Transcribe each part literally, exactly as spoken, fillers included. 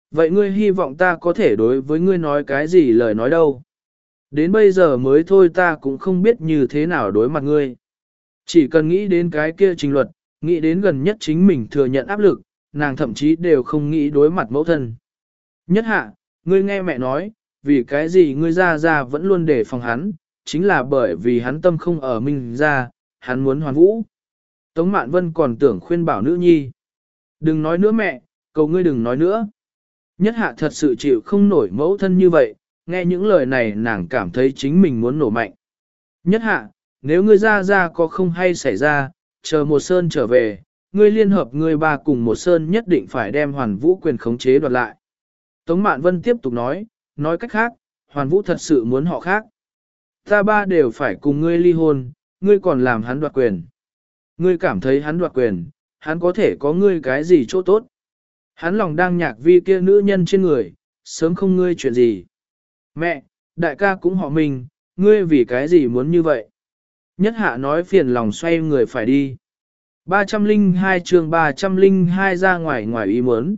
Vậy ngươi hy vọng ta có thể đối với ngươi nói cái gì lời nói đâu? Đến bây giờ mới thôi ta cũng không biết như thế nào đối mặt ngươi. Chỉ cần nghĩ đến cái kia trình luật, nghĩ đến gần nhất chính mình thừa nhận áp lực, nàng thậm chí đều không nghĩ đối mặt mẫu thân. Nhất hạ, ngươi nghe mẹ nói, vì cái gì ngươi ra ra vẫn luôn để phòng hắn, chính là bởi vì hắn tâm không ở mình ra, hắn muốn hoàn vũ. Tống Mạn Vân còn tưởng khuyên bảo nữ nhi. Đừng nói nữa mẹ, cầu ngươi đừng nói nữa. Nhất hạ thật sự chịu không nổi mẫu thân như vậy, nghe những lời này nàng cảm thấy chính mình muốn nổ mạnh. Nhất hạ, nếu ngươi ra ra có không hay xảy ra, chờ một sơn trở về, ngươi liên hợp ngươi ba cùng một sơn nhất định phải đem hoàn vũ quyền khống chế đoạt lại. Tống Mạn Vân tiếp tục nói, nói cách khác, hoàn vũ thật sự muốn họ khác. Ta ba đều phải cùng ngươi ly hôn, ngươi còn làm hắn đoạt quyền. Ngươi cảm thấy hắn đoạt quyền, hắn có thể có ngươi cái gì chỗ tốt. Hắn lòng đang nhạc vi kia nữ nhân trên người, sớm không ngươi chuyện gì. Mẹ, đại ca cũng họ mình, ngươi vì cái gì muốn như vậy? Nhất hạ nói phiền lòng xoay người phải đi. ba trăm lẻ hai chương ba trăm lẻ hai ra ngoài ngoài ý muốn.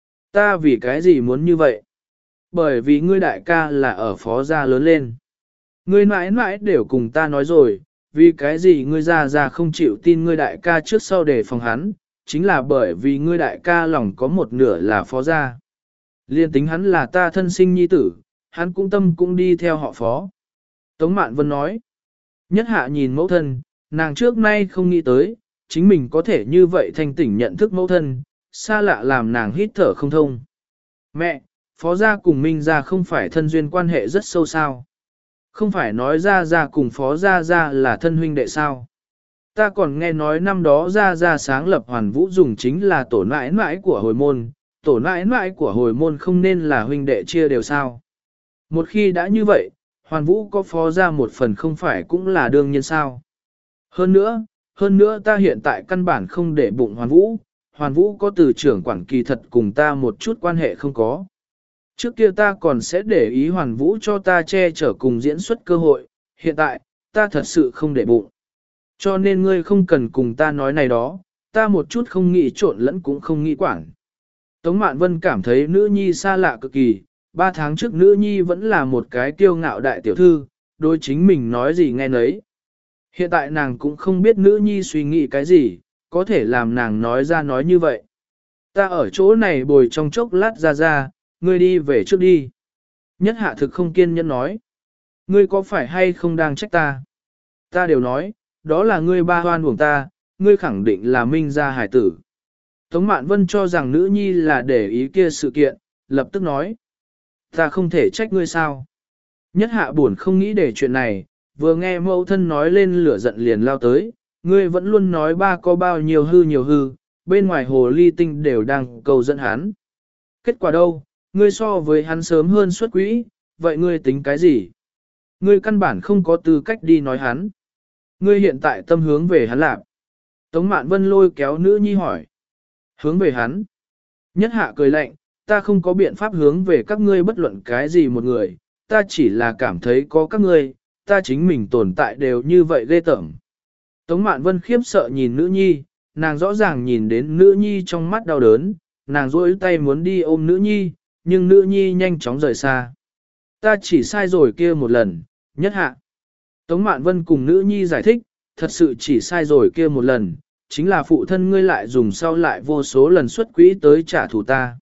Ta vì cái gì muốn như vậy? Bởi vì ngươi đại ca là ở phó gia lớn lên. Ngươi mãi mãi đều cùng ta nói rồi, vì cái gì ngươi ra ra không chịu tin ngươi đại ca trước sau để phòng hắn, chính là bởi vì ngươi đại ca lòng có một nửa là phó gia. Liên tính hắn là ta thân sinh nhi tử, hắn cũng tâm cũng đi theo họ phó. Tống Mạn Vân nói, nhất hạ nhìn mẫu thân, nàng trước nay không nghĩ tới, chính mình có thể như vậy thanh tỉnh nhận thức mẫu thân, xa lạ làm nàng hít thở không thông. Mẹ, phó gia cùng Minh gia không phải thân duyên quan hệ rất sâu sao? Không phải nói ra ra cùng phó gia gia là thân huynh đệ sao? Ta còn nghe nói năm đó ra ra sáng lập hoàn vũ dùng chính là tổ nãi nãi của hồi môn, tổ nãi nãi của hồi môn không nên là huynh đệ chia đều sao? Một khi đã như vậy, hoàn vũ có phó gia một phần không phải cũng là đương nhiên sao? Hơn nữa, hơn nữa ta hiện tại căn bản không để bụng hoàn vũ, hoàn vũ có từ trưởng quản kỳ thật cùng ta một chút quan hệ không có. Trước kia ta còn sẽ để ý hoàn vũ cho ta che chở cùng diễn xuất cơ hội, hiện tại, ta thật sự không để bụng. Cho nên ngươi không cần cùng ta nói này đó, ta một chút không nghĩ trộn lẫn cũng không nghĩ quản. Tống Mạn Vân cảm thấy nữ nhi xa lạ cực kỳ, ba tháng trước nữ nhi vẫn là một cái kiêu ngạo đại tiểu thư, đối chính mình nói gì nghe nấy. Hiện tại nàng cũng không biết nữ nhi suy nghĩ cái gì, có thể làm nàng nói ra nói như vậy. Ta ở chỗ này bồi trong chốc lát ra ra, ngươi đi về trước đi. Nhất hạ thực không kiên nhẫn nói. Ngươi có phải hay không đang trách ta? Ta đều nói, đó là ngươi ba hoan uổng ta, ngươi khẳng định là Minh gia hải tử. Tống Mạn Vân cho rằng nữ nhi là để ý kia sự kiện, lập tức nói. Ta không thể trách ngươi sao? Nhất hạ buồn không nghĩ để chuyện này, vừa nghe mẫu thân nói lên lửa giận liền lao tới, ngươi vẫn luôn nói ba có bao nhiêu hư nhiều hư, bên ngoài hồ ly tinh đều đang cầu dẫn hắn. Kết quả đâu, ngươi so với hắn sớm hơn xuất quỹ, vậy ngươi tính cái gì? Ngươi căn bản không có tư cách đi nói hắn. Ngươi hiện tại tâm hướng về hắn lạc. Tống Mạn Vân lôi kéo nữ nhi hỏi. Hướng về hắn. Nhất hạ cười lạnh, ta không có biện pháp hướng về các ngươi bất luận cái gì một người, ta chỉ là cảm thấy có các ngươi, ta chính mình tồn tại đều như vậy ghê tởm. Tống Mạn Vân khiếp sợ nhìn nữ nhi, nàng rõ ràng nhìn đến nữ nhi trong mắt đau đớn, nàng duỗi tay muốn đi ôm nữ nhi, nhưng nữ nhi nhanh chóng rời xa. Ta chỉ sai rồi kia một lần, nhất hạ. Tống Mạn Vân cùng nữ nhi giải thích, thật sự chỉ sai rồi kia một lần, chính là phụ thân ngươi lại dùng sau lại vô số lần xuất quỹ tới trả thù ta.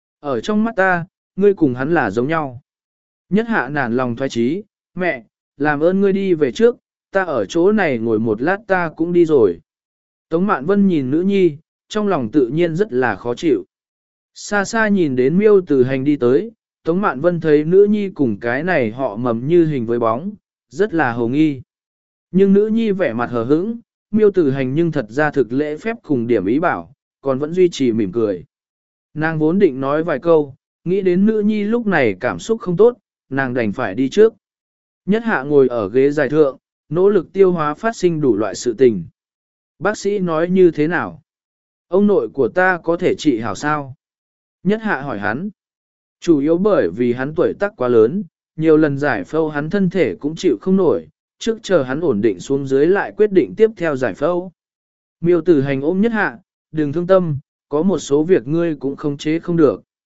Ở trong mắt ta, ngươi cùng hắn là giống nhau. Nhất hạ nản lòng thoái trí, mẹ, làm ơn ngươi đi về trước, ta ở chỗ này ngồi một lát ta cũng đi rồi. Tống Mạn Vân nhìn nữ nhi, trong lòng tự nhiên rất là khó chịu. Xa xa nhìn đến miêu từ hành đi tới, Tống Mạn Vân thấy nữ nhi cùng cái này họ mầm như hình với bóng, rất là hồ nghi. Nhưng nữ nhi vẻ mặt hờ hững, miêu từ hành nhưng thật ra thực lễ phép cùng điểm ý bảo, còn vẫn duy trì mỉm cười. Nàng vốn định nói vài câu, nghĩ đến nữ nhi lúc này cảm xúc không tốt, nàng đành phải đi trước. Nhất hạ ngồi ở ghế dài thượng, nỗ lực tiêu hóa phát sinh đủ loại sự tình. Bác sĩ nói như thế nào? Ông nội của ta có thể trị hảo sao? Nhất hạ hỏi hắn. Chủ yếu bởi vì hắn tuổi tác quá lớn, nhiều lần giải phẫu hắn thân thể cũng chịu không nổi, trước chờ hắn ổn định xuống dưới lại quyết định tiếp theo giải phẫu. Miêu tử hành ôm nhất hạ, đừng thương tâm, có một số việc ngươi cũng không chế không được.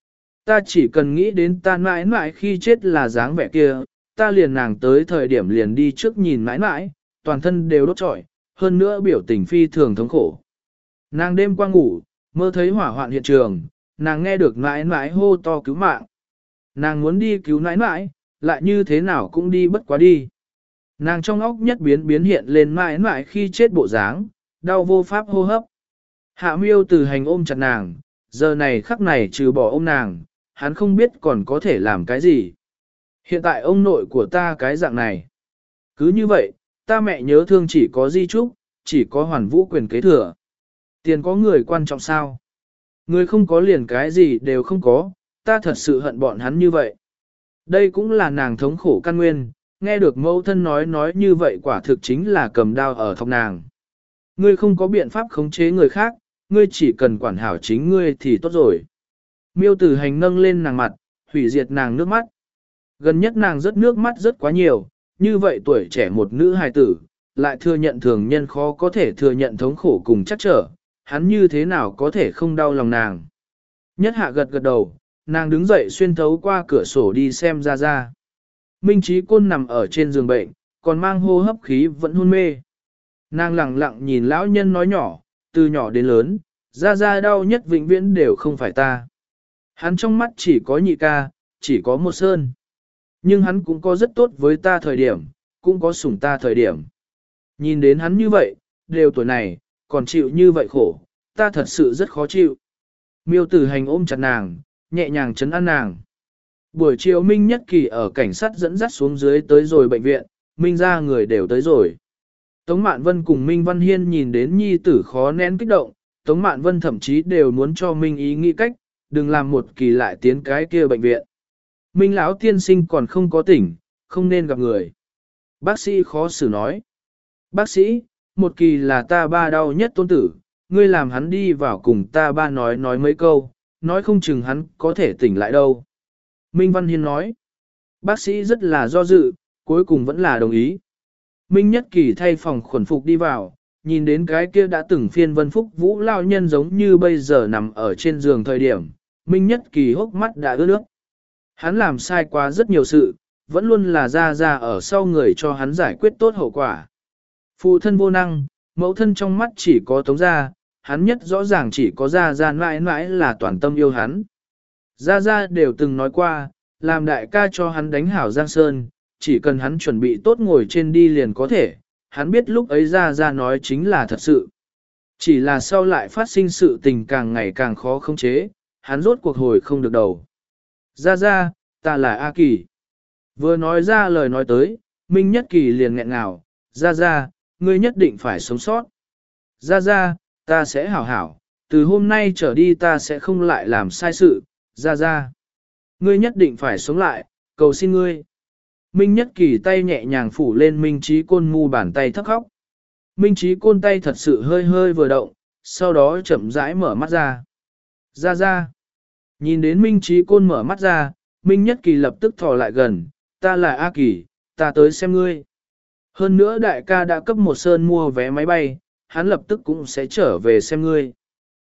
Ta chỉ cần nghĩ đến ta mãi mãi khi chết là dáng vẻ kia, ta liền nàng tới thời điểm liền đi trước nhìn mãi mãi, toàn thân đều đốt trọi, hơn nữa biểu tình phi thường thống khổ. Nàng đêm qua ngủ, mơ thấy hỏa hoạn hiện trường, nàng nghe được mãi mãi hô to cứu mạng. Nàng muốn đi cứu mãi mãi, lại như thế nào cũng đi bất quá đi. Nàng trong óc nhất biến biến hiện lên mãi mãi khi chết bộ dáng, đau vô pháp hô hấp. Hạ miêu từ hành ôm chặt nàng, giờ này khắc này trừ bỏ ôm nàng, hắn không biết còn có thể làm cái gì. Hiện tại ông nội của ta cái dạng này. Cứ như vậy, ta mẹ nhớ thương chỉ có di trúc, chỉ có hoàn vũ quyền kế thừa. Tiền có người quan trọng sao? Người không có liền cái gì đều không có, ta thật sự hận bọn hắn như vậy. Đây cũng là nàng thống khổ căn nguyên, nghe được mẫu thân nói nói như vậy quả thực chính là cầm đao ở thọc nàng. Ngươi không có biện pháp khống chế người khác, ngươi chỉ cần quản hảo chính ngươi thì tốt rồi. Miêu tử hành nâng lên nàng mặt, hủy diệt nàng nước mắt. Gần nhất nàng rớt nước mắt rất quá nhiều, như vậy tuổi trẻ một nữ hài tử, lại thừa nhận thường nhân khó có thể thừa nhận thống khổ cùng chắc trở, hắn như thế nào có thể không đau lòng nàng. Nhất hạ gật gật đầu, nàng đứng dậy xuyên thấu qua cửa sổ đi xem ra ra. Minh Trí Côn nằm ở trên giường bệnh, còn mang hô hấp khí vẫn hôn mê. Nàng lặng lặng nhìn lão nhân nói nhỏ, từ nhỏ đến lớn, ra ra đau nhất vĩnh viễn đều không phải ta. Hắn trong mắt chỉ có nhị ca, chỉ có một sơn. Nhưng hắn cũng có rất tốt với ta thời điểm, cũng có sủng ta thời điểm. Nhìn đến hắn như vậy, đều tuổi này, còn chịu như vậy khổ, ta thật sự rất khó chịu. Miêu tử hành ôm chặt nàng, nhẹ nhàng trấn an nàng. Buổi chiều Minh Nhất Kỳ ở cảnh sát dẫn dắt xuống dưới tới rồi bệnh viện, Minh ra người đều tới rồi. Tống Mạn Vân cùng Minh Văn Hiên nhìn đến nhi tử khó nén kích động, Tống Mạn Vân thậm chí đều muốn cho Minh ý nghĩ cách, đừng làm một kỳ lại tiến cái kia bệnh viện. Minh lão tiên sinh còn không có tỉnh, không nên gặp người. Bác sĩ khó xử nói. Bác sĩ, một kỳ là ta ba đau nhất tôn tử, ngươi làm hắn đi vào cùng ta ba nói nói mấy câu, nói không chừng hắn có thể tỉnh lại đâu. Minh Văn Hiên nói. Bác sĩ rất là do dự, cuối cùng vẫn là đồng ý. Minh Nhất Kỳ thay phòng khuẩn phục đi vào, nhìn đến cái kia đã từng phiên vân phúc vũ lao nhân giống như bây giờ nằm ở trên giường thời điểm, Minh Nhất Kỳ hốc mắt đã ướt nước. Hắn làm sai quá rất nhiều sự, vẫn luôn là ra ra ở sau người cho hắn giải quyết tốt hậu quả. Phụ thân vô năng, mẫu thân trong mắt chỉ có Tống gia, hắn nhất rõ ràng chỉ có ra ra mãi mãi là toàn tâm yêu hắn. Ra ra đều từng nói qua, làm đại ca cho hắn đánh hảo Giang Sơn, chỉ cần hắn chuẩn bị tốt ngồi trên đi liền có thể, hắn biết lúc ấy ra ra nói chính là thật sự. Chỉ là sau lại phát sinh sự tình càng ngày càng khó khống chế, hắn rốt cuộc hồi không được đầu. Ra ra, ta là A Kỳ. Vừa nói ra lời nói tới, Minh Nhất Kỳ liền nghẹn ngào, ra ra, ngươi nhất định phải sống sót. Ra ra, ta sẽ hảo hảo, từ hôm nay trở đi ta sẽ không lại làm sai sự, ra ra. Ngươi nhất định phải sống lại, cầu xin ngươi. Minh Nhất Kỳ tay nhẹ nhàng phủ lên Minh Trí Côn mu bàn tay thấp khóc. Minh Trí Côn tay thật sự hơi hơi vừa động, sau đó chậm rãi mở mắt ra. Ra ra. Nhìn đến Minh Trí Côn mở mắt ra, Minh Nhất Kỳ lập tức thò lại gần, ta là A Kỳ, ta tới xem ngươi. Hơn nữa đại ca đã cấp một sơn mua vé máy bay, hắn lập tức cũng sẽ trở về xem ngươi.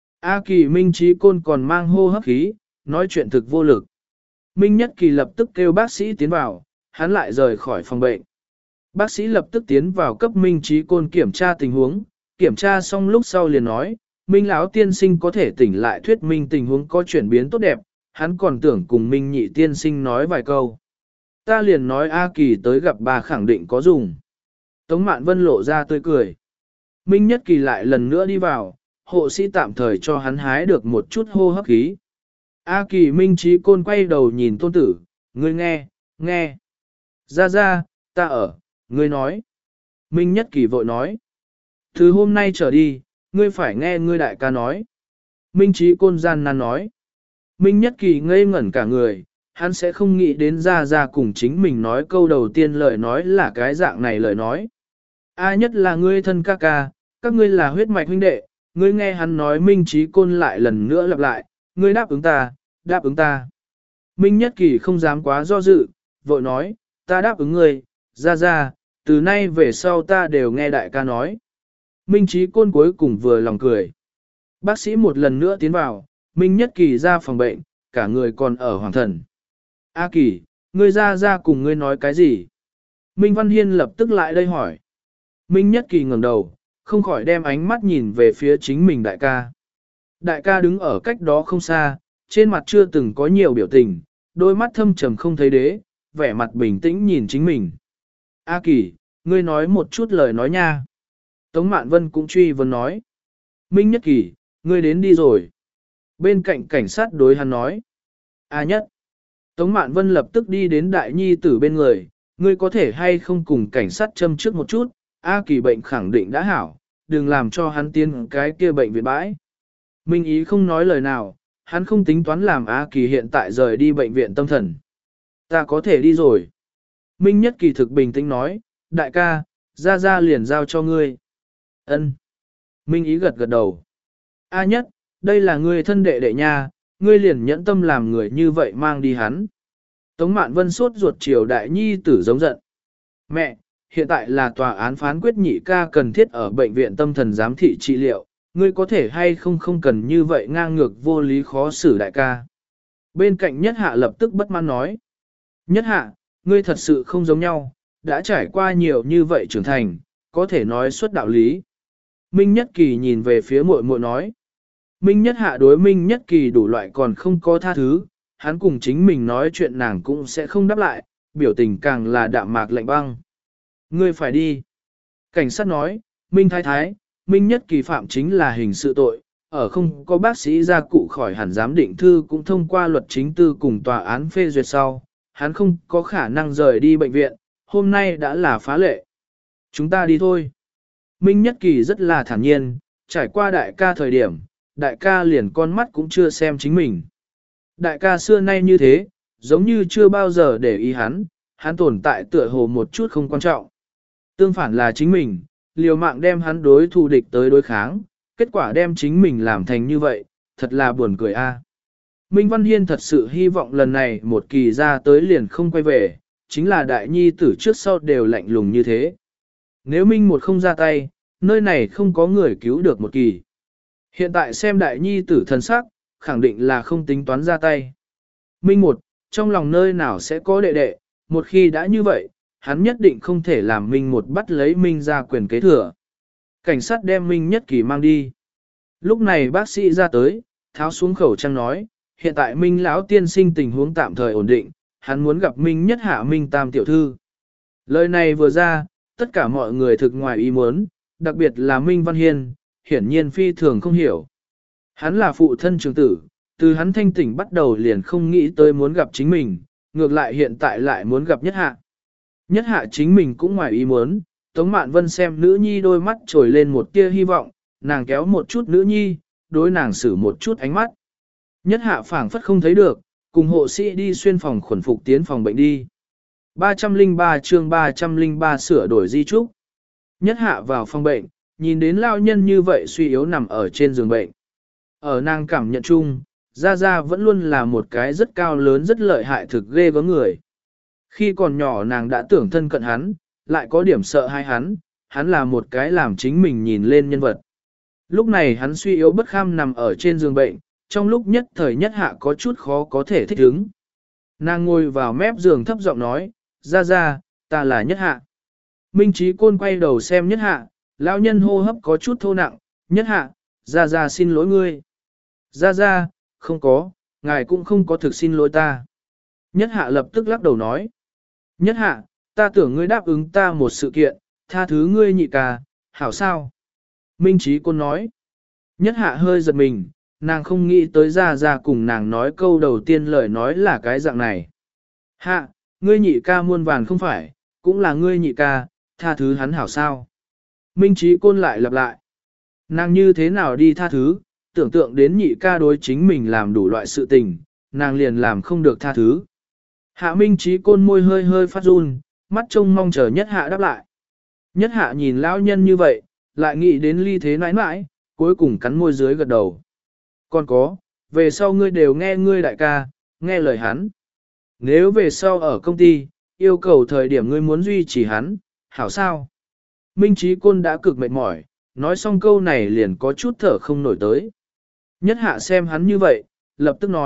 A Kỳ Minh Trí Côn còn mang hô hấp khí, nói chuyện thực vô lực. Minh Nhất Kỳ lập tức kêu bác sĩ tiến vào, hắn lại rời khỏi phòng bệnh. Bác sĩ lập tức tiến vào cấp Minh Trí Côn kiểm tra tình huống, kiểm tra xong lúc sau liền nói, Minh lão tiên sinh có thể tỉnh lại thuyết minh tình huống có chuyển biến tốt đẹp, hắn còn tưởng cùng Minh nhị tiên sinh nói vài câu. Ta liền nói A Kỳ tới gặp bà khẳng định có dùng. Tống Mạn Vân lộ ra tươi cười. Minh Nhất Kỳ lại lần nữa đi vào, hộ sĩ tạm thời cho hắn hái được một chút hô hấp khí. A Kỳ Minh Trí Côn quay đầu nhìn tôn tử, ngươi nghe, nghe. Ra ra, ta ở, ngươi nói. Minh Nhất Kỳ vội nói. Từ hôm nay trở đi, ngươi phải nghe ngươi đại ca nói. Minh Trí Côn gian nan nói. Minh Nhất Kỳ ngây ngẩn cả người, hắn sẽ không nghĩ đến ra ra cùng chính mình nói câu đầu tiên lời nói là cái dạng này lời nói. A nhất là ngươi thân ca ca, các ngươi là huyết mạch huynh đệ, ngươi nghe hắn nói Minh Trí Côn lại lần nữa lặp lại, ngươi đáp ứng ta, đáp ứng ta. Minh Nhất Kỳ không dám quá do dự, vội nói, ta đáp ứng ngươi, ra ra, từ nay về sau ta đều nghe đại ca nói. Minh Trí Côn cuối cùng vừa lòng cười. Bác sĩ một lần nữa tiến vào, Minh Nhất Kỳ ra phòng bệnh, cả người còn ở hoàng thần. A Kỳ, ngươi ra ra cùng ngươi nói cái gì? Minh Văn Hiên lập tức lại đây hỏi. Minh Nhất Kỳ ngẩng đầu, không khỏi đem ánh mắt nhìn về phía chính mình đại ca. Đại ca đứng ở cách đó không xa, trên mặt chưa từng có nhiều biểu tình, đôi mắt thâm trầm không thấy đế, vẻ mặt bình tĩnh nhìn chính mình. A Kỳ, ngươi nói một chút lời nói nha. Tống Mạn Vân cũng truy vấn nói. Minh Nhất Kỳ, ngươi đến đi rồi. Bên cạnh cảnh sát đối hắn nói. A Nhất. Tống Mạn Vân lập tức đi đến đại nhi tử bên người, ngươi có thể hay không cùng cảnh sát châm trước một chút, A Kỳ bệnh khẳng định đã hảo, đừng làm cho hắn tiến cái kia bệnh viện bãi. Minh Ý không nói lời nào, hắn không tính toán làm A Kỳ hiện tại rời đi bệnh viện tâm thần. Ta có thể đi rồi. Minh Nhất Kỳ thực bình tĩnh nói, đại ca, ra ra liền giao cho ngươi. Ân. Minh Ý gật gật đầu. A Nhất, đây là ngươi thân đệ đệ nha, ngươi liền nhẫn tâm làm người như vậy mang đi hắn. Tống Mạn Vân sốt ruột chiều đại nhi tử giống giận. Mẹ, hiện tại là tòa án phán quyết nhị ca cần thiết ở bệnh viện tâm thần giám thị trị liệu, ngươi có thể hay không không cần như vậy ngang ngược vô lý khó xử đại ca. Bên cạnh Nhất Hạ lập tức bất mãn nói. Nhất Hạ, ngươi thật sự không giống nhau, đã trải qua nhiều như vậy trưởng thành, có thể nói suốt đạo lý. Minh Nhất Kỳ nhìn về phía muội muội nói. Minh Nhất Hạ đối Minh Nhất Kỳ đủ loại còn không có tha thứ, hắn cùng chính mình nói chuyện nàng cũng sẽ không đáp lại, biểu tình càng là đạm mạc lạnh băng. Ngươi phải đi. Cảnh sát nói, Minh Thái Thái, Minh Nhất Kỳ phạm chính là hình sự tội, ở không có bác sĩ ra cụ khỏi hẳn giám định thư cũng thông qua luật chính tư cùng tòa án phê duyệt sau, hắn không có khả năng rời đi bệnh viện, hôm nay đã là phá lệ. Chúng ta đi thôi. Minh Nhất Kỳ rất là thản nhiên, trải qua đại ca thời điểm, đại ca liền con mắt cũng chưa xem chính mình. Đại ca xưa nay như thế, giống như chưa bao giờ để ý hắn, hắn tồn tại tựa hồ một chút không quan trọng. Tương phản là chính mình, liều mạng đem hắn đối thù địch tới đối kháng, kết quả đem chính mình làm thành như vậy, thật là buồn cười a. Minh Văn Hiên thật sự hy vọng lần này một kỳ ra tới liền không quay về, chính là đại nhi tử trước sau đều lạnh lùng như thế. Nếu Minh một không ra tay, nơi này không có người cứu được một kỳ. Hiện tại xem đại nhi tử thần sắc, khẳng định là không tính toán ra tay. Minh một, trong lòng nơi nào sẽ có đệ đệ, một khi đã như vậy, hắn nhất định không thể làm Minh một bắt lấy Minh ra quyền kế thừa. Cảnh sát đem Minh Nhất Kỳ mang đi. Lúc này bác sĩ ra tới, tháo xuống khẩu trang nói, hiện tại Minh lão tiên sinh tình huống tạm thời ổn định, hắn muốn gặp Minh Nhất Hạ Minh Tam tiểu thư. Lời này vừa ra, tất cả mọi người thực ngoài ý muốn, đặc biệt là Minh Văn Hiên, hiển nhiên phi thường không hiểu. Hắn là phụ thân trưởng tử, từ hắn thanh tỉnh bắt đầu liền không nghĩ tới muốn gặp chính mình, ngược lại hiện tại lại muốn gặp Nhất Hạ. Nhất Hạ chính mình cũng ngoài ý muốn, Tống Mạn Vân xem nữ nhi đôi mắt trồi lên một tia hy vọng, nàng kéo một chút nữ nhi, đối nàng xử một chút ánh mắt. Nhất Hạ phảng phất không thấy được, cùng hộ sĩ đi xuyên phòng khuẩn phục tiến phòng bệnh đi. ba trăm lẻ ba chương ba trăm lẻ ba sửa đổi di trúc. Nhất Hạ vào phòng bệnh, nhìn đến lao nhân như vậy suy yếu nằm ở trên giường bệnh. Ở nàng cảm nhận chung, Gia Gia vẫn luôn là một cái rất cao lớn rất lợi hại thực ghê gớm người. Khi còn nhỏ nàng đã tưởng thân cận hắn, lại có điểm sợ hai hắn, hắn là một cái làm chính mình nhìn lên nhân vật. Lúc này hắn suy yếu bất kham nằm ở trên giường bệnh, trong lúc nhất thời Nhất Hạ có chút khó có thể thích ứng. Nàng ngồi vào mép giường thấp giọng nói, Gia Gia, ta là Nhất Hạ. Minh Trí Côn quay đầu xem Nhất Hạ, lão nhân hô hấp có chút thô nặng, Nhất Hạ, Gia Gia xin lỗi ngươi. Gia Gia, không có, ngài cũng không có thực xin lỗi ta. Nhất Hạ lập tức lắc đầu nói. Nhất Hạ, ta tưởng ngươi đáp ứng ta một sự kiện, tha thứ ngươi nhị ca, hảo sao? Minh Trí Côn nói. Nhất Hạ hơi giật mình, nàng không nghĩ tới Gia Gia cùng nàng nói câu đầu tiên lời nói là cái dạng này. Hạ, ngươi nhị ca muôn vàn không phải, cũng là ngươi nhị ca, tha thứ hắn hảo sao? Minh Trí Côn lại lặp lại. Nàng như thế nào đi tha thứ, tưởng tượng đến nhị ca đối chính mình làm đủ loại sự tình, nàng liền làm không được tha thứ. Hạ Minh Trí Côn môi hơi hơi phát run, mắt trông mong chờ Nhất Hạ đáp lại. Nhất Hạ nhìn lão nhân như vậy, lại nghĩ đến ly thế nãi nãi, cuối cùng cắn môi dưới gật đầu. Còn có, về sau ngươi đều nghe ngươi đại ca, nghe lời hắn. Nếu về sau ở công ty, yêu cầu thời điểm ngươi muốn duy trì hắn, hảo sao? Minh Trí Côn đã cực mệt mỏi, nói xong câu này liền có chút thở không nổi tới. Nhất Hạ xem hắn như vậy, lập tức nói,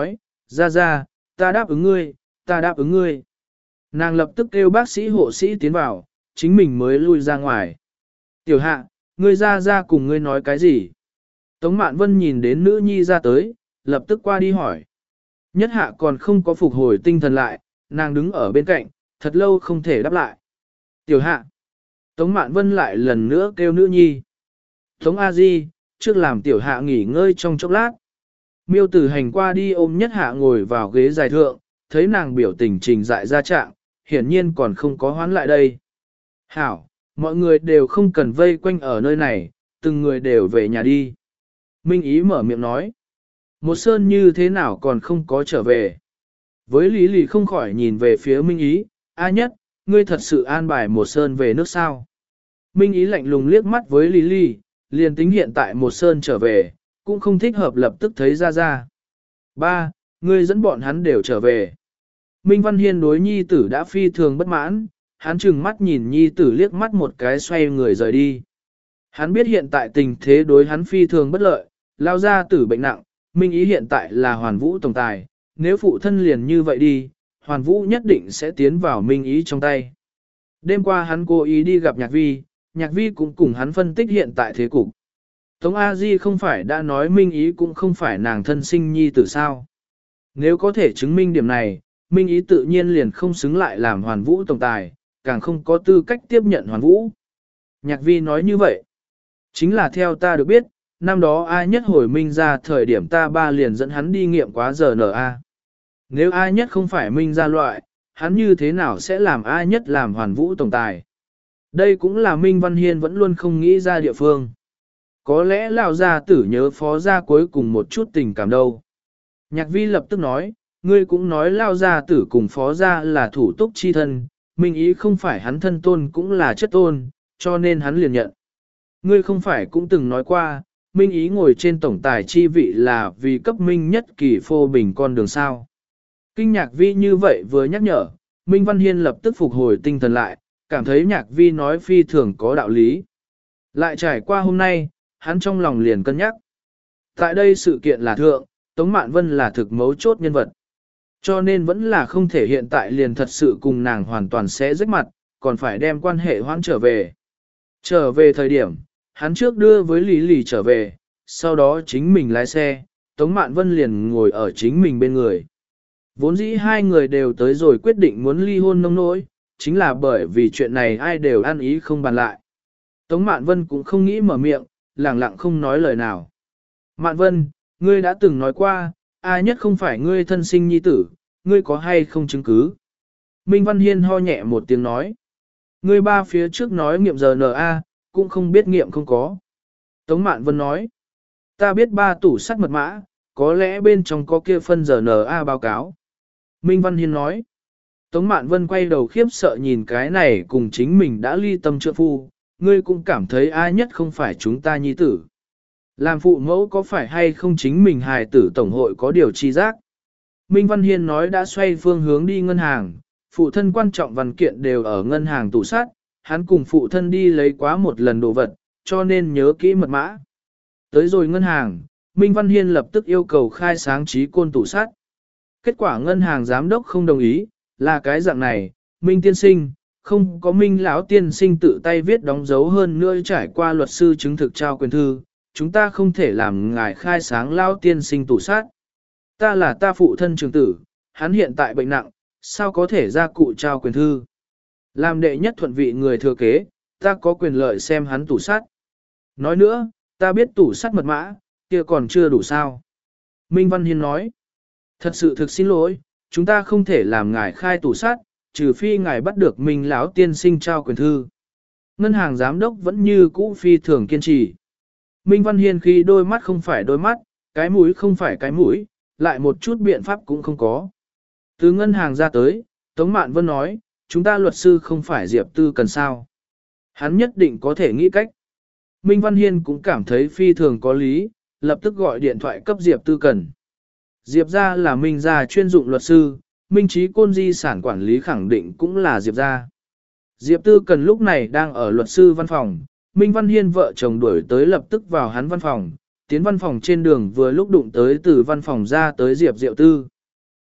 ra ra, ta đáp ứng ngươi, ta đáp ứng ngươi. Nàng lập tức kêu bác sĩ hộ sĩ tiến vào, chính mình mới lui ra ngoài. Tiểu hạ, ngươi ra ra cùng ngươi nói cái gì? Tống Mạn Vân nhìn đến nữ nhi ra tới, lập tức qua đi hỏi. Nhất hạ còn không có phục hồi tinh thần lại, nàng đứng ở bên cạnh, thật lâu không thể đáp lại. Tiểu hạ. Tống Mạn Vân lại lần nữa kêu nữ nhi. Tống A Di, trước làm tiểu hạ nghỉ ngơi trong chốc lát. Miêu Tử Hành qua đi ôm nhất hạ ngồi vào ghế dài thượng, thấy nàng biểu tình trình dại ra trạng, hiển nhiên còn không có hoán lại đây. Hảo, mọi người đều không cần vây quanh ở nơi này, từng người đều về nhà đi. Minh Ý mở miệng nói. Một Sơn như thế nào còn không có trở về. Với Lý Lì không khỏi nhìn về phía Minh Ý, A Nhất, ngươi thật sự an bài Một Sơn về nước sao. Minh Ý lạnh lùng liếc mắt với Lý Lì, liền tính hiện tại Một Sơn trở về, cũng không thích hợp lập tức thấy ra ra. Ba, ngươi dẫn bọn hắn đều trở về. Minh Văn Hiên đối nhi tử đã phi thường bất mãn, hắn chừng mắt nhìn nhi tử liếc mắt một cái xoay người rời đi. Hắn biết hiện tại tình thế đối hắn phi thường bất lợi, lao ra tử bệnh nặng, Minh Ý hiện tại là Hoàn Vũ tổng tài, nếu phụ thân liền như vậy đi, Hoàn Vũ nhất định sẽ tiến vào Minh Ý trong tay. Đêm qua hắn cố ý đi gặp Nhạc Vi, Nhạc Vi cũng cùng hắn phân tích hiện tại thế cục. Tống A Di không phải đã nói Minh Ý cũng không phải nàng thân sinh nhi tử sao. Nếu có thể chứng minh điểm này, Minh Ý tự nhiên liền không xứng lại làm Hoàn Vũ tổng tài, càng không có tư cách tiếp nhận Hoàn Vũ. Nhạc Vi nói như vậy. Chính là theo ta được biết, năm đó ai nhất hồi Minh ra thời điểm ta ba liền dẫn hắn đi nghiệm quá giờ en a. Nếu ai nhất không phải Minh ra loại, hắn như thế nào sẽ làm ai nhất làm Hoàn Vũ tổng tài? Đây cũng là Minh Văn Hiên vẫn luôn không nghĩ ra địa phương. Có lẽ lão gia tử nhớ phó gia cuối cùng một chút tình cảm đâu. Nhạc Vi lập tức nói, ngươi cũng nói lão gia tử cùng phó gia là thủ túc chi thân, Minh Ý không phải hắn thân tôn cũng là chất tôn, cho nên hắn liền nhận. Ngươi không phải cũng từng nói qua, Minh Ý ngồi trên tổng tài chi vị là vì cấp Minh nhất kỳ phô bình con đường sao. Kinh Nhạc Vi như vậy vừa nhắc nhở, Minh Văn Hiên lập tức phục hồi tinh thần lại, cảm thấy Nhạc Vi nói phi thường có đạo lý. Lại trải qua hôm nay, hắn trong lòng liền cân nhắc. Tại đây sự kiện là thượng, Tống Mạn Vân là thực mấu chốt nhân vật. Cho nên vẫn là không thể hiện tại liền thật sự cùng nàng hoàn toàn sẽ rách mặt, còn phải đem quan hệ hoãn trở về. Trở về thời điểm, hắn trước đưa với Lý Lì trở về, sau đó chính mình lái xe, Tống Mạn Vân liền ngồi ở chính mình bên người. Vốn dĩ hai người đều tới rồi quyết định muốn ly hôn nông nỗi, chính là bởi vì chuyện này ai đều ăn ý không bàn lại. Tống Mạn Vân cũng không nghĩ mở miệng, lẳng lặng không nói lời nào. Mạn Vân, ngươi đã từng nói qua, ai nhất không phải ngươi thân sinh nhi tử, ngươi có hay không chứng cứ? Minh Văn Hiên ho nhẹ một tiếng nói. Ngươi ba phía trước nói nghiệm giờ en a, cũng không biết nghiệm không có. Tống Mạn Vân nói. Ta biết ba tủ sắt mật mã, có lẽ bên trong có kia phân giờ en a báo cáo. Minh Văn Hiên nói. Tống Mạn Vân quay đầu khiếp sợ nhìn cái này cùng chính mình đã ly tâm trượng phu, ngươi cũng cảm thấy ai nhất không phải chúng ta nhi tử. Làm phụ mẫu có phải hay không chính mình hài tử tổng hội có điều chi giác. Minh Văn Hiên nói đã xoay phương hướng đi ngân hàng, phụ thân quan trọng văn kiện đều ở ngân hàng tủ sắt, hắn cùng phụ thân đi lấy quá một lần đồ vật, cho nên nhớ kỹ mật mã. Tới rồi ngân hàng, Minh Văn Hiên lập tức yêu cầu khai sáng trí côn tủ sắt. Kết quả ngân hàng giám đốc không đồng ý, là cái dạng này, Minh tiên sinh, không có Minh lão tiên sinh tự tay viết đóng dấu hơn nữa trải qua luật sư chứng thực trao quyền thư, chúng ta không thể làm ngài khai sáng lão tiên sinh tủ sắt. Ta là ta phụ thân trưởng tử, hắn hiện tại bệnh nặng, sao có thể ra cụ trao quyền thư. Làm đệ nhất thuận vị người thừa kế, ta có quyền lợi xem hắn tủ sắt. Nói nữa, ta biết tủ sắt mật mã, kia còn chưa đủ sao. Minh Văn Hiên nói, thật sự thực xin lỗi, chúng ta không thể làm ngài khai tủ sắt, trừ phi ngài bắt được Minh lão tiên sinh trao quyền thư. Ngân hàng giám đốc vẫn như cũ phi thường kiên trì. Minh Văn Hiên khi đôi mắt không phải đôi mắt, cái mũi không phải cái mũi, lại một chút biện pháp cũng không có. Từ ngân hàng ra tới, Tống Mạn Vân nói, chúng ta luật sư không phải Diệp Tư Cần sao. Hắn nhất định có thể nghĩ cách. Minh Văn Hiên cũng cảm thấy phi thường có lý, lập tức gọi điện thoại cấp Diệp Tư Cần. Diệp gia là Minh gia chuyên dụng luật sư, Minh Chí Côn di sản quản lý khẳng định cũng là Diệp gia. Diệp Tư Cần lúc này đang ở luật sư văn phòng, Minh Văn Hiên vợ chồng đuổi tới lập tức vào hắn văn phòng, tiến văn phòng trên đường vừa lúc đụng tới từ văn phòng ra tới Diệp Diệu Tư.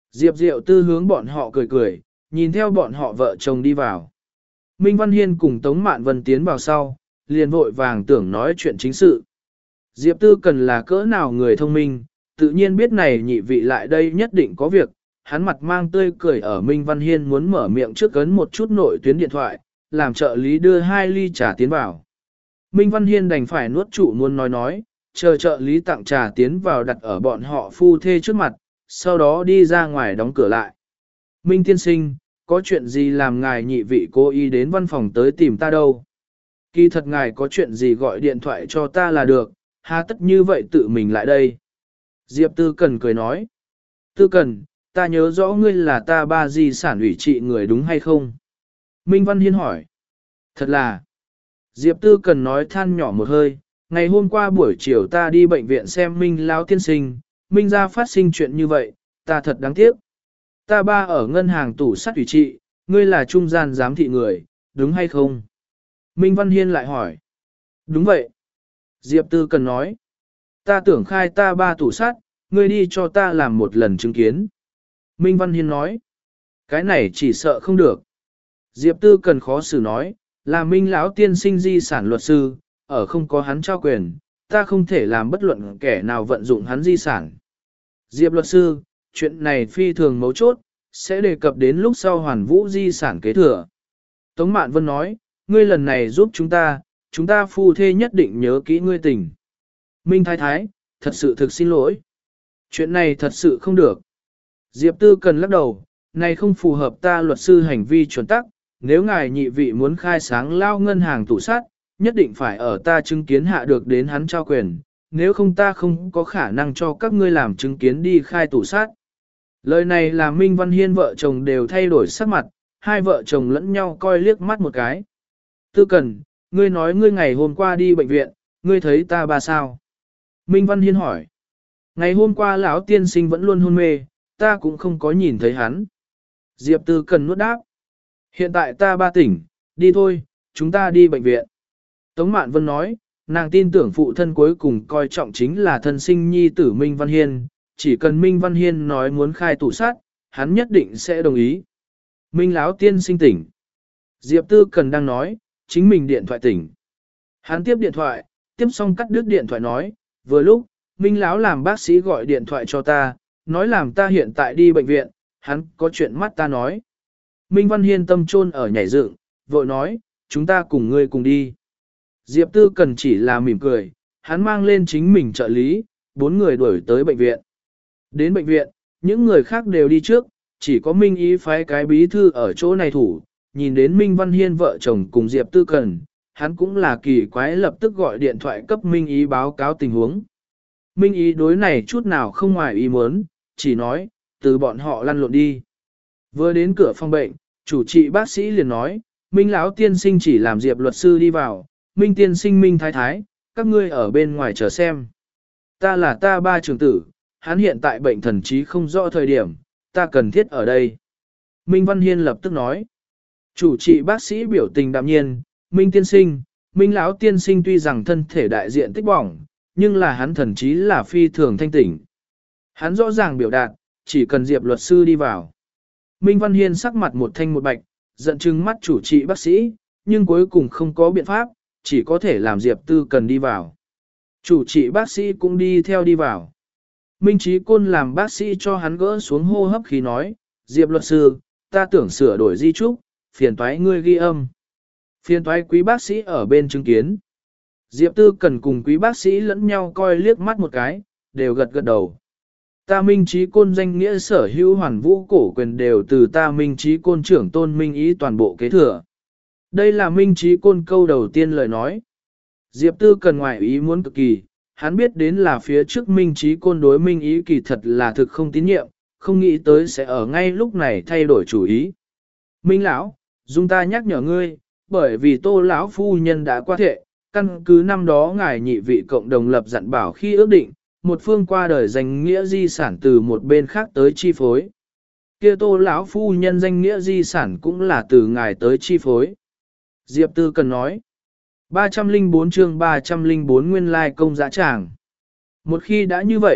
Diệp Diệu Tư hướng bọn họ cười cười, nhìn theo bọn họ vợ chồng đi vào. Minh Văn Hiên cùng Tống Mạn Vân tiến vào sau, liền vội vàng tưởng nói chuyện chính sự. Diệp Tư Cần là cỡ nào người thông minh, tự nhiên biết này nhị vị lại đây nhất định có việc, hắn mặt mang tươi cười ở Minh Văn Hiên muốn mở miệng trước ấn một chút nội tuyến điện thoại, làm trợ lý đưa hai ly trà tiến vào. Minh Văn Hiên đành phải nuốt trụ muốn nói nói, chờ trợ lý tặng trà tiến vào đặt ở bọn họ phu thê trước mặt, sau đó đi ra ngoài đóng cửa lại. Minh tiên sinh, có chuyện gì làm ngài nhị vị cố ý đến văn phòng tới tìm ta đâu? Kỳ thật ngài có chuyện gì gọi điện thoại cho ta là được, hà tất như vậy tự mình lại đây. Diệp Tư Cần cười nói. Tư Cần, ta nhớ rõ ngươi là ta ba di sản ủy trị người đúng hay không? Minh Văn Hiên hỏi. Thật là. Diệp Tư Cần nói than nhỏ một hơi, ngày hôm qua buổi chiều ta đi bệnh viện xem Minh Lão tiên sinh, Minh ra phát sinh chuyện như vậy, ta thật đáng tiếc. Ta ba ở ngân hàng tủ sắt ủy trị, ngươi là trung gian giám thị người, đúng hay không? Minh Văn Hiên lại hỏi. Đúng vậy. Diệp Tư Cần nói. Ta tưởng khai ta ba tủ sắt, ngươi đi cho ta làm một lần chứng kiến. Minh Văn Hiên nói. Cái này chỉ sợ không được. Diệp Tư Cần khó xử nói, là Minh Lão tiên sinh di sản luật sư, ở không có hắn trao quyền, ta không thể làm bất luận kẻ nào vận dụng hắn di sản. Diệp luật sư, chuyện này phi thường mấu chốt, sẽ đề cập đến lúc sau hoàn vũ di sản kế thừa. Tống Mạn Vân nói, ngươi lần này giúp chúng ta, chúng ta phu thê nhất định nhớ kỹ ngươi tình. Minh Thái Thái, thật sự thực xin lỗi. Chuyện này thật sự không được. Diệp Tư Cần lắc đầu, này không phù hợp ta luật sư hành vi chuẩn tắc, nếu ngài nhị vị muốn khai sáng lao ngân hàng tủ sát, nhất định phải ở ta chứng kiến hạ được đến hắn trao quyền, nếu không ta không có khả năng cho các ngươi làm chứng kiến đi khai tủ sát. Lời này là Minh Văn Hiên vợ chồng đều thay đổi sắc mặt, hai vợ chồng lẫn nhau coi liếc mắt một cái. Tư Cần, ngươi nói ngươi ngày hôm qua đi bệnh viện, ngươi thấy ta ba sao? Minh Văn Hiên hỏi. Ngày hôm qua lão tiên sinh vẫn luôn hôn mê, ta cũng không có nhìn thấy hắn. Diệp Tư Cần nuốt đáp. Hiện tại ta ba tỉnh, đi thôi, chúng ta đi bệnh viện. Tống Mạn Vân nói, nàng tin tưởng phụ thân cuối cùng coi trọng chính là thân sinh nhi tử Minh Văn Hiên, chỉ cần Minh Văn Hiên nói muốn khai tủ sát, hắn nhất định sẽ đồng ý. Minh Lão tiên sinh tỉnh. Diệp Tư Cần đang nói, chính mình điện thoại tỉnh. Hắn tiếp điện thoại, tiếp xong cắt đứt điện thoại nói, vừa lúc, Minh Lão làm bác sĩ gọi điện thoại cho ta, nói làm ta hiện tại đi bệnh viện, hắn có chuyện mắt ta nói. Minh Văn Hiên tâm chôn ở nhảy dựng, vội nói, chúng ta cùng ngươi cùng đi. Diệp Tư Cần chỉ là mỉm cười, hắn mang lên chính mình trợ lý, bốn người đuổi tới bệnh viện. Đến bệnh viện, những người khác đều đi trước, chỉ có Minh Ý phái cái bí thư ở chỗ này thủ, nhìn đến Minh Văn Hiên vợ chồng cùng Diệp Tư Cần, hắn cũng là kỳ quái lập tức gọi điện thoại cấp Minh Ý báo cáo tình huống. Minh Ý đối này chút nào không ngoài ý muốn, chỉ nói, từ bọn họ lăn lộn đi. Vừa đến cửa phòng bệnh, chủ trị bác sĩ liền nói, Minh Lão tiên sinh chỉ làm Diệp luật sư đi vào, Minh tiên sinh Minh Thái Thái, các ngươi ở bên ngoài chờ xem. Ta là ta ba trưởng tử, hắn hiện tại bệnh thần trí không rõ thời điểm, ta cần thiết ở đây. Minh Văn Hiên lập tức nói. Chủ trị bác sĩ biểu tình đạm nhiên, Minh tiên sinh, Minh Lão tiên sinh tuy rằng thân thể đại diện tích bỏng, nhưng là hắn thần trí là phi thường thanh tỉnh. Hắn rõ ràng biểu đạt, chỉ cần Diệp luật sư đi vào. Minh Văn Hiên sắc mặt một thanh một bạch, giận chừng mắt chủ trị bác sĩ, nhưng cuối cùng không có biện pháp, chỉ có thể làm Diệp Tư Cần đi vào. Chủ trị bác sĩ cũng đi theo đi vào. Minh Chí Côn làm bác sĩ cho hắn gỡ xuống hô hấp khí nói, Diệp luật sư, ta tưởng sửa đổi di trúc, phiền toái ngươi ghi âm. Phiền toái quý bác sĩ ở bên chứng kiến. Diệp Tư Cần cùng quý bác sĩ lẫn nhau coi liếc mắt một cái, đều gật gật đầu. Ta Minh Chí Côn danh nghĩa sở hữu hoàn vũ cổ quyền đều từ ta Minh Chí Côn trưởng tôn Minh Ý toàn bộ kế thừa. Đây là Minh Chí Côn câu đầu tiên lời nói. Diệp Tư Cần ngoại ý muốn cực kỳ, hắn biết đến là phía trước Minh Chí Côn đối Minh Ý kỳ thật là thực không tín nhiệm, không nghĩ tới sẽ ở ngay lúc này thay đổi chủ ý. Minh lão, dung ta nhắc nhở ngươi, bởi vì Tô lão phu nhân đã qua thệ, căn cứ năm đó ngài nhị vị cộng đồng lập dặn bảo khi ước định, một phương qua đời danh nghĩa di sản từ một bên khác tới chi phối. Kia Tô lão phu nhân danh nghĩa di sản cũng là từ ngài tới chi phối. Diệp Tư Cần nói, ba trăm lẻ bốn chương ba trăm lẻ bốn nguyên lai công giá tràng. Một khi đã như vậy,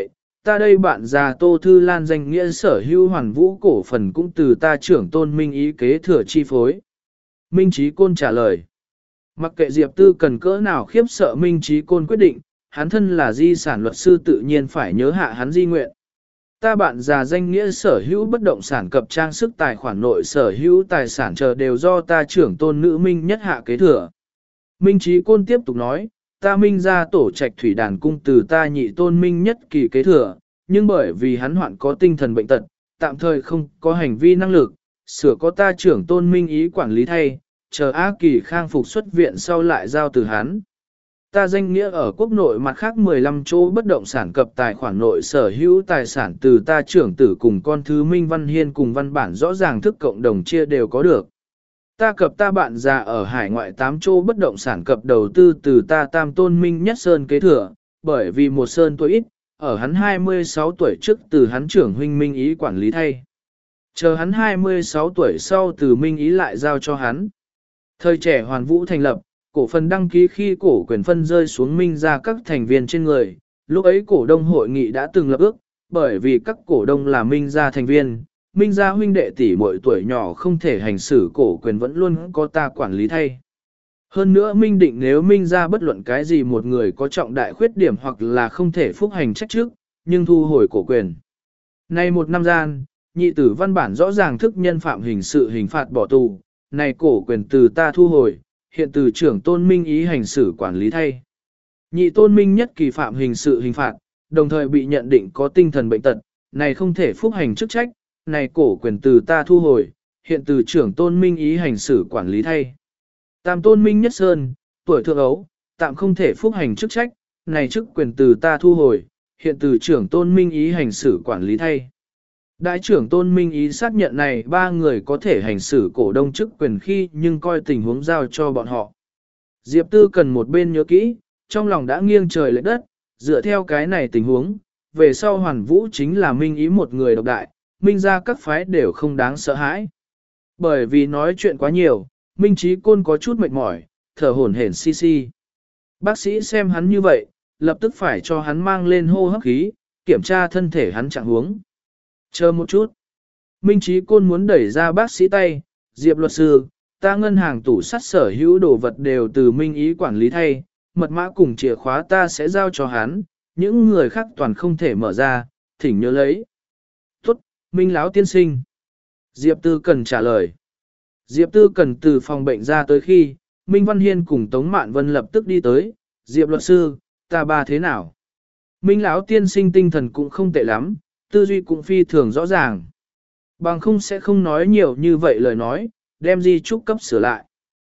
ta đây bạn già Tô Thư Lan danh nghĩa sở hữu hoàn vũ cổ phần cũng từ ta trưởng tôn Minh Ý kế thừa chi phối. Minh Chí Côn trả lời. Mặc kệ Diệp Tư Cần cỡ nào khiếp sợ Minh Chí Côn quyết định, hắn thân là di sản luật sư tự nhiên phải nhớ hạ hắn di nguyện. Ta bạn già danh nghĩa sở hữu bất động sản cập trang sức tài khoản nội sở hữu tài sản chờ đều do ta trưởng tôn nữ Minh nhất hạ kế thừa. Minh Chí Côn tiếp tục nói, ta Minh ra tổ trạch thủy đàn cung từ ta nhị tôn Minh nhất kỳ kế thừa, nhưng bởi vì hắn hoạn có tinh thần bệnh tật, tạm thời không có hành vi năng lực, sửa có ta trưởng tôn Minh Ý quản lý thay, chờ A Kỳ khang phục xuất viện sau lại giao từ hắn. Ta danh nghĩa ở quốc nội mặt khác mười lăm chỗ bất động sản cập tài khoản nội sở hữu tài sản từ ta trưởng tử cùng con thứ Minh Văn Hiên cùng văn bản rõ ràng thức cộng đồng chia đều có được. Ta cập ta bạn già ở hải ngoại tám chỗ bất động sản cập đầu tư từ ta tam tôn Minh Nhất Sơn kế thừa, bởi vì một Sơn tuổi ít, ở hắn hai mươi sáu tuổi trước từ hắn trưởng huynh Minh Ý quản lý thay. Chờ hắn hai mươi sáu tuổi sau từ Minh Ý lại giao cho hắn. Thời trẻ Hoàn Vũ thành lập, cổ phần đăng ký khi cổ quyền phân rơi xuống Minh ra các thành viên trên người, lúc ấy cổ đông hội nghị đã từng lập ước, bởi vì các cổ đông là Minh ra thành viên, Minh gia huynh đệ tỷ mỗi tuổi nhỏ không thể hành xử cổ quyền vẫn luôn có ta quản lý thay. Hơn nữa Minh định nếu Minh gia bất luận cái gì một người có trọng đại khuyết điểm hoặc là không thể phúc hành trách trước, nhưng thu hồi cổ quyền. Nay một năm gian, nhị tử văn bản rõ ràng thức nhân phạm hình sự hình phạt bỏ tù, này cổ quyền từ ta thu hồi, hiện từ trưởng tôn Minh Ý hành xử quản lý thay. Nhị tôn Minh nhất kỳ phạm hình sự hình phạt, đồng thời bị nhận định có tinh thần bệnh tật, này không thể phúc hành chức trách, này cổ quyền từ ta thu hồi, hiện từ trưởng tôn Minh Ý hành xử quản lý thay. Tam tôn Minh Nhất Sơn, tuổi thượng ấu, tạm không thể phúc hành chức trách, này chức quyền từ ta thu hồi, hiện từ trưởng tôn Minh Ý hành xử quản lý thay. Đại trưởng tôn Minh Ý xác nhận này ba người có thể hành xử cổ đông chức quyền khi nhưng coi tình huống giao cho bọn họ. Diệp Tư Cần một bên nhớ kỹ, trong lòng đã nghiêng trời lệch đất, dựa theo cái này tình huống, về sau Hoàn Vũ chính là Minh Ý một người độc đại, Minh ra các phái đều không đáng sợ hãi. Bởi vì nói chuyện quá nhiều, Minh Chí Côn có chút mệt mỏi, thở hổn hển xi xi. Bác sĩ xem hắn như vậy, lập tức phải cho hắn mang lên hô hấp khí, kiểm tra thân thể hắn trạng huống. Chờ một chút. Minh Chí Côn muốn đẩy ra bác sĩ tay, Diệp luật sư, ta ngân hàng tủ sắt sở hữu đồ vật đều từ Minh Ý quản lý thay, mật mã cùng chìa khóa ta sẽ giao cho hắn, những người khác toàn không thể mở ra, thỉnh nhớ lấy. Tốt, Minh Lão tiên sinh. Diệp Tư Cần trả lời. Diệp Tư Cần từ phòng bệnh ra tới khi, Minh Văn Hiên cùng Tống Mạn Vân lập tức đi tới, Diệp luật sư, ta ba thế nào? Minh Lão tiên sinh tinh thần cũng không tệ lắm, tư duy cũng phi thường rõ ràng. Bằng không sẽ không nói nhiều như vậy lời nói, đem di trúc cấp sửa lại.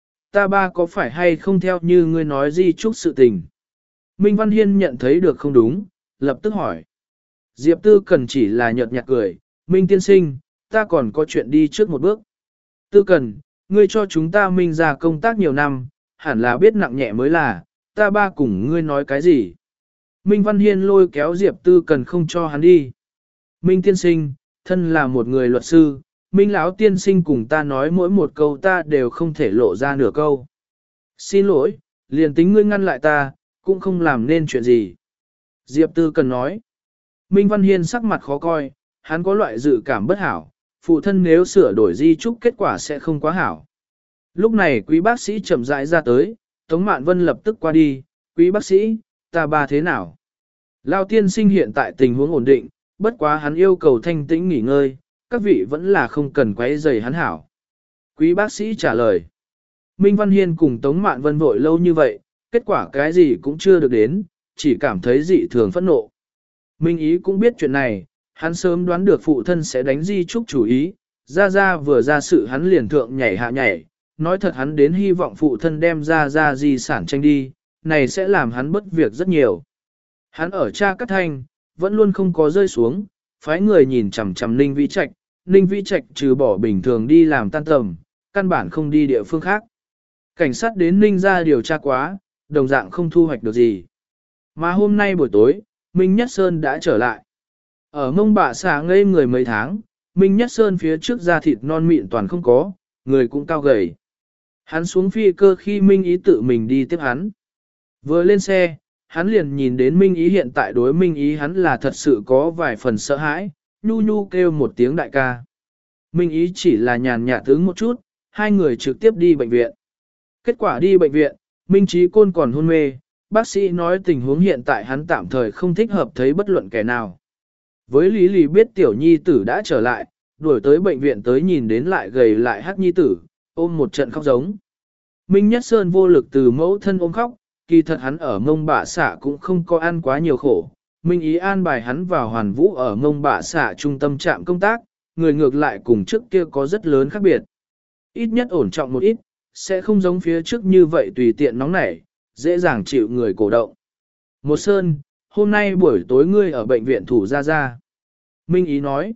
Ta ba có phải hay không theo như ngươi nói di trúc sự tình? Minh Văn Hiên nhận thấy được không đúng, lập tức hỏi. Diệp Tư Cần chỉ là nhợt nhạt cười, Minh tiên sinh, ta còn có chuyện đi trước một bước. Tư Cần, ngươi cho chúng ta Minh ra công tác nhiều năm, hẳn là biết nặng nhẹ mới là, ta ba cùng ngươi nói cái gì? Minh Văn Hiên lôi kéo Diệp Tư Cần không cho hắn đi. Minh tiên sinh, thân là một người luật sư, Minh lão tiên sinh cùng ta nói mỗi một câu ta đều không thể lộ ra nửa câu. Xin lỗi, liền tính ngươi ngăn lại ta, cũng không làm nên chuyện gì. Diệp Tư Cần nói. Minh Văn Hiên sắc mặt khó coi, hắn có loại dự cảm bất hảo, phụ thân nếu sửa đổi di trúc kết quả sẽ không quá hảo. Lúc này quý bác sĩ chậm rãi ra tới, Tống Mạn Vân lập tức qua đi, quý bác sĩ, ta ba thế nào? Lao tiên sinh hiện tại tình huống ổn định, bất quá hắn yêu cầu thanh tĩnh nghỉ ngơi, các vị vẫn là không cần quấy rầy hắn hảo. Quý bác sĩ trả lời. Minh Văn Hiên cùng Tống Mạn Vân vội lâu như vậy, kết quả cái gì cũng chưa được đến, chỉ cảm thấy dị thường phẫn nộ. Minh Ý cũng biết chuyện này, hắn sớm đoán được phụ thân sẽ đánh di trúc chủ ý, ra ra vừa ra sự hắn liền thượng nhảy hạ nhảy, nói thật hắn đến hy vọng phụ thân đem ra ra di sản tranh đi, này sẽ làm hắn bất việc rất nhiều. Hắn ở cha cắt thanh, vẫn luôn không có rơi xuống, phái người nhìn chằm chằm Ninh Vĩ Trạch, Ninh Vĩ Trạch trừ bỏ bình thường đi làm tan tầm, căn bản không đi địa phương khác. Cảnh sát đến Ninh ra điều tra quá, đồng dạng không thu hoạch được gì. Mà hôm nay buổi tối, Minh Nhất Sơn đã trở lại. Ở mông bạ xà ngây người mấy tháng, Minh Nhất Sơn phía trước da thịt non mịn toàn không có, người cũng cao gầy. Hắn xuống phi cơ khi Minh Ý tự mình đi tiếp hắn. Vừa lên xe, hắn liền nhìn đến Minh Ý hiện tại đối Minh Ý hắn là thật sự có vài phần sợ hãi, nhu nhu kêu một tiếng đại ca. Minh Ý chỉ là nhàn nhạt ứng một chút, hai người trực tiếp đi bệnh viện. Kết quả đi bệnh viện, Minh Trí Côn còn hôn mê, bác sĩ nói tình huống hiện tại hắn tạm thời không thích hợp thấy bất luận kẻ nào. Với Lý Lì biết tiểu nhi tử đã trở lại, đuổi tới bệnh viện tới nhìn đến lại gầy lại hắc nhi tử, ôm một trận khóc giống. Minh Nhất Sơn vô lực từ mẫu thân ôm khóc, kỳ thật hắn ở mông bạ xạ cũng không có ăn quá nhiều khổ. Minh Ý an bài hắn vào hoàn vũ ở mông bạ xạ trung tâm trạm công tác, người ngược lại cùng trước kia có rất lớn khác biệt. Ít nhất ổn trọng một ít, sẽ không giống phía trước như vậy tùy tiện nóng nảy, dễ dàng chịu người cổ động. Một Sơn, hôm nay buổi tối ngươi ở bệnh viện thủ ra ra. Minh Ý nói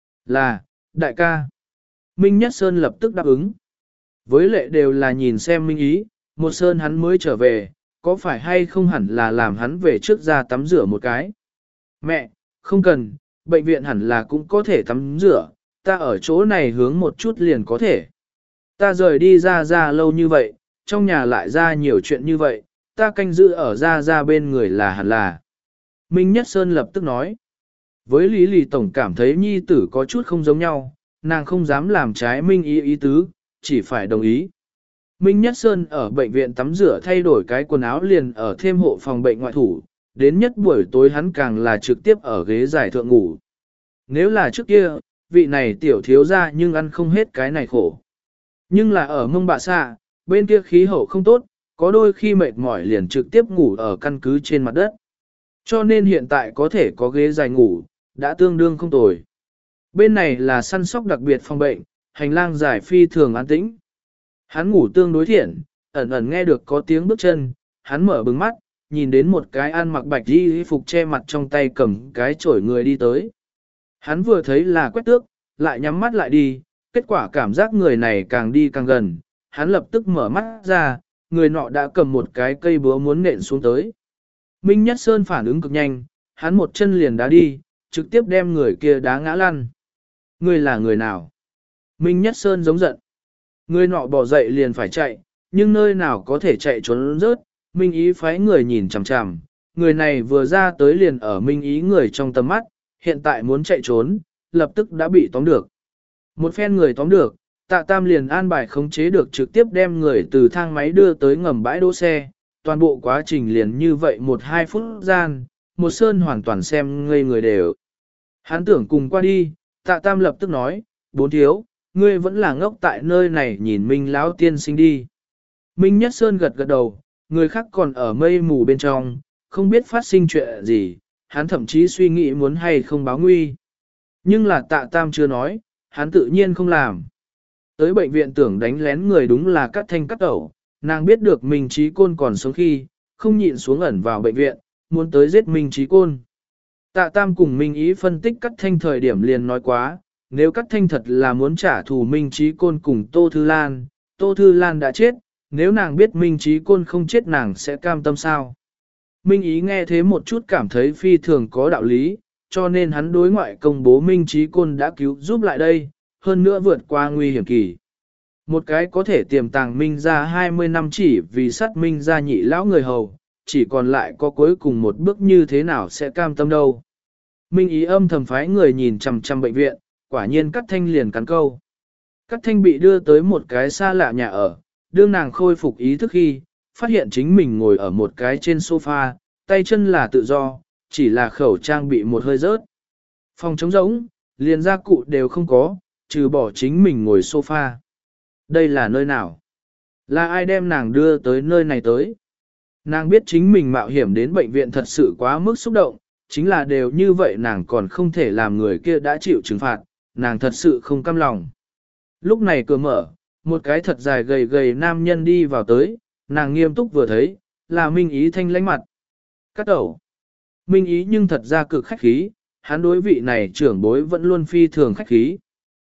là, đại ca. Minh Nhất Sơn lập tức đáp ứng. Với lệ đều là nhìn xem Minh Ý, Một Sơn hắn mới trở về, có phải hay không hẳn là làm hắn về trước ra tắm rửa một cái. Mẹ, không cần, bệnh viện hẳn là cũng có thể tắm rửa, ta ở chỗ này hướng một chút liền có thể. Ta rời đi ra ra lâu như vậy, trong nhà lại ra nhiều chuyện như vậy, ta canh giữ ở ra ra bên người là hẳn là. Minh Nhất Sơn lập tức nói. Với Lý Lì Tổng cảm thấy nhi tử có chút không giống nhau, nàng không dám làm trái Minh Ý ý tứ, chỉ phải đồng ý. Minh Nhất Sơn ở bệnh viện tắm rửa thay đổi cái quần áo liền ở thêm hộ phòng bệnh ngoại thủ, đến nhất buổi tối hắn càng là trực tiếp ở ghế giải thượng ngủ. Nếu là trước kia, vị này tiểu thiếu ra nhưng ăn không hết cái này khổ. Nhưng là ở mông bạ xạ, bên kia khí hậu không tốt, có đôi khi mệt mỏi liền trực tiếp ngủ ở căn cứ trên mặt đất. Cho nên hiện tại có thể có ghế dài ngủ, đã tương đương không tồi. Bên này là săn sóc đặc biệt phòng bệnh, hành lang dài phi thường an tĩnh. Hắn ngủ tương đối thiện, ẩn ẩn nghe được có tiếng bước chân, hắn mở bừng mắt, nhìn đến một cái ăn mặc bạch y phục che mặt trong tay cầm cái chổi người đi tới. Hắn vừa thấy là Quét Tước, lại nhắm mắt lại đi, kết quả cảm giác người này càng đi càng gần, hắn lập tức mở mắt ra, người nọ đã cầm một cái cây búa muốn nện xuống tới. Minh Nhất Sơn phản ứng cực nhanh, hắn một chân liền đá đi, trực tiếp đem người kia đá ngã lăn. Ngươi là người nào? Minh Nhất Sơn giống giận. Người nọ bỏ dậy liền phải chạy, nhưng nơi nào có thể chạy trốn rớt, Minh Ý phái người nhìn chằm chằm, người này vừa ra tới liền ở Minh Ý người trong tầm mắt, hiện tại muốn chạy trốn, lập tức đã bị tóm được. Một phen người tóm được, Tạ Tam liền an bài khống chế được trực tiếp đem người từ thang máy đưa tới ngầm bãi đỗ xe, toàn bộ quá trình liền như vậy một hai phút gian, Một Sơn hoàn toàn xem ngây người đều. Hắn tưởng cùng qua đi, Tạ Tam lập tức nói, bốn thiếu, ngươi vẫn là ngốc tại nơi này nhìn Minh lão tiên sinh đi. Minh Nhất Sơn gật gật đầu, người khác còn ở mây mù bên trong, không biết phát sinh chuyện gì, hắn thậm chí suy nghĩ muốn hay không báo nguy. Nhưng là Tạ Tam chưa nói, hắn tự nhiên không làm. Tới bệnh viện tưởng đánh lén người đúng là Cát Thanh Cát Tẩu, nàng biết được Minh Trí Côn còn sống khi, không nhịn xuống ẩn vào bệnh viện, muốn tới giết Minh Trí Côn. Tạ Tam cùng Minh Ý phân tích Cát Thanh thời điểm liền nói quá, nếu Cát Thanh thật là muốn trả thù Minh Trí Côn cùng Tô Thư Lan, Tô Thư Lan đã chết, nếu nàng biết Minh Trí Côn không chết nàng sẽ cam tâm sao. Minh Ý nghe thế một chút cảm thấy phi thường có đạo lý, cho nên hắn đối ngoại công bố Minh Trí Côn đã cứu giúp lại đây, hơn nữa vượt qua nguy hiểm kỳ. Một cái có thể tiềm tàng Minh ra hai mươi năm chỉ vì sát Minh ra nhị lão người hầu, chỉ còn lại có cuối cùng một bước như thế nào sẽ cam tâm đâu. Minh Ý âm thầm phái người nhìn chằm chằm bệnh viện, quả nhiên Cát Thanh liền cắn câu. Cát Thanh bị đưa tới một cái xa lạ nhà ở, đương nàng khôi phục ý thức khi, phát hiện chính mình ngồi ở một cái trên sofa, tay chân là tự do, chỉ là khẩu trang bị một hơi rớt. Phòng trống rỗng, liền gia cụ đều không có, trừ bỏ chính mình ngồi sofa. Đây là nơi nào? Là ai đem nàng đưa tới nơi này tới? Nàng biết chính mình mạo hiểm đến bệnh viện thật sự quá mức xúc động, chính là đều như vậy nàng còn không thể làm người kia đã chịu trừng phạt, nàng thật sự không cam lòng. Lúc này cửa mở, một cái thật dài gầy gầy nam nhân đi vào tới, nàng nghiêm túc vừa thấy, là Minh Ý thanh lãnh mặt. Cát Tẩu. Minh Ý nhưng thật ra cực khách khí, hắn đối vị này trưởng bối vẫn luôn phi thường khách khí.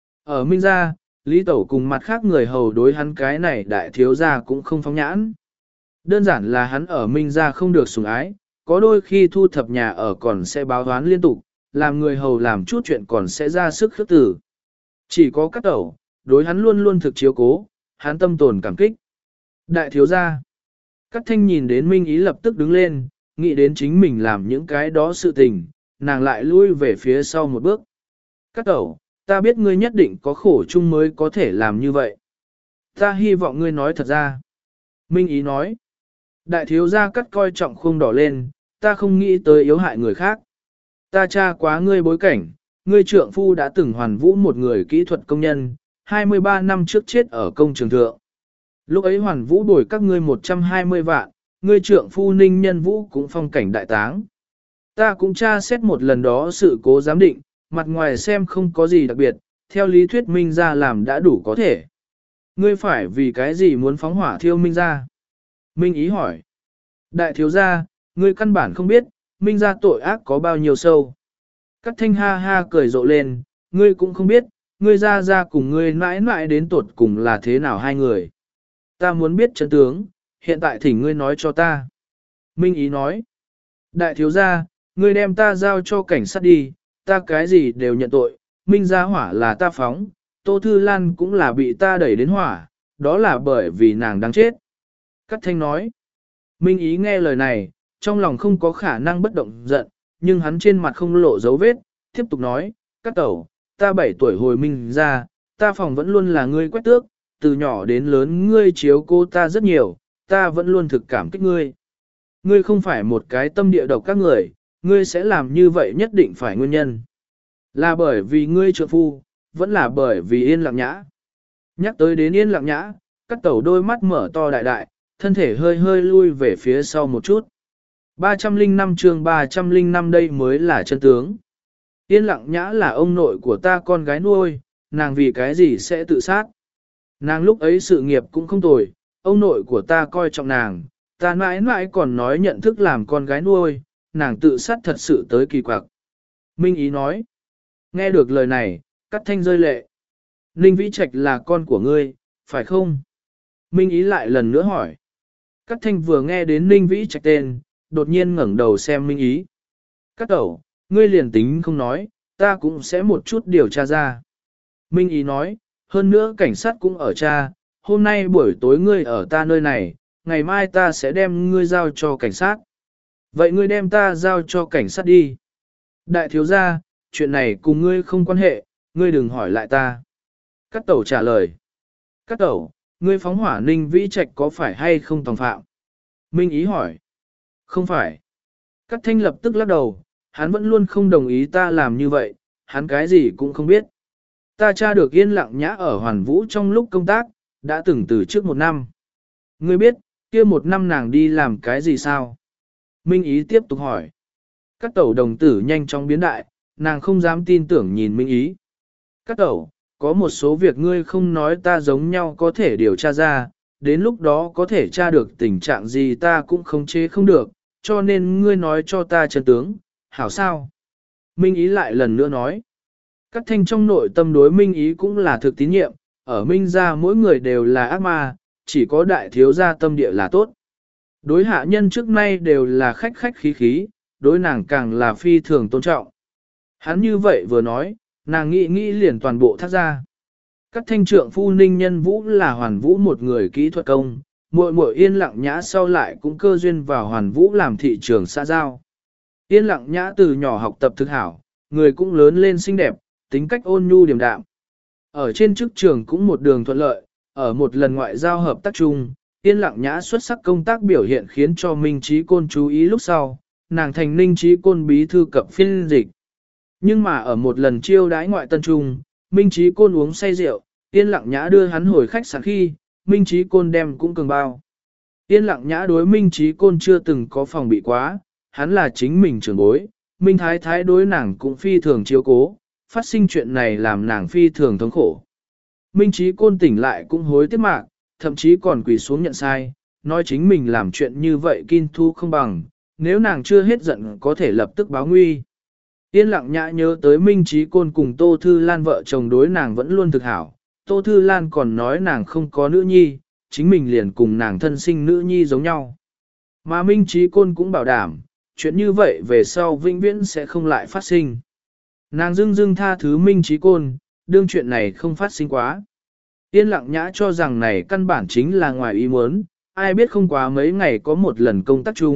Ở Minh gia, Lý Tẩu cùng mặt khác người hầu đối hắn cái này đại thiếu gia cũng không phóng nhãn. Đơn giản là hắn ở Minh gia không được sủng ái, có đôi khi thu thập nhà ở còn sẽ báo oán liên tục, làm người hầu làm chút chuyện còn sẽ ra sức khước tử. Chỉ có Cát Tẩu, đối hắn luôn luôn thực chiếu cố, hắn tâm tồn cảm kích. Đại thiếu gia. Cát Thanh nhìn đến Minh Ý lập tức đứng lên, nghĩ đến chính mình làm những cái đó sự tình, nàng lại lui về phía sau một bước. Các tẩu, ta biết ngươi nhất định có khổ chung mới có thể làm như vậy. Ta hy vọng ngươi nói thật ra. Minh Ý nói, đại thiếu gia cắt coi trọng khuôn đỏ lên, ta không nghĩ tới yếu hại người khác. Ta tra quá ngươi bối cảnh, ngươi trượng phu đã từng hoàn vũ một người kỹ thuật công nhân, hai mươi ba năm trước chết ở công trường thượng. Lúc ấy hoàn vũ đổi các ngươi một trăm hai mươi vạn, ngươi trượng phu ninh nhân vũ cũng phong cảnh đại táng. Ta cũng tra xét một lần đó sự cố giám định, mặt ngoài xem không có gì đặc biệt, theo lý thuyết Minh ra làm đã đủ có thể. Ngươi phải vì cái gì muốn phóng hỏa thiêu Minh ra? Minh Ý hỏi. Đại thiếu gia, ngươi căn bản không biết, Minh ra tội ác có bao nhiêu sâu. Cát thanh ha ha cười rộ lên, ngươi cũng không biết, ngươi ra ra cùng ngươi mãi mãi đến tuột cùng là thế nào hai người. Ta muốn biết chân tướng, hiện tại thỉnh ngươi nói cho ta. Minh Ý nói. Đại thiếu gia, ngươi đem ta giao cho cảnh sát đi, ta cái gì đều nhận tội, Minh ra hỏa là ta phóng, Tô Thư Lan cũng là bị ta đẩy đến hỏa, đó là bởi vì nàng đang chết. Cát thanh nói. Minh Ý nghe lời này, trong lòng không có khả năng bất động giận, nhưng hắn trên mặt không lộ dấu vết, tiếp tục nói, Cát tẩu, ta bảy tuổi hồi Minh ra, ta phòng vẫn luôn là ngươi quét tước, từ nhỏ đến lớn ngươi chiếu cô ta rất nhiều, ta vẫn luôn thực cảm kích ngươi. Ngươi không phải một cái tâm địa độc các người, ngươi sẽ làm như vậy nhất định phải nguyên nhân. Là bởi vì ngươi trượng phu, vẫn là bởi vì Yên Lặng Nhã. Nhắc tới đến Yên Lặng Nhã, Cát tẩu đôi mắt mở to đại đại, thân thể hơi hơi lui về phía sau một chút. ba trăm lẻ năm chương ba trăm lẻ năm đây mới là chân tướng. Yên Lặng Nhã là ông nội của ta con gái nuôi, nàng vì cái gì sẽ tự sát. Nàng lúc ấy sự nghiệp cũng không tồi, ông nội của ta coi trọng nàng, ta mãi mãi còn nói nhận thức làm con gái nuôi, nàng tự sát thật sự tới kỳ quặc. Minh Ý nói, nghe được lời này, Cát thanh rơi lệ. Ninh Vĩ Trạch là con của ngươi, phải không? Minh Ý lại lần nữa hỏi. Cát thanh vừa nghe đến Ninh Vĩ Trạch tên, đột nhiên ngẩng đầu xem Minh Ý. Cát tẩu, ngươi liền tính không nói, ta cũng sẽ một chút điều tra ra. Minh Ý nói, hơn nữa cảnh sát cũng ở tra, hôm nay buổi tối ngươi ở ta nơi này, ngày mai ta sẽ đem ngươi giao cho cảnh sát. Vậy ngươi đem ta giao cho cảnh sát đi. Đại thiếu gia, chuyện này cùng ngươi không quan hệ, ngươi đừng hỏi lại ta. Cát tẩu trả lời. Cát tẩu, ngươi phóng hỏa Ninh Vĩ Trạch có phải hay không tòng phạm? Minh Ý hỏi. Không phải. Cát thanh lập tức lắc đầu, hắn vẫn luôn không đồng ý ta làm như vậy, hắn cái gì cũng không biết. Ta tra được Yên Lặng Nhã ở Hoàn Vũ trong lúc công tác, đã từng từ trước một năm. Ngươi biết, kia một năm nàng đi làm cái gì sao? Minh Ý tiếp tục hỏi. Các tẩu đồng tử nhanh chóng biến đại, nàng không dám tin tưởng nhìn Minh Ý. Các tẩu, có một số việc ngươi không nói ta giống nhau có thể điều tra ra, đến lúc đó có thể tra được tình trạng gì ta cũng khống chế không được, cho nên ngươi nói cho ta chân tướng, hảo sao? Minh Ý lại lần nữa nói. Các thanh trong nội tâm đối Minh Ý cũng là thực tín nhiệm, ở Minh gia mỗi người đều là ác ma, chỉ có đại thiếu gia tâm địa là tốt. Đối hạ nhân trước nay đều là khách khách khí khí, đối nàng càng là phi thường tôn trọng. Hắn như vậy vừa nói, nàng nghĩ nghĩ liền toàn bộ thác ra. Các thanh trượng phu Ninh Nhân Vũ là Hoàn Vũ một người kỹ thuật công, muội muội Yên Lặng Nhã sau lại cũng cơ duyên vào Hoàn Vũ làm thị trường xã giao. Yên Lặng Nhã từ nhỏ học tập thực hảo, người cũng lớn lên xinh đẹp, tính cách ôn nhu điềm đạm. Ở trên chức trường cũng một đường thuận lợi, ở một lần ngoại giao hợp tác chung, Yên Lặng Nhã xuất sắc công tác biểu hiện khiến cho Minh Trí Côn chú ý lúc sau, nàng thành Ninh Trí Côn bí thư cập phiên dịch. Nhưng mà ở một lần chiêu đãi ngoại tân trung, Minh Trí Côn uống say rượu, Yên Lặng Nhã đưa hắn hồi khách sạn khi, Minh Trí Côn đem cũng cường bao. Yên Lặng Nhã đối Minh Trí Côn chưa từng có phòng bị quá, hắn là chính mình trưởng bối, Minh Thái Thái đối nàng cũng phi thường chiếu cố, phát sinh chuyện này làm nàng phi thường thống khổ. Minh Trí Côn tỉnh lại cũng hối tiếc mạc, thậm chí còn quỳ xuống nhận sai, nói chính mình làm chuyện như vậy kin thu không bằng, nếu nàng chưa hết giận có thể lập tức báo nguy. Yên Lặng Nhã nhớ tới Minh Trí Côn cùng Tô Thư Lan vợ chồng đối nàng vẫn luôn thực hảo, Tô Thư Lan còn nói nàng không có nữ nhi, chính mình liền cùng nàng thân sinh nữ nhi giống nhau. Mà Minh Trí Côn cũng bảo đảm, chuyện như vậy về sau vĩnh viễn sẽ không lại phát sinh. Nàng dưng dưng tha thứ Minh Trí Côn, đương chuyện này không phát sinh quá. Yên Lặng Nhã cho rằng này căn bản chính là ngoài ý muốn, ai biết không quá mấy ngày có một lần công tác chung,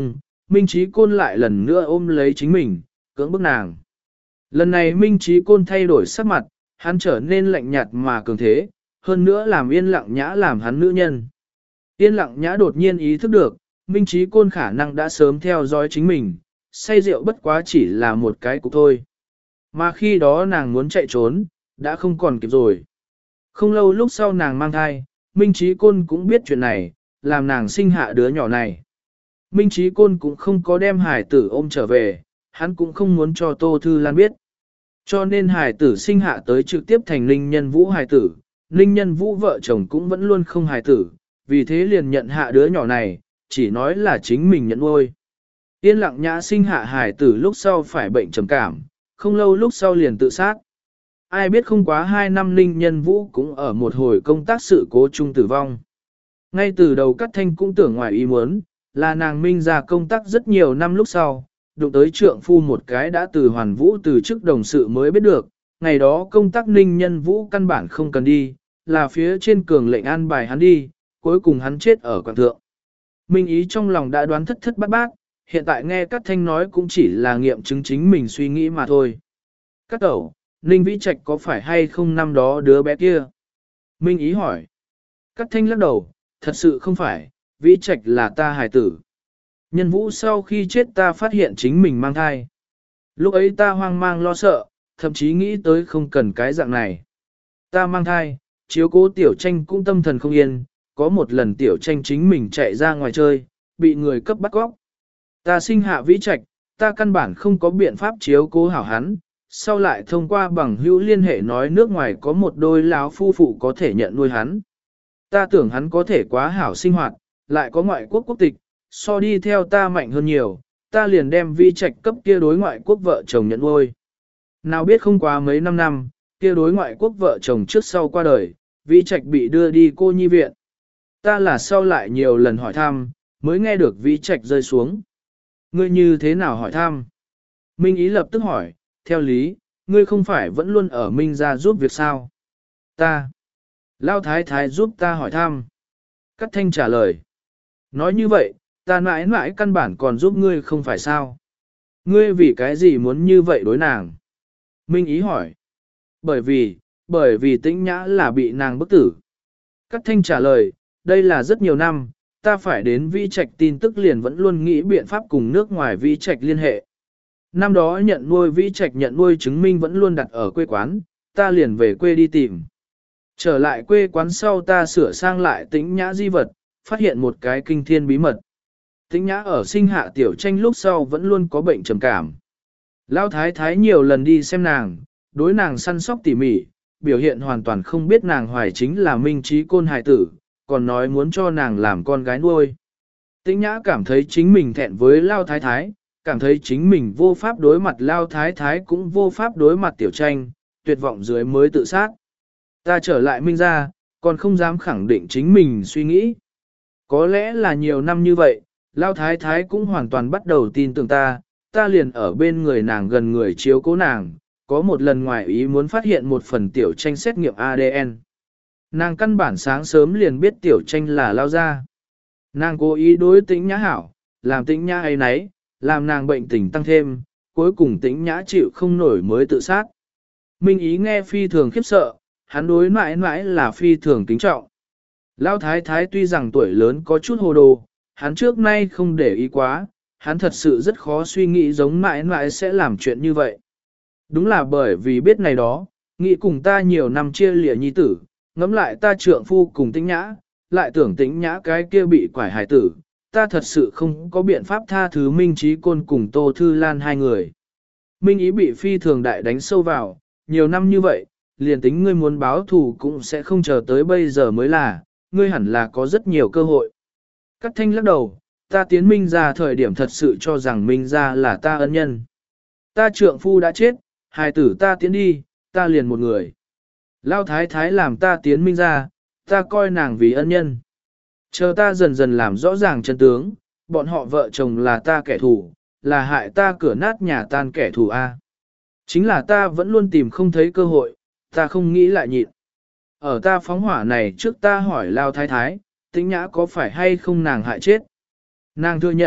Minh Trí Côn lại lần nữa ôm lấy chính mình, cưỡng bức nàng. Lần này Minh Trí Côn thay đổi sắc mặt, hắn trở nên lạnh nhạt mà cường thế, hơn nữa làm yên lặng nhã làm hắn nữ nhân. Yên lặng nhã đột nhiên ý thức được, Minh Trí Côn khả năng đã sớm theo dõi chính mình, say rượu bất quá chỉ là một cái cục thôi. Mà khi đó nàng muốn chạy trốn, đã không còn kịp rồi. Không lâu lúc sau nàng mang thai, Minh Trí Côn cũng biết chuyện này, làm nàng sinh hạ đứa nhỏ này. Minh Trí Côn cũng không có đem hải tử ôm trở về, hắn cũng không muốn cho Tô Thư Lan biết. Cho nên hải tử sinh hạ tới trực tiếp thành Ninh Nhân Vũ hải tử, Ninh Nhân Vũ vợ chồng cũng vẫn luôn không hải tử, vì thế liền nhận hạ đứa nhỏ này, chỉ nói là chính mình nhận nuôi. Yên lặng nhã sinh hạ hải tử lúc sau phải bệnh trầm cảm, không lâu lúc sau liền tự sát. Ai biết không quá hai năm Ninh Nhân Vũ cũng ở một hồi công tác sự cố chung tử vong. Ngay từ đầu Cát Thanh cũng tưởng ngoài ý muốn, là nàng Minh ra công tác rất nhiều năm lúc sau, đụng tới trượng phu một cái đã từ Hoàn Vũ từ chức đồng sự mới biết được, ngày đó công tác Ninh Nhân Vũ căn bản không cần đi, là phía trên cường lệnh an bài hắn đi, cuối cùng hắn chết ở quảng thượng. Minh ý trong lòng đã đoán thất thất bát bát, hiện tại nghe Cát Thanh nói cũng chỉ là nghiệm chứng chính mình suy nghĩ mà thôi. Cát tẩu, Ninh Vĩ Trạch có phải hay không năm đó đứa bé kia? Minh ý hỏi. Cát Thanh lắc đầu, thật sự không phải, Vĩ Trạch là ta hài tử. Nhân Vũ sau khi chết ta phát hiện chính mình mang thai. Lúc ấy ta hoang mang lo sợ, thậm chí nghĩ tới không cần cái dạng này. Ta mang thai, chiếu cố Tiểu Tranh cũng tâm thần không yên, có một lần Tiểu Tranh chính mình chạy ra ngoài chơi, bị người cấp bắt cóc. Ta sinh hạ Vĩ Trạch, ta căn bản không có biện pháp chiếu cố hảo hắn, sau lại thông qua bằng hữu liên hệ nói nước ngoài có một đôi láo phu phụ có thể nhận nuôi hắn. Ta tưởng hắn có thể quá hảo sinh hoạt, lại có ngoại quốc quốc tịch, so đi theo ta mạnh hơn nhiều, ta liền đem Vi Trạch cấp kia đối ngoại quốc vợ chồng nhận nuôi. Nào biết không quá mấy năm năm, kia đối ngoại quốc vợ chồng trước sau qua đời, Vi Trạch bị đưa đi cô nhi viện. Ta là sau lại nhiều lần hỏi thăm, mới nghe được Vi Trạch rơi xuống. Ngươi như thế nào hỏi thăm? Minh ý lập tức hỏi, theo lý, ngươi không phải vẫn luôn ở Minh gia giúp việc sao? Ta. Lao thái thái giúp ta hỏi thăm. Cát Thanh trả lời. Nói như vậy, ta mãi mãi căn bản còn giúp ngươi không phải sao? Ngươi vì cái gì muốn như vậy đối nàng? Minh ý hỏi. Bởi vì, bởi vì Tĩnh Nhã là bị nàng bức tử. Cát Thanh trả lời, đây là rất nhiều năm, ta phải đến Vi Trạch tin tức liền vẫn luôn nghĩ biện pháp cùng nước ngoài Vi Trạch liên hệ. Năm đó nhận nuôi Vi Trạch nhận nuôi chứng minh vẫn luôn đặt ở quê quán, ta liền về quê đi tìm. Trở lại quê quán sau ta sửa sang lại Tĩnh Nhã di vật, phát hiện một cái kinh thiên bí mật. Tĩnh Nhã ở sinh hạ Tiểu Tranh lúc sau vẫn luôn có bệnh trầm cảm. Lão thái thái nhiều lần đi xem nàng, đối nàng săn sóc tỉ mỉ, biểu hiện hoàn toàn không biết nàng hoài chính là Minh Trí Côn hài tử, còn nói muốn cho nàng làm con gái nuôi. Tĩnh Nhã cảm thấy chính mình thẹn với Lão thái thái, cảm thấy chính mình vô pháp đối mặt Lão thái thái cũng vô pháp đối mặt Tiểu Tranh, tuyệt vọng dưới mới tự sát. Ta trở lại Minh gia, còn không dám khẳng định chính mình suy nghĩ. Có lẽ là nhiều năm như vậy, Lão thái thái cũng hoàn toàn bắt đầu tin tưởng ta, ta liền ở bên người nàng gần người chiếu cố nàng, có một lần ngoài ý muốn phát hiện một phần Tiểu Tranh xét nghiệm a đê en. Nàng căn bản sáng sớm liền biết Tiểu Tranh là Lao gia. Nàng cố ý đối Tĩnh Nhã hảo, làm Tĩnh Nhã ấy nấy, làm nàng bệnh tình tăng thêm, cuối cùng Tĩnh Nhã chịu không nổi mới tự sát. Minh ý nghe phi thường khiếp sợ, hắn đối mãi mãi là phi thường kính trọng. Lão thái thái tuy rằng tuổi lớn có chút hồ đồ, hắn trước nay không để ý quá, hắn thật sự rất khó suy nghĩ giống mãi mãi sẽ làm chuyện như vậy. Đúng là bởi vì biết này đó, nghĩ cùng ta nhiều năm chia lìa nhi tử, ngẫm lại ta trượng phu cùng Tĩnh Nhã, lại tưởng Tĩnh Nhã cái kia bị quải hài tử, ta thật sự không có biện pháp tha thứ Minh Trí Côn cùng Tô Thư Lan hai người. Minh ý bị phi thường đại đánh sâu vào, nhiều năm như vậy, liền tính ngươi muốn báo thù cũng sẽ không chờ tới bây giờ mới là, ngươi hẳn là có rất nhiều cơ hội. Cát Thanh lắc đầu, ta tiến Minh ra thời điểm thật sự cho rằng Minh ra là ta ân nhân. Ta trượng phu đã chết, hài tử ta tiến đi, ta liền một người. Lao thái thái làm ta tiến Minh ra, ta coi nàng vì ân nhân. Chờ ta dần dần làm rõ ràng chân tướng, bọn họ vợ chồng là ta kẻ thù, là hại ta cửa nát nhà tan kẻ thù A. Chính là ta vẫn luôn tìm không thấy cơ hội, ta không nghĩ lại nhịn. Ở ta phóng hỏa này trước ta hỏi Lao thái thái, Tĩnh Nhã có phải hay không nàng hại chết. Nàng thừa nhận,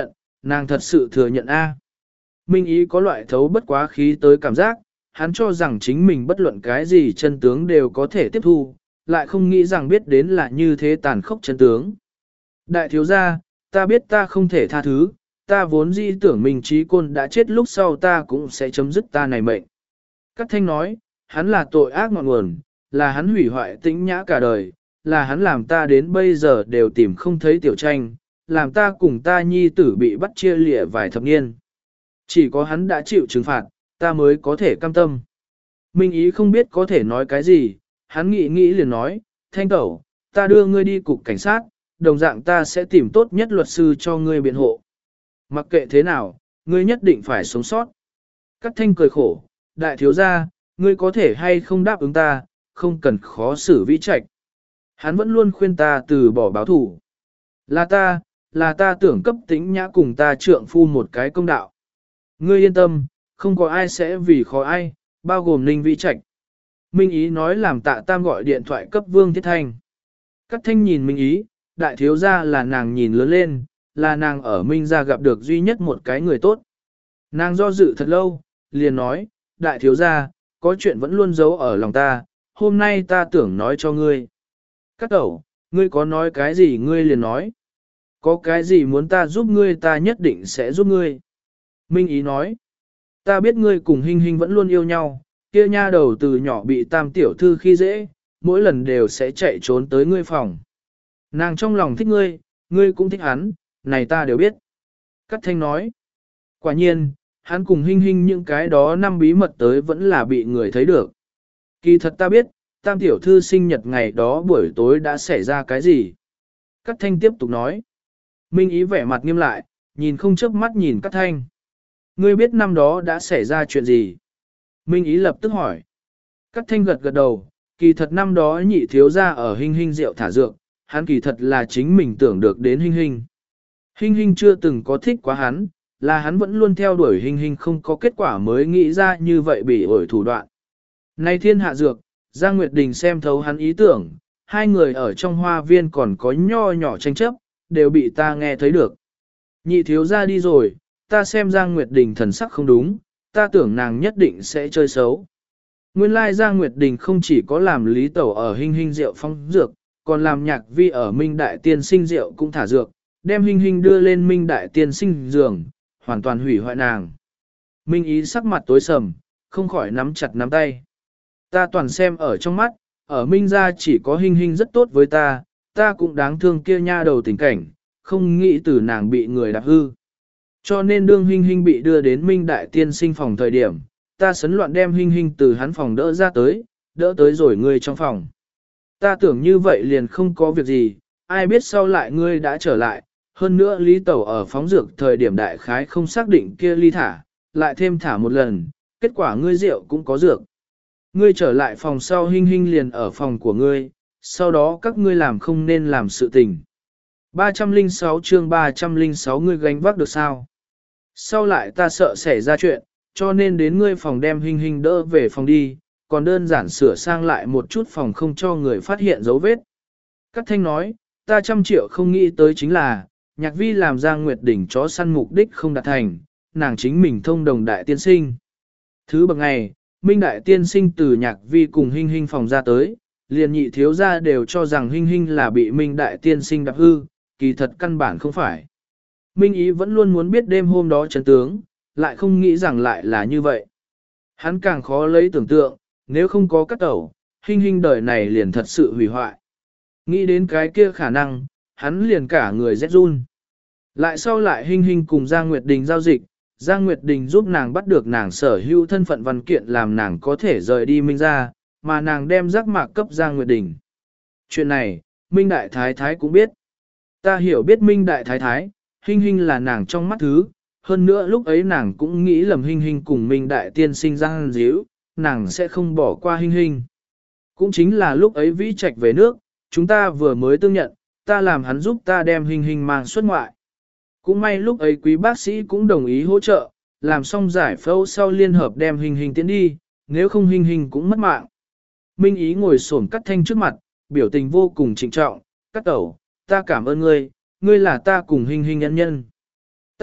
Nàng thật sự thừa nhận A. Minh Ý có loại thấu bất quá khí tới cảm giác, hắn cho rằng chính mình bất luận cái gì chân tướng đều có thể tiếp thu, lại không nghĩ rằng biết đến là như thế tàn khốc chân tướng. Đại thiếu gia, ta biết ta không thể tha thứ, ta vốn dĩ tưởng mình trí côn đã chết lúc sau ta cũng sẽ chấm dứt ta này mệnh. Cát thanh nói, hắn là tội ác ngọn nguồn, là hắn hủy hoại tĩnh nhã cả đời, là hắn làm ta đến bây giờ đều tìm không thấy tiểu tranh, làm ta cùng ta nhi tử bị bắt chia lịa vài thập niên. Chỉ có hắn đã chịu trừng phạt, ta mới có thể cam tâm. Minh Ý không biết có thể nói cái gì, hắn nghĩ nghĩ liền nói, thanh tẩu, ta đưa ngươi đi cục cảnh sát, đồng dạng ta sẽ tìm tốt nhất luật sư cho ngươi biện hộ. Mặc kệ thế nào, ngươi nhất định phải sống sót. Cát thanh cười khổ, đại thiếu gia, ngươi có thể hay không đáp ứng ta, không cần khó xử vĩ trạch. Hắn vẫn luôn khuyên ta từ bỏ báo thủ. Là ta, là ta tưởng cấp tĩnh nhã cùng ta trượng phu một cái công đạo. Ngươi yên tâm, không có ai sẽ vì khó ai, bao gồm Ninh Vĩ Trạch. Minh Ý nói làm Tạ Tam gọi điện thoại cấp Vương Thiết Thanh. Cát thanh nhìn Minh Ý, đại thiếu gia là nàng nhìn lớn lên, là nàng ở Minh gia gặp được duy nhất một cái người tốt. Nàng do dự thật lâu, liền nói, đại thiếu gia, có chuyện vẫn luôn giấu ở lòng ta, hôm nay ta tưởng nói cho ngươi. Cát tẩu, ngươi có nói cái gì ngươi liền nói. Có cái gì muốn ta giúp ngươi ta nhất định sẽ giúp ngươi. Minh Ý nói, ta biết ngươi cùng Hinh Hinh vẫn luôn yêu nhau, kia nha đầu từ nhỏ bị tam tiểu thư khi dễ, mỗi lần đều sẽ chạy trốn tới ngươi phòng. Nàng trong lòng thích ngươi, ngươi cũng thích hắn, này ta đều biết. Cát thanh nói, quả nhiên, hắn cùng Hinh Hinh những cái đó năm bí mật tới vẫn là bị người thấy được. Kỳ thật ta biết, tam tiểu thư sinh nhật ngày đó buổi tối đã xảy ra cái gì. Cát thanh tiếp tục nói, Minh Ý vẻ mặt nghiêm lại, nhìn không chớp mắt nhìn Cát thanh. Ngươi biết năm đó đã xảy ra chuyện gì? Minh Ý lập tức hỏi. Cát thanh gật gật đầu, kỳ thật năm đó nhị thiếu gia ở Hinh Hinh rượu thả dược, hắn kỳ thật là chính mình tưởng được đến Hinh Hinh. Hinh Hinh chưa từng có thích quá hắn, là hắn vẫn luôn theo đuổi Hinh Hinh không có kết quả mới nghĩ ra như vậy bị ổi thủ đoạn. Nay thiên hạ dược, Giang Nguyệt Đình xem thấu hắn ý tưởng, hai người ở trong hoa viên còn có nho nhỏ tranh chấp, đều bị ta nghe thấy được. Nhị thiếu gia đi rồi, ta xem Giang Nguyệt Đình thần sắc không đúng, ta tưởng nàng nhất định sẽ chơi xấu. Nguyên lai Giang Nguyệt Đình không chỉ có làm lý tẩu ở Hinh Hinh rượu phong dược, còn làm nhạc vi ở Minh Đại Tiên Sinh rượu cũng thả dược, đem Hinh Hinh đưa lên Minh Đại Tiên Sinh giường, hoàn toàn hủy hoại nàng. Minh Ý sắc mặt tối sầm, không khỏi nắm chặt nắm tay. Ta toàn xem ở trong mắt, ở Minh gia chỉ có Hinh Hinh rất tốt với ta, ta cũng đáng thương kia nha đầu tình cảnh, không nghĩ từ nàng bị người đạp hư. Cho nên đương Hinh Hinh bị đưa đến Minh Đại Tiên Sinh phòng thời điểm, ta sấn loạn đem Hinh Hinh từ hắn phòng đỡ ra tới, đỡ tới rồi ngươi trong phòng. Ta tưởng như vậy liền không có việc gì, ai biết sau lại ngươi đã trở lại, hơn nữa Lý Tẩu ở phóng dược thời điểm đại khái không xác định kia ly thả, lại thêm thả một lần, kết quả ngươi rượu cũng có dược. Ngươi trở lại phòng sau Hinh Hinh liền ở phòng của ngươi, sau đó các ngươi làm không nên làm sự tình. ba trăm lẻ sáu chương ba trăm lẻ sáu ngươi gánh vác được sao? Sau lại ta sợ xảy ra chuyện, cho nên đến ngươi phòng đem Hinh Hinh đỡ về phòng đi, còn đơn giản sửa sang lại một chút phòng không cho người phát hiện dấu vết. Cát thanh nói, ta trăm triệu không nghĩ tới chính là, nhạc vi làm Giang Nguyệt Đỉnh chó săn mục đích không đạt thành, nàng chính mình thông đồng đại tiên sinh. Thứ bậc ngày, Minh Đại Tiên Sinh từ nhạc vi cùng Hinh Hinh phòng ra tới, liền nhị thiếu gia đều cho rằng Hinh Hinh là bị Minh Đại Tiên Sinh đạp hư, kỳ thật căn bản không phải. Minh Ý vẫn luôn muốn biết đêm hôm đó chân tướng, lại không nghĩ rằng lại là như vậy. Hắn càng khó lấy tưởng tượng, nếu không có các tẩu, Hinh Hinh đời này liền thật sự hủy hoại. Nghĩ đến cái kia khả năng, hắn liền cả người rét run. Lại sau lại Hinh Hinh cùng Giang Nguyệt Đình giao dịch, Giang Nguyệt Đình giúp nàng bắt được nàng sở hữu thân phận văn kiện làm nàng có thể rời đi Minh ra, mà nàng đem giác mạc cấp Giang Nguyệt Đình. Chuyện này, Minh Đại Thái Thái cũng biết. Ta hiểu biết Minh Đại Thái Thái, Hinh Hinh là nàng trong mắt thứ, hơn nữa lúc ấy nàng cũng nghĩ lầm Hinh Hinh cùng Minh Đại Tiên Sinh Giang díu, nàng sẽ không bỏ qua Hinh Hinh. Cũng chính là lúc ấy Vĩ Trạch về nước, chúng ta vừa mới tương nhận, ta làm hắn giúp ta đem Hinh Hinh mang xuất ngoại. Cũng may lúc ấy quý bác sĩ cũng đồng ý hỗ trợ, làm xong giải phẫu sau liên hợp đem Hinh Hinh tiến đi, nếu không Hinh Hinh cũng mất mạng. Minh Ý ngồi xổm Cát Thanh trước mặt, biểu tình vô cùng trịnh trọng, Cát tẩu, ta cảm ơn ngươi, ngươi là ta cùng Hinh Hinh nhân nhân.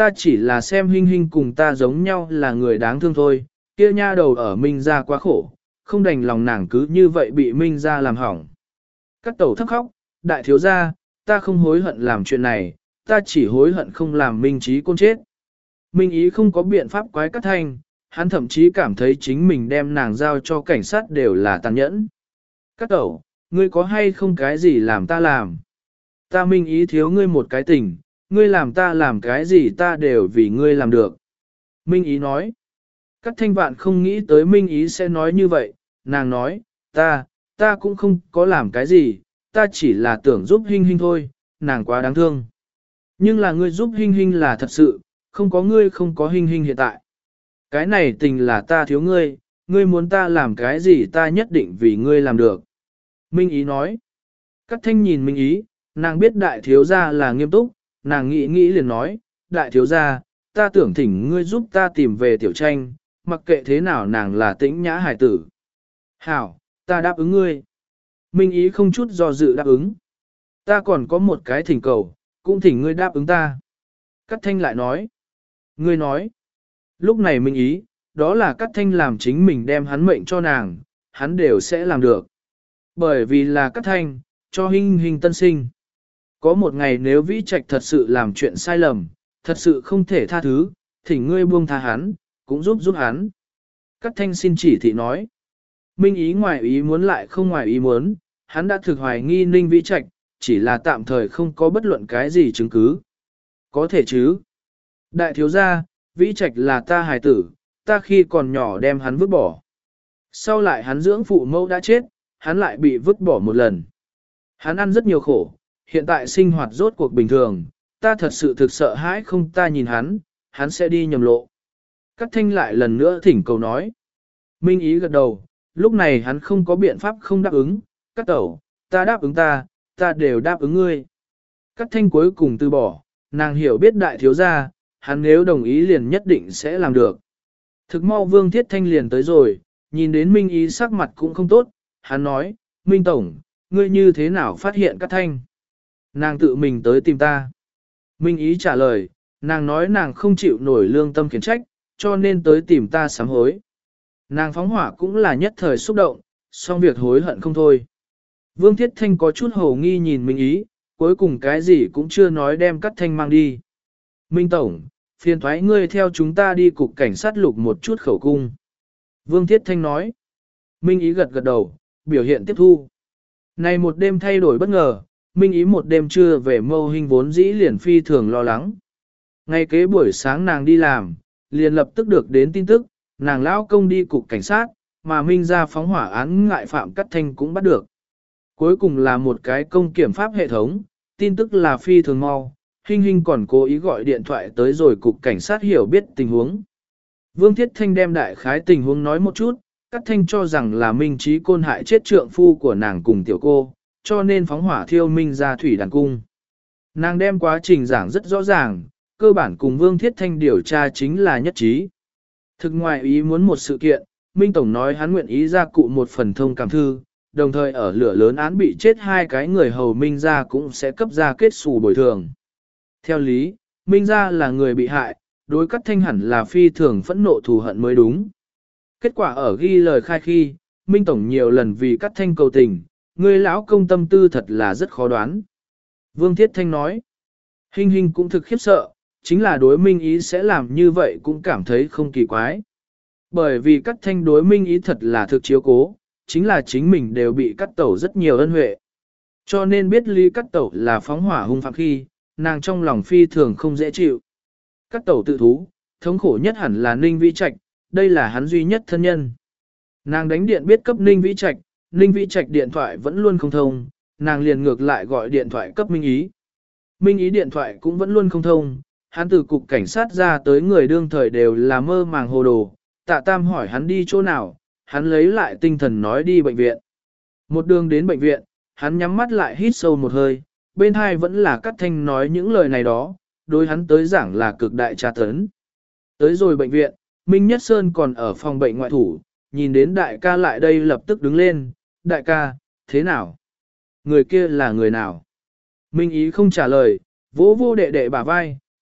ta chỉ là xem Hinh Hinh cùng ta giống nhau là người đáng thương thôi, kia nha đầu ở Minh gia quá khổ, không đành lòng nàng cứ như vậy bị Minh gia làm hỏng. Các tẩu thấp khóc, đại thiếu gia, ta không hối hận làm chuyện này, ta chỉ hối hận không làm Minh Trí Côn chết. Minh Ý không có biện pháp quái Cát Thanh, hắn thậm chí cảm thấy chính mình đem nàng giao cho cảnh sát đều là tàn nhẫn. Các tẩu, ngươi có hay không cái gì làm ta làm? Ta Minh Ý thiếu ngươi một cái tình, ngươi làm ta làm cái gì ta đều vì ngươi làm được. Minh Ý nói. Cát Thanh Vạn không nghĩ tới Minh Ý sẽ nói như vậy, nàng nói, ta, ta cũng không có làm cái gì, ta chỉ là tưởng giúp Hinh Hinh thôi, nàng quá đáng thương. Nhưng là ngươi giúp Hinh Hinh là thật sự, không có ngươi không có Hinh Hinh hiện tại. Cái này tình là ta thiếu ngươi, ngươi muốn ta làm cái gì ta nhất định vì ngươi làm được. Minh Ý nói. Cát Thanh nhìn Minh Ý, nàng biết đại thiếu gia là nghiêm túc, nàng nghĩ nghĩ liền nói, đại thiếu gia, ta tưởng thỉnh ngươi giúp ta tìm về tiểu tranh, mặc kệ thế nào nàng là tĩnh nhã hải tử. Hảo, ta đáp ứng ngươi. Minh Ý không chút do dự đáp ứng. Ta còn có một cái thỉnh cầu, cũng thỉnh ngươi đáp ứng ta. Cát Thanh lại nói. Ngươi nói. Lúc này Minh Ý, đó là Cát Thanh làm chính mình đem hắn mệnh cho nàng, hắn đều sẽ làm được. Bởi vì là Cát Thanh, cho Hinh Hinh tân sinh. Có một ngày nếu Vĩ Trạch thật sự làm chuyện sai lầm, thật sự không thể tha thứ, thỉnh ngươi buông tha hắn, cũng giúp giúp hắn. Cát Thanh xin chỉ thị nói. Minh Ý ngoài ý muốn lại không ngoài ý muốn, hắn đã thực hoài nghi Ninh Vĩ Trạch, chỉ là tạm thời không có bất luận cái gì chứng cứ. Có thể chứ. Đại thiếu gia, Vĩ Trạch là ta hài tử, ta khi còn nhỏ đem hắn vứt bỏ. Sau lại hắn dưỡng phụ mẫu đã chết, hắn lại bị vứt bỏ một lần. Hắn ăn rất nhiều khổ, hiện tại sinh hoạt rốt cuộc bình thường, ta thật sự thực sợ hãi không ta nhìn hắn, hắn sẽ đi nhầm lộ. Cát Thanh lại lần nữa thỉnh cầu nói. Minh Ý gật đầu, lúc này hắn không có biện pháp không đáp ứng, Cát tẩu, ta đáp ứng ta, ta đều đáp ứng ngươi. Cát Thanh cuối cùng từ bỏ, nàng hiểu biết đại thiếu gia, hắn nếu đồng ý liền nhất định sẽ làm được. Thực mau Vương Thiết Thanh liền tới rồi, nhìn đến Minh Ý sắc mặt cũng không tốt, hắn nói, Minh Tổng, ngươi như thế nào phát hiện Cát Thanh? Nàng tự mình tới tìm ta. Minh Ý trả lời, nàng nói nàng không chịu nổi lương tâm khiển trách, cho nên tới tìm ta sám hối. Nàng phóng hỏa cũng là nhất thời xúc động, song việc hối hận không thôi. Vương Thiết Thanh có chút hồ nghi nhìn Minh Ý, cuối cùng cái gì cũng chưa nói đem Cát Thanh mang đi. Minh Tổng, phiền thoái ngươi theo chúng ta đi cục cảnh sát lục một chút khẩu cung. Vương Thiết Thanh nói. Minh Ý gật gật đầu, biểu hiện tiếp thu. Này một đêm thay đổi bất ngờ, Minh Ý một đêm trưa về Mâu Hinh vốn dĩ liền phi thường lo lắng. Ngay kế buổi sáng nàng đi làm, liền lập tức được đến tin tức, nàng lão công đi cục cảnh sát, mà Minh ra phóng hỏa án ngại phạm Cát Thanh cũng bắt được. Cuối cùng là một cái công kiểm pháp hệ thống, tin tức là phi thường mau, Hinh Hinh còn cố ý gọi điện thoại tới rồi cục cảnh sát hiểu biết tình huống. Vương Thiết Thanh đem đại khái tình huống nói một chút, Cát Thanh cho rằng là Minh Trí Côn hại chết trượng phu của nàng cùng tiểu cô, cho nên phóng hỏa thiêu Minh ra thủy đàn cung. Nàng đem quá trình giảng rất rõ ràng, cơ bản cùng Vương Thiết Thanh điều tra chính là nhất trí. Thực ngoài ý muốn một sự kiện, Minh Tổng nói hắn nguyện ý ra cụ một phần thông cảm thư, đồng thời ở lửa lớn án bị chết hai cái người hầu Minh ra cũng sẽ cấp ra kết xù bồi thường. Theo lý, Minh ra là người bị hại, đối Cát Thanh hẳn là phi thường phẫn nộ thù hận mới đúng. Kết quả ở ghi lời khai khi, Minh Tổng nhiều lần vì Cát Thanh cầu tình, người lão công tâm tư thật là rất khó đoán. Vương Thiết Thanh nói, Hinh Hinh cũng thực khiếp sợ, chính là đối Minh Ý sẽ làm như vậy cũng cảm thấy không kỳ quái. Bởi vì Cát Thanh đối Minh Ý thật là thực chiếu cố, chính là chính mình đều bị Cát Tẩu rất nhiều ân huệ. Cho nên biết Lý Cát Tẩu là phóng hỏa hung phạm khi, nàng trong lòng phi thường không dễ chịu. Cát Tẩu tự thú, thống khổ nhất hẳn là Ninh Vĩ Trạch, đây là hắn duy nhất thân nhân. Nàng đánh điện biết cấp Ninh Vĩ Trạch, Ninh Vĩ Trạch điện thoại vẫn luôn không thông, nàng liền ngược lại gọi điện thoại cấp Minh Ý. Minh Ý điện thoại cũng vẫn luôn không thông, hắn từ cục cảnh sát ra tới người đương thời đều là mơ màng hồ đồ, Tạ Tam hỏi hắn đi chỗ nào, hắn lấy lại tinh thần nói đi bệnh viện. Một đường đến bệnh viện, hắn nhắm mắt lại hít sâu một hơi, bên hai vẫn là Cát Thanh nói những lời này đó, đối hắn tới giảng là cực đại tra tấn. Tới rồi bệnh viện, Minh Nhất Sơn còn ở phòng bệnh ngoại thủ, nhìn đến đại ca lại đây lập tức đứng lên, đại ca, thế nào? Người kia là người nào? Minh Ý không trả lời, vỗ vô đệ đệ bả vai,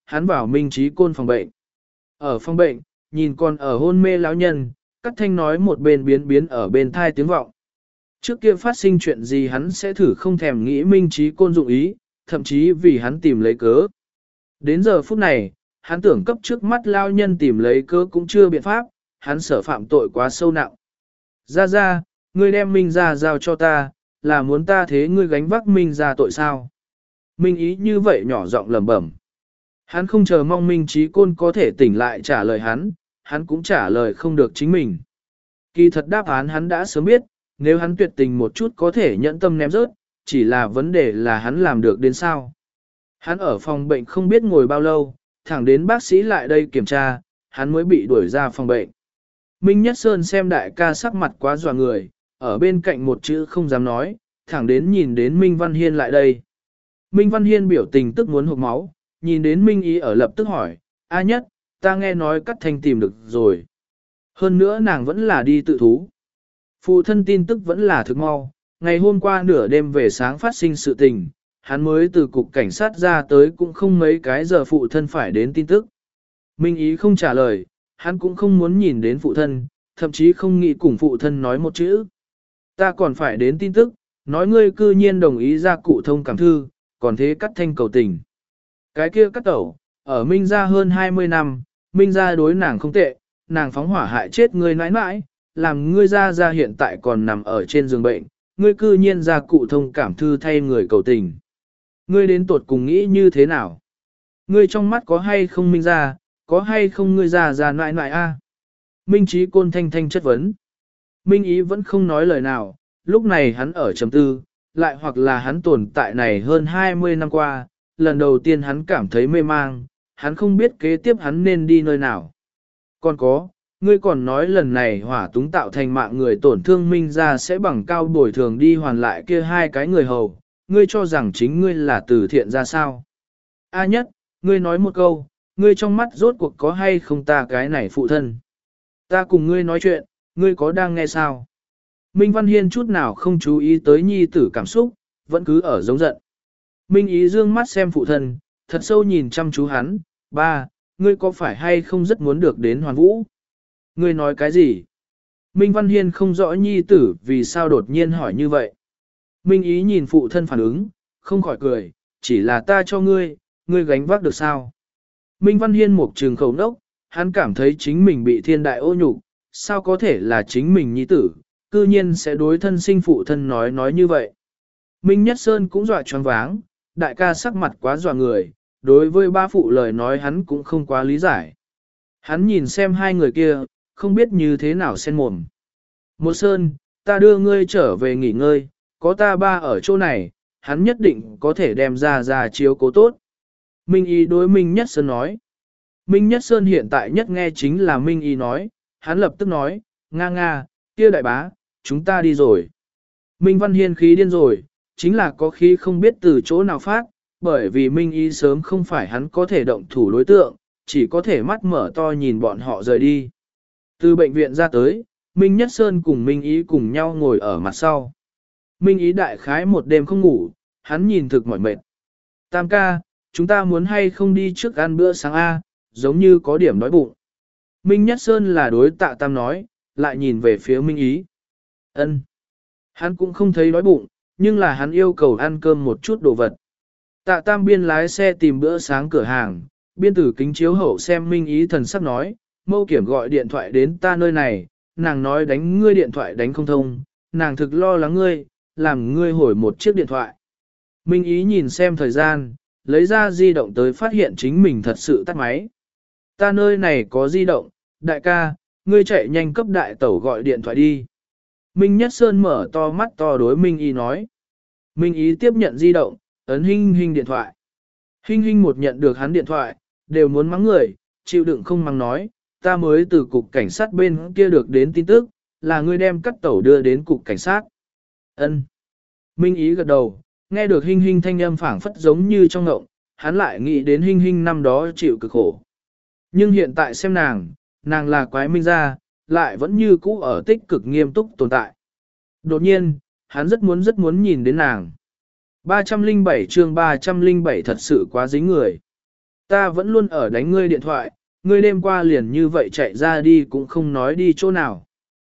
hắn vào Minh Trí Côn phòng bệnh. Ở phòng bệnh, nhìn con ở hôn mê lão nhân, Cát Thanh nói một bên biến biến ở bên thai tiếng vọng. Trước kia phát sinh chuyện gì hắn sẽ thử không thèm nghĩ Minh Trí Côn dụng ý, thậm chí vì hắn tìm lấy cớ. Đến giờ phút này, hắn tưởng cấp trước mắt lao nhân tìm lấy cớ cũng chưa biện pháp, hắn sợ phạm tội quá sâu nặng. Ra ra, ngươi đem Minh ra giao cho ta, là muốn ta thế ngươi gánh vác Minh ra tội sao? Minh ý như vậy nhỏ giọng lẩm bẩm. Hắn không chờ mong Minh Trí Côn có thể tỉnh lại trả lời hắn, hắn cũng trả lời không được chính mình. Kỳ thật đáp án hắn đã sớm biết, nếu hắn tuyệt tình một chút có thể nhẫn tâm ném rớt, chỉ là vấn đề là hắn làm được đến sao. Hắn ở phòng bệnh không biết ngồi bao lâu, thẳng đến bác sĩ lại đây kiểm tra, hắn mới bị đuổi ra phòng bệnh. Minh Nhất Sơn xem đại ca sắc mặt quá dọa người, ở bên cạnh một chữ không dám nói, thẳng đến nhìn đến Minh Văn Hiên lại đây. Minh Văn Hiên biểu tình tức muốn hộc máu, nhìn đến Minh Ý ở lập tức hỏi, A Nhất, ta nghe nói Cát Thanh tìm được rồi. Hơn nữa nàng vẫn là đi tự thú. Phụ thân tin tức vẫn là thực mau, ngày hôm qua nửa đêm về sáng phát sinh sự tình, hắn mới từ cục cảnh sát ra tới cũng không mấy cái giờ phụ thân phải đến tin tức. Minh Ý không trả lời, hắn cũng không muốn nhìn đến phụ thân, thậm chí không nghĩ cùng phụ thân nói một chữ. Ta còn phải đến tin tức, nói ngươi cư nhiên đồng ý ra cụ thông cảm thư, còn thế Cát Thanh cầu tình. Cái kia Cát Tẩu, ở Minh gia hơn hai mươi năm, Minh gia đối nàng không tệ, nàng phóng hỏa hại chết ngươi nãi nãi, làm ngươi ra ra hiện tại còn nằm ở trên giường bệnh, ngươi cư nhiên ra cụ thông cảm thư thay người cầu tình. Ngươi đến tuột cùng nghĩ như thế nào? Ngươi trong mắt có hay không Minh gia, có hay không ngươi ra ra nãi nãi a? Minh Trí Côn thanh thanh chất vấn. Minh Ý vẫn không nói lời nào, lúc này hắn ở trầm tư, lại hoặc là hắn tồn tại này hơn hai mươi năm qua, lần đầu tiên hắn cảm thấy mê mang, hắn không biết kế tiếp hắn nên đi nơi nào. Còn có, ngươi còn nói lần này hỏa túng tạo thành mạng người tổn thương Minh ra sẽ bằng cao bồi thường đi hoàn lại kia hai cái người hầu, ngươi cho rằng chính ngươi là từ thiện ra sao? A Nhất, ngươi nói một câu, ngươi trong mắt rốt cuộc có hay không ta cái này phụ thân? Ta cùng ngươi nói chuyện, ngươi có đang nghe sao? Minh Văn Hiên chút nào không chú ý tới nhi tử cảm xúc, vẫn cứ ở giống giận. Minh Ý dương mắt xem phụ thân, thật sâu nhìn chăm chú hắn, ba, ngươi có phải hay không rất muốn được đến Hoàn Vũ? Ngươi nói cái gì? Minh Văn Hiên không rõ nhi tử vì sao đột nhiên hỏi như vậy. Minh Ý nhìn phụ thân phản ứng, không khỏi cười, chỉ là ta cho ngươi, ngươi gánh vác được sao? Minh Văn Hiên một trường khẩu nốc, hắn cảm thấy chính mình bị thiên đại ô nhục, sao có thể là chính mình nhi tử, cư nhiên sẽ đối thân sinh phụ thân nói nói như vậy. Minh Nhất Sơn cũng dọa choáng váng, đại ca sắc mặt quá dọa người, đối với ba phụ lời nói hắn cũng không quá lý giải. Hắn nhìn xem hai người kia, không biết như thế nào xen mồm. Một Sơn, ta đưa ngươi trở về nghỉ ngơi, có ta ba ở chỗ này, hắn nhất định có thể đem ra ra chiếu cố tốt. Minh Y đối Minh Nhất Sơn nói. Minh Nhất Sơn hiện tại nhất nghe chính là Minh Y nói, hắn lập tức nói, nga nga, kia đại bá, chúng ta đi rồi. Minh Văn Hiên khí điên rồi, chính là có khí không biết từ chỗ nào phát, bởi vì Minh Y sớm không phải hắn có thể động thủ đối tượng, chỉ có thể mắt mở to nhìn bọn họ rời đi. Từ bệnh viện ra tới, Minh Nhất Sơn cùng Minh Y cùng nhau ngồi ở mặt sau. Minh Y đại khái một đêm không ngủ, hắn nhìn thực mỏi mệt. Tam ca, chúng ta muốn hay không đi trước ăn bữa sáng A, giống như có điểm đói bụng. Minh Nhất Sơn là đối Tạ Tam nói, lại nhìn về phía Minh Ý. Ân. Hắn cũng không thấy đói bụng, nhưng là hắn yêu cầu ăn cơm một chút đồ vật. Tạ Tam biên lái xe tìm bữa sáng cửa hàng, biên tử kính chiếu hậu xem Minh Ý thần sắc nói, mâu kiểm gọi điện thoại đến ta nơi này, nàng nói đánh ngươi điện thoại đánh không thông, nàng thực lo lắng ngươi, làm ngươi hồi một chiếc điện thoại. Minh Ý nhìn xem thời gian, lấy ra di động tới phát hiện chính mình thật sự tắt máy. Ta nơi này có di động, đại ca, ngươi chạy nhanh cấp đại tẩu gọi điện thoại đi. Minh Nhất Sơn mở to mắt to đối Minh Y nói. Minh Y tiếp nhận di động, ấn Hinh Hinh điện thoại. Hinh Hinh một nhận được hắn điện thoại, đều muốn mắng người, chịu đựng không mắng nói, ta mới từ cục cảnh sát bên kia được đến tin tức, là ngươi đem cắt tẩu đưa đến cục cảnh sát. Ân. Minh Y gật đầu, nghe được Hinh Hinh thanh âm phảng phất giống như trong ngộng, hắn lại nghĩ đến Hinh Hinh năm đó chịu cực khổ. Nhưng hiện tại xem nàng, nàng là quái Minh gia, lại vẫn như cũ ở tích cực nghiêm túc tồn tại. Đột nhiên, hắn rất muốn rất muốn nhìn đến nàng. ba trăm lẻ bảy chương ba trăm lẻ bảy thật sự quá dính người. Ta vẫn luôn ở đánh ngươi điện thoại, ngươi đêm qua liền như vậy chạy ra đi cũng không nói đi chỗ nào.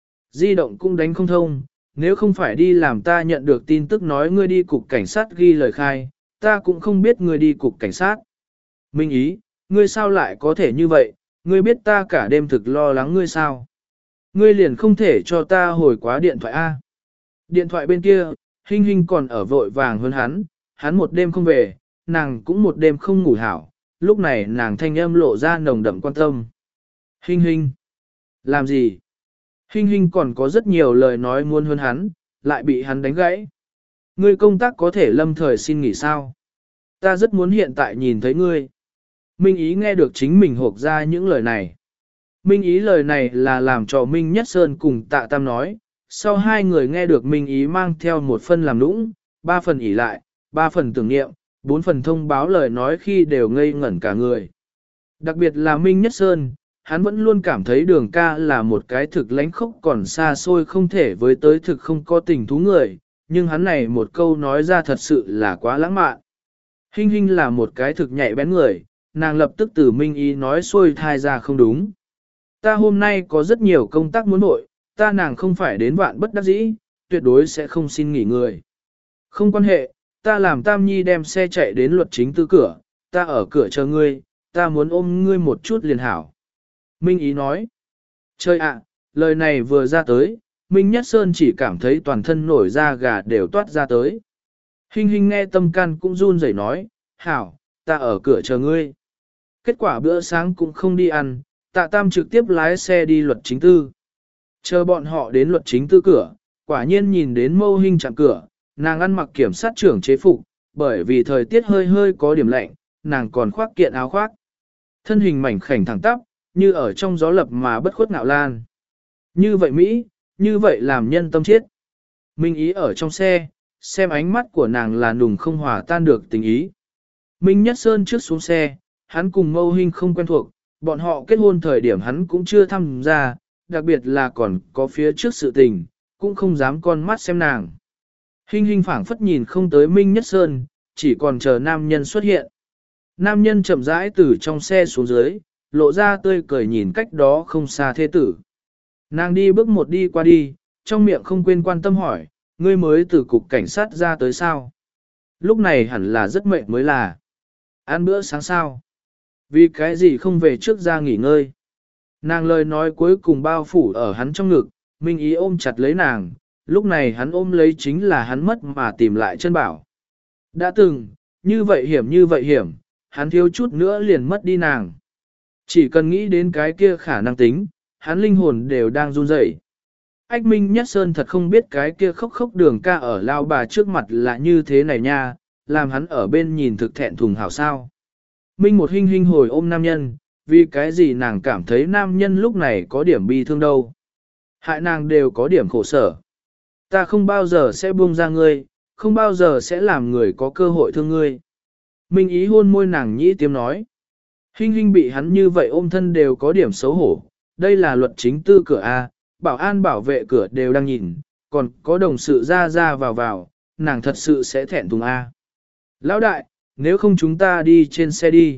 Di động cũng đánh không thông, nếu không phải đi làm ta nhận được tin tức nói ngươi đi cục cảnh sát ghi lời khai, ta cũng không biết ngươi đi cục cảnh sát. Minh Ý, ngươi sao lại có thể như vậy, ngươi biết ta cả đêm thực lo lắng ngươi sao. Ngươi liền không thể cho ta hồi quá điện thoại A. Điện thoại bên kia, Hinh Hinh còn ở vội vàng hơn hắn, hắn một đêm không về, nàng cũng một đêm không ngủ hảo, lúc này nàng thanh âm lộ ra nồng đậm quan tâm. Hinh Hinh, làm gì? Hinh Hinh còn có rất nhiều lời nói muốn hơn hắn, lại bị hắn đánh gãy. Ngươi công tác có thể lâm thời xin nghỉ sao? Ta rất muốn hiện tại nhìn thấy ngươi. Minh Ý nghe được chính mình hộp ra những lời này. Minh Ý lời này là làm cho Minh Nhất Sơn cùng Tạ Tam nói, sau hai người nghe được Minh Ý mang theo một phần làm nũng, ba phần ỉ lại, ba phần tưởng niệm, bốn phần thông báo lời nói khi đều ngây ngẩn cả người. Đặc biệt là Minh Nhất Sơn, hắn vẫn luôn cảm thấy đường ca là một cái thực lánh khốc còn xa xôi không thể với tới thực không có tình thú người, nhưng hắn này một câu nói ra thật sự là quá lãng mạn. Hinh Hinh là một cái thực nhạy bén người, nàng lập tức từ Minh Ý nói xuôi thai ra không đúng. Ta hôm nay có rất nhiều công tác muốn nội, ta nàng không phải đến vạn bất đắc dĩ, tuyệt đối sẽ không xin nghỉ người. Không quan hệ, ta làm Tam Nhi đem xe chạy đến luật chính tư cửa, ta ở cửa chờ ngươi, ta muốn ôm ngươi một chút liền hảo. Minh Ý nói, trời ạ, lời này vừa ra tới, Minh Nhất Sơn chỉ cảm thấy toàn thân nổi da gà đều toát ra tới. Hinh Hinh nghe tâm can cũng run rẩy nói, hảo, ta ở cửa chờ ngươi. Kết quả bữa sáng cũng không đi ăn, Tạ Tam trực tiếp lái xe đi luật chính tư. Chờ bọn họ đến luật chính tư cửa, quả nhiên nhìn đến Mâu Hinh chạm cửa, nàng ăn mặc kiểm sát trưởng chế phục, bởi vì thời tiết hơi hơi có điểm lạnh, nàng còn khoác kiện áo khoác. Thân hình mảnh khảnh thẳng tắp, như ở trong gió lập mà bất khuất ngạo lan. Như vậy Mỹ, như vậy làm nhân tâm chết. Minh Ý ở trong xe, xem ánh mắt của nàng là nùng không hòa tan được tình ý. Minh Nhất Sơn trước xuống xe, hắn cùng Mâu Hinh không quen thuộc, bọn họ kết hôn thời điểm hắn cũng chưa tham gia, đặc biệt là còn có phía trước sự tình, cũng không dám con mắt xem nàng. Hinh Hinh phảng phất nhìn không tới Minh Nhất Sơn, chỉ còn chờ nam nhân xuất hiện. Nam nhân chậm rãi từ trong xe xuống dưới, lộ ra tươi cười nhìn cách đó không xa thê tử. Nàng đi bước một đi qua đi, trong miệng không quên quan tâm hỏi, ngươi mới từ cục cảnh sát ra tới sao? Lúc này hẳn là rất mệt mới là. Ăn bữa sáng sao? Vì cái gì không về trước ra nghỉ ngơi? Nàng lời nói cuối cùng bao phủ ở hắn trong ngực, Minh Ý ôm chặt lấy nàng, lúc này hắn ôm lấy chính là hắn mất mà tìm lại chân bảo. Đã từng, như vậy hiểm như vậy hiểm, hắn thiếu chút nữa liền mất đi nàng. Chỉ cần nghĩ đến cái kia khả năng tính, hắn linh hồn đều đang run rẩy. Ách Minh Nhất Sơn thật không biết cái kia khóc khóc đường ca ở lao bà trước mặt là như thế này nha, làm hắn ở bên nhìn thực thẹn thùng hảo sao. Minh một Hinh Hinh hồi ôm nam nhân, vì cái gì nàng cảm thấy nam nhân lúc này có điểm bi thương đâu. Hại nàng đều có điểm khổ sở. Ta không bao giờ sẽ buông ra ngươi, không bao giờ sẽ làm người có cơ hội thương ngươi. Minh Ý hôn môi nàng nhĩ tiêm nói. Hinh Hinh bị hắn như vậy ôm thân đều có điểm xấu hổ, đây là luật chính tư cửa A, bảo an bảo vệ cửa đều đang nhìn, còn có đồng sự ra ra vào vào, nàng thật sự sẽ thẹn thùng A. Lão đại, nếu không chúng ta đi trên xe đi.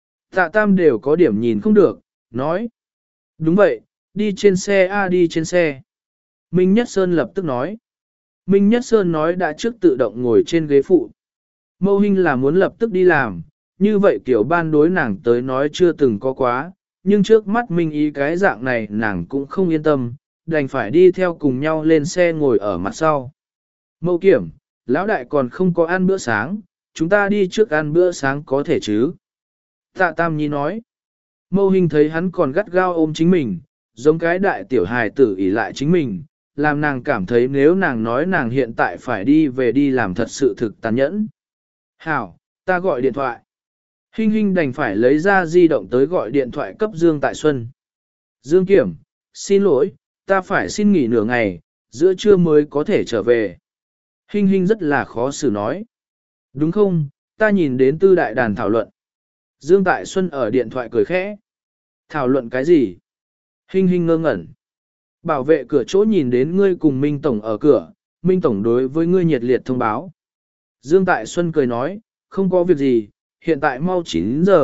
Tạ Tam đều có điểm nhìn không được, nói. Đúng vậy, đi trên xe A đi trên xe. Minh Nhất Sơn lập tức nói. Minh Nhất Sơn nói đã trước tự động ngồi trên ghế phụ. Mâu Hinh là muốn lập tức đi làm, như vậy kiểu ban đối nàng tới nói chưa từng có quá, nhưng trước mắt Minh Ý cái dạng này nàng cũng không yên tâm, đành phải đi theo cùng nhau lên xe ngồi ở mặt sau. Mâu Kiểm, lão đại còn không có ăn bữa sáng, chúng ta đi trước ăn bữa sáng có thể chứ? Tạ Tam Nhi nói. Mâu Hinh thấy hắn còn gắt gao ôm chính mình, giống cái đại tiểu hài tử ỷ lại chính mình, làm nàng cảm thấy nếu nàng nói nàng hiện tại phải đi về đi làm thật sự thực tàn nhẫn. Hảo, ta gọi điện thoại. Hinh Hinh đành phải lấy ra di động tới gọi điện thoại cấp Dương Tại Xuân. Dương Kiểm, xin lỗi, ta phải xin nghỉ nửa ngày, giữa trưa mới có thể trở về. Hinh Hinh rất là khó xử nói. Đúng không, ta nhìn đến tư đại đàn thảo luận. Dương Tại Xuân ở điện thoại cười khẽ. Thảo luận cái gì? Hinh Hinh ngơ ngẩn. Bảo vệ cửa chỗ nhìn đến ngươi cùng Minh Tổng ở cửa, Minh Tổng đối với ngươi nhiệt liệt thông báo. Dương Tại Xuân cười nói, không có việc gì, hiện tại mau chín giờ,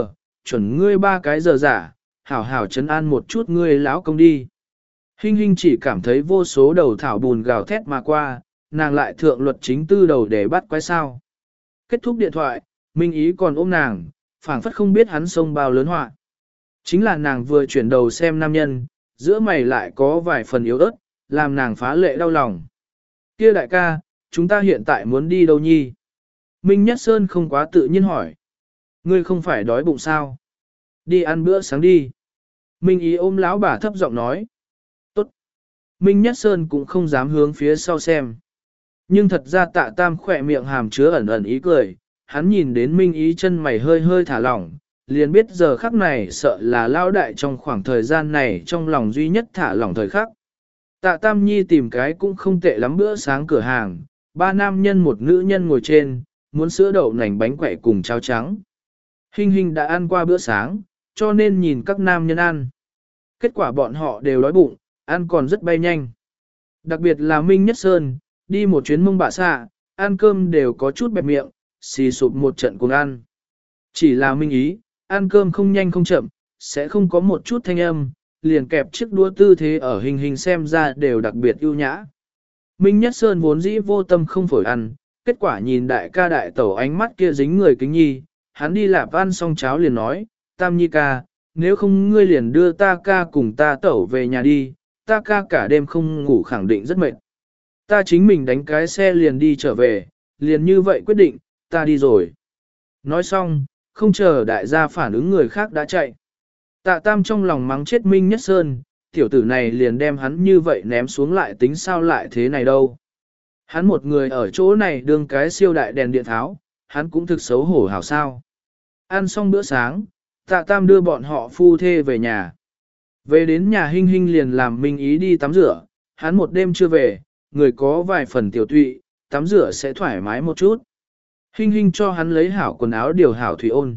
chuẩn ngươi ba cái giờ giả, hảo hảo trấn an một chút ngươi lão công đi. Hinh Hinh chỉ cảm thấy vô số đầu thảo bùn gào thét mà qua, nàng lại thượng luật chính tư đầu để bắt quái sao. Kết thúc điện thoại, Minh Ý còn ôm nàng, phảng phất không biết hắn sông bao lớn họa. Chính là nàng vừa chuyển đầu xem nam nhân, giữa mày lại có vài phần yếu ớt, làm nàng phá lệ đau lòng. Kia đại ca, chúng ta hiện tại muốn đi đâu nhi? Minh Nhất Sơn không quá tự nhiên hỏi. Ngươi không phải đói bụng sao? Đi ăn bữa sáng đi. Minh Ý ôm lão bà thấp giọng nói. Tốt. Minh Nhất Sơn cũng không dám hướng phía sau xem. Nhưng thật ra Tạ Tam khỏe miệng hàm chứa ẩn ẩn ý cười, hắn nhìn đến Minh Ý chân mày hơi hơi thả lỏng, liền biết giờ khắc này sợ là lao đại trong khoảng thời gian này trong lòng duy nhất thả lỏng thời khắc. Tạ Tam Nhi tìm cái cũng không tệ lắm bữa sáng cửa hàng, ba nam nhân một nữ nhân ngồi trên, muốn sữa đậu nành bánh quẩy cùng cháo trắng. Hinh Hinh đã ăn qua bữa sáng, cho nên nhìn các nam nhân ăn. Kết quả bọn họ đều đói bụng, ăn còn rất bay nhanh. Đặc biệt là Minh Nhất Sơn, đi một chuyến mông bạ xạ, ăn cơm đều có chút bẹp miệng, xì sụp một trận cùng ăn. Chỉ là Minh Ý, ăn cơm không nhanh không chậm, sẽ không có một chút thanh âm, liền kẹp chiếc đũa tư thế ở Hình Hình xem ra đều đặc biệt ưu nhã. Minh Nhất Sơn vốn dĩ vô tâm không phổi ăn, kết quả nhìn đại ca đại tẩu ánh mắt kia dính người kính nhi, hắn đi lạp ăn xong cháo liền nói, Tam Nhi ca, nếu không ngươi liền đưa ta ca cùng ta tẩu về nhà đi, ta ca cả đêm không ngủ khẳng định rất mệt. Ta chính mình đánh cái xe liền đi trở về, liền như vậy quyết định, ta đi rồi. Nói xong, không chờ đại gia phản ứng người khác đã chạy. Tạ Tam trong lòng mắng chết Minh Nhất Sơn, tiểu tử này liền đem hắn như vậy ném xuống lại tính sao lại thế này đâu. Hắn một người ở chỗ này đương cái siêu đại đèn điện tháo, hắn cũng thực xấu hổ hảo sao. Ăn xong bữa sáng, Tạ Tam đưa bọn họ phu thê về nhà. Về đến nhà Hinh Hinh liền làm Minh Ý đi tắm rửa, hắn một đêm chưa về, người có vài phần tiểu tụy, tắm rửa sẽ thoải mái một chút. Hinh Hinh cho hắn lấy hảo quần áo điều hảo thủy ôn.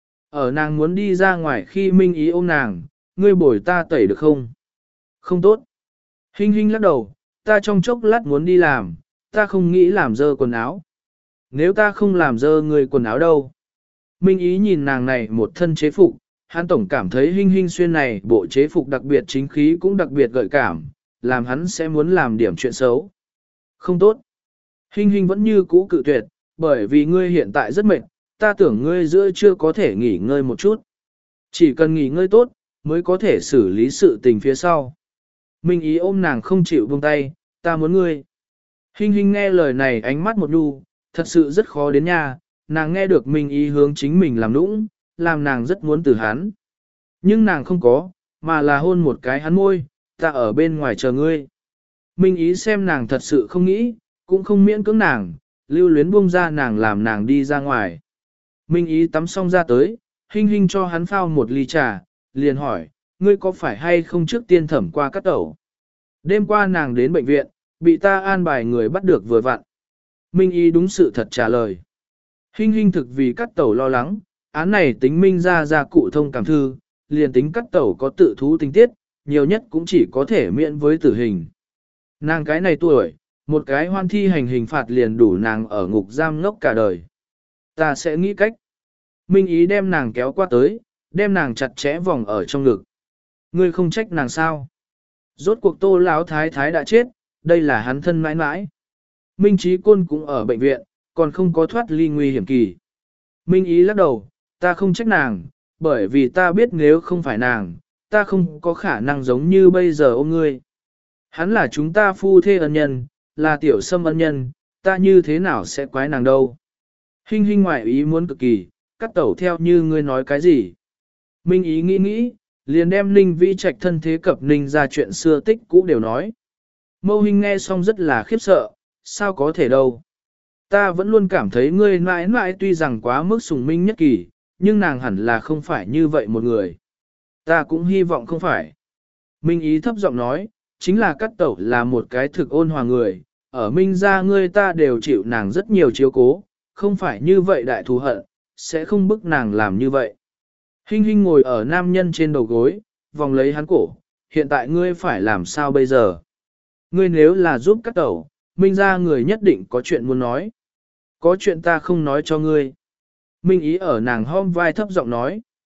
Ở nàng muốn đi ra ngoài khi Minh Ý ôm nàng, ngươi bồi ta tẩy được không? Không tốt. Hinh Hinh lắc đầu, ta trong chốc lát muốn đi làm, ta không nghĩ làm dơ quần áo. Nếu ta không làm dơ người quần áo đâu? Minh Ý nhìn nàng này một thân chế phục, hắn tổng cảm thấy Hinh Hinh xuyên này bộ chế phục đặc biệt chính khí cũng đặc biệt gợi cảm, làm hắn sẽ muốn làm điểm chuyện xấu. Không tốt. Hinh Hinh vẫn như cũ cự tuyệt, bởi vì ngươi hiện tại rất mệt, ta tưởng ngươi giữa chưa có thể nghỉ ngơi một chút. Chỉ cần nghỉ ngơi tốt, mới có thể xử lý sự tình phía sau. Minh Ý ôm nàng không chịu buông tay, ta muốn ngươi. Hinh Hinh nghe lời này ánh mắt một đu, thật sự rất khó đến nhà, nàng nghe được Minh Ý hướng chính mình làm nũng, làm nàng rất muốn từ hắn. Nhưng nàng không có, mà là hôn một cái hắn môi, ta ở bên ngoài chờ ngươi. Minh Ý xem nàng thật sự không nghĩ, cũng không miễn cưỡng nàng, lưu luyến buông ra nàng làm nàng đi ra ngoài. Minh Ý tắm xong ra tới, Hinh Hinh cho hắn phao một ly trà, liền hỏi, ngươi có phải hay không trước tiên thẩm qua cắt tẩu? Đêm qua nàng đến bệnh viện, bị ta an bài người bắt được vừa vặn. Minh Ý đúng sự thật trả lời. Hinh Hinh thực vì cắt tẩu lo lắng, án này tính Minh ra ra cụ thông cảm thư, liền tính cắt tẩu có tự thú tình tiết, nhiều nhất cũng chỉ có thể miễn với tử hình. Nàng cái này tuổi, một cái hoan thi hành hình phạt liền đủ nàng ở ngục giam ngốc cả đời. Ta sẽ nghĩ cách. Minh Ý đem nàng kéo qua tới, đem nàng chặt chẽ vòng ở trong ngực. Ngươi không trách nàng sao? Rốt cuộc Tô Lão thái thái đã chết, đây là hắn thân mãi mãi. Minh Chí Côn cũng ở bệnh viện, còn không có thoát ly nguy hiểm kỳ. Minh Ý lắc đầu, ta không trách nàng, bởi vì ta biết nếu không phải nàng, ta không có khả năng giống như bây giờ ôm ngươi. Hắn là chúng ta phu thê ân nhân, là tiểu sâm ân nhân, ta như thế nào sẽ quái nàng đâu. Hinh Hinh ngoại ý muốn cực kỳ, cắt tẩu theo như ngươi nói cái gì. Minh Ý nghĩ nghĩ, liền đem Ninh Vĩ Trạch thân thế cập Ninh ra chuyện xưa tích cũ đều nói. Mâu Hinh nghe xong rất là khiếp sợ, sao có thể đâu. Ta vẫn luôn cảm thấy ngươi mãi mãi tuy rằng quá mức sùng minh nhất kỳ, nhưng nàng hẳn là không phải như vậy một người. Ta cũng hy vọng không phải. Minh Ý thấp giọng nói, chính là cắt tẩu là một cái thực ôn hòa người, ở Minh gia ngươi ta đều chịu nàng rất nhiều chiếu cố, không phải như vậy đại thù hận, sẽ không bức nàng làm như vậy. Hinh Hinh ngồi ở nam nhân trên đầu gối, vòng lấy hắn cổ, hiện tại ngươi phải làm sao bây giờ? Ngươi nếu là giúp cắt tẩu, Minh gia người nhất định có chuyện muốn nói. Có chuyện ta không nói cho ngươi. Minh Ý ở nàng hôm vai thấp giọng nói.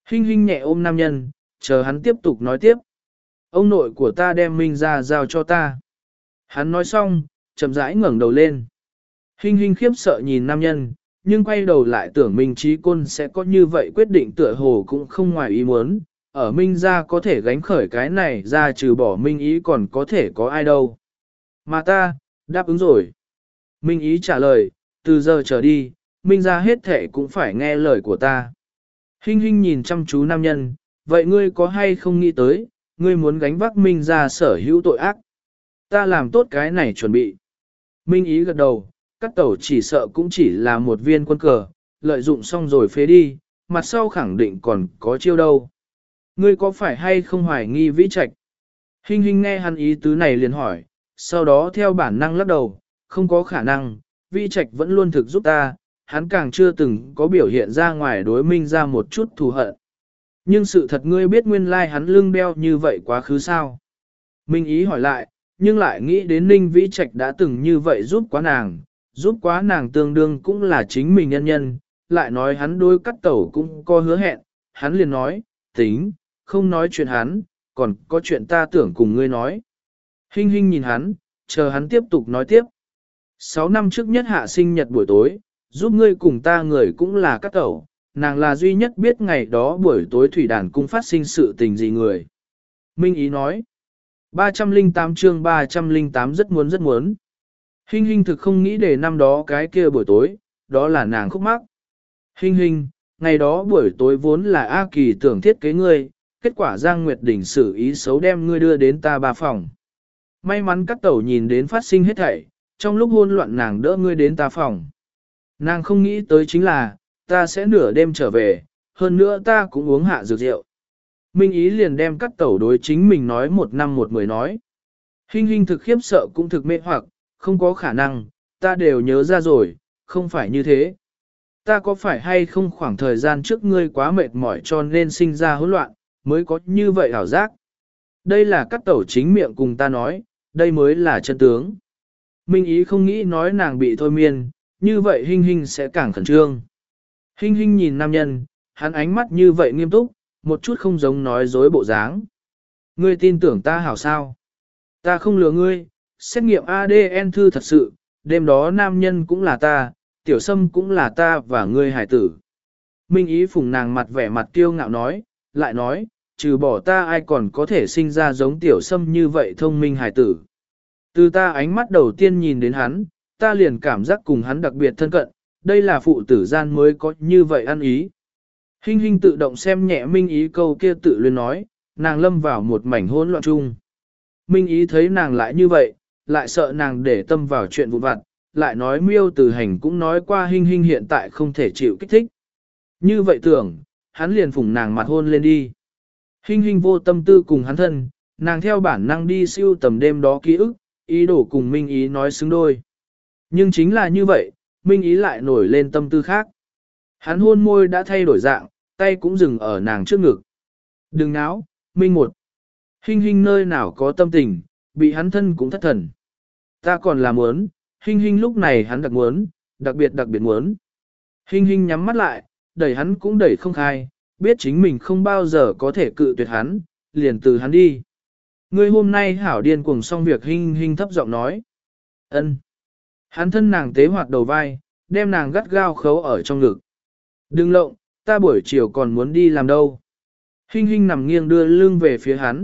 Hinh hinh nhẹ ôm nam nhân, chờ hắn tiếp tục nói tiếp. Ông nội của ta đem Minh ra giao cho ta. Hắn nói xong, chậm rãi ngẩng đầu lên. Hinh hinh khiếp sợ nhìn nam nhân, nhưng quay đầu lại tưởng Minh Trí Côn sẽ có như vậy quyết định tựa hồ cũng không ngoài ý muốn. Ở Minh ra có thể gánh khởi cái này ra trừ bỏ Minh ý còn có thể có ai đâu. Mà ta, đáp ứng rồi. Minh ý trả lời, từ giờ trở đi, Minh ra hết thể cũng phải nghe lời của ta. Hinh hinh nhìn chăm chú nam nhân, vậy ngươi có hay không nghĩ tới, ngươi muốn gánh vác Minh ra sở hữu tội ác. Ta làm tốt cái này chuẩn bị. Minh ý gật đầu, các tẩu chỉ sợ cũng chỉ là một viên quân cờ, lợi dụng xong rồi phế đi, mặt sau khẳng định còn có chiêu đâu. Ngươi có phải hay không hoài nghi vĩ trạch? Hinh hinh nghe hắn ý tứ này liền hỏi, sau đó theo bản năng lắc đầu, không có khả năng, vĩ trạch vẫn luôn thực giúp ta, hắn càng chưa từng có biểu hiện ra ngoài đối Minh ra một chút thù hận. Nhưng sự thật ngươi biết nguyên lai like hắn lưng đeo như vậy quá khứ sao? Minh ý hỏi lại, nhưng lại nghĩ đến Ninh Vĩ Trạch đã từng như vậy giúp quá nàng, giúp quá nàng tương đương cũng là chính mình nhân nhân, lại nói hắn đôi cắt tẩu cũng có hứa hẹn, hắn liền nói, tính, không nói chuyện hắn, còn có chuyện ta tưởng cùng ngươi nói. Hinh hinh nhìn hắn, chờ hắn tiếp tục nói tiếp. Sáu năm trước nhất hạ sinh nhật buổi tối, giúp ngươi cùng ta người cũng là cắt tẩu, nàng là duy nhất biết ngày đó buổi tối thủy đàn cung phát sinh sự tình gì người. Minh ý nói, ba trăm lẻ tám chương ba trăm lẻ tám rất muốn rất muốn. Hinh hinh thực không nghĩ để năm đó cái kia buổi tối, đó là nàng khúc mắc. Hinh hinh, ngày đó buổi tối vốn là A Kỳ tưởng thiết kế ngươi, kết quả Giang Nguyệt Đình xử ý xấu đem ngươi đưa đến ta ba phòng. May mắn các tẩu nhìn đến phát sinh hết thảy, trong lúc hôn loạn nàng đỡ ngươi đến ta phòng. Nàng không nghĩ tới chính là, ta sẽ nửa đêm trở về, hơn nữa ta cũng uống hạ dược rượu. Minh ý liền đem các tẩu đối chính mình nói một năm một mười nói. Hinh hinh thực khiếp sợ cũng thực mê hoặc, không có khả năng, ta đều nhớ ra rồi, không phải như thế. Ta có phải hay không khoảng thời gian trước ngươi quá mệt mỏi cho nên sinh ra hỗn loạn, mới có như vậy ảo giác. Đây là các tẩu chính miệng cùng ta nói, đây mới là chân tướng. Minh ý không nghĩ nói nàng bị thôi miên, như vậy Hinh hinh sẽ càng khẩn trương. Hinh hinh nhìn nam nhân, hắn ánh mắt như vậy nghiêm túc, một chút không giống nói dối bộ dáng. Ngươi tin tưởng ta hảo sao? Ta không lừa ngươi, xét nghiệm a đê en thư thật sự, đêm đó nam nhân cũng là ta, tiểu sâm cũng là ta và ngươi hải tử. Minh ý phùng nàng mặt vẻ mặt kiêu ngạo nói, lại nói, trừ bỏ ta ai còn có thể sinh ra giống tiểu sâm như vậy thông minh hải tử. Từ ta ánh mắt đầu tiên nhìn đến hắn, ta liền cảm giác cùng hắn đặc biệt thân cận, đây là phụ tử gian mới có như vậy ăn ý. Hinh hinh tự động xem nhẹ Minh ý câu kia tự luyến nói, nàng lâm vào một mảnh hỗn loạn chung. Minh ý thấy nàng lại như vậy, lại sợ nàng để tâm vào chuyện vụn vặt, lại nói miêu từ hành cũng nói qua Hinh hinh hiện tại không thể chịu kích thích. Như vậy tưởng, hắn liền phủng nàng mặt hôn lên đi. Hinh hinh vô tâm tư cùng hắn thân, nàng theo bản năng đi siêu tầm đêm đó ký ức, ý đồ cùng Minh ý nói xứng đôi. Nhưng chính là như vậy, Minh ý lại nổi lên tâm tư khác. Hắn hôn môi đã thay đổi dạng, tay cũng dừng ở nàng trước ngực. Đừng náo, Minh một. Hinh hinh nơi nào có tâm tình, bị hắn thân cũng thất thần. Ta còn là muốn, hinh hinh lúc này hắn đặc muốn, đặc biệt đặc biệt muốn. Hinh hinh nhắm mắt lại, đẩy hắn cũng đẩy không khai, biết chính mình không bao giờ có thể cự tuyệt hắn, liền từ hắn đi. Ngươi hôm nay hảo điên cuồng xong việc hinh hinh thấp giọng nói. Ân. Hắn thân nàng tế hoạt đầu vai, đem nàng gắt gao khấu ở trong ngực. Đừng lộng, ta buổi chiều còn muốn đi làm đâu. Hinh hinh nằm nghiêng đưa lưng về phía hắn.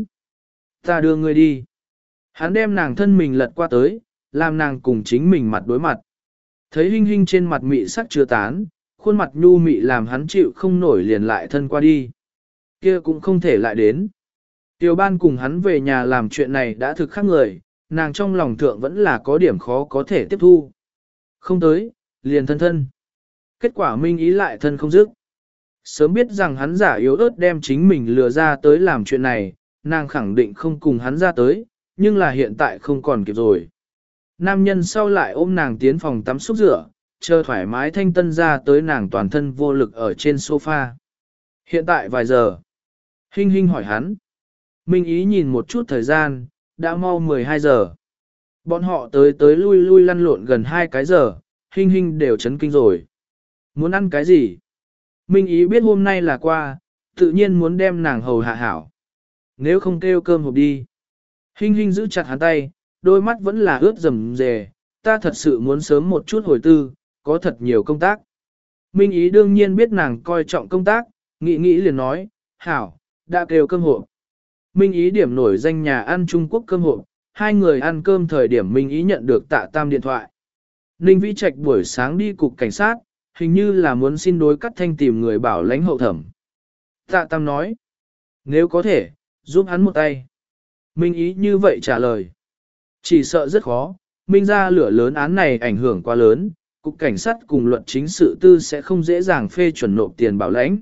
Ta đưa ngươi đi. Hắn đem nàng thân mình lật qua tới, làm nàng cùng chính mình mặt đối mặt. Thấy hinh hinh trên mặt mị sắc chưa tán, khuôn mặt nhu mị làm hắn chịu không nổi liền lại thân qua đi. Kia cũng không thể lại đến. Tiểu ban cùng hắn về nhà làm chuyện này đã thực khác người, nàng trong lòng thượng vẫn là có điểm khó có thể tiếp thu. Không tới, liền thân thân. Kết quả Minh ý lại thân không dứt. Sớm biết rằng hắn giả yếu ớt đem chính mình lừa ra tới làm chuyện này, nàng khẳng định không cùng hắn ra tới, nhưng là hiện tại không còn kịp rồi. Nam nhân sau lại ôm nàng tiến phòng tắm xúc rửa, chờ thoải mái thanh tân ra tới nàng toàn thân vô lực ở trên sofa. Hiện tại vài giờ. Hinh hinh hỏi hắn. Minh ý nhìn một chút thời gian, đã mau mười hai giờ. Bọn họ tới tới lui lui lăn lộn gần hai cái giờ, hinh hinh đều chấn kinh rồi. Muốn ăn cái gì? Minh ý biết hôm nay là qua, tự nhiên muốn đem nàng hầu hạ hảo. Nếu không kêu cơm hộp đi. Hinh Hinh giữ chặt hắn tay, đôi mắt vẫn là ướt rầm rề, ta thật sự muốn sớm một chút hồi tư, có thật nhiều công tác. Minh Ý đương nhiên biết nàng coi trọng công tác, nghĩ nghĩ liền nói, hảo, đã kêu cơm hộp. Minh Ý điểm nổi danh nhà ăn Trung Quốc cơm hộp, hai người ăn cơm thời điểm Minh Ý nhận được Tạ Tam điện thoại. Ninh Vĩ Trạch buổi sáng đi cục cảnh sát, hình như là muốn xin đối Cát Thanh tìm người bảo lãnh hậu thẩm. Tạ Tam nói, nếu có thể, giúp hắn một tay. Minh Ý như vậy trả lời. Chỉ sợ rất khó, Minh ra lửa lớn án này ảnh hưởng quá lớn, cục cảnh sát cùng luật chính sự tư sẽ không dễ dàng phê chuẩn nộp tiền bảo lãnh.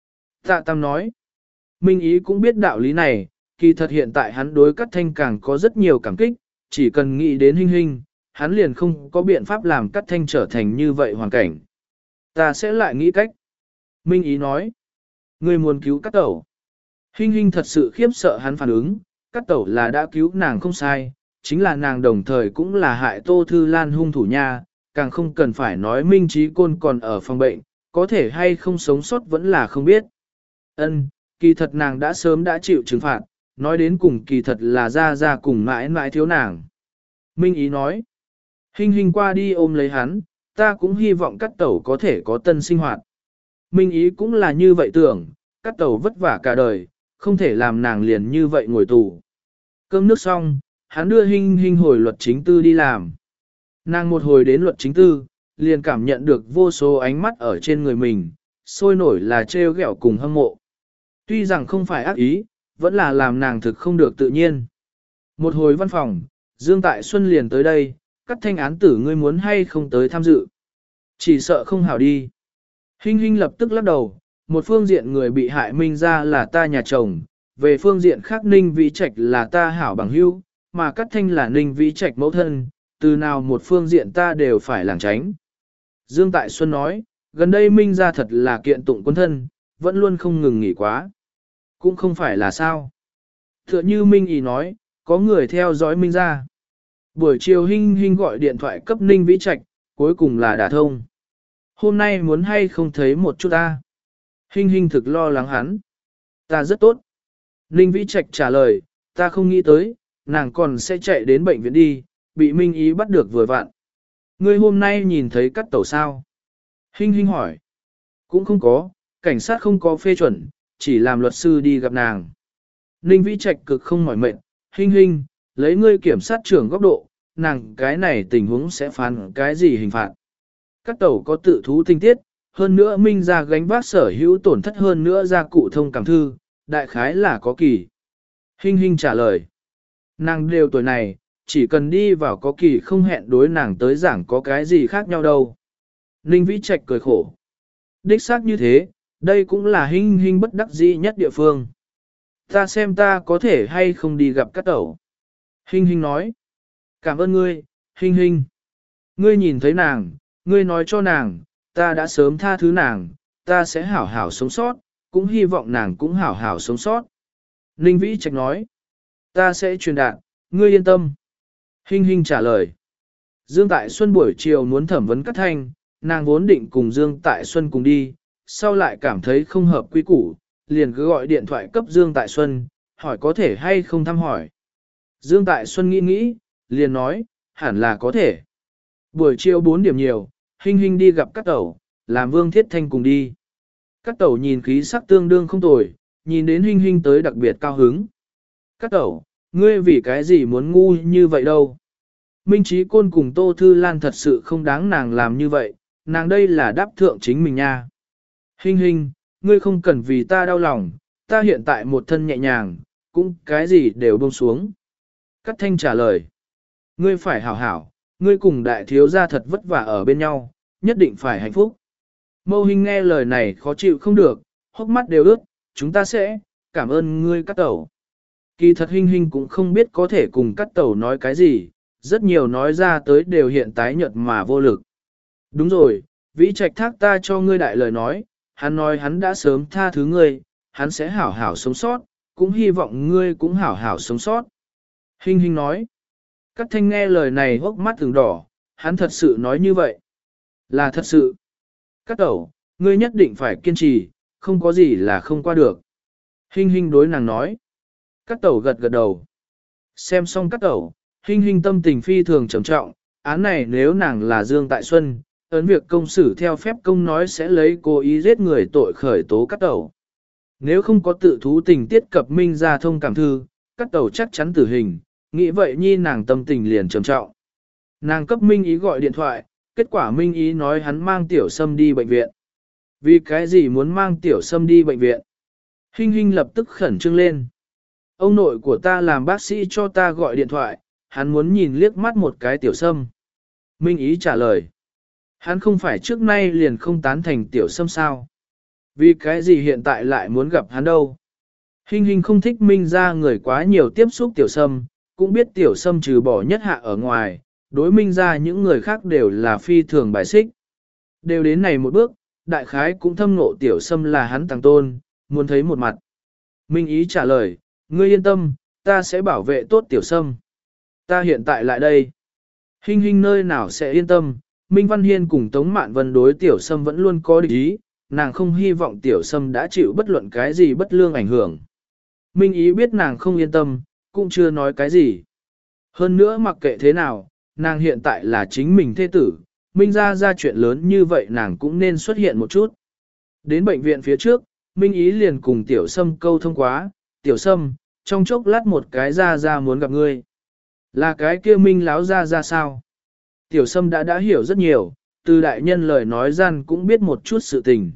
Tạ Tam nói, Minh Ý cũng biết đạo lý này, kỳ thật hiện tại hắn đối Cát Thanh càng có rất nhiều cảm kích, chỉ cần nghĩ đến Hinh Hinh, hắn liền không có biện pháp làm Cát Thanh trở thành như vậy hoàn cảnh. Ta sẽ lại nghĩ cách. Minh Ý nói, ngươi muốn cứu Cát Tẩu. Hinh Hinh thật sự khiếp sợ hắn phản ứng, Cát Tẩu là đã cứu nàng không sai, chính là nàng đồng thời cũng là hại Tô Thư Lan hung thủ nha, càng không cần phải nói Minh Trí Côn còn ở phòng bệnh, có thể hay không sống sót vẫn là không biết. Ân, kỳ thật nàng đã sớm đã chịu trừng phạt, nói đến cùng kỳ thật là ra ra cùng mãi mãi thiếu nàng. Minh Ý nói, Hinh Hinh qua đi ôm lấy hắn, ta cũng hy vọng Cát Tẩu có thể có tân sinh hoạt. Minh Ý cũng là như vậy tưởng, Cát Tẩu vất vả cả đời, không thể làm nàng liền như vậy ngồi tù. Cơm nước xong, hắn đưa Hinh Hinh hồi luật chính tư đi làm. Nàng một hồi đến luật chính tư, liền cảm nhận được vô số ánh mắt ở trên người mình, sôi nổi là trêu ghẹo cùng hâm mộ. Tuy rằng không phải ác ý, vẫn là làm nàng thực không được tự nhiên. Một hồi văn phòng, Dương Tại Xuân liền tới đây, Cát Thanh án tử ngươi muốn hay không tới tham dự. Chỉ sợ không hảo đi. Hinh Hinh lập tức lắc đầu, một phương diện người bị hại Minh ra là ta nhà chồng, về phương diện khác Ninh Vĩ Trạch là ta hảo bằng hữu, mà Cát Thanh là Ninh Vĩ Trạch mẫu thân, từ nào một phương diện ta đều phải lảng tránh. Dương Tại Xuân nói, gần đây Minh ra thật là kiện tụng quân thân, vẫn luôn không ngừng nghỉ quá. Cũng không phải là sao. Tựa như Minh Ý nói, có người theo dõi Minh ra. Buổi chiều Hinh Hinh gọi điện thoại cấp Ninh Vĩ Trạch, cuối cùng là đả thông. Hôm nay muốn hay không thấy một chút ta. Hinh Hinh thực lo lắng hắn. Ta rất tốt. Ninh Vĩ Trạch trả lời, ta không nghĩ tới, nàng còn sẽ chạy đến bệnh viện đi, bị Minh Ý bắt được vừa vặn. Ngươi hôm nay nhìn thấy Cát Tẩu sao? Hinh Hinh hỏi. Cũng không có, cảnh sát không có phê chuẩn, chỉ làm luật sư đi gặp nàng. Ninh Vĩ Trạch cực không mỏi mệt, Hinh Hinh, lấy ngươi kiểm sát trưởng góc độ, nàng cái này tình huống sẽ phán cái gì hình phạt. Cát Tẩu có tự thú tình tiết, hơn nữa Minh ra gánh vác sở hữu tổn thất hơn nữa ra cụ thông cảm thư, đại khái là có kỳ. Hinh Hinh trả lời. Nàng đều tuổi này, chỉ cần đi vào có kỳ không hẹn đối nàng tới giảng có cái gì khác nhau đâu. Ninh Vĩ Trạch cười khổ. Đích xác như thế, đây cũng là Hinh Hinh bất đắc dĩ nhất địa phương. Ta xem ta có thể hay không đi gặp Cát Tẩu. Hinh Hinh nói. Cảm ơn ngươi, Hinh Hinh. Ngươi nhìn thấy nàng, ngươi nói cho nàng, ta đã sớm tha thứ nàng, ta sẽ hảo hảo sống sót, cũng hy vọng nàng cũng hảo hảo sống sót. Ninh Vĩ Trạch nói. Ta sẽ truyền đạt, ngươi yên tâm. Hinh Hinh trả lời. Dương Tại Xuân buổi chiều muốn thẩm vấn Cát Thanh, nàng vốn định cùng Dương Tại Xuân cùng đi, sau lại cảm thấy không hợp quy củ, liền cứ gọi điện thoại cấp Dương Tại Xuân, hỏi có thể hay không thăm hỏi. Dương Tại Xuân nghĩ nghĩ, liền nói, hẳn là có thể. Buổi chiều bốn điểm nhiều, Hinh Hinh đi gặp Cát Tẩu, làm Vương Thiết Thanh cùng đi. Cát Tẩu nhìn khí sắc tương đương không tồi, nhìn đến Hinh Hinh tới đặc biệt cao hứng. Cát Tẩu, ngươi vì cái gì muốn ngu như vậy đâu? Minh Trí Côn cùng Tô Thư Lan thật sự không đáng nàng làm như vậy, nàng đây là đáp thượng chính mình nha. Hinh Hinh, ngươi không cần vì ta đau lòng, ta hiện tại một thân nhẹ nhàng, cũng cái gì đều buông xuống. Cát Thanh trả lời, ngươi phải hảo hảo, ngươi cùng đại thiếu gia thật vất vả ở bên nhau, nhất định phải hạnh phúc. Mâu Hinh nghe lời này khó chịu không được, hốc mắt đều ướt, chúng ta sẽ, cảm ơn ngươi Cát Tẩu. Kỳ thật Hinh Hinh cũng không biết có thể cùng Cát Tẩu nói cái gì, rất nhiều nói ra tới đều hiện tái nhợt mà vô lực. Đúng rồi, Vĩ Trạch thác ta cho ngươi đại lời nói, hắn nói hắn đã sớm tha thứ ngươi, hắn sẽ hảo hảo sống sót, cũng hy vọng ngươi cũng hảo hảo sống sót. Hinh Hinh nói, Cát Thanh nghe lời này hốc mắt từng đỏ, hắn thật sự nói như vậy. Là thật sự. Cát Tẩu, ngươi nhất định phải kiên trì, không có gì là không qua được. Hinh hinh đối nàng nói. Cát tẩu gật gật đầu. Xem xong cát tẩu, hinh hinh tâm tình phi thường trầm trọng, án này nếu nàng là Dương Tại Xuân, ấn việc công xử theo phép công nói sẽ lấy cố ý giết người tội khởi tố cát tẩu. Nếu không có tự thú tình tiết cập minh ra thông cảm thư, cát tẩu chắc chắn tử hình, nghĩ vậy nhi nàng tâm tình liền trầm trọng. Nàng cấp Minh Ý gọi điện thoại, kết quả Minh Ý nói hắn mang Tiểu Sâm đi bệnh viện. Vì cái gì muốn mang Tiểu Sâm đi bệnh viện? Hinh Hinh lập tức khẩn trương lên. Ông nội của ta làm bác sĩ cho ta gọi điện thoại, hắn muốn nhìn liếc mắt một cái Tiểu Sâm. Minh Ý trả lời. Hắn không phải trước nay liền không tán thành Tiểu Sâm sao? Vì cái gì hiện tại lại muốn gặp hắn đâu? Hinh Hinh không thích Minh ra người quá nhiều tiếp xúc Tiểu Sâm, cũng biết Tiểu Sâm trừ bỏ nhất hạ ở ngoài, đối Minh ra những người khác đều là phi thường bài xích. Đều đến này một bước, đại khái cũng thâm ngộ Tiểu Sâm là hắn tàng tôn, muốn thấy một mặt. Minh Ý trả lời, ngươi yên tâm, ta sẽ bảo vệ tốt Tiểu Sâm. Ta hiện tại lại đây. Hinh Hinh nơi nào sẽ yên tâm, Minh Văn Hiên cùng Tống Mạn Vân đối Tiểu Sâm vẫn luôn có địch ý, nàng không hy vọng Tiểu Sâm đã chịu bất luận cái gì bất lương ảnh hưởng. Minh Ý biết nàng không yên tâm, cũng chưa nói cái gì. Hơn nữa mặc kệ thế nào, nàng hiện tại là chính mình thê tử, Minh ra ra chuyện lớn như vậy nàng cũng nên xuất hiện một chút. Đến bệnh viện phía trước, Minh Ý liền cùng Tiểu Sâm câu thông quá, Tiểu Sâm, trong chốc lát một cái ra ra muốn gặp ngươi. Là cái kia Minh láo ra ra sao? Tiểu Sâm đã đã hiểu rất nhiều, từ đại nhân lời nói gian cũng biết một chút sự tình.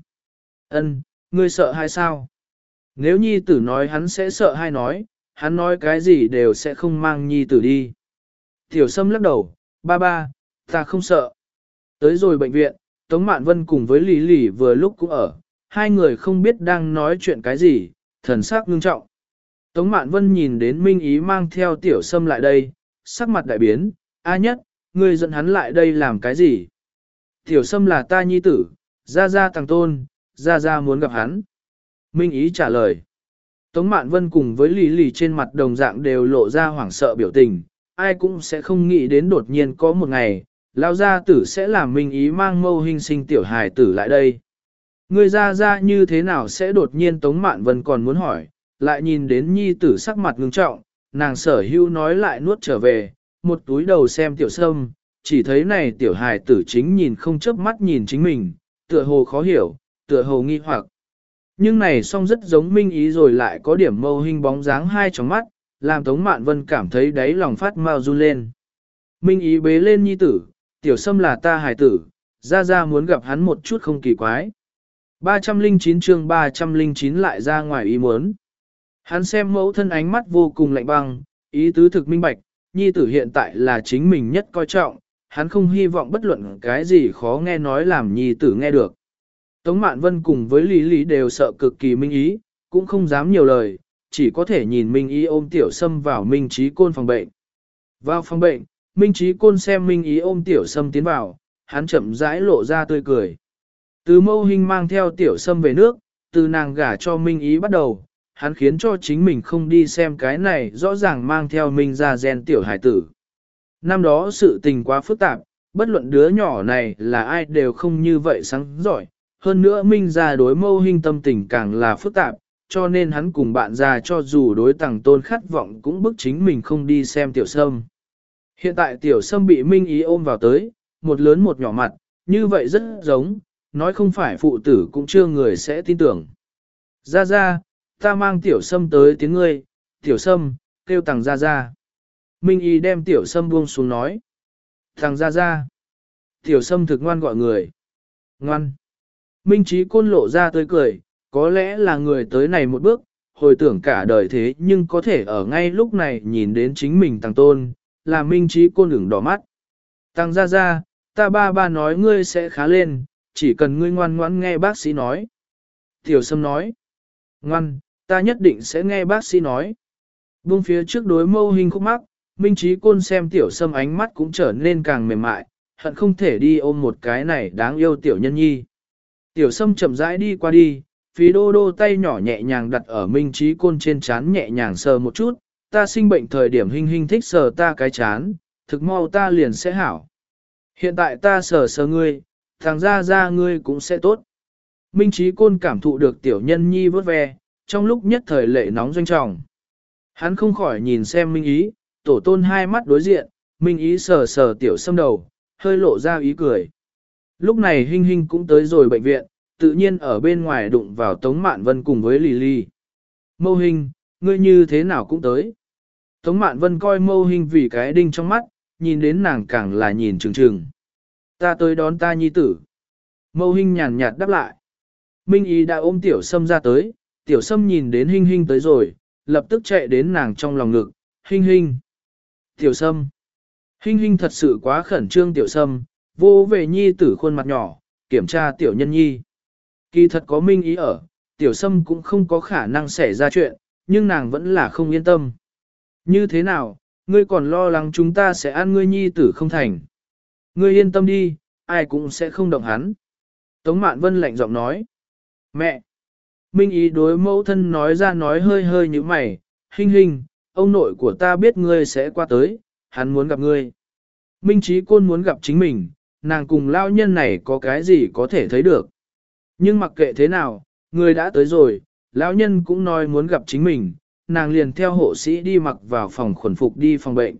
Ân, ngươi sợ hay sao? Nếu nhi tử nói hắn sẽ sợ hay nói, hắn nói cái gì đều sẽ không mang nhi tử đi. Tiểu Sâm lắc đầu, ba ba, ta không sợ. Tới rồi bệnh viện, Tống Mạn Vân cùng với Lý Lỷ vừa lúc cũng ở, hai người không biết đang nói chuyện cái gì, thần sắc ngưng trọng. Tống Mạn Vân nhìn đến Minh Ý mang theo Tiểu Sâm lại đây, sắc mặt đại biến, A Nhất, ngươi dẫn hắn lại đây làm cái gì? Tiểu Sâm là ta nhi tử, ra ra tàng tôn, ra ra muốn gặp hắn. Minh Ý trả lời. Tống Mạn Vân cùng với Lý Lỷ trên mặt đồng dạng đều lộ ra hoảng sợ biểu tình, ai cũng sẽ không nghĩ đến đột nhiên có một ngày, lão gia tử sẽ làm Minh Ý mang mâu hình sinh tiểu hài tử lại đây. Người ra ra như thế nào sẽ đột nhiên Tống Mạn Vân còn muốn hỏi, lại nhìn đến nhi tử sắc mặt ngưng trọng, nàng sở hữu nói lại nuốt trở về, một túi đầu xem Tiểu Sâm, chỉ thấy này tiểu hài tử chính nhìn không chớp mắt nhìn chính mình, tựa hồ khó hiểu, tựa hồ nghi hoặc. Nhưng này song rất giống Minh Ý rồi lại có điểm mâu hình bóng dáng hai tròng mắt, làm Tống Mạn Vân cảm thấy đáy lòng phát mau run lên. Minh Ý bế lên nhi tử, Tiểu Sâm là ta hài tử, ra ra muốn gặp hắn một chút không kỳ quái. ba trăm lẻ chín chương ba trăm lẻ chín lại ra ngoài ý muốn. Hắn xem mẫu thân ánh mắt vô cùng lạnh băng, ý tứ thực minh bạch, nhi tử hiện tại là chính mình nhất coi trọng, hắn không hy vọng bất luận cái gì khó nghe nói làm nhi tử nghe được. Tống Mạn Vân cùng với Lý Lý đều sợ cực kỳ Minh Ý, cũng không dám nhiều lời, chỉ có thể nhìn Minh Ý ôm Tiểu Sâm vào Minh Trí Côn phòng bệnh. Vào phòng bệnh, Minh Trí Côn xem Minh Ý ôm Tiểu Sâm tiến vào, hắn chậm rãi lộ ra tươi cười. Từ mâu hình mang theo Tiểu Sâm về nước, từ nàng gả cho Minh Ý bắt đầu, hắn khiến cho chính mình không đi xem cái này rõ ràng mang theo Minh ra gen Tiểu hải tử. Năm đó sự tình quá phức tạp, bất luận đứa nhỏ này là ai đều không như vậy sáng giỏi. Hơn nữa Minh ra đối mâu hình tâm tình càng là phức tạp, cho nên hắn cùng bạn già cho dù đối tàng tôn khát vọng cũng bức chính mình không đi xem Tiểu Sâm. Hiện tại Tiểu Sâm bị Minh Ý ôm vào tới, một lớn một nhỏ mặt, như vậy rất giống, nói không phải phụ tử cũng chưa người sẽ tin tưởng. Ra ra, ta mang Tiểu Sâm tới tiếng ngươi, Tiểu Sâm, kêu tàng ra ra. Minh Ý đem Tiểu Sâm buông xuống nói. Tàng ra ra. Tiểu Sâm thực ngoan gọi người. Ngoan. Minh Trí Côn lộ ra tươi cười, có lẽ là người tới này một bước, hồi tưởng cả đời thế nhưng có thể ở ngay lúc này nhìn đến chính mình Tàng Tôn, là Minh Trí Côn ửng đỏ mắt. Tàng ra ra, ta ba ba nói ngươi sẽ khá lên, chỉ cần ngươi ngoan ngoãn nghe bác sĩ nói. Tiểu Sâm nói, ngoan, ta nhất định sẽ nghe bác sĩ nói. Buông phía trước đối mâu hình khúc mắc, Minh Trí Côn xem Tiểu Sâm ánh mắt cũng trở nên càng mềm mại, hận không thể đi ôm một cái này đáng yêu Tiểu Nhân Nhi. Tiểu Sâm chậm rãi đi qua đi, phí đô đô tay nhỏ nhẹ nhàng đặt ở Minh Trí Côn trên chán nhẹ nhàng sờ một chút, ta sinh bệnh thời điểm hình hình thích sờ ta cái chán, thực mau ta liền sẽ hảo. Hiện tại ta sờ sờ ngươi, thằng ra ra ngươi cũng sẽ tốt. Minh Trí Côn cảm thụ được Tiểu Nhân Nhi vớt ve, trong lúc nhất thời lệ nóng doanh trọng. Hắn không khỏi nhìn xem Minh Ý, tổ tôn hai mắt đối diện, Minh Ý sờ sờ tiểu sâm đầu, hơi lộ ra ý cười. Lúc này Hinh Hinh cũng tới rồi bệnh viện, tự nhiên ở bên ngoài đụng vào Tống Mạn Vân cùng với Lì Lì. Mâu Hinh, ngươi như thế nào cũng tới. Tống Mạn Vân coi Mâu Hinh vì cái đinh trong mắt, nhìn đến nàng càng là nhìn trừng trừng. Ta tới đón ta nhi tử. Mâu Hinh nhàn nhạt đáp lại. Minh Ý đã ôm tiểu sâm ra tới, tiểu sâm nhìn đến Hinh Hinh tới rồi, lập tức chạy đến nàng trong lòng ngực. Hinh Hinh. Tiểu sâm. Hinh Hinh thật sự quá khẩn trương tiểu sâm, vô về nhi tử khuôn mặt nhỏ, kiểm tra tiểu nhân nhi. Kỳ thật có Minh Ý ở, tiểu sâm cũng không có khả năng xảy ra chuyện, nhưng nàng vẫn là không yên tâm. Như thế nào, ngươi còn lo lắng chúng ta sẽ ăn ngươi nhi tử không thành. Ngươi yên tâm đi, ai cũng sẽ không động hắn. Tống Mạn Vân lạnh giọng nói. Mẹ! Minh Ý đối mẫu thân nói ra nói hơi hơi như mày. Hinh Hinh, ông nội của ta biết ngươi sẽ qua tới, hắn muốn gặp ngươi. Minh Chí Côn muốn gặp chính mình, nàng cùng lao nhân này có cái gì có thể thấy được. Nhưng mặc kệ thế nào, người đã tới rồi, lão nhân cũng nói muốn gặp chính mình, nàng liền theo hộ sĩ đi mặc vào phòng khuẩn phục đi phòng bệnh.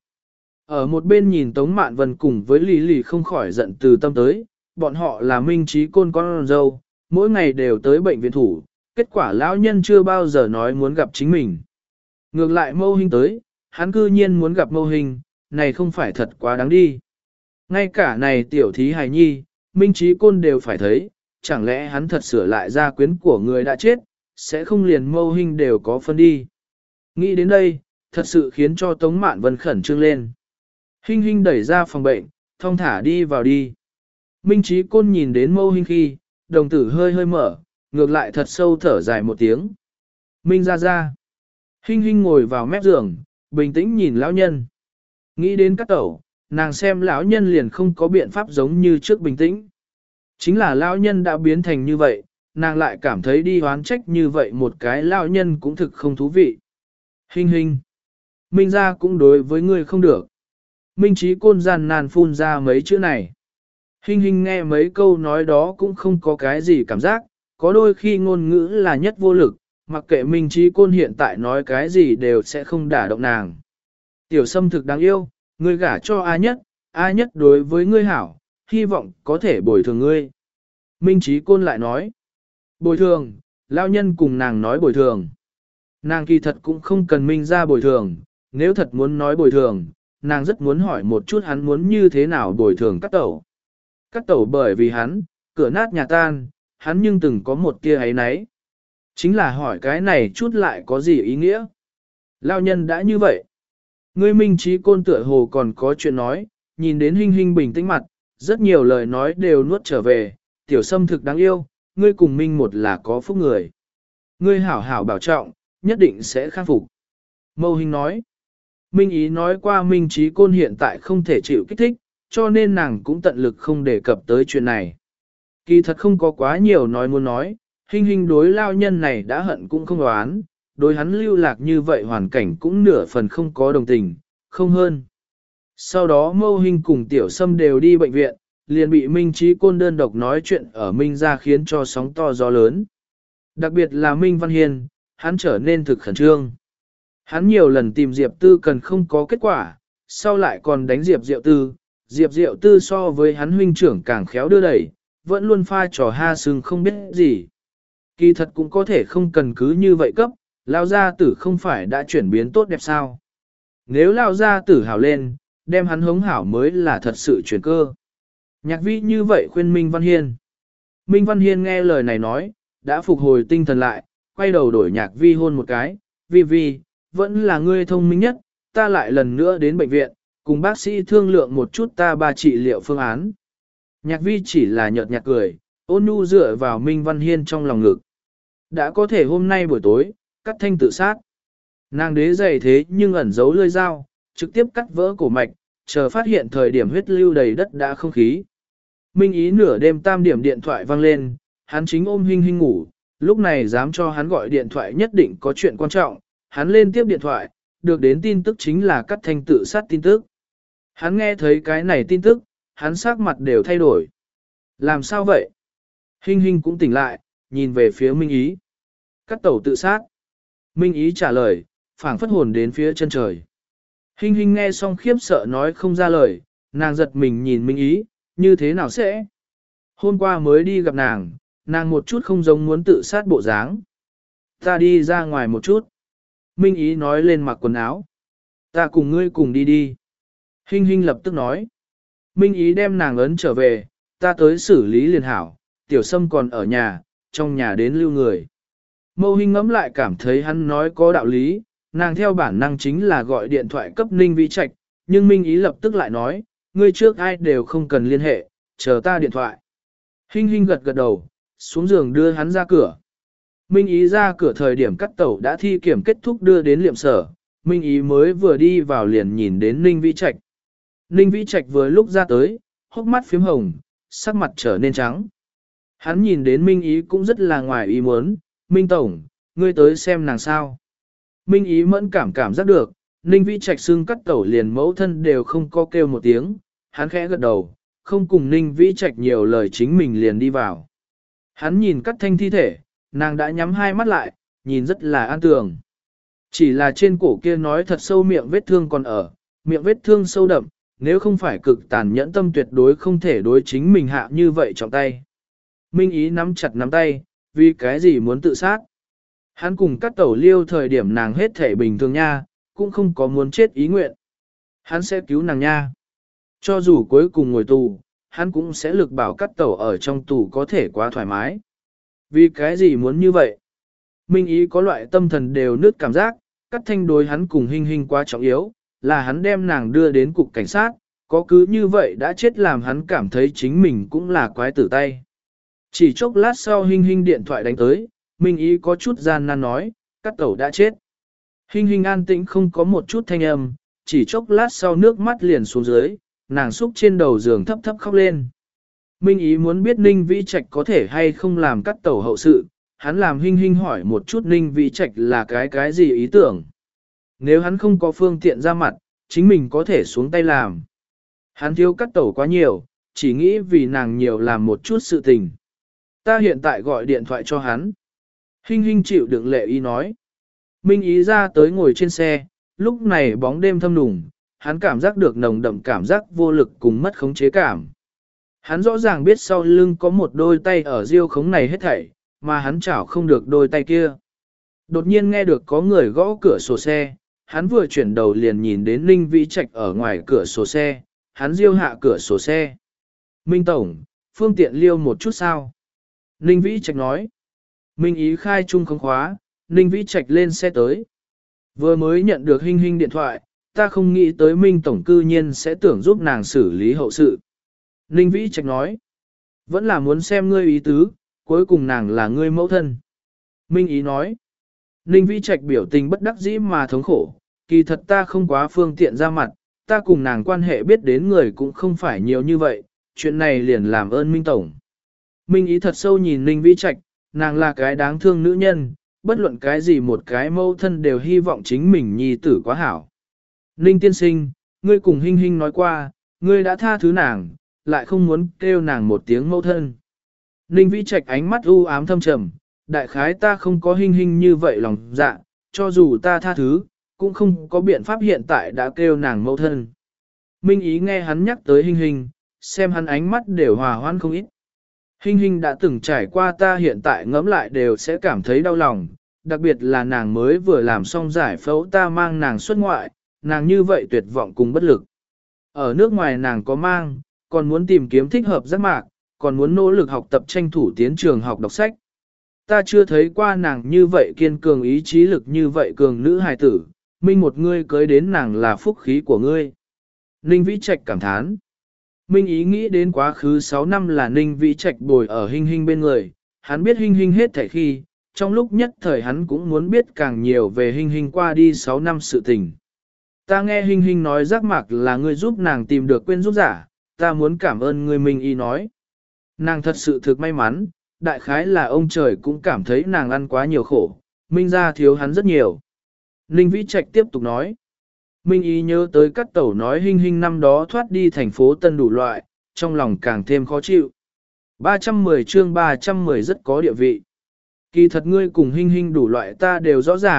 Ở một bên nhìn Tống Mạn Vân cùng với Lý Lì không khỏi giận từ tâm tới, bọn họ là Minh Chí Côn con dâu, mỗi ngày đều tới bệnh viện thủ, kết quả lão nhân chưa bao giờ nói muốn gặp chính mình. Ngược lại Mâu Hinh tới, hắn cư nhiên muốn gặp Mâu Hinh, này không phải thật quá đáng đi. Ngay cả này tiểu thí hài nhi, Minh Chí Côn đều phải thấy, chẳng lẽ hắn thật sửa lại gia quyến của người đã chết, sẽ không liền Mâu Hinh đều có phân đi. Nghĩ đến đây, thật sự khiến cho Tống Mạn Vân khẩn trương lên. Hinh Hinh đẩy ra phòng bệnh, thong thả đi vào đi. Minh Chí Côn nhìn đến Mâu Hinh khi, đồng tử hơi hơi mở, ngược lại thật sâu thở dài một tiếng. Minh ra ra. Hinh Hinh ngồi vào mép giường, bình tĩnh nhìn lão nhân. Nghĩ đến các tẩu, nàng xem lão nhân liền không có biện pháp giống như trước bình tĩnh. Chính là lão nhân đã biến thành như vậy, nàng lại cảm thấy đi hoán trách như vậy một cái lão nhân cũng thực không thú vị. Hinh Hinh. Minh ra cũng đối với ngươi không được. Minh Chí Côn gian nan phun ra mấy chữ này. Hinh Hinh nghe mấy câu nói đó cũng không có cái gì cảm giác, có đôi khi ngôn ngữ là nhất vô lực, mặc kệ Minh Chí Côn hiện tại nói cái gì đều sẽ không đả động nàng. Tiểu Sâm thực đáng yêu, ngươi gả cho A Nhất, A Nhất đối với ngươi hảo, hy vọng có thể bồi thường ngươi. Minh Chí Côn lại nói, bồi thường, lao nhân cùng nàng nói bồi thường. Nàng kỳ thật cũng không cần Minh ra bồi thường, nếu thật muốn nói bồi thường, nàng rất muốn hỏi một chút hắn muốn như thế nào bồi thường các tẩu. Các tẩu bởi vì hắn, cửa nát nhà tan, hắn nhưng từng có một tia ấy nấy. Chính là hỏi cái này chút lại có gì ý nghĩa? Lao nhân đã như vậy. Ngươi Minh Chí Côn tựa hồ còn có chuyện nói, nhìn đến Hinh Hinh bình tĩnh mặt, rất nhiều lời nói đều nuốt trở về, tiểu Sâm thực đáng yêu, ngươi cùng Minh một là có phúc người. Ngươi hảo hảo bảo trọng, nhất định sẽ khắc phục. Mâu Hinh nói, Minh ý nói qua Minh Chí Côn hiện tại không thể chịu kích thích, cho nên nàng cũng tận lực không đề cập tới chuyện này. Kỳ thật không có quá nhiều nói muốn nói, Hinh Hinh đối lao nhân này đã hận cũng không đoán, đối hắn lưu lạc như vậy hoàn cảnh cũng nửa phần không có đồng tình, không hơn. Sau đó Mâu Hinh cùng Tiểu Sâm đều đi bệnh viện, liền bị Minh Chí Côn đơn độc nói chuyện ở Minh ra khiến cho sóng to gió lớn. Đặc biệt là Minh Văn Hiên, hắn trở nên thực khẩn trương. Hắn nhiều lần tìm Diệp Tư cần không có kết quả, sau lại còn đánh Diệp Diệu Tư. Diệp Diệu Tư so với hắn huynh trưởng càng khéo đưa đẩy, vẫn luôn pha trò ha sừng không biết gì. Kỳ thật cũng có thể không cần cứ như vậy cấp, Lao gia tử không phải đã chuyển biến tốt đẹp sao. Nếu Lao gia tử hảo lên, đem hắn hống hảo mới là thật sự chuyển cơ. Nhạc vi như vậy khuyên Minh Văn Hiên. Minh Văn Hiên nghe lời này nói, đã phục hồi tinh thần lại, quay đầu đổi nhạc vi hôn một cái. Vi Vi, vẫn là ngươi thông minh nhất, ta lại lần nữa đến bệnh viện, cùng bác sĩ thương lượng một chút ta ba trị liệu phương án. Nhạc vi chỉ là nhợt nhạt cười, ôn nhu dựa vào Minh Văn Hiên trong lòng ngực. Đã có thể hôm nay buổi tối, cắt thanh tự sát. Nàng đế dày thế nhưng ẩn giấu lưỡi dao, trực tiếp cắt vỡ cổ mạch, chờ phát hiện thời điểm huyết lưu đầy đất đã không khí. Minh ý nửa đêm tam điểm điện thoại vang lên, hắn chính ôm Hinh Hinh ngủ, lúc này dám cho hắn gọi điện thoại nhất định có chuyện quan trọng, hắn lên tiếp điện thoại, được đến tin tức chính là cắt thanh tự sát tin tức. Hắn nghe thấy cái này tin tức, hắn sắc mặt đều thay đổi. Làm sao vậy? Hinh Hinh cũng tỉnh lại, nhìn về phía Minh ý. Cắt tẩu tự sát, Minh Ý trả lời, phảng phất hồn đến phía chân trời. Hinh Hinh nghe xong khiếp sợ nói không ra lời, nàng giật mình nhìn Minh Ý, như thế nào sẽ? Hôm qua mới đi gặp nàng, nàng một chút không giống muốn tự sát bộ dáng. Ta đi ra ngoài một chút. Minh Ý nói lên mặc quần áo. Ta cùng ngươi cùng đi đi. Hinh Hinh lập tức nói. Minh Ý đem nàng ấn trở về, ta tới xử lý liền hảo, tiểu sâm còn ở nhà, trong nhà đến lưu người. Mâu Hinh ngẫm lại cảm thấy hắn nói có đạo lý, nàng theo bản năng chính là gọi điện thoại cấp Ninh Vĩ Trạch, nhưng Minh Ý lập tức lại nói, ngươi trước ai đều không cần liên hệ, chờ ta điện thoại. Hinh Hinh gật gật đầu, xuống giường đưa hắn ra cửa. Minh Ý ra cửa thời điểm cắt tẩu đã thi kiểm kết thúc đưa đến liệm sở, Minh Ý mới vừa đi vào liền nhìn đến Ninh Vĩ Trạch. Ninh Vĩ Trạch vừa lúc ra tới, hốc mắt phím hồng, sắc mặt trở nên trắng. Hắn nhìn đến Minh Ý cũng rất là ngoài ý muốn, Minh Tổng, ngươi tới xem nàng sao. Minh Ý mẫn cảm cảm giác được, Ninh Vĩ Trạch xưng cắt tẩu liền mẫu thân đều không có kêu một tiếng, hắn khẽ gật đầu, không cùng Ninh Vĩ Trạch nhiều lời chính mình liền đi vào. Hắn nhìn cắt thanh thi thể, nàng đã nhắm hai mắt lại, nhìn rất là an tường. Chỉ là trên cổ kia nói thật sâu miệng vết thương còn ở, miệng vết thương sâu đậm, nếu không phải cực tàn nhẫn tâm tuyệt đối không thể đối chính mình hạ như vậy trọng tay. Minh Ý nắm chặt nắm tay, vì cái gì muốn tự sát. Hắn cùng cắt tẩu liêu thời điểm nàng hết thể bình thường nha, cũng không có muốn chết ý nguyện. Hắn sẽ cứu nàng nha. Cho dù cuối cùng ngồi tù, hắn cũng sẽ lực bảo cắt tẩu ở trong tù có thể quá thoải mái. Vì cái gì muốn như vậy? Minh Ý có loại tâm thần đều nứt cảm giác, cắt thanh đối hắn cùng Hinh Hinh quá trọng yếu, là hắn đem nàng đưa đến cục cảnh sát, có cứ như vậy đã chết làm hắn cảm thấy chính mình cũng là quái tử tay. Chỉ chốc lát sau Hinh Hinh điện thoại đánh tới, Minh Ý có chút gian nan nói, cắt tẩu đã chết. Hinh Hinh an tĩnh không có một chút thanh âm, chỉ chốc lát sau nước mắt liền xuống dưới, nàng xúc trên đầu giường thấp thấp khóc lên. Minh Ý muốn biết Ninh Vĩ Trạch có thể hay không làm cắt tẩu hậu sự, hắn làm Hinh Hinh hỏi một chút Ninh Vĩ Trạch là cái cái gì ý tưởng. Nếu hắn không có phương tiện ra mặt, chính mình có thể xuống tay làm. Hắn thiếu cắt tẩu quá nhiều, chỉ nghĩ vì nàng nhiều làm một chút sự tình. Ta hiện tại gọi điện thoại cho hắn. Hinh Hinh chịu đựng lệ ý nói. Minh Ý ra tới ngồi trên xe, lúc này bóng đêm thâm nùng, hắn cảm giác được nồng đậm cảm giác vô lực cùng mất khống chế cảm. Hắn rõ ràng biết sau lưng có một đôi tay ở diêu khống này hết thảy, mà hắn chảo không được đôi tay kia. Đột nhiên nghe được có người gõ cửa sổ xe, hắn vừa chuyển đầu liền nhìn đến Ninh Vĩ Trạch ở ngoài cửa sổ xe, hắn diêu hạ cửa sổ xe. Minh Tổng, phương tiện liêu một chút sao? Ninh Vĩ Trạch nói. Minh Ý khai chung không khóa, Ninh Vĩ Trạch lên xe tới. Vừa mới nhận được Hinh Hinh điện thoại, ta không nghĩ tới Minh Tổng cư nhiên sẽ tưởng giúp nàng xử lý hậu sự. Ninh Vĩ Trạch nói. Vẫn là muốn xem ngươi ý tứ, cuối cùng nàng là ngươi mẫu thân. Minh Ý nói. Ninh Vĩ Trạch biểu tình bất đắc dĩ mà thống khổ, kỳ thật ta không quá phương tiện ra mặt, ta cùng nàng quan hệ biết đến người cũng không phải nhiều như vậy, chuyện này liền làm ơn Minh Tổng. Minh Ý thật sâu nhìn Ninh Vĩ Trạch, nàng là cái đáng thương nữ nhân, bất luận cái gì một cái mẫu thân đều hy vọng chính mình nhi tử quá hảo. Ninh tiên sinh, ngươi cùng Hinh Hinh nói qua, ngươi đã tha thứ nàng, lại không muốn kêu nàng một tiếng mẫu thân. Ninh Vĩ Trạch ánh mắt u ám thâm trầm, đại khái ta không có Hinh Hinh như vậy lòng dạ, cho dù ta tha thứ, cũng không có biện pháp hiện tại đã kêu nàng mẫu thân. Minh Ý nghe hắn nhắc tới Hinh Hinh, xem hắn ánh mắt đều hòa hoãn không ít. Hinh Hinh đã từng trải qua ta hiện tại ngẫm lại đều sẽ cảm thấy đau lòng, đặc biệt là nàng mới vừa làm xong giải phẫu ta mang nàng xuất ngoại, nàng như vậy tuyệt vọng cùng bất lực. Ở nước ngoài nàng có mang, còn muốn tìm kiếm thích hợp giác mạc, còn muốn nỗ lực học tập tranh thủ tiến trường học đọc sách. Ta chưa thấy qua nàng như vậy kiên cường ý chí lực như vậy cường nữ hài tử, Minh một ngươi cưới đến nàng là phúc khí của ngươi. Ninh Vĩ Trạch cảm thán. Minh ý nghĩ đến quá khứ sáu năm là Ninh Vĩ Trạch bồi ở Hinh Hinh bên người, hắn biết Hinh Hinh hết thảy khi, trong lúc nhất thời hắn cũng muốn biết càng nhiều về Hinh Hinh qua đi sáu năm sự tình. Ta nghe Hinh Hinh nói giác mạc là ngươi giúp nàng tìm được quên giúp giả, ta muốn cảm ơn ngươi Minh ý nói. Nàng thật sự thực may mắn, đại khái là ông trời cũng cảm thấy nàng ăn quá nhiều khổ, Minh ra thiếu hắn rất nhiều. Ninh Vĩ Trạch tiếp tục nói. Minh ý nhớ tới các tẩu nói Hinh Hinh năm đó thoát đi thành phố Tân đủ loại, trong lòng càng thêm khó chịu. ba trăm mười chương ba trăm mười rất có địa vị. Kỳ thật ngươi cùng Hinh Hinh đủ loại ta đều rõ ràng,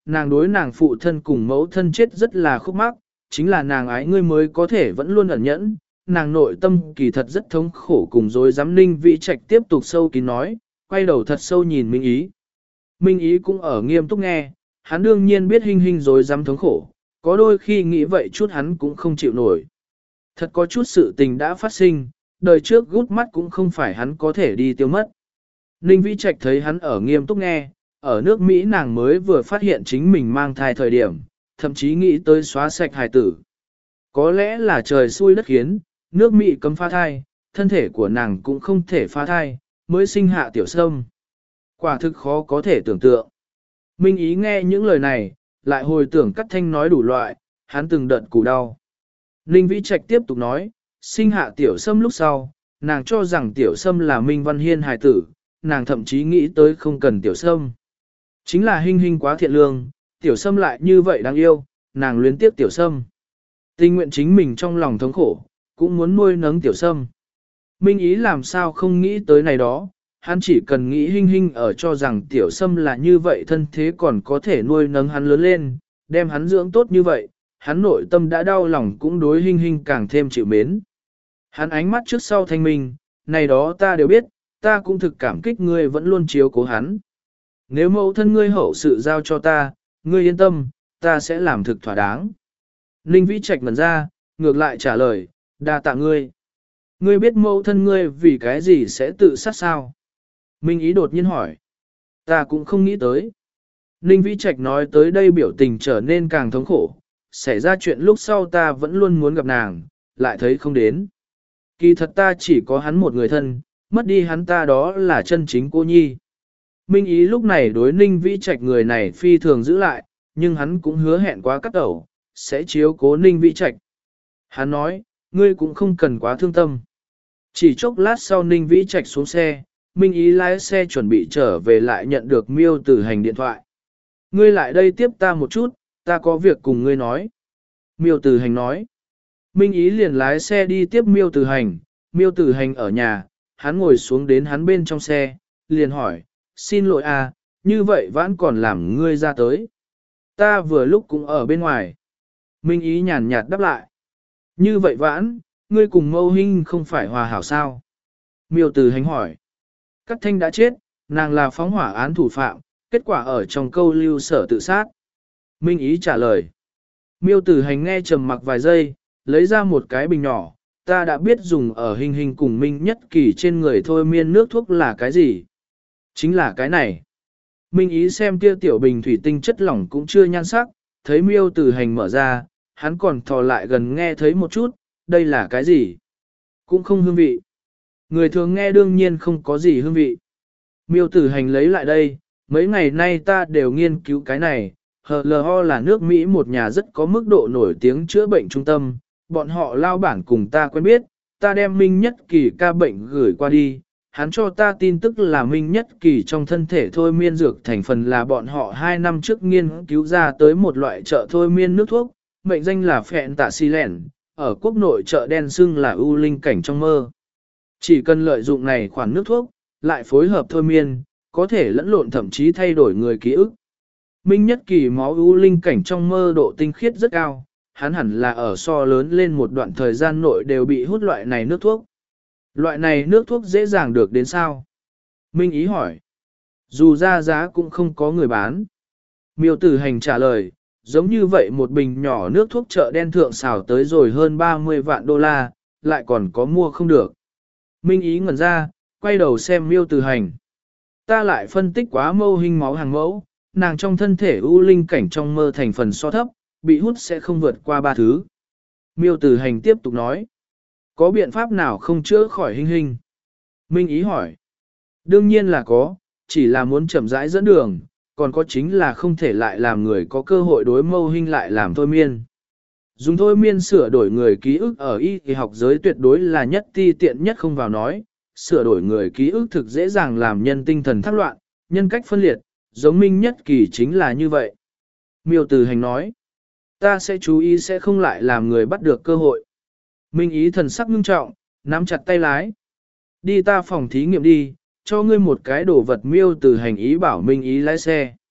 nàng đối nàng phụ thân cùng mẫu thân chết rất là khúc mắc, chính là nàng ái ngươi mới có thể vẫn luôn ẩn nhẫn, nàng nội tâm kỳ thật rất thống khổ cùng dối dám. Ninh Vĩ Trạch tiếp tục sâu kín nói, quay đầu thật sâu nhìn Minh Ý. Minh Ý cũng ở nghiêm túc nghe, hắn đương nhiên biết Hinh Hinh dối dám thống khổ, có đôi khi nghĩ vậy chút hắn cũng không chịu nổi. Thật có chút sự tình đã phát sinh, đời trước gút mắt cũng không phải hắn có thể đi tiêu mất. Ninh Vĩ Trạch thấy hắn ở nghiêm túc nghe, ở nước Mỹ nàng mới vừa phát hiện chính mình mang thai thời điểm, thậm chí nghĩ tới xóa sạch hài tử. Có lẽ là trời xui đất khiến, nước Mỹ cấm phá thai, thân thể của nàng cũng không thể phá thai, mới sinh hạ tiểu sâm. Quả thực khó có thể tưởng tượng. Minh Ý nghe những lời này, lại hồi tưởng Cát Thanh nói đủ loại, hắn từng đợt củ đau. Ninh Vĩ Trạch tiếp tục nói, sinh hạ tiểu sâm lúc sau, nàng cho rằng tiểu sâm là Minh Văn Hiên hài tử, nàng thậm chí nghĩ tới không cần tiểu sâm. Chính là Hinh Hinh quá thiện lương, tiểu sâm lại như vậy đáng yêu, nàng luyến tiếc tiểu sâm. Tình nguyện chính mình trong lòng thống khổ, cũng muốn nuôi nấng tiểu sâm. Minh Ý làm sao không nghĩ tới này đó, hắn chỉ cần nghĩ Hinh Hinh ở cho rằng tiểu sâm là như vậy thân thế còn có thể nuôi nấng hắn lớn lên, đem hắn dưỡng tốt như vậy, hắn nội tâm đã đau lòng cũng đối Hinh Hinh càng thêm chịu mến. Hắn ánh mắt trước sau thanh minh, này đó ta đều biết, ta cũng thực cảm kích ngươi vẫn luôn chiếu cố hắn. Nếu mẫu thân ngươi hậu sự giao cho ta, ngươi yên tâm, ta sẽ làm thực thỏa đáng. Ninh Vĩ Trạch ngẩn ra, ngược lại trả lời, đa tạ ngươi. Ngươi biết mẫu thân ngươi vì cái gì sẽ tự sát sao? Minh Ý đột nhiên hỏi. Ta cũng không nghĩ tới. Ninh Vĩ Trạch nói tới đây biểu tình trở nên càng thống khổ. Xảy ra chuyện lúc sau ta vẫn luôn muốn gặp nàng, lại thấy không đến. Kỳ thật ta chỉ có hắn một người thân, mất đi hắn ta đó là chân chính cô nhi. Minh Ý lúc này đối Ninh Vĩ Trạch người này phi thường giữ lại, nhưng hắn cũng hứa hẹn quá cắt đầu, sẽ chiếu cố Ninh Vĩ Trạch. Hắn nói, ngươi cũng không cần quá thương tâm. Chỉ chốc lát sau Ninh Vĩ Trạch xuống xe, Minh Ý lái xe chuẩn bị trở về lại nhận được Miêu Tử Hành điện thoại. Ngươi lại đây tiếp ta một chút, ta có việc cùng ngươi nói. Miêu Tử Hành nói. Minh Ý liền lái xe đi tiếp Miêu Tử Hành, Miêu Tử Hành ở nhà, hắn ngồi xuống đến hắn bên trong xe, liền hỏi, xin lỗi à, như vậy vẫn còn làm ngươi ra tới. Ta vừa lúc cũng ở bên ngoài. Minh Ý nhàn nhạt đáp lại. Như vậy vãn, ngươi cùng Mâu Hinh không phải hòa hảo sao? Miêu Tử Hành hỏi. Cát Thanh đã chết, nàng là phóng hỏa án thủ phạm, kết quả ở trong câu lưu sở tự sát. Minh Ý trả lời. Miêu Tử Hành nghe trầm mặc vài giây, lấy ra một cái bình nhỏ, ta đã biết dùng ở Hinh Hinh cùng Minh Nhất Kỳ trên người thôi miên nước thuốc là cái gì. Chính là cái này. Minh Ý xem kia tiểu bình thủy tinh chất lỏng cũng chưa nhan sắc, thấy Miêu Tử Hành mở ra, hắn còn thò lại gần nghe thấy một chút, đây là cái gì? Cũng không hương vị. Người thường nghe đương nhiên không có gì hương vị. Miêu Tử Hành lấy lại đây, mấy ngày nay ta đều nghiên cứu cái này, hờ lờ ho là nước Mỹ một nhà rất có mức độ nổi tiếng chữa bệnh trung tâm, bọn họ lao bản cùng ta quen biết, ta đem Minh Nhất Kỳ ca bệnh gửi qua đi, hắn cho ta tin tức là Minh Nhất Kỳ trong thân thể thôi miên dược thành phần là bọn họ hai năm trước nghiên cứu ra tới một loại trợ thôi miên nước thuốc, mệnh danh là phẹn tạ xì lẻn, ở quốc nội chợ đen xưng là ưu linh cảnh trong mơ. Chỉ cần lợi dụng này khoản nước thuốc, lại phối hợp thôi miên, có thể lẫn lộn thậm chí thay đổi người ký ức. Minh Nhất Kỳ máu ưu linh cảnh trong mơ độ tinh khiết rất cao, hắn hẳn là ở so lớn lên một đoạn thời gian nội đều bị hút loại này nước thuốc. Loại này nước thuốc dễ dàng được đến sao? Minh Ý hỏi. Dù ra giá cũng không có người bán. Miêu Tử Hành trả lời, giống như vậy một bình nhỏ nước thuốc chợ đen thượng xào tới rồi hơn ba mươi vạn đô la, lại còn có mua không được. Minh Ý ngẩn ra, quay đầu xem Miêu Tử Hành. Ta lại phân tích quá Mâu Hinh máu hàng mẫu, nàng trong thân thể ưu linh cảnh trong mơ thành phần so thấp, bị hút sẽ không vượt qua ba thứ. Miêu Tử Hành tiếp tục nói. Có biện pháp nào không chữa khỏi Hinh Hinh? Minh Ý hỏi. Đương nhiên là có, chỉ là muốn chậm rãi dẫn đường, còn có chính là không thể lại làm người có cơ hội đối Mâu Hinh lại làm thôi miên. Dùng thôi miên sửa đổi người ký ức ở y thì học giới tuyệt đối là nhất ti tiện nhất không vào nói, sửa đổi người ký ức thực dễ dàng làm nhân tinh thần thác loạn, nhân cách phân liệt, giống Minh Nhất Kỳ chính là như vậy. Miêu Tử Hành nói, ta sẽ chú ý sẽ không lại làm người bắt được cơ hội. Minh Ý thần sắc ngưng trọng, nắm chặt tay lái. Đi ta phòng thí nghiệm đi, cho ngươi một cái đồ vật. Miêu Tử Hành ý bảo Minh Ý lái xe.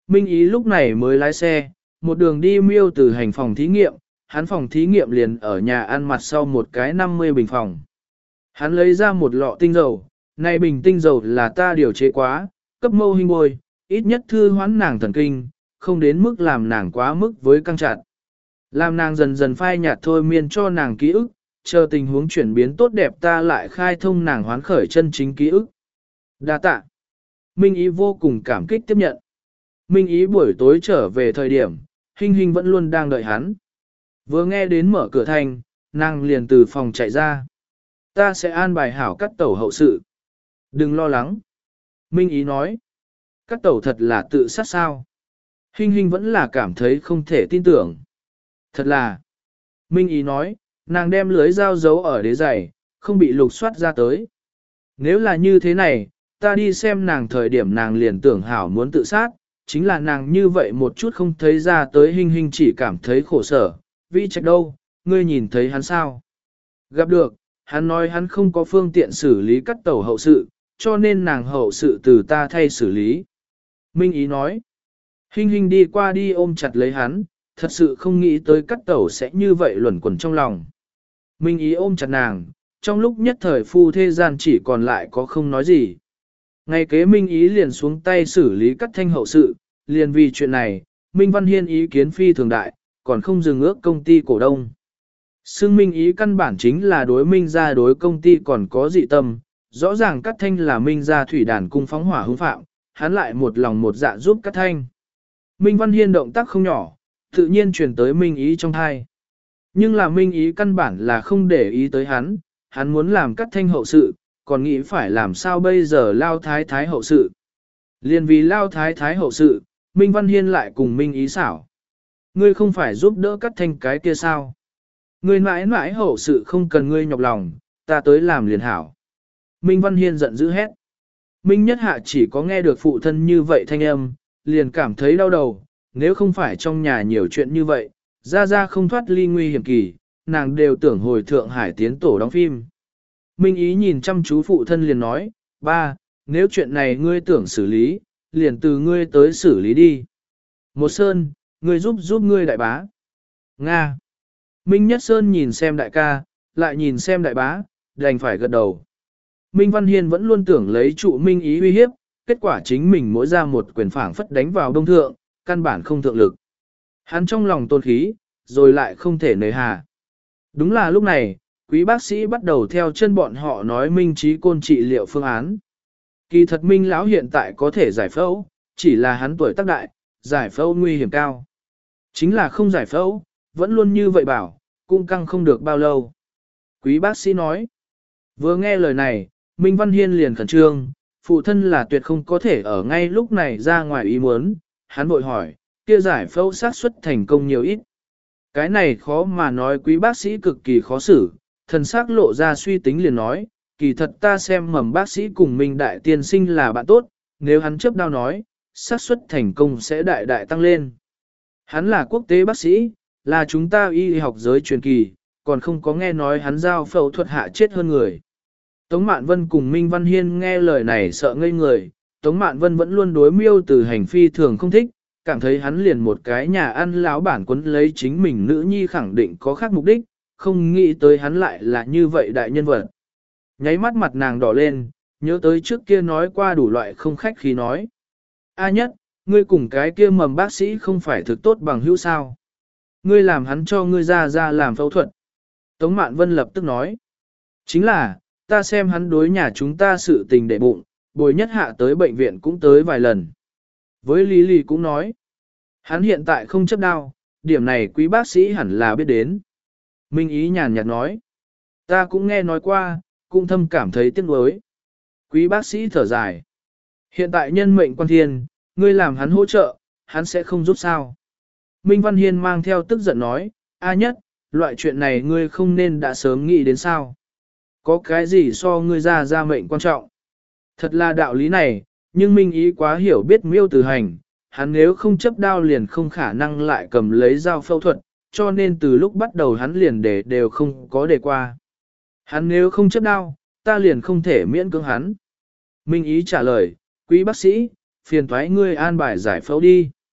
Minh Ý lúc này mới lái xe, một đường đi miêu từ hành phòng thí nghiệm, hắn phòng thí nghiệm liền ở nhà ăn mặt sau một cái năm mươi bình phòng. Hắn lấy ra một lọ tinh dầu, này bình tinh dầu là ta điều chế quá, cấp mâu hình bôi, ít nhất thư hoãn nàng thần kinh, không đến mức làm nàng quá mức với căng chặt. Làm nàng dần dần phai nhạt thôi miên cho nàng ký ức, chờ tình huống chuyển biến tốt đẹp ta lại khai thông nàng hoán khởi chân chính ký ức. Đa tạ. Minh Ý vô cùng cảm kích tiếp nhận. Minh Ý buổi tối trở về thời điểm, Hinh Hinh vẫn luôn đang đợi hắn. Vừa nghe đến mở cửa thành, nàng liền từ phòng chạy ra. Ta sẽ an bài hảo cắt tẩu hậu sự. Đừng lo lắng. Minh Ý nói. Cắt tẩu thật là tự sát sao. Hinh Hinh vẫn là cảm thấy không thể tin tưởng. Thật là. Minh Ý nói, nàng đem lưới dao giấu ở đế giày, không bị lục soát ra tới. Nếu là như thế này, ta đi xem nàng thời điểm nàng liền tưởng hảo muốn tự sát, chính là nàng như vậy một chút không thấy ra tới. Hinh Hinh chỉ cảm thấy khổ sở. Vĩ Trạch đâu, ngươi nhìn thấy hắn sao? Gặp được, hắn nói hắn không có phương tiện xử lý cắt tẩu hậu sự, cho nên nàng hậu sự từ ta thay xử lý. Minh Ý nói, Hinh Hinh đi qua đi ôm chặt lấy hắn, thật sự không nghĩ tới cắt tẩu sẽ như vậy luẩn quẩn trong lòng. Minh Ý ôm chặt nàng, trong lúc nhất thời phu thế gian chỉ còn lại có không nói gì. Ngày kế Minh Ý liền xuống tay xử lý cắt thanh hậu sự, liền vì chuyện này, Minh Văn Hiên ý kiến phi thường đại, còn không dừng ước công ty cổ đông. Xưng Minh Ý căn bản chính là đối Minh gia đối công ty còn có dị tâm, rõ ràng Cát Thanh là Minh gia thủy đàn cung phóng hỏa hứng phạm, hắn lại một lòng một dạ giúp Cát Thanh. Minh Văn Hiên động tác không nhỏ, tự nhiên truyền tới Minh Ý trong thai. Nhưng là Minh Ý căn bản là không để ý tới hắn, hắn muốn làm Cát Thanh hậu sự, còn nghĩ phải làm sao bây giờ lao thái thái hậu sự. Liên vì lao thái thái hậu sự, Minh Văn Hiên lại cùng Minh Ý xảo. Ngươi không phải giúp đỡ Cát Thanh cái kia sao? Ngươi mãi mãi hậu sự không cần ngươi nhọc lòng, ta tới làm liền hảo. Minh Văn Hiên giận dữ hét. Minh Nhất Hạ chỉ có nghe được phụ thân như vậy thanh âm, liền cảm thấy đau đầu, nếu không phải trong nhà nhiều chuyện như vậy, ra ra không thoát ly nguy hiểm kỳ, nàng đều tưởng hồi Thượng Hải tiến tổ đóng phim. Minh Ý nhìn chăm chú phụ thân liền nói, ba, nếu chuyện này ngươi tưởng xử lý, liền từ ngươi tới xử lý đi. Một Sơn, ngươi giúp giúp ngươi đại bá. Nga. Minh Nhất Sơn nhìn xem đại ca, lại nhìn xem đại bá, đành phải gật đầu. Minh Văn Hiên vẫn luôn tưởng lấy trụ Minh Ý uy hiếp, kết quả chính mình mỗi ra một quyền phảng phất đánh vào đông thượng, căn bản không thượng lực. Hắn trong lòng tôn khí, rồi lại không thể nề hà. Đúng là lúc này, quý bác sĩ bắt đầu theo chân bọn họ nói Minh Trí Côn trị liệu phương án. Kỳ thật Minh lão hiện tại có thể giải phẫu, chỉ là hắn tuổi tác đại, giải phẫu nguy hiểm cao. Chính là không giải phẫu, vẫn luôn như vậy bảo, cũng căng không được bao lâu. Quý bác sĩ nói, vừa nghe lời này, Minh Văn Hiên liền khẩn trương, phụ thân là tuyệt không có thể ở ngay lúc này ra ngoài ý muốn, hắn vội hỏi, kia giải phẫu xác suất thành công nhiều ít. Cái này khó mà nói, quý bác sĩ cực kỳ khó xử, thần sắc lộ ra suy tính liền nói, kỳ thật ta xem mầm bác sĩ cùng Minh đại tiên sinh là bạn tốt, nếu hắn chấp đao nói, xác suất thành công sẽ đại đại tăng lên. Hắn là quốc tế bác sĩ, là chúng ta y học giới truyền kỳ, còn không có nghe nói hắn giao phẫu thuật hạ chết hơn người. Tống Mạn Vân cùng Minh Văn Hiên nghe lời này sợ ngây người, Tống Mạn Vân vẫn luôn đối miêu từ hành phi thường không thích, cảm thấy hắn liền một cái nhà ăn láo bản quấn lấy chính mình nữ nhi khẳng định có khác mục đích, không nghĩ tới hắn lại là như vậy đại nhân vật. Nháy mắt mặt nàng đỏ lên, nhớ tới trước kia nói qua đủ loại không khách khí nói. A Nhất, ngươi cùng cái kia mầm bác sĩ không phải thực tốt bằng hữu sao. Ngươi làm hắn cho ngươi ra ra làm phẫu thuật. Tống Mạn Vân lập tức nói. Chính là, ta xem hắn đối nhà chúng ta sự tình để bụng, bồi Nhất Hạ tới bệnh viện cũng tới vài lần. Với Lý Lý cũng nói. Hắn hiện tại không chấp đau, điểm này quý bác sĩ hẳn là biết đến. Minh Ý nhàn nhạt nói. Ta cũng nghe nói qua, cũng thâm cảm thấy tiếc nuối. Quý bác sĩ thở dài. Hiện tại nhân mệnh quan thiên, ngươi làm hắn hỗ trợ, hắn sẽ không giúp sao. Minh Văn Hiên mang theo tức giận nói, A Nhất, loại chuyện này ngươi không nên đã sớm nghĩ đến sao. Có cái gì so ngươi ra ra mệnh quan trọng. Thật là đạo lý này, nhưng Minh Ý quá hiểu biết miêu từ hành, hắn nếu không chấp đao liền không khả năng lại cầm lấy dao phẫu thuật, cho nên từ lúc bắt đầu hắn liền để đều không có để qua. Hắn nếu không chấp đao, ta liền không thể miễn cưỡng hắn. Minh Ý trả lời, quý bác sĩ, phiền thoái ngươi an bài giải phẫu đi.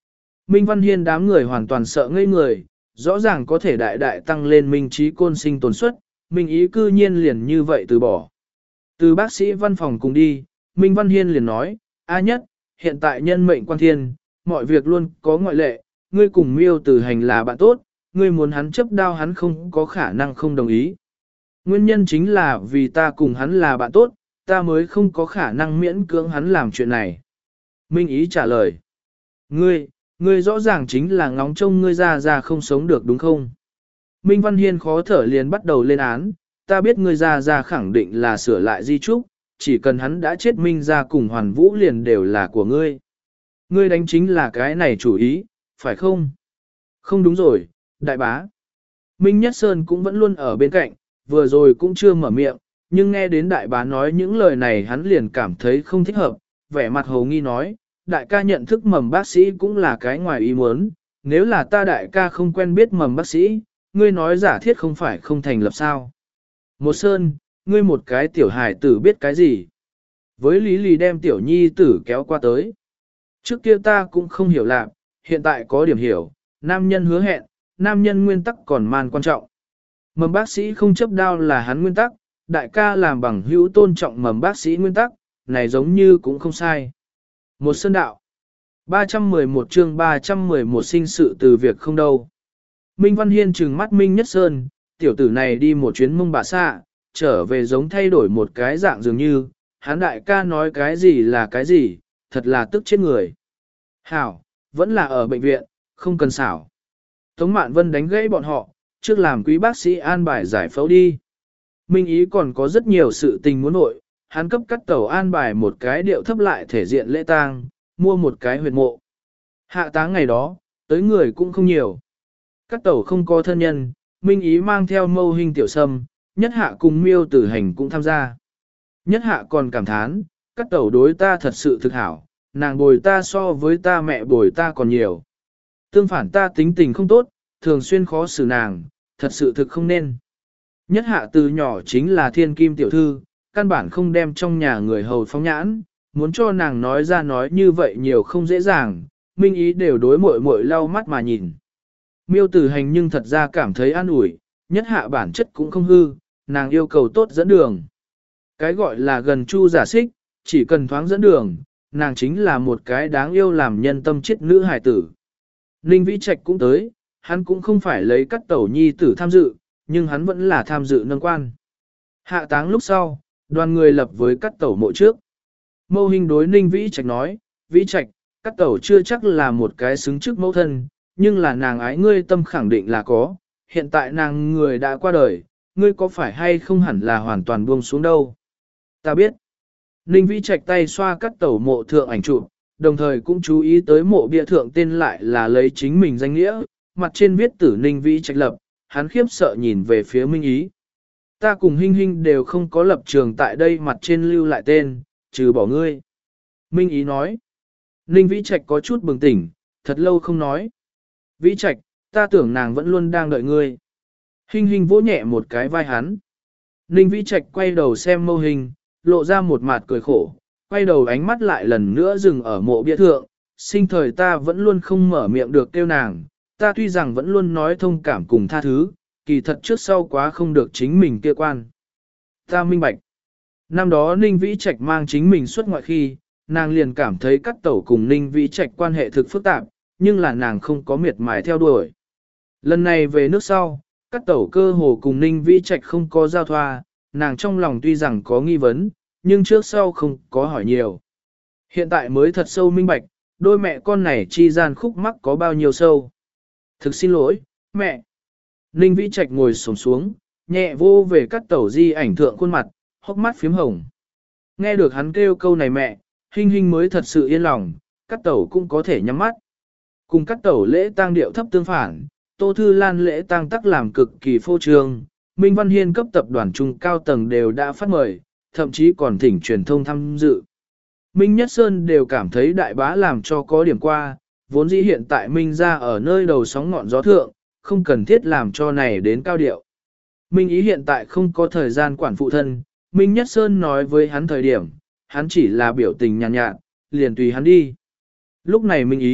Minh Văn Hiên đám người hoàn toàn sợ ngây người, rõ ràng có thể đại đại tăng lên minh trí côn sinh tồn suất, Minh ý cư nhiên liền như vậy từ bỏ. Từ bác sĩ văn phòng cùng đi, Minh Văn Hiên liền nói, A nhất, hiện tại nhân mệnh quan thiên, mọi việc luôn có ngoại lệ, ngươi cùng miêu tử hành là bạn tốt, ngươi muốn hắn chấp đao hắn không có khả năng không đồng ý. Nguyên nhân chính là vì ta cùng hắn là bạn tốt, ta mới không có khả năng miễn cưỡng hắn làm chuyện này. Minh ý trả lời, ngươi, ngươi rõ ràng chính là ngóng trông ngươi ra ra không sống được đúng không? Minh Văn Hiên khó thở liền bắt đầu lên án, ta biết ngươi ra ra khẳng định là sửa lại di trúc, chỉ cần hắn đã chết Minh ra cùng Hoàn Vũ liền đều là của ngươi. Ngươi đánh chính là cái này chủ ý, phải không? Không đúng rồi, đại bá. Minh Nhất Sơn cũng vẫn luôn ở bên cạnh, vừa rồi cũng chưa mở miệng, nhưng nghe đến đại bá nói những lời này hắn liền cảm thấy không thích hợp, vẻ mặt hồ nghi nói, đại ca nhận thức mầm bác sĩ cũng là cái ngoài ý muốn, nếu là ta đại ca không quen biết mầm bác sĩ, ngươi nói giả thiết không phải không thành lập sao. Một Sơn, ngươi một cái tiểu hài tử biết cái gì? Với lý lì đem tiểu nhi tử kéo qua tới. Trước kia ta cũng không hiểu lạc, hiện tại có điểm hiểu, nam nhân hứa hẹn, nam nhân nguyên tắc còn man quan trọng. Mầm bác sĩ không chấp đao là hắn nguyên tắc, đại ca làm bằng hữu tôn trọng mầm bác sĩ nguyên tắc, này giống như cũng không sai. Một Sơn đạo. ba trăm mười một chương ba trăm mười một sinh sự từ việc không đâu. Minh Văn Hiên trừng mắt Minh Nhất Sơn, tiểu tử này đi một chuyến mông bà xạ, trở về giống thay đổi một cái dạng dường như, hắn đại ca nói cái gì là cái gì, thật là tức chết người. Hảo, vẫn là ở bệnh viện, không cần xảo. Tống Mạn Vân đánh gãy bọn họ, trước làm quý bác sĩ an bài giải phẫu đi. Minh ý còn có rất nhiều sự tình muốn nội, hắn cấp cắt tàu an bài một cái điệu thấp lại thể diện lễ tang, mua một cái huyệt mộ. Hạ táng ngày đó, tới người cũng không nhiều. Cắt tàu không có thân nhân, Minh ý mang theo mâu hình tiểu sâm, nhất hạ cùng miêu tử hành cũng tham gia. Nhất hạ còn cảm thán, cắt tàu đối ta thật sự thực hảo, nàng bồi ta so với ta mẹ bồi ta còn nhiều. Tương phản ta tính tình không tốt, thường xuyên khó xử nàng, thật sự thực không nên. Nhất hạ từ nhỏ chính là thiên kim tiểu thư, căn bản không đem trong nhà người hầu phóng nhãn, muốn cho nàng nói ra nói như vậy nhiều không dễ dàng, Minh ý đều đối mội mội lau mắt mà nhìn. Miêu tử hành nhưng thật ra cảm thấy an ủi, nhất hạ bản chất cũng không hư, nàng yêu cầu tốt dẫn đường. Cái gọi là gần chu giả xích, chỉ cần thoáng dẫn đường, nàng chính là một cái đáng yêu làm nhân tâm chết nữ hài tử. Ninh Vĩ Trạch cũng tới, hắn cũng không phải lấy cắt tẩu nhi tử tham dự, nhưng hắn vẫn là tham dự nâng quan. Hạ táng lúc sau, đoàn người lập với cắt tẩu mộ trước. Mâu hình đối Ninh Vĩ Trạch nói, Vĩ Trạch, cắt tẩu chưa chắc là một cái xứng trước mẫu thân, nhưng là nàng ái ngươi tâm khẳng định là có, hiện tại nàng người đã qua đời, ngươi có phải hay không hẳn là hoàn toàn buông xuống đâu. Ta biết. Ninh Vĩ Trạch tay xoa cắt tẩu mộ thượng ảnh chụp, đồng thời cũng chú ý tới mộ bia thượng tên lại là lấy chính mình danh nghĩa, mặt trên viết tử Ninh Vĩ Trạch lập, hắn khiếp sợ nhìn về phía Minh ý. Ta cùng Hinh Hinh đều không có lập trường tại đây mặt trên lưu lại tên, trừ bỏ ngươi. Minh ý nói. Ninh Vĩ Trạch có chút bừng tỉnh, thật lâu không nói. Vĩ Trạch, ta tưởng nàng vẫn luôn đang đợi ngươi. Hinh Hinh vỗ nhẹ một cái vai hắn. Ninh Vĩ Trạch quay đầu xem mâu hình, lộ ra một mặt cười khổ, quay đầu ánh mắt lại lần nữa dừng ở mộ bia thượng. Sinh thời ta vẫn luôn không mở miệng được kêu nàng, ta tuy rằng vẫn luôn nói thông cảm cùng tha thứ, kỳ thật trước sau quá không được chính mình kia quan. Ta minh bạch. Năm đó Ninh Vĩ Trạch mang chính mình xuất ngoại khi, nàng liền cảm thấy cắt tẩu cùng Ninh Vĩ Trạch quan hệ thực phức tạp, nhưng là nàng không có miệt mài theo đuổi. Lần này về nước sau, cắt tẩu cơ hồ cùng Ninh Vĩ Trạch không có giao thoa, nàng trong lòng tuy rằng có nghi vấn, nhưng trước sau không có hỏi nhiều. Hiện tại mới thật sâu minh bạch, đôi mẹ con này chi gian khúc mắc có bao nhiêu sâu. Thực xin lỗi, mẹ. Ninh Vĩ Trạch ngồi xổm xuống, nhẹ vô về cắt tẩu di ảnh thượng khuôn mặt, hốc mắt phím hồng. Nghe được hắn kêu câu này mẹ, Hinh Hinh mới thật sự yên lòng, cắt tẩu cũng có thể nhắm mắt. Cùng cắt tẩu lễ tang điệu thấp tương phản, Tô Thư Lan lễ tang tắc làm cực kỳ phô trương, Minh Văn Hiên cấp tập đoàn trung cao tầng đều đã phát mời, thậm chí còn thỉnh truyền thông tham dự. Minh Nhất Sơn đều cảm thấy đại bá làm cho có điểm qua, vốn dĩ hiện tại Minh ra ở nơi đầu sóng ngọn gió thượng, không cần thiết làm cho này đến cao điệu. Minh ý hiện tại không có thời gian quản phụ thân, Minh Nhất Sơn nói với hắn thời điểm, hắn chỉ là biểu tình nhàn nhạt, nhạt, liền tùy hắn đi. Lúc này Minh ý,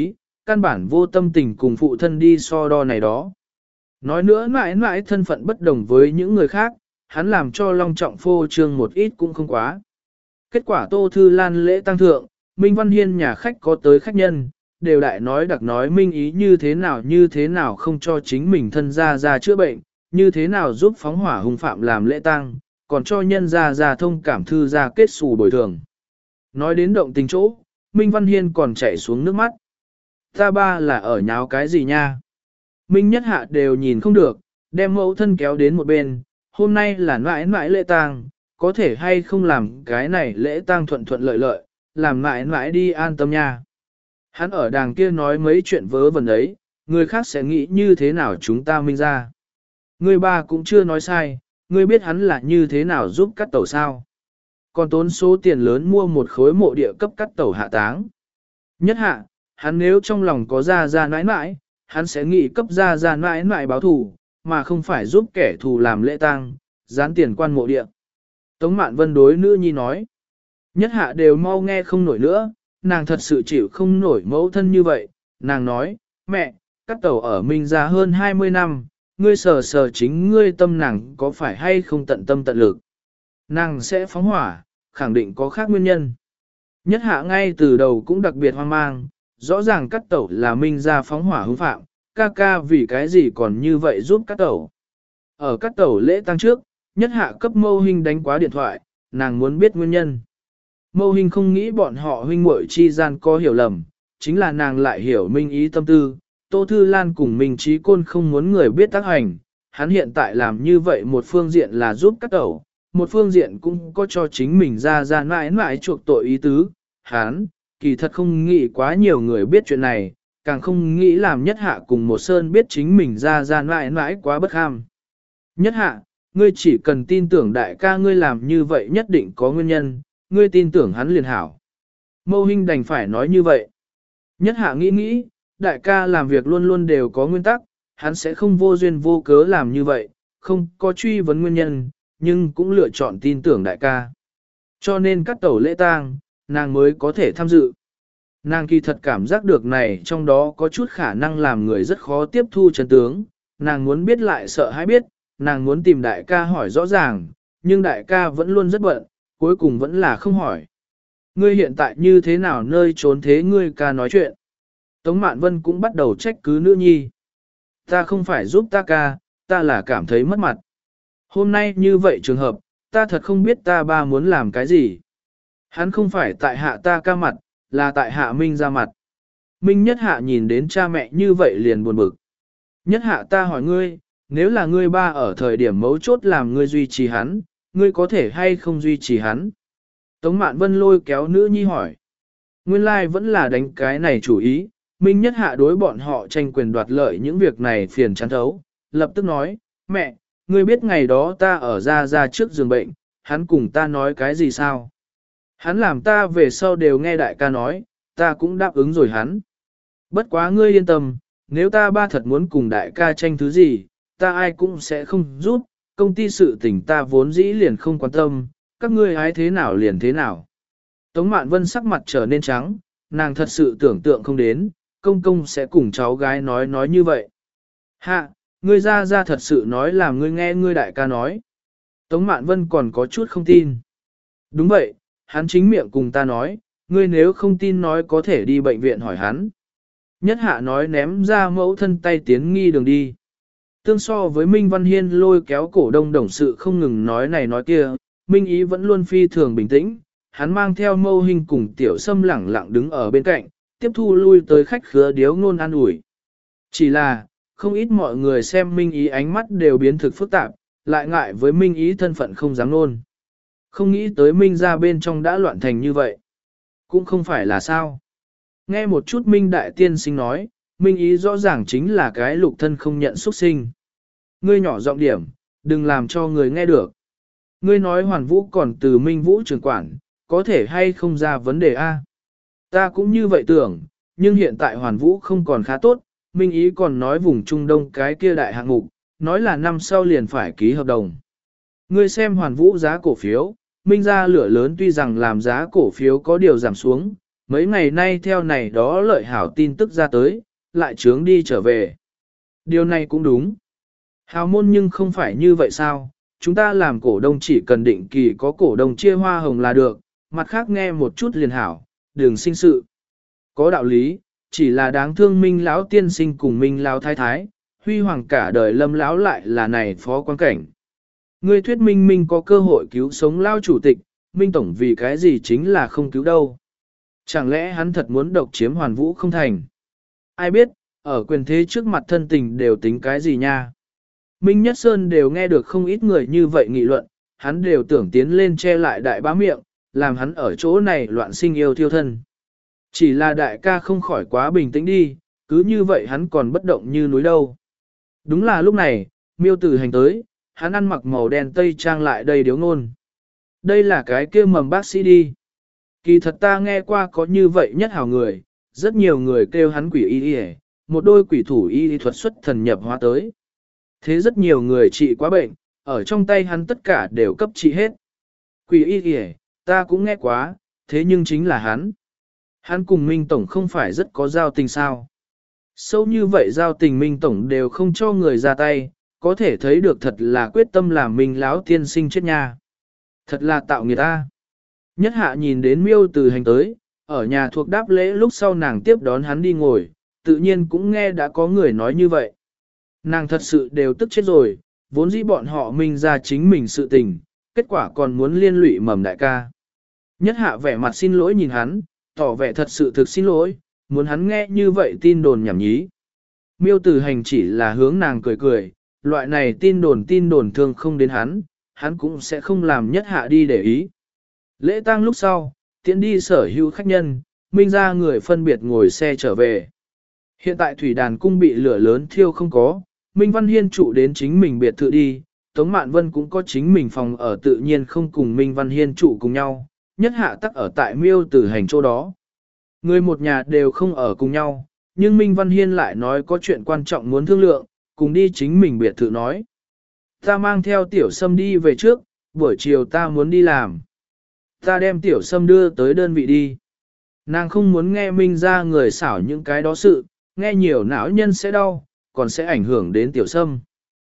căn bản vô tâm tình cùng phụ thân đi so đo này đó. Nói nữa mãi mãi thân phận bất đồng với những người khác, hắn làm cho long trọng phô trương một ít cũng không quá. Kết quả Tô Thư Lan lễ tăng thượng, Minh Văn Hiên nhà khách có tới khách nhân, đều đại nói đặc nói Minh ý như thế nào như thế nào không cho chính mình thân ra ra chữa bệnh, như thế nào giúp phóng hỏa hung phạm làm lễ tang, còn cho nhân ra ra thông cảm thư ra kết xù bồi thường. Nói đến động tình chỗ, Minh Văn Hiên còn chảy xuống nước mắt. Ta ba là ở nháo cái gì nha? Minh Nhất Hạ đều nhìn không được, đem mẫu thân kéo đến một bên, hôm nay là mãi mãi lễ tang, có thể hay không làm cái này lễ tang thuận thuận lợi lợi, làm mãi mãi đi an tâm nha. Hắn ở đàng kia nói mấy chuyện vớ vẩn ấy, người khác sẽ nghĩ như thế nào chúng ta Minh ra. Người ba cũng chưa nói sai, ngươi biết hắn là như thế nào giúp cắt tẩu sao. Còn tốn số tiền lớn mua một khối mộ địa cấp cắt tẩu hạ táng. Nhất hạ, hắn nếu trong lòng có ra ra nãi nãi, hắn sẽ nghĩ cấp ra ra nãi nãi báo thù, mà không phải giúp kẻ thù làm lễ tang, gián tiền quan mộ địa. Tống Mạn Vân đối nữ nhi nói. Nhất hạ đều mau nghe không nổi nữa, nàng thật sự chịu không nổi mẫu thân như vậy. Nàng nói, mẹ, cắt tẩu ở Minh ra hơn hai mươi năm, ngươi sờ sờ chính ngươi tâm nàng có phải hay không tận tâm tận lực. Nàng sẽ phóng hỏa, khẳng định có khác nguyên nhân. Nhất hạ ngay từ đầu cũng đặc biệt hoang mang, rõ ràng cắt tẩu là Minh ra phóng hỏa hung phạm, ca ca vì cái gì còn như vậy giúp cắt tẩu. Ở cắt tẩu lễ tang trước, nhất hạ cấp Mâu Hinh đánh quá điện thoại, nàng muốn biết nguyên nhân. Mâu Hinh không nghĩ bọn họ huynh muội chi gian có hiểu lầm, chính là nàng lại hiểu Minh ý tâm tư. Tô Thư Lan cùng Minh Trí Côn không muốn người biết tác hành, hắn hiện tại làm như vậy một phương diện là giúp cắt tẩu, một phương diện cũng có cho chính mình ra ra mãi mãi chuộc tội ý tứ. Hắn, kỳ thật không nghĩ quá nhiều người biết chuyện này, càng không nghĩ làm nhất hạ cùng một sơn biết chính mình ra ra mãi mãi quá bất ham. Nhất hạ, ngươi chỉ cần tin tưởng đại ca ngươi làm như vậy nhất định có nguyên nhân, ngươi tin tưởng hắn liền hảo. Mâu Hinh đành phải nói như vậy. Nhất hạ nghĩ nghĩ, đại ca làm việc luôn luôn đều có nguyên tắc, hắn sẽ không vô duyên vô cớ làm như vậy, không có truy vấn nguyên nhân, nhưng cũng lựa chọn tin tưởng đại ca. Cho nên các tẩu lễ tang, nàng mới có thể tham dự. Nàng kỳ thật cảm giác được này trong đó có chút khả năng làm người rất khó tiếp thu chân tướng, nàng muốn biết lại sợ hãi biết, nàng muốn tìm đại ca hỏi rõ ràng, nhưng đại ca vẫn luôn rất bận, cuối cùng vẫn là không hỏi. Ngươi hiện tại như thế nào nơi trốn thế ngươi ca nói chuyện? Tống Mạn Vân cũng bắt đầu trách cứ nữ nhi. Ta không phải giúp ta ca, ta là cảm thấy mất mặt. Hôm nay như vậy trường hợp, ta thật không biết ta ba muốn làm cái gì. Hắn không phải tại hạ ta ca mặt, là tại hạ Minh ra mặt. Minh Nhất Hạ nhìn đến cha mẹ như vậy liền buồn bực. Nhất Hạ ta hỏi ngươi, nếu là ngươi ba ở thời điểm mấu chốt làm ngươi duy trì hắn, ngươi có thể hay không duy trì hắn? Tống Mạn Vân lôi kéo nữ nhi hỏi. Nguyên lai like vẫn là đánh cái này chủ ý, Minh Nhất Hạ đối bọn họ tranh quyền đoạt lợi những việc này phiền chán thấu, lập tức nói, mẹ, ngươi biết ngày đó ta ở ra ra trước giường bệnh, hắn cùng ta nói cái gì sao? Hắn làm ta về sau đều nghe đại ca nói, ta cũng đáp ứng rồi hắn. Bất quá ngươi yên tâm, nếu ta ba thật muốn cùng đại ca tranh thứ gì, ta ai cũng sẽ không giúp, công ty sự tình ta vốn dĩ liền không quan tâm, các ngươi hái thế nào liền thế nào. Tống Mạn Vân sắc mặt trở nên trắng, nàng thật sự tưởng tượng không đến, công công sẽ cùng cháu gái nói nói như vậy. Hạ, ngươi ra ra thật sự nói làm ngươi nghe ngươi đại ca nói. Tống Mạn Vân còn có chút không tin. Đúng vậy, hắn chính miệng cùng ta nói, ngươi nếu không tin nói có thể đi bệnh viện hỏi hắn. Nhất Hạ nói ném ra mẫu thân tay tiến nghi đường đi. Tương so với Minh Văn Hiên lôi kéo cổ đông đồng sự không ngừng nói này nói kia, Minh Ý vẫn luôn phi thường bình tĩnh, hắn mang theo Mâu Hinh cùng Tiểu Sâm lẳng lặng đứng ở bên cạnh, tiếp thu lui tới khách khứa điếu ngôn an ủi. Chỉ là, không ít mọi người xem Minh Ý ánh mắt đều biến thực phức tạp, lại ngại với Minh Ý thân phận không dám nôn. Không nghĩ tới Minh ra bên trong đã loạn thành như vậy. Cũng không phải là sao. Nghe một chút Minh Đại Tiên Sinh nói, Minh Ý rõ ràng chính là cái lục thân không nhận xuất sinh. Ngươi nhỏ giọng điểm, đừng làm cho người nghe được. Ngươi nói Hoàn Vũ còn từ Minh Vũ trường quản, có thể hay không ra vấn đề A. Ta cũng như vậy tưởng, nhưng hiện tại Hoàn Vũ không còn khá tốt, Minh Ý còn nói vùng Trung Đông cái kia đại hạng mục, nói là năm sau liền phải ký hợp đồng. Ngươi xem Hoàn Vũ giá cổ phiếu, Minh ra lửa lớn tuy rằng làm giá cổ phiếu có điều giảm xuống, mấy ngày nay theo này đó lợi hảo tin tức ra tới, lại trướng đi trở về. Điều này cũng đúng. Hào môn nhưng không phải như vậy sao, chúng ta làm cổ đông chỉ cần định kỳ có cổ đông chia hoa hồng là được, mặt khác nghe một chút liền hảo, đừng sinh sự. Có đạo lý, chỉ là đáng thương Minh lão tiên sinh cùng Minh lão thái thái, huy hoàng cả đời Lâm lão lại là này phó quan cảnh. Ngươi thuyết minh Minh có cơ hội cứu sống lao chủ tịch, Minh tổng vì cái gì chính là không cứu đâu. Chẳng lẽ hắn thật muốn độc chiếm hoàn vũ không thành? Ai biết, ở quyền thế trước mặt thân tình đều tính cái gì nha? Minh Nhất Sơn đều nghe được không ít người như vậy nghị luận, hắn đều tưởng tiến lên che lại đại bá miệng, làm hắn ở chỗ này loạn sinh yêu thiêu thân. Chỉ là đại ca không khỏi quá bình tĩnh đi, cứ như vậy hắn còn bất động như núi đâu. Đúng là lúc này, miêu tử hành tới, hắn ăn mặc màu đen tây trang lại đầy điếu ngôn. Đây là cái kia mầm bác sĩ đi. Kỳ thật ta nghe qua có như vậy nhất hảo người, rất nhiều người kêu hắn quỷ y y, một đôi quỷ thủ y thuật xuất thần nhập hóa tới. Thế rất nhiều người trị quá bệnh, ở trong tay hắn tất cả đều cấp trị hết. Quỷ y y, ta cũng nghe quá, thế nhưng chính là hắn. Hắn cùng Minh Tổng không phải rất có giao tình sao. Sâu như vậy giao tình Minh Tổng đều không cho người ra tay, có thể thấy được thật là quyết tâm làm Minh lão tiên sinh chết nha. Thật là tạo người ta. Nhất hạ nhìn đến miêu từ hành tới, ở nhà thuộc đáp lễ lúc sau nàng tiếp đón hắn đi ngồi, tự nhiên cũng nghe đã có người nói như vậy. Nàng thật sự đều tức chết rồi, vốn dĩ bọn họ Minh ra chính mình sự tình, kết quả còn muốn liên lụy mầm đại ca. Nhất hạ vẻ mặt xin lỗi nhìn hắn, tỏ vẻ thật sự thực xin lỗi, muốn hắn nghe như vậy tin đồn nhảm nhí. Miêu tử hành chỉ là hướng nàng cười cười, loại này tin đồn tin đồn thương không đến hắn, hắn cũng sẽ không làm nhất hạ đi để ý. Lễ tang lúc sau, tiễn đi sở hữu khách nhân, Minh ra người phân biệt ngồi xe trở về. Hiện tại thủy đàn cung bị lửa lớn thiêu không có, Minh Văn Hiên trụ đến chính mình biệt thự đi, Tống Mạn Vân cũng có chính mình phòng ở tự nhiên không cùng Minh Văn Hiên trụ cùng nhau, nhất hạ tắc ở tại miêu tử hành chỗ đó. Người một nhà đều không ở cùng nhau, nhưng Minh Văn Hiên lại nói có chuyện quan trọng muốn thương lượng, cùng đi chính mình biệt thự nói. Ta mang theo tiểu sâm đi về trước, buổi chiều ta muốn đi làm. Ta đem tiểu sâm đưa tới đơn vị đi. Nàng không muốn nghe Minh ra người xảo những cái đó sự, nghe nhiều não nhân sẽ đau, còn sẽ ảnh hưởng đến tiểu sâm.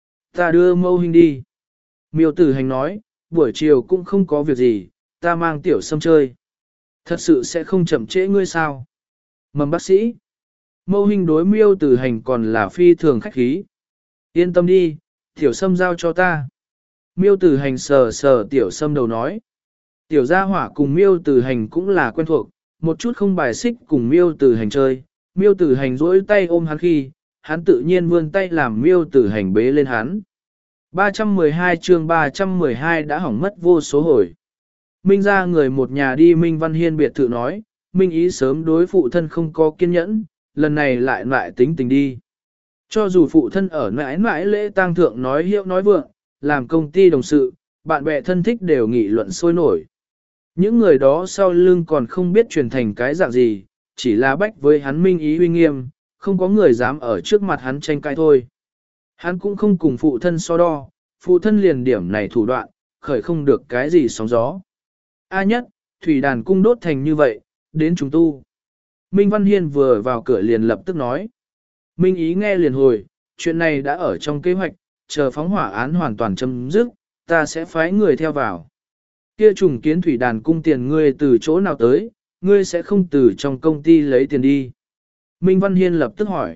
Ta đưa mâu hình đi. Miêu tử hành nói, buổi chiều cũng không có việc gì, ta mang tiểu sâm chơi. Thật sự sẽ không chậm trễ ngươi sao? Mầm bác sĩ. Mâu hình đối miêu tử hành còn là phi thường khách khí. Yên tâm đi, tiểu sâm giao cho ta. Miêu tử hành sờ sờ tiểu sâm đầu nói. Tiểu gia hỏa cùng miêu tử hành cũng là quen thuộc, một chút không bài xích cùng miêu tử hành chơi. Miêu tử hành duỗi tay ôm hắn khi, hắn tự nhiên vươn tay làm miêu tử hành bế lên hắn. ba trăm mười hai chương ba trăm mười hai đã hỏng mất vô số hồi. Minh ra người một nhà đi Minh Văn Hiên biệt thự nói, Minh ý sớm đối phụ thân không có kiên nhẫn, lần này lại lại tính tình đi. Cho dù phụ thân ở mãi mãi lễ tang thượng nói hiệu nói vượng, làm công ty đồng sự, bạn bè thân thích đều nghị luận sôi nổi. Những người đó sau lưng còn không biết truyền thành cái dạng gì, chỉ là bách với hắn Minh ý uy nghiêm, không có người dám ở trước mặt hắn tranh cãi thôi. Hắn cũng không cùng phụ thân so đo, phụ thân liền điểm này thủ đoạn, khởi không được cái gì sóng gió. A nhất, thủy đàn cung đốt thành như vậy, đến chúng tu. Minh Văn Hiên vừa vào cửa liền lập tức nói. Minh ý nghe liền hồi, chuyện này đã ở trong kế hoạch, chờ phóng hỏa án hoàn toàn chấm dứt, ta sẽ phái người theo vào. Kia trùng kiến thủy đàn cung tiền ngươi từ chỗ nào tới, ngươi sẽ không từ trong công ty lấy tiền đi. Minh Văn Hiên lập tức hỏi.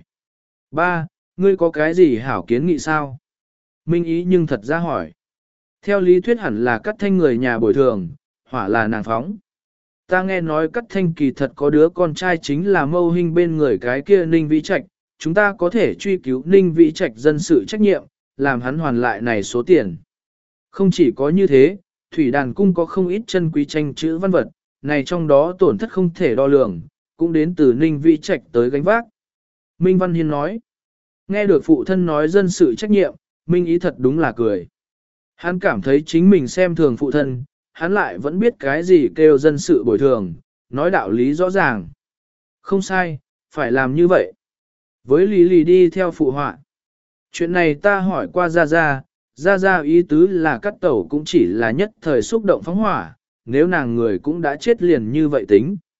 Ba, ngươi có cái gì hảo kiến nghị sao? Minh ý nhưng thật ra hỏi. Theo lý thuyết hẳn là cắt thanh người nhà bồi thường, hỏa là nàng phóng. Ta nghe nói cắt thanh kỳ thật có đứa con trai chính là mâu hình bên người cái kia Ninh Vĩ Trạch, chúng ta có thể truy cứu Ninh Vĩ Trạch dân sự trách nhiệm, làm hắn hoàn lại này số tiền. Không chỉ có như thế, thủy đàn cung có không ít chân quý tranh chữ văn vật, này trong đó tổn thất không thể đo lường, cũng đến từ Ninh Vĩ Trạch tới gánh vác. Minh Văn Hiên nói, nghe được phụ thân nói dân sự trách nhiệm, Minh ý thật đúng là cười. Hắn cảm thấy chính mình xem thường phụ thân, hắn lại vẫn biết cái gì kêu dân sự bồi thường, nói đạo lý rõ ràng. Không sai, phải làm như vậy. Với Lý Lì đi theo phụ họa. Chuyện này ta hỏi qua Gia Gia, Gia Gia ý tứ là cắt tẩu cũng chỉ là nhất thời xúc động phóng hỏa, nếu nàng người cũng đã chết liền như vậy tính.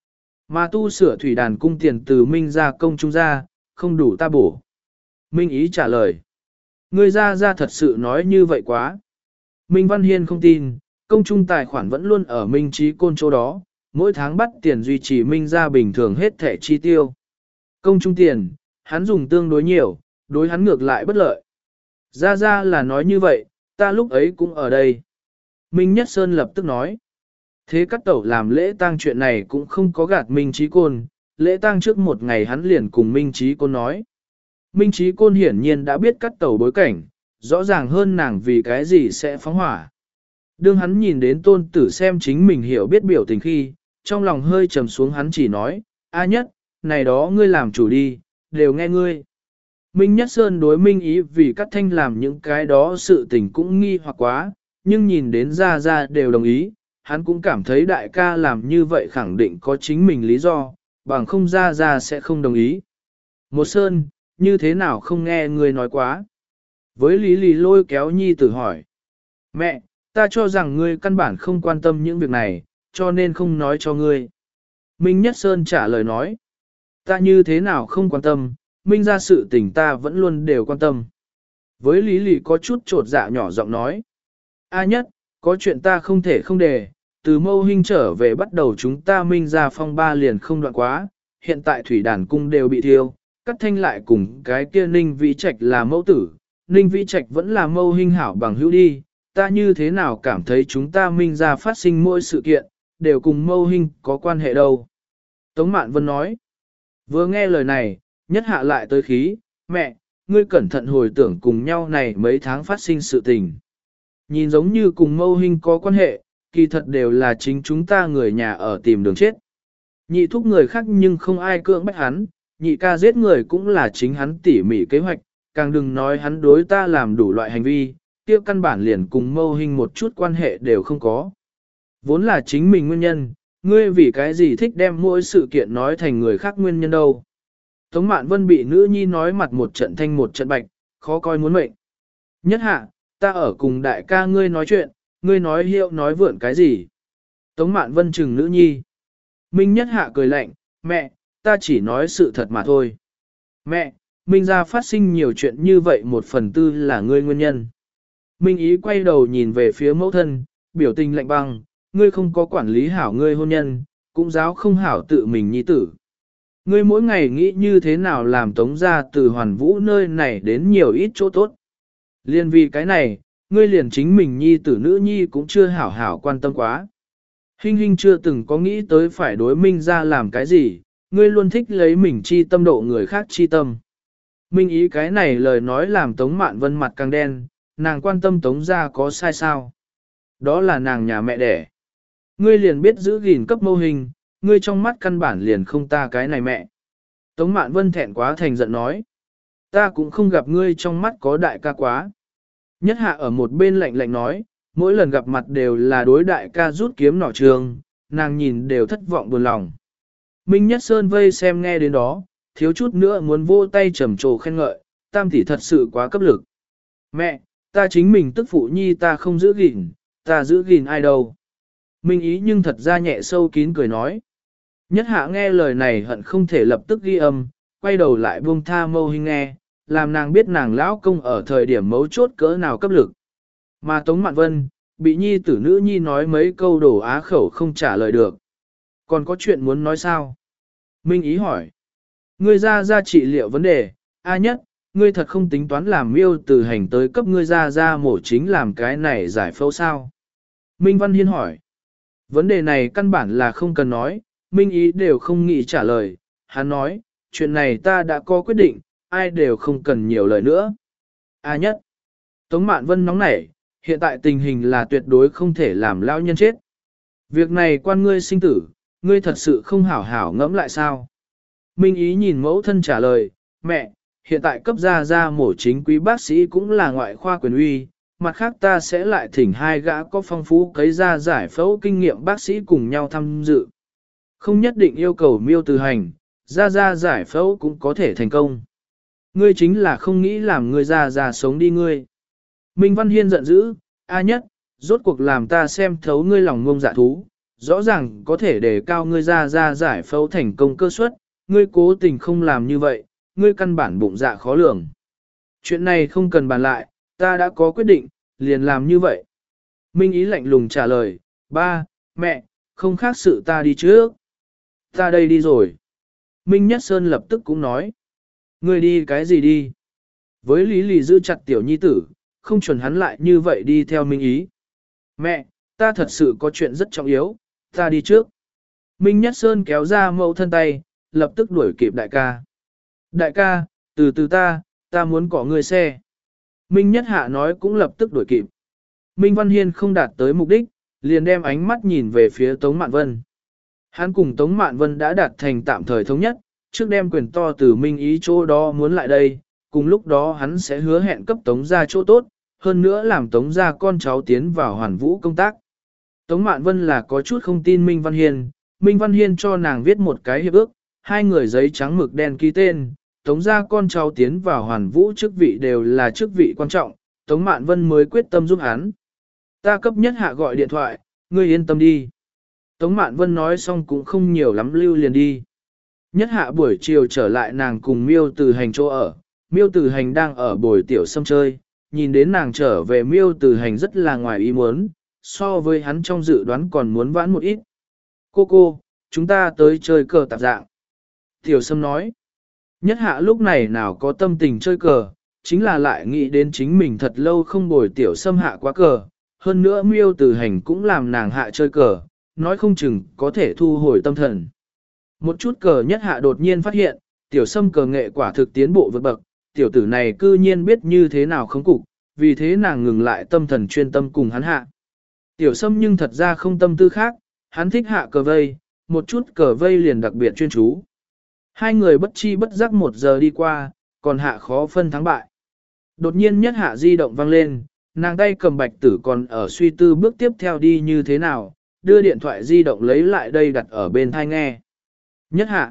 Mà tu sửa thủy đàn cung tiền từ Minh ra công trung ra, không đủ ta bổ. Minh ý trả lời. Ngươi ra ra thật sự nói như vậy quá. Minh Văn Hiên không tin, công trung tài khoản vẫn luôn ở Minh Trí Côn chỗ đó, mỗi tháng bắt tiền duy trì Minh ra bình thường hết thẻ chi tiêu. Công trung tiền, hắn dùng tương đối nhiều, đối hắn ngược lại bất lợi. Ra ra là nói như vậy, ta lúc ấy cũng ở đây. Minh Nhất Sơn lập tức nói. Thế các tẩu làm lễ tang chuyện này cũng không có gạt Minh Trí Côn, lễ tang trước một ngày hắn liền cùng Minh Trí Côn nói. Minh Trí Côn hiển nhiên đã biết các tẩu bối cảnh, rõ ràng hơn nàng vì cái gì sẽ phóng hỏa. Đương hắn nhìn đến tôn tử xem chính mình hiểu biết biểu tình khi, trong lòng hơi trầm xuống hắn chỉ nói, A Nhất, này đó ngươi làm chủ đi, đều nghe ngươi. Minh Nhất Sơn đối Minh ý vì các thanh làm những cái đó sự tình cũng nghi hoặc quá, nhưng nhìn đến ra ra đều đồng ý, hắn cũng cảm thấy đại ca làm như vậy khẳng định có chính mình lý do, bằng không ra ra sẽ không đồng ý. Một Sơn, như thế nào không nghe ngươi nói quá? Với Lý Lì lôi kéo nhi tử hỏi. Mẹ, ta cho rằng ngươi căn bản không quan tâm những việc này, cho nên không nói cho ngươi. Minh Nhất Sơn trả lời nói. Ta như thế nào không quan tâm, Minh ra sự tình ta vẫn luôn đều quan tâm. Với Lý Lì có chút trột dạ nhỏ giọng nói. A Nhất, có chuyện ta không thể không đề, từ mâu hình trở về bắt đầu chúng ta Minh ra phong ba liền không đoạn quá, hiện tại thủy đàn cung đều bị thiêu, cắt thanh lại cùng cái kia Ninh Vĩ Trạch là mẫu tử, Ninh Vĩ Trạch vẫn là mâu hình hảo bằng hữu đi, ta như thế nào cảm thấy chúng ta Minh ra phát sinh mỗi sự kiện, đều cùng mâu hình có quan hệ đâu. Tống Mạn Vân nói, vừa nghe lời này, Nhất Hạ lại tới khí, mẹ, ngươi cẩn thận hồi tưởng cùng nhau này mấy tháng phát sinh sự tình. Nhìn giống như cùng mâu hình có quan hệ, kỳ thật đều là chính chúng ta người nhà ở tìm đường chết. Nhị thúc người khác nhưng không ai cưỡng bách hắn, nhị ca giết người cũng là chính hắn tỉ mỉ kế hoạch, càng đừng nói hắn đối ta làm đủ loại hành vi, tiêu căn bản liền cùng mâu hình một chút quan hệ đều không có. Vốn là chính mình nguyên nhân, ngươi vì cái gì thích đem mỗi sự kiện nói thành người khác nguyên nhân đâu. Tống Mạn Vân bị nữ nhi nói mặt một trận thanh một trận bạch, khó coi muốn mệnh. Nhất Hạ, ta ở cùng đại ca ngươi nói chuyện, ngươi nói hiệu nói vượn cái gì. Tống Mạn Vân chừng nữ nhi. Minh Nhất Hạ cười lạnh, mẹ, ta chỉ nói sự thật mà thôi. Mẹ, Minh ra phát sinh nhiều chuyện như vậy một phần tư là ngươi nguyên nhân. Minh ý quay đầu nhìn về phía mẫu thân, biểu tình lạnh băng, ngươi không có quản lý hảo ngươi hôn nhân, cũng giáo không hảo tự mình nhi tử. Ngươi mỗi ngày nghĩ như thế nào làm tống ra từ hoàn vũ nơi này đến nhiều ít chỗ tốt. Liên vì cái này, ngươi liền chính mình nhi tử nữ nhi cũng chưa hảo hảo quan tâm quá. Hinh Hinh chưa từng có nghĩ tới phải đối Minh ra làm cái gì, ngươi luôn thích lấy mình chi tâm độ người khác chi tâm. Minh ý cái này lời nói làm Tống Mạn Vân mặt càng đen, nàng quan tâm Tống ra có sai sao. Đó là nàng nhà mẹ đẻ. Ngươi liền biết giữ gìn cấp mâu hình, ngươi trong mắt căn bản liền không ta cái này mẹ. Tống Mạn Vân thẹn quá thành giận nói. Ta cũng không gặp ngươi trong mắt có đại ca quá. Nhất Hạ ở một bên lạnh lạnh nói, mỗi lần gặp mặt đều là đối đại ca rút kiếm nỏ trường, nàng nhìn đều thất vọng buồn lòng. Minh Nhất Sơn vây xem nghe đến đó, thiếu chút nữa muốn vô tay trầm trồ khen ngợi, tam tỷ thật sự quá cấp lực. Mẹ, ta chính mình tức phụ nhi ta không giữ gìn, ta giữ gìn ai đâu. Minh ý nhưng thật ra nhẹ sâu kín cười nói. Nhất Hạ nghe lời này hận không thể lập tức ghi âm, quay đầu lại buông tha mâu hình nghe, làm nàng biết nàng lão công ở thời điểm mấu chốt cỡ nào cấp lực. Mà Tống Mạn Vân, bị nhi tử nữ nhi nói mấy câu đổ á khẩu không trả lời được. Còn có chuyện muốn nói sao? Minh ý hỏi. Ngươi ra ra trị liệu vấn đề, A Nhất, ngươi thật không tính toán làm miêu từ hành tới cấp ngươi ra ra mổ chính làm cái này giải phẫu sao? Minh Văn Hiên hỏi. Vấn đề này căn bản là không cần nói, Minh ý đều không nghĩ trả lời. Hắn nói, chuyện này ta đã có quyết định, ai đều không cần nhiều lời nữa. A Nhất. Tống Mạn Vân nóng nảy, hiện tại tình hình là tuyệt đối không thể làm lão nhân chết. Việc này quan ngươi sinh tử, ngươi thật sự không hảo hảo ngẫm lại sao? Minh ý nhìn mẫu thân trả lời, mẹ, hiện tại cấp gia gia mổ chính quý bác sĩ cũng là ngoại khoa quyền uy, mặt khác ta sẽ lại thỉnh hai gã có phong phú cấy ra giải phẫu kinh nghiệm bác sĩ cùng nhau tham dự. Không nhất định yêu cầu miêu từ hành, gia gia giải phẫu cũng có thể thành công. Ngươi chính là không nghĩ làm ngươi gia gia sống đi ngươi. Minh Văn Hiên giận dữ, A Nhất, rốt cuộc làm ta xem thấu ngươi lòng ngông dạ thú, rõ ràng có thể để cao ngươi ra ra giải phẫu thành công cơ suất, ngươi cố tình không làm như vậy, ngươi căn bản bụng dạ khó lường. Chuyện này không cần bàn lại, ta đã có quyết định, liền làm như vậy. Minh Ý lạnh lùng trả lời, ba, mẹ, không khác sự ta đi trước. Ta đây đi rồi. Minh Nhất Sơn lập tức cũng nói, ngươi đi cái gì đi? Với Lý Lì giữ chặt tiểu nhi tử, không chuẩn hắn lại như vậy đi theo Minh Ý. Mẹ, ta thật sự có chuyện rất trọng yếu, ta đi trước. Minh Nhất Sơn kéo ra mẫu thân tay, lập tức đuổi kịp đại ca. Đại ca, từ từ ta, ta muốn cỏ người xe. Minh Nhất Hạ nói cũng lập tức đuổi kịp. Minh Văn Hiên không đạt tới mục đích, liền đem ánh mắt nhìn về phía Tống Mạn Vân. Hắn cùng Tống Mạn Vân đã đạt thành tạm thời thống nhất, trước đem quyền to từ Minh Ý chỗ đó muốn lại đây, cùng lúc đó hắn sẽ hứa hẹn cấp Tống gia chỗ tốt, hơn nữa làm Tống gia con cháu tiến vào hoàn vũ công tác. Tống Mạn Vân là có chút không tin Minh Văn Hiên, Minh Văn Hiên cho nàng viết một cái hiệp ước, hai người giấy trắng mực đen ký tên, Tống gia con cháu tiến vào hoàn vũ chức vị đều là chức vị quan trọng, Tống Mạn Vân mới quyết tâm giúp hắn. Ta cấp nhất hạ gọi điện thoại, ngươi yên tâm đi. Tống Mạn Vân nói xong cũng không nhiều lắm lưu liền đi. Nhất hạ buổi chiều trở lại nàng cùng Miêu Từ Hành chỗ ở, Miêu Từ Hành đang ở bồi tiểu sâm chơi, nhìn đến nàng trở về Miêu Từ Hành rất là ngoài ý muốn, so với hắn trong dự đoán còn muốn vãn một ít. Cô cô, chúng ta tới chơi cờ tạp dạng. Tiểu sâm nói, nhất hạ lúc này nào có tâm tình chơi cờ, chính là lại nghĩ đến chính mình thật lâu không bồi tiểu sâm hạ quá cờ, hơn nữa Miêu Từ Hành cũng làm nàng hạ chơi cờ, nói không chừng có thể thu hồi tâm thần. Một chút cờ nhất hạ đột nhiên phát hiện, tiểu sâm cờ nghệ quả thực tiến bộ vượt bậc, tiểu tử này cư nhiên biết như thế nào không cục, vì thế nàng ngừng lại tâm thần chuyên tâm cùng hắn hạ. Tiểu sâm nhưng thật ra không tâm tư khác, hắn thích hạ cờ vây, một chút cờ vây liền đặc biệt chuyên chú. Hai người bất chi bất giác một giờ đi qua, còn hạ khó phân thắng bại. Đột nhiên nhất hạ di động vang lên, nàng tay cầm bạch tử còn ở suy tư bước tiếp theo đi như thế nào, đưa điện thoại di động lấy lại đây đặt ở bên thai nghe. Nhất hạ,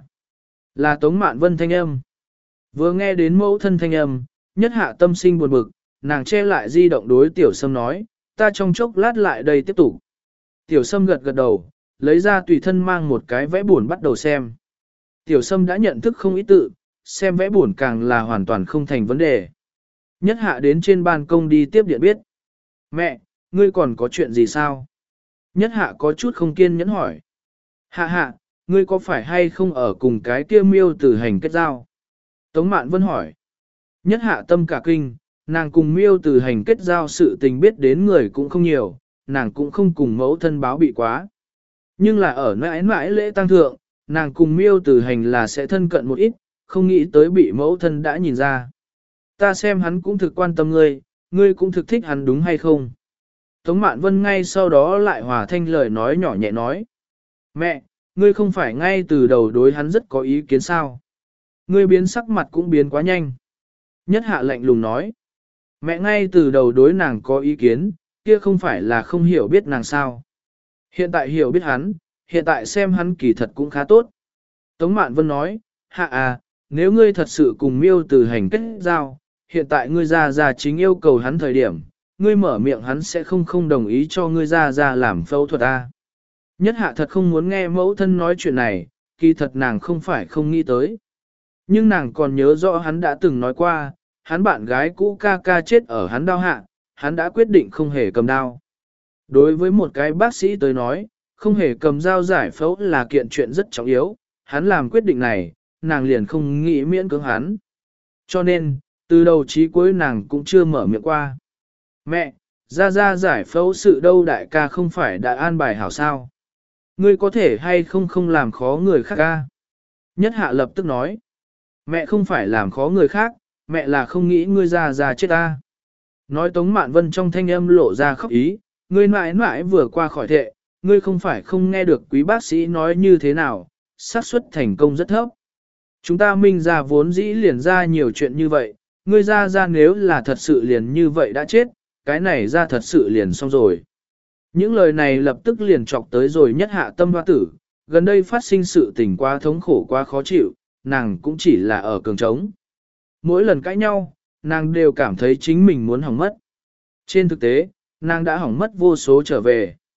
là Tống Mạn Vân thanh âm. Vừa nghe đến mẫu thân thanh âm, nhất hạ tâm sinh buồn bực, nàng che lại di động đối tiểu sâm nói, ta trong chốc lát lại đây tiếp tục. Tiểu sâm gật gật đầu, lấy ra tùy thân mang một cái vẽ buồn bắt đầu xem. Tiểu sâm đã nhận thức không ý tự, xem vẽ buồn càng là hoàn toàn không thành vấn đề. Nhất hạ đến trên ban công đi tiếp điện biết. Mẹ, ngươi còn có chuyện gì sao? Nhất hạ có chút không kiên nhẫn hỏi. Hạ hạ, ngươi có phải hay không ở cùng cái kia Miêu Từ Hành kết giao? Tống Mạn Vân hỏi. Nhất hạ tâm cả kinh, nàng cùng Miêu Từ Hành kết giao sự tình biết đến người cũng không nhiều, nàng cũng không cùng mẫu thân báo bị quá. Nhưng là ở mãi mãi lễ tang thượng, nàng cùng Miêu Từ Hành là sẽ thân cận một ít, không nghĩ tới bị mẫu thân đã nhìn ra. Ta xem hắn cũng thực quan tâm ngươi, ngươi cũng thực thích hắn đúng hay không? Tống Mạn Vân ngay sau đó lại hòa thanh lời nói nhỏ nhẹ nói. Mẹ, ngươi không phải ngay từ đầu đối hắn rất có ý kiến sao? Ngươi biến sắc mặt cũng biến quá nhanh. Nhất hạ lạnh lùng nói. Mẹ ngay từ đầu đối nàng có ý kiến, kia không phải là không hiểu biết nàng sao. Hiện tại hiểu biết hắn, hiện tại xem hắn kỳ thật cũng khá tốt. Tống Mạn Vân nói, hạ à, nếu ngươi thật sự cùng Miêu Từ Hành kết giao, hiện tại ngươi ra ra chính yêu cầu hắn thời điểm, ngươi mở miệng hắn sẽ không không đồng ý cho ngươi ra ra làm phẫu thuật a. Nhất hạ thật không muốn nghe mẫu thân nói chuyện này, kỳ thật nàng không phải không nghĩ tới. Nhưng nàng còn nhớ rõ hắn đã từng nói qua, hắn bạn gái cũ ca ca chết ở hắn đau hạ, hắn đã quyết định không hề cầm đao. Đối với một cái bác sĩ tới nói, không hề cầm dao giải phẫu là kiện chuyện rất trọng yếu, hắn làm quyết định này, nàng liền không nghĩ miễn cưỡng hắn. Cho nên, từ đầu chí cuối nàng cũng chưa mở miệng qua. Mẹ, ra ra giải phẫu sự đâu đại ca không phải đã an bài hảo sao? Ngươi có thể hay không không làm khó người khác ca? Nhất hạ lập tức nói. Mẹ không phải làm khó người khác, mẹ là không nghĩ ngươi ra ra chết ta. Nói Tống Mạn Vân trong thanh âm lộ ra khóc ý, ngươi mãi mãi vừa qua khỏi thệ, ngươi không phải không nghe được quý bác sĩ nói như thế nào, xác suất thành công rất thấp. Chúng ta minh ra vốn dĩ liền ra nhiều chuyện như vậy, ngươi ra ra nếu là thật sự liền như vậy đã chết, cái này ra thật sự liền xong rồi. Những lời này lập tức liền chọc tới rồi nhất hạ tâm hoa tử, gần đây phát sinh sự tình quá thống khổ quá khó chịu, nàng cũng chỉ là ở cường trống. Mỗi lần cãi nhau, nàng đều cảm thấy chính mình muốn hỏng mất. Trên thực tế, nàng đã hỏng mất vô số trở về.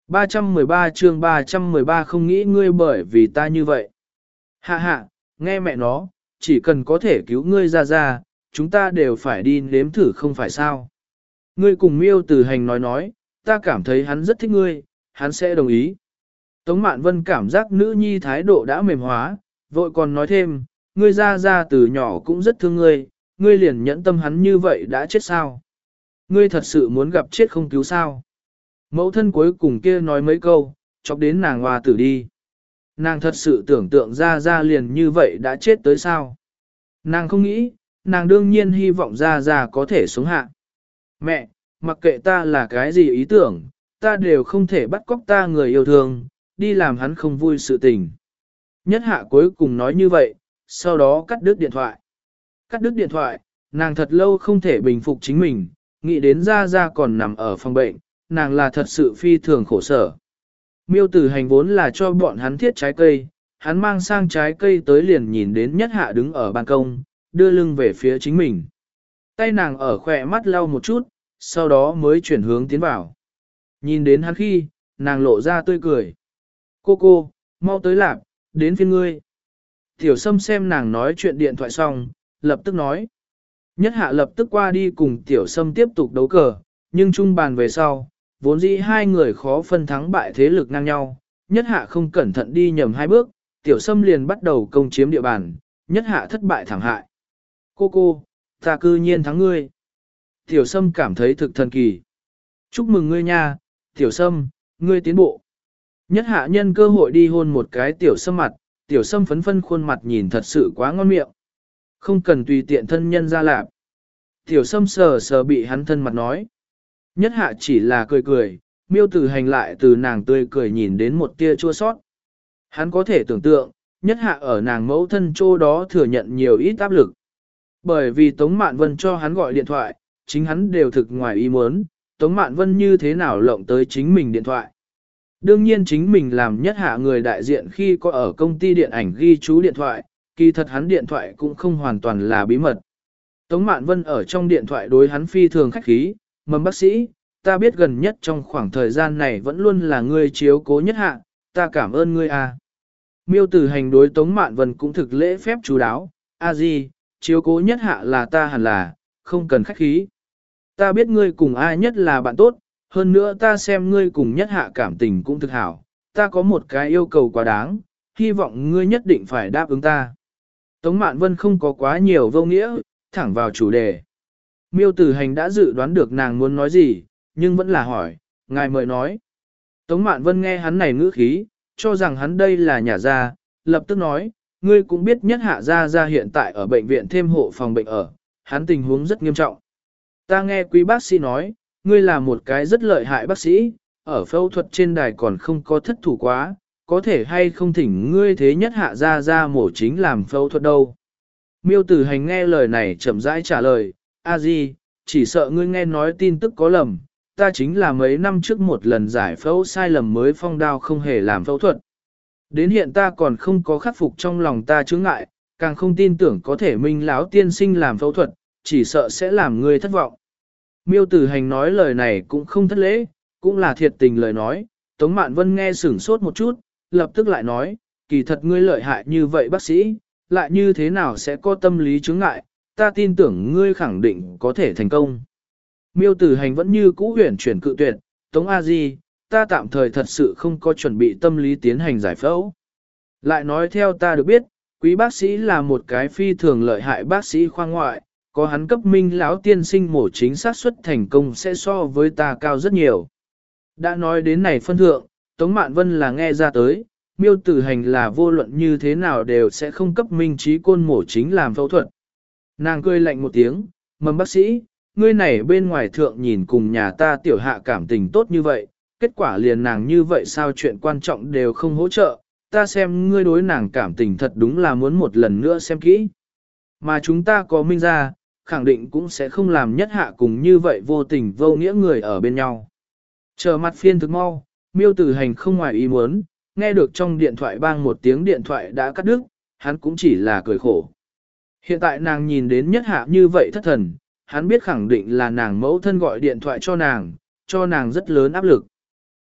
ba trăm mười ba chương ba trăm mười ba không nghĩ ngươi bởi vì ta như vậy. Hạ hạ, nghe mẹ nó, chỉ cần có thể cứu ngươi ra ra, chúng ta đều phải đi nếm thử không phải sao. Ngươi cùng Miêu Tử Hành nói nói, ta cảm thấy hắn rất thích ngươi, hắn sẽ đồng ý. Tống Mạn Vân cảm giác nữ nhi thái độ đã mềm hóa, vội còn nói thêm, ngươi ra ra từ nhỏ cũng rất thương ngươi, ngươi liền nhẫn tâm hắn như vậy đã chết sao? Ngươi thật sự muốn gặp chết không cứu sao? Mẫu thân cuối cùng kia nói mấy câu, chọc đến nàng hoa tử đi. Nàng thật sự tưởng tượng ra ra liền như vậy đã chết tới sao? Nàng không nghĩ, nàng đương nhiên hy vọng ra ra có thể sống hạ. Mẹ, mặc kệ ta là cái gì ý tưởng, ta đều không thể bắt cóc ta người yêu thương, đi làm hắn không vui sự tình. Nhất hạ cuối cùng nói như vậy, sau đó cắt đứt điện thoại. Cắt đứt điện thoại, nàng thật lâu không thể bình phục chính mình, nghĩ đến ra ra còn nằm ở phòng bệnh, nàng là thật sự phi thường khổ sở. Miêu Tử Hành vốn là cho bọn hắn thiết trái cây, hắn mang sang trái cây tới liền nhìn đến nhất hạ đứng ở ban công, đưa lưng về phía chính mình. Tay nàng ở khỏe mắt lau một chút, sau đó mới chuyển hướng tiến vào. Nhìn đến hắn khi, nàng lộ ra tươi cười. Cô cô, mau tới lạp, đến phiên ngươi. Tiểu Sâm xem nàng nói chuyện điện thoại xong, lập tức nói. Nhất hạ lập tức qua đi cùng Tiểu Sâm tiếp tục đấu cờ, nhưng chung bàn về sau, vốn dĩ hai người khó phân thắng bại thế lực ngang nhau. Nhất hạ không cẩn thận đi nhầm hai bước, Tiểu Sâm liền bắt đầu công chiếm địa bàn, nhất hạ thất bại thảm hại. Cô cô, ta cư nhiên thắng ngươi. Tiểu Sâm cảm thấy thực thần kỳ. Chúc mừng ngươi nha, Tiểu Sâm, ngươi tiến bộ. Nhất hạ nhân cơ hội đi hôn một cái Tiểu Sâm mặt, Tiểu Sâm phấn phân khuôn mặt nhìn thật sự quá ngon miệng. Không cần tùy tiện thân nhân ra lạp. Tiểu Sâm sờ sờ bị hắn thân mặt nói. Nhất hạ chỉ là cười cười, Miêu Tử Hành lại từ nàng tươi cười nhìn đến một tia chua sót. Hắn có thể tưởng tượng, nhất hạ ở nàng mẫu thân chỗ đó thừa nhận nhiều ít áp lực. Bởi vì Tống Mạn Vân cho hắn gọi điện thoại, chính hắn đều thực ngoài ý muốn, Tống Mạn Vân như thế nào lộng tới chính mình điện thoại. Đương nhiên chính mình làm nhất hạ người đại diện khi có ở công ty điện ảnh ghi chú điện thoại, kỳ thật hắn điện thoại cũng không hoàn toàn là bí mật. Tống Mạn Vân ở trong điện thoại đối hắn phi thường khách khí, mầm bác sĩ, ta biết gần nhất trong khoảng thời gian này vẫn luôn là ngươi chiếu cố nhất hạ, ta cảm ơn ngươi à. Miêu Tử Hành đối Tống Mạn Vân cũng thực lễ phép chú đáo, a di, chiếu cố nhất hạ là ta hẳn là, không cần khách khí. Ta biết ngươi cùng ai nhất là bạn tốt, hơn nữa ta xem ngươi cùng nhất hạ cảm tình cũng thực hảo, ta có một cái yêu cầu quá đáng, hy vọng ngươi nhất định phải đáp ứng ta. Tống Mạn Vân không có quá nhiều vô nghĩa, thẳng vào chủ đề. Miêu Tử Hành đã dự đoán được nàng muốn nói gì, nhưng vẫn là hỏi, ngài mời nói. Tống Mạn Vân nghe hắn này ngữ khí, cho rằng hắn đây là nhà gia, lập tức nói, ngươi cũng biết nhất hạ gia gia hiện tại ở bệnh viện thêm hộ phòng bệnh ở, hắn tình huống rất nghiêm trọng. Ta nghe quý bác sĩ nói, ngươi là một cái rất lợi hại bác sĩ, ở phẫu thuật trên đài còn không có thất thủ quá, có thể hay không thỉnh ngươi thế nhất hạ gia gia mổ chính làm phẫu thuật đâu. Miêu Tử Hành nghe lời này chậm rãi trả lời, a di, chỉ sợ ngươi nghe nói tin tức có lầm, ta chính là mấy năm trước một lần giải phẫu sai lầm mới phong đao không hề làm phẫu thuật. Đến hiện ta còn không có khắc phục trong lòng ta chướng ngại, càng không tin tưởng có thể minh lão tiên sinh làm phẫu thuật, chỉ sợ sẽ làm ngươi thất vọng. Miêu Tử Hành nói lời này cũng không thất lễ, cũng là thiệt tình lời nói, Tống Mạn Vân nghe sửng sốt một chút, lập tức lại nói, kỳ thật ngươi lợi hại như vậy bác sĩ, lại như thế nào sẽ có tâm lý chướng ngại, ta tin tưởng ngươi khẳng định có thể thành công. Miêu Tử Hành vẫn như cũ huyền chuyển cự tuyệt, Tống A Di, ta tạm thời thật sự không có chuẩn bị tâm lý tiến hành giải phẫu. Lại nói theo ta được biết, quý bác sĩ là một cái phi thường lợi hại bác sĩ khoa ngoại, có hắn cấp minh lão tiên sinh mổ chính xác suất thành công sẽ so với ta cao rất nhiều. Đã nói đến này phân thượng, Tống Mạn Vân là nghe ra tới, Miêu Tử Hành là vô luận như thế nào đều sẽ không cấp minh trí côn mổ chính làm phẫu thuật. Nàng cười lạnh một tiếng, mầm bác sĩ, ngươi này bên ngoài thượng nhìn cùng nhà ta tiểu hạ cảm tình tốt như vậy, kết quả liền nàng như vậy sao chuyện quan trọng đều không hỗ trợ, ta xem ngươi đối nàng cảm tình thật đúng là muốn một lần nữa xem kỹ. Mà chúng ta có minh ra, khẳng định cũng sẽ không làm nhất hạ cùng như vậy vô tình vô nghĩa người ở bên nhau. Chờ mặt phiên thực mau, Miêu Tử Hành không ngoài ý muốn, nghe được trong điện thoại bang một tiếng điện thoại đã cắt đứt, hắn cũng chỉ là cười khổ. Hiện tại nàng nhìn đến nhất hạ như vậy thất thần, hắn biết khẳng định là nàng mẫu thân gọi điện thoại cho nàng, cho nàng rất lớn áp lực.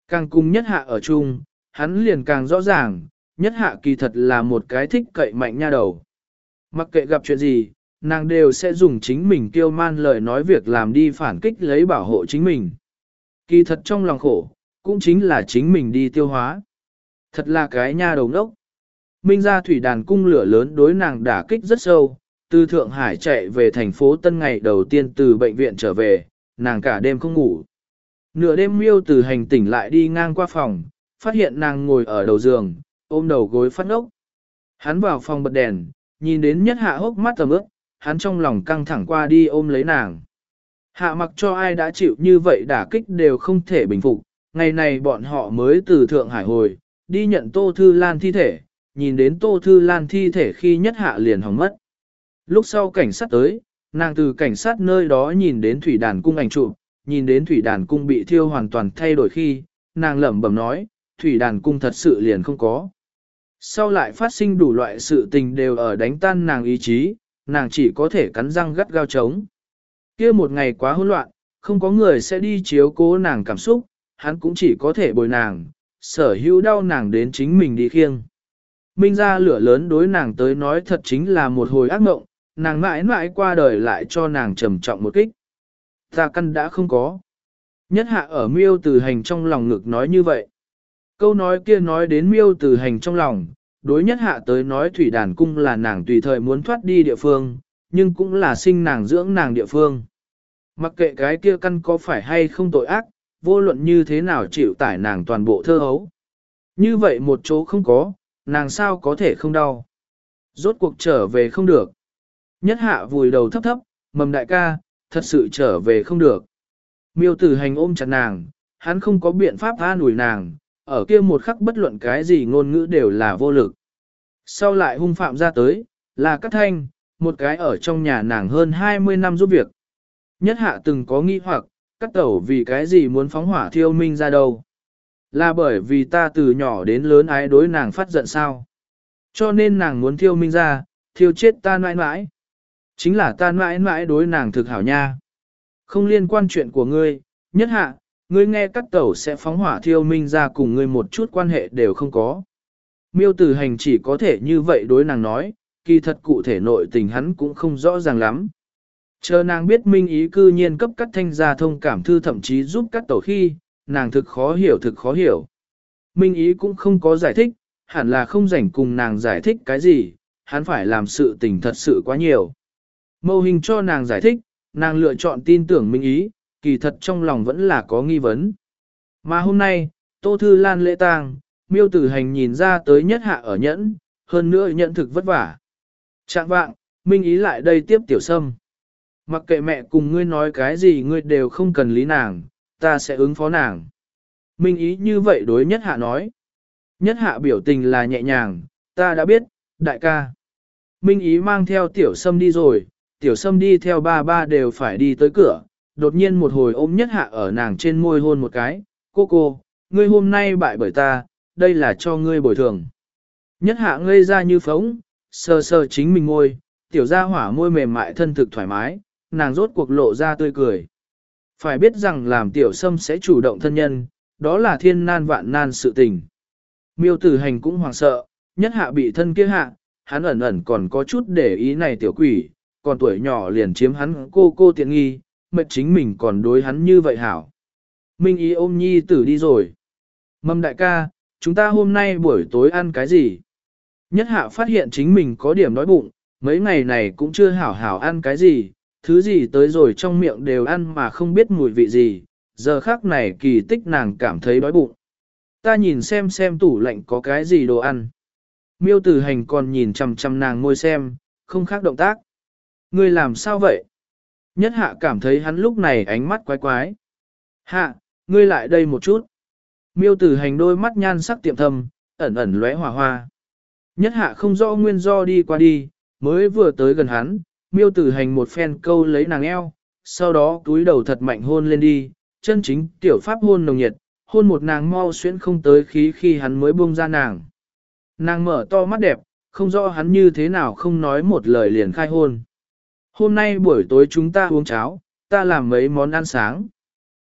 Càng cùng nhất hạ ở chung, hắn liền càng rõ ràng, nhất hạ kỳ thật là một cái thích cậy mạnh nha đầu. Mặc kệ gặp chuyện gì, nàng đều sẽ dùng chính mình kiêu man lời nói việc làm đi phản kích lấy bảo hộ chính mình. Kỳ thật trong lòng khổ, cũng chính là chính mình đi tiêu hóa. Thật là cái nha đầu ngốc. Minh gia thủy đàn cung lửa lớn đối nàng đả kích rất sâu, từ Thượng Hải chạy về thành phố Tân ngày đầu tiên từ bệnh viện trở về, nàng cả đêm không ngủ. Nửa đêm Miêu từ hành tỉnh lại đi ngang qua phòng, phát hiện nàng ngồi ở đầu giường, ôm đầu gối phát ốc. Hắn vào phòng bật đèn, nhìn đến nhất hạ hốc mắt tầm ướp, hắn trong lòng căng thẳng qua đi ôm lấy nàng. Hạ mặc cho ai đã chịu như vậy đả kích đều không thể bình phục, ngày này bọn họ mới từ Thượng Hải hồi, đi nhận Tô Thư Lan thi thể, nhìn đến Tô Thư Lan thi thể khi nhất hạ liền hỏng mất. Lúc sau cảnh sát tới, nàng từ cảnh sát nơi đó nhìn đến thủy đàn cung ảnh chụp, nhìn đến thủy đàn cung bị thiêu hoàn toàn thay đổi khi, nàng lẩm bẩm nói, thủy đàn cung thật sự liền không có. Sau lại phát sinh đủ loại sự tình đều ở đánh tan nàng ý chí, nàng chỉ có thể cắn răng gắt gao chống. Kia một ngày quá hỗn loạn, không có người sẽ đi chiếu cố nàng cảm xúc, hắn cũng chỉ có thể bồi nàng, sở hữu đau nàng đến chính mình đi khiêng. Minh ra lửa lớn đối nàng tới nói thật chính là một hồi ác mộng, nàng mãi mãi qua đời lại cho nàng trầm trọng một kích. Ta căn đã không có. Nhất hạ ở Miêu Từ Hành trong lòng ngực nói như vậy. Câu nói kia nói đến Miêu Từ Hành trong lòng, đối nhất hạ tới nói thủy đàn cung là nàng tùy thời muốn thoát đi địa phương, nhưng cũng là sinh nàng dưỡng nàng địa phương. Mặc kệ cái kia căn có phải hay không tội ác, vô luận như thế nào chịu tải nàng toàn bộ thơ hấu. Như vậy một chỗ không có, nàng sao có thể không đau. Rốt cuộc trở về không được. Nhất hạ vùi đầu thấp thấp, mầm đại ca, thật sự trở về không được. Miêu Tử Hành ôm chặt nàng, hắn không có biện pháp an ủi nàng, ở kia một khắc bất luận cái gì ngôn ngữ đều là vô lực. Sau lại hung phạm ra tới, là Cát Thanh, một cái ở trong nhà nàng hơn hai mươi năm giúp việc. Nhất hạ từng có nghi hoặc, Cát Tẩu vì cái gì muốn phóng hỏa thiêu Minh ra đâu. Là bởi vì ta từ nhỏ đến lớn ái đối nàng phát giận sao. Cho nên nàng muốn thiêu Minh ra, thiêu chết ta mãi mãi. Chính là ta mãi mãi đối nàng thực hảo nha. Không liên quan chuyện của ngươi, nhất hạ, ngươi nghe Cát Tẩu sẽ phóng hỏa thiêu Minh ra cùng ngươi một chút quan hệ đều không có. Miêu Tử Hành chỉ có thể như vậy đối nàng nói, kỳ thật cụ thể nội tình hắn cũng không rõ ràng lắm. Chờ nàng biết Minh ý cư nhiên cấp Cát Thanh ra thông cảm thư thậm chí giúp Cát Tẩu khi, nàng thực khó hiểu thực khó hiểu. Minh ý cũng không có giải thích, hẳn là không rảnh cùng nàng giải thích cái gì, hắn phải làm sự tình thật sự quá nhiều. Mâu Hình cho nàng giải thích, nàng lựa chọn tin tưởng Minh ý, kỳ thật trong lòng vẫn là có nghi vấn. Mà hôm nay, Tô Thư Lan lễ tang, Miêu Tử Hành nhìn ra tới nhất hạ ở nhẫn, hơn nữa nhận thực vất vả. Trạng vạng, Minh ý lại đây tiếp tiểu sâm. Mặc kệ mẹ cùng ngươi nói cái gì ngươi đều không cần lý nàng, ta sẽ ứng phó nàng. Minh ý như vậy đối nhất hạ nói. Nhất hạ biểu tình là nhẹ nhàng, ta đã biết, đại ca. Minh ý mang theo tiểu sâm đi rồi, tiểu sâm đi theo ba ba đều phải đi tới cửa. Đột nhiên một hồi ôm nhất hạ ở nàng trên môi hôn một cái, cô cô, ngươi hôm nay bại bởi ta, đây là cho ngươi bồi thường. Nhất hạ ngây ra như phóng, sờ sờ chính mình môi, tiểu gia hỏa môi mềm mại thân thực thoải mái, nàng rốt cuộc lộ ra tươi cười. Phải biết rằng làm tiểu sâm sẽ chủ động thân nhân, đó là thiên nan vạn nan sự tình. Miêu Tử Hành cũng hoảng sợ, nhất hạ bị thân kia hạ, hắn ẩn ẩn còn có chút để ý này tiểu quỷ, còn tuổi nhỏ liền chiếm hắn cô cô tiện nghi, mệt chính mình còn đối hắn như vậy hảo. Minh ý ôm nhi tử đi rồi. Mâm đại ca, chúng ta hôm nay buổi tối ăn cái gì? Nhất hạ phát hiện chính mình có điểm đói bụng, mấy ngày này cũng chưa hảo hảo ăn cái gì, thứ gì tới rồi trong miệng đều ăn mà không biết mùi vị gì, giờ khác này kỳ tích nàng cảm thấy đói bụng. Ta nhìn xem xem tủ lạnh có cái gì đồ ăn. Miêu Tử Hành còn nhìn chằm chằm nàng môi xem, không khác động tác. Ngươi làm sao vậy? Nhất hạ cảm thấy hắn lúc này ánh mắt quái quái. Hạ, ngươi lại đây một chút. Miêu Tử Hành đôi mắt nhan sắc tiệm thâm, ẩn ẩn lóe hỏa hoa. Nhất hạ không rõ nguyên do đi qua đi, mới vừa tới gần hắn, Miêu Tử Hành một phen câu lấy nàng eo, sau đó túi đầu thật mạnh hôn lên đi, chân chính tiểu pháp hôn nồng nhiệt, hôn một nàng mau xuyến không tới khí khi hắn mới buông ra nàng. Nàng mở to mắt đẹp, không rõ hắn như thế nào không nói một lời liền khai hôn. Hôm nay buổi tối chúng ta uống cháo, ta làm mấy món ăn sáng.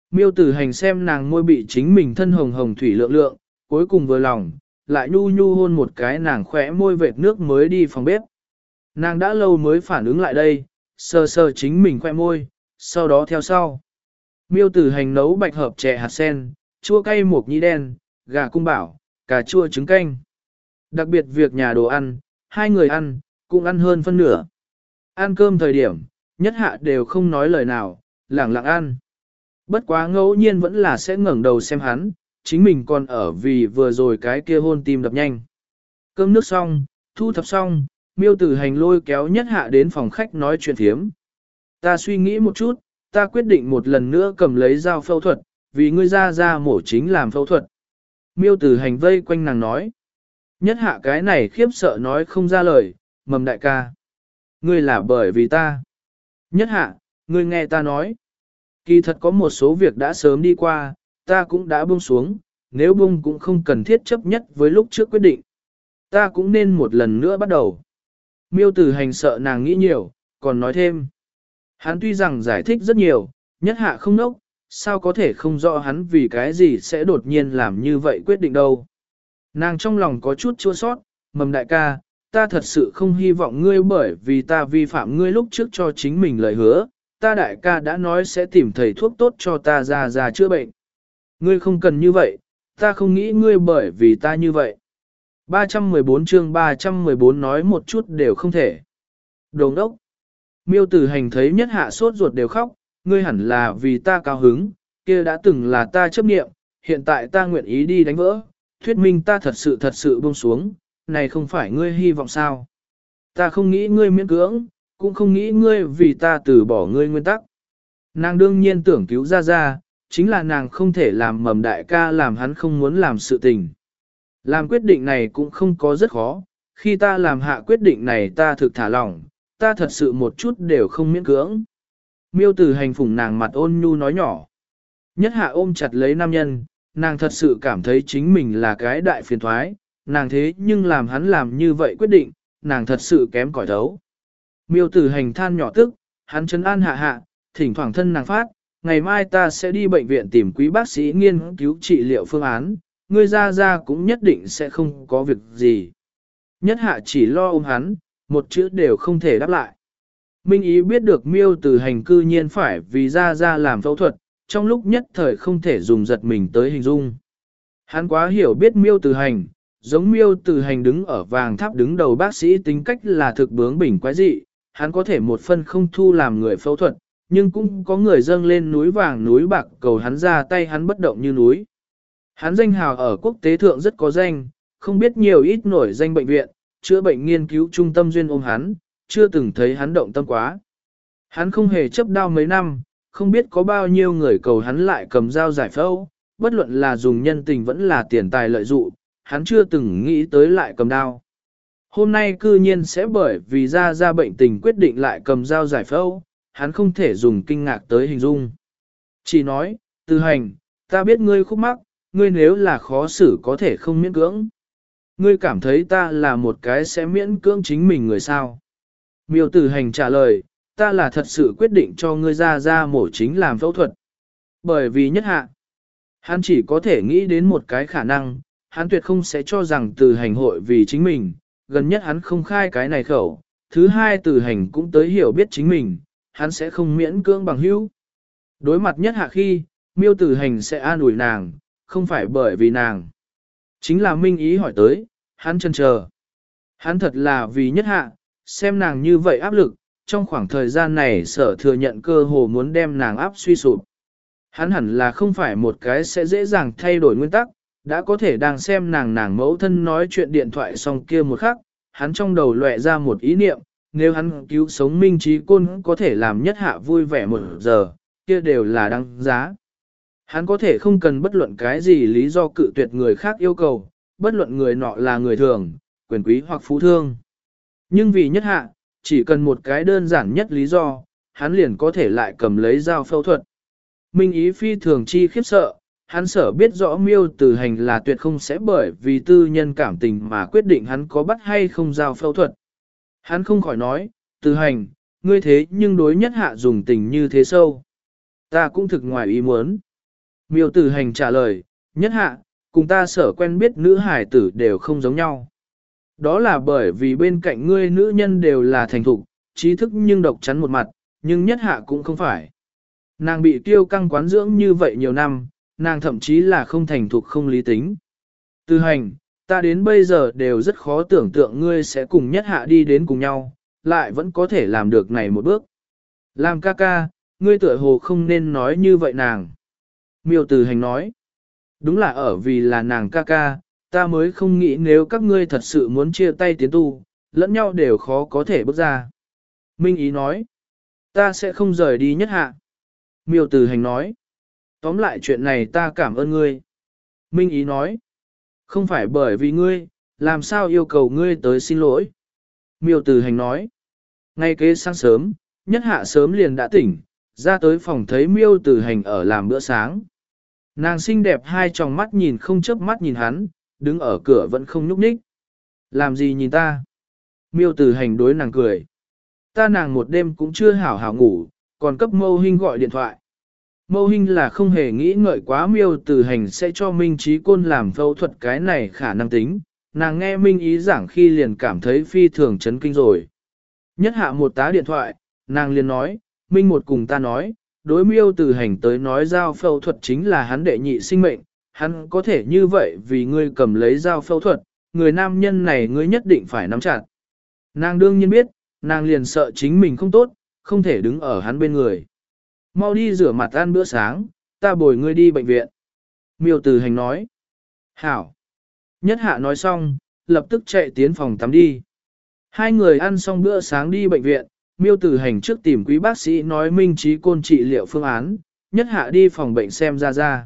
Miêu Tử Hành xem nàng môi bị chính mình thân hồng hồng thủy lượng lượng, cuối cùng vừa lòng, lại nhu nhu hôn một cái nàng khỏe môi vệt nước mới đi phòng bếp. Nàng đã lâu mới phản ứng lại đây, sờ sờ chính mình khoe môi, sau đó theo sau. Miêu Tử Hành nấu bạch hợp chè hạt sen, chua cay mộc nhĩ đen, gà cung bảo, cà chua trứng canh. Đặc biệt việc nhà đồ ăn, hai người ăn, cũng ăn hơn phân nửa. Ăn cơm thời điểm, nhất hạ đều không nói lời nào, lẳng lặng ăn. Bất quá ngẫu nhiên vẫn là sẽ ngẩng đầu xem hắn, chính mình còn ở vì vừa rồi cái kia hôn tim đập nhanh. Cơm nước xong, thu thập xong, Miêu Tử Hành lôi kéo nhất hạ đến phòng khách nói chuyện thiếm. Ta suy nghĩ một chút, ta quyết định một lần nữa cầm lấy dao phẫu thuật, vì ngươi ra ra mổ chính làm phẫu thuật. Miêu Tử Hành vây quanh nàng nói. Nhất hạ cái này khiếp sợ nói không ra lời, mầm đại ca. Ngươi là bởi vì ta. Nhất hạ, ngươi nghe ta nói. Kỳ thật có một số việc đã sớm đi qua, ta cũng đã buông xuống, nếu buông cũng không cần thiết chấp nhất với lúc trước quyết định. Ta cũng nên một lần nữa bắt đầu. Miêu Tử Hành sợ nàng nghĩ nhiều, còn nói thêm. Hắn tuy rằng giải thích rất nhiều, nhất hạ không nốc, sao có thể không rõ hắn vì cái gì sẽ đột nhiên làm như vậy quyết định đâu. Nàng trong lòng có chút chua sót, mầm đại ca, ta thật sự không hy vọng ngươi bởi vì ta vi phạm ngươi lúc trước cho chính mình lời hứa, ta đại ca đã nói sẽ tìm thầy thuốc tốt cho ta ra ra chữa bệnh. Ngươi không cần như vậy, ta không nghĩ ngươi bởi vì ta như vậy. ba trăm mười bốn chương ba trăm mười bốn nói một chút đều không thể. Đồng đốc. Miêu Tử Hành thấy nhất hạ sốt ruột đều khóc, ngươi hẳn là vì ta cao hứng, kia đã từng là ta chấp niệm, hiện tại ta nguyện ý đi đánh vỡ, thuyết minh ta thật sự thật sự buông xuống, này không phải ngươi hy vọng sao. Ta không nghĩ ngươi miễn cưỡng, cũng không nghĩ ngươi vì ta từ bỏ ngươi nguyên tắc. Nàng đương nhiên tưởng cứu ra ra, chính là nàng không thể làm mầm đại ca làm hắn không muốn làm sự tình. Làm quyết định này cũng không có rất khó, khi ta làm hạ quyết định này ta thực thả lỏng, ta thật sự một chút đều không miễn cưỡng. Miêu Tử Hành phủng nàng mặt ôn nhu nói nhỏ. Nhất hạ ôm chặt lấy nam nhân, nàng thật sự cảm thấy chính mình là cái đại phiền thoái, nàng thế nhưng làm hắn làm như vậy quyết định, nàng thật sự kém cỏi thấu. Miêu Tử Hành than nhỏ tức, hắn trấn an hạ hạ, thỉnh thoảng thân nàng phát, ngày mai ta sẽ đi bệnh viện tìm quý bác sĩ nghiên cứu trị liệu phương án, ngươi ra ra cũng nhất định sẽ không có việc gì. Nhất hạ chỉ lo ôm hắn, một chữ đều không thể đáp lại. Minh Ý biết được Miêu Tử Hành cư nhiên phải vì ra ra làm phẫu thuật, trong lúc nhất thời không thể dùng giật mình tới hình dung. Hắn quá hiểu biết Miêu Tử Hành, giống Miêu Tử Hành đứng ở vàng tháp đứng đầu bác sĩ tính cách là thực bướng bỉnh quái dị, hắn có thể một phân không thu làm người phẫu thuật, nhưng cũng có người dâng lên núi vàng núi bạc cầu hắn ra tay hắn bất động như núi. Hắn danh hào ở quốc tế thượng rất có danh, không biết nhiều ít nổi danh bệnh viện, chữa bệnh nghiên cứu trung tâm duyên ôm hắn, chưa từng thấy hắn động tâm quá. Hắn không hề chấp đao mấy năm, không biết có bao nhiêu người cầu hắn lại cầm dao giải phẫu, bất luận là dùng nhân tình vẫn là tiền tài lợi dụng, hắn chưa từng nghĩ tới lại cầm đao. Hôm nay cư nhiên sẽ bởi vì ra ra bệnh tình quyết định lại cầm dao giải phẫu, hắn không thể dùng kinh ngạc tới hình dung. Chỉ nói, Tử Hành, ta biết ngươi khúc mắc, ngươi nếu là khó xử có thể không miễn cưỡng. Ngươi cảm thấy ta là một cái sẽ miễn cưỡng chính mình người sao? Miêu Tử Hành trả lời, ta là thật sự quyết định cho ngươi ra ra mổ chính làm phẫu thuật. Bởi vì nhất hạ, hắn chỉ có thể nghĩ đến một cái khả năng, hắn tuyệt không sẽ cho rằng Tử Hành hội vì chính mình, gần nhất hắn không khai cái này khẩu, thứ hai Tử Hành cũng tới hiểu biết chính mình, hắn sẽ không miễn cưỡng bằng hữu. Đối mặt nhất hạ khi, Miêu Tử Hành sẽ an ủi nàng, không phải bởi vì nàng. Chính là Minh Ý hỏi tới, hắn chần chờ. Hắn thật là vì nhất hạ, xem nàng như vậy áp lực, trong khoảng thời gian này sở thừa nhận cơ hồ muốn đem nàng áp suy sụp. Hắn hẳn là không phải một cái sẽ dễ dàng thay đổi nguyên tắc, đã có thể đang xem nàng nàng mẫu thân nói chuyện điện thoại xong kia một khắc, hắn trong đầu lóe ra một ý niệm, nếu hắn cứu sống Minh Trí Côn có thể làm nhất hạ vui vẻ một giờ, kia đều là đăng giá. Hắn có thể không cần bất luận cái gì lý do cự tuyệt người khác yêu cầu, bất luận người nọ là người thường, quyền quý hoặc phú thương. Nhưng vì nhất hạ, chỉ cần một cái đơn giản nhất lý do, hắn liền có thể lại cầm lấy dao phẫu thuật. Minh Ý phi thường chi khiếp sợ, hắn sở biết rõ Miêu Tử Hành là tuyệt không sẽ bởi vì tư nhân cảm tình mà quyết định hắn có bắt hay không dao phẫu thuật. Hắn không khỏi nói, Tử Hành, ngươi thế nhưng đối nhất hạ dùng tình như thế sâu. Ta cũng thực ngoài ý muốn. Miêu Tử Hành trả lời, nhất hạ, cùng ta sở quen biết nữ hải tử đều không giống nhau. Đó là bởi vì bên cạnh ngươi nữ nhân đều là thành thục, trí thức nhưng độc chắn một mặt, nhưng nhất hạ cũng không phải. Nàng bị tiêu căng quán dưỡng như vậy nhiều năm, nàng thậm chí là không thành thục không lý tính. Từ Hành, ta đến bây giờ đều rất khó tưởng tượng ngươi sẽ cùng nhất hạ đi đến cùng nhau, lại vẫn có thể làm được này một bước. Làm ca ca, ngươi tựa hồ không nên nói như vậy nàng. Miêu Từ Hành nói, đúng là ở vì là nàng ca ca, ta mới không nghĩ nếu các ngươi thật sự muốn chia tay tiến tu, lẫn nhau đều khó có thể bước ra. Minh Ý nói, ta sẽ không rời đi nhất hạ. Miêu Từ Hành nói, tóm lại chuyện này ta cảm ơn ngươi. Minh Ý nói, không phải bởi vì ngươi, làm sao yêu cầu ngươi tới xin lỗi. Miêu Từ Hành nói, ngay kế sáng sớm, nhất hạ sớm liền đã tỉnh, ra tới phòng thấy Miêu Từ Hành ở làm bữa sáng. Nàng xinh đẹp hai tròng mắt nhìn không chớp mắt nhìn hắn, đứng ở cửa vẫn không nhúc nhích. Làm gì nhìn ta? Miêu Từ Hành đối nàng cười. Ta nàng một đêm cũng chưa hảo hảo ngủ, còn cấp Mâu Hinh gọi điện thoại. Mâu Hinh là không hề nghĩ ngợi quá Miêu Từ Hành sẽ cho Minh Trí Côn làm phẫu thuật cái này khả năng tính. Nàng nghe Minh Ý giảng khi liền cảm thấy phi thường chấn kinh rồi. Nhất hạ một tá điện thoại, nàng liền nói, Minh một cùng ta nói, đối Miêu Từ Hành tới nói giao phẫu thuật chính là hắn đệ nhị sinh mệnh, hắn có thể như vậy vì ngươi cầm lấy dao phẫu thuật, người nam nhân này ngươi nhất định phải nắm chặt. Nàng đương nhiên biết, nàng liền sợ chính mình không tốt, không thể đứng ở hắn bên người. Mau đi rửa mặt ăn bữa sáng, ta bồi ngươi đi bệnh viện. Miêu Từ Hành nói. Hảo. Nhất hạ nói xong, lập tức chạy tiến phòng tắm đi. Hai người ăn xong bữa sáng đi bệnh viện, Miêu Từ Hành trước tìm quý bác sĩ nói Minh Trí Côn trị liệu phương án, nhất hạ đi phòng bệnh xem ra ra.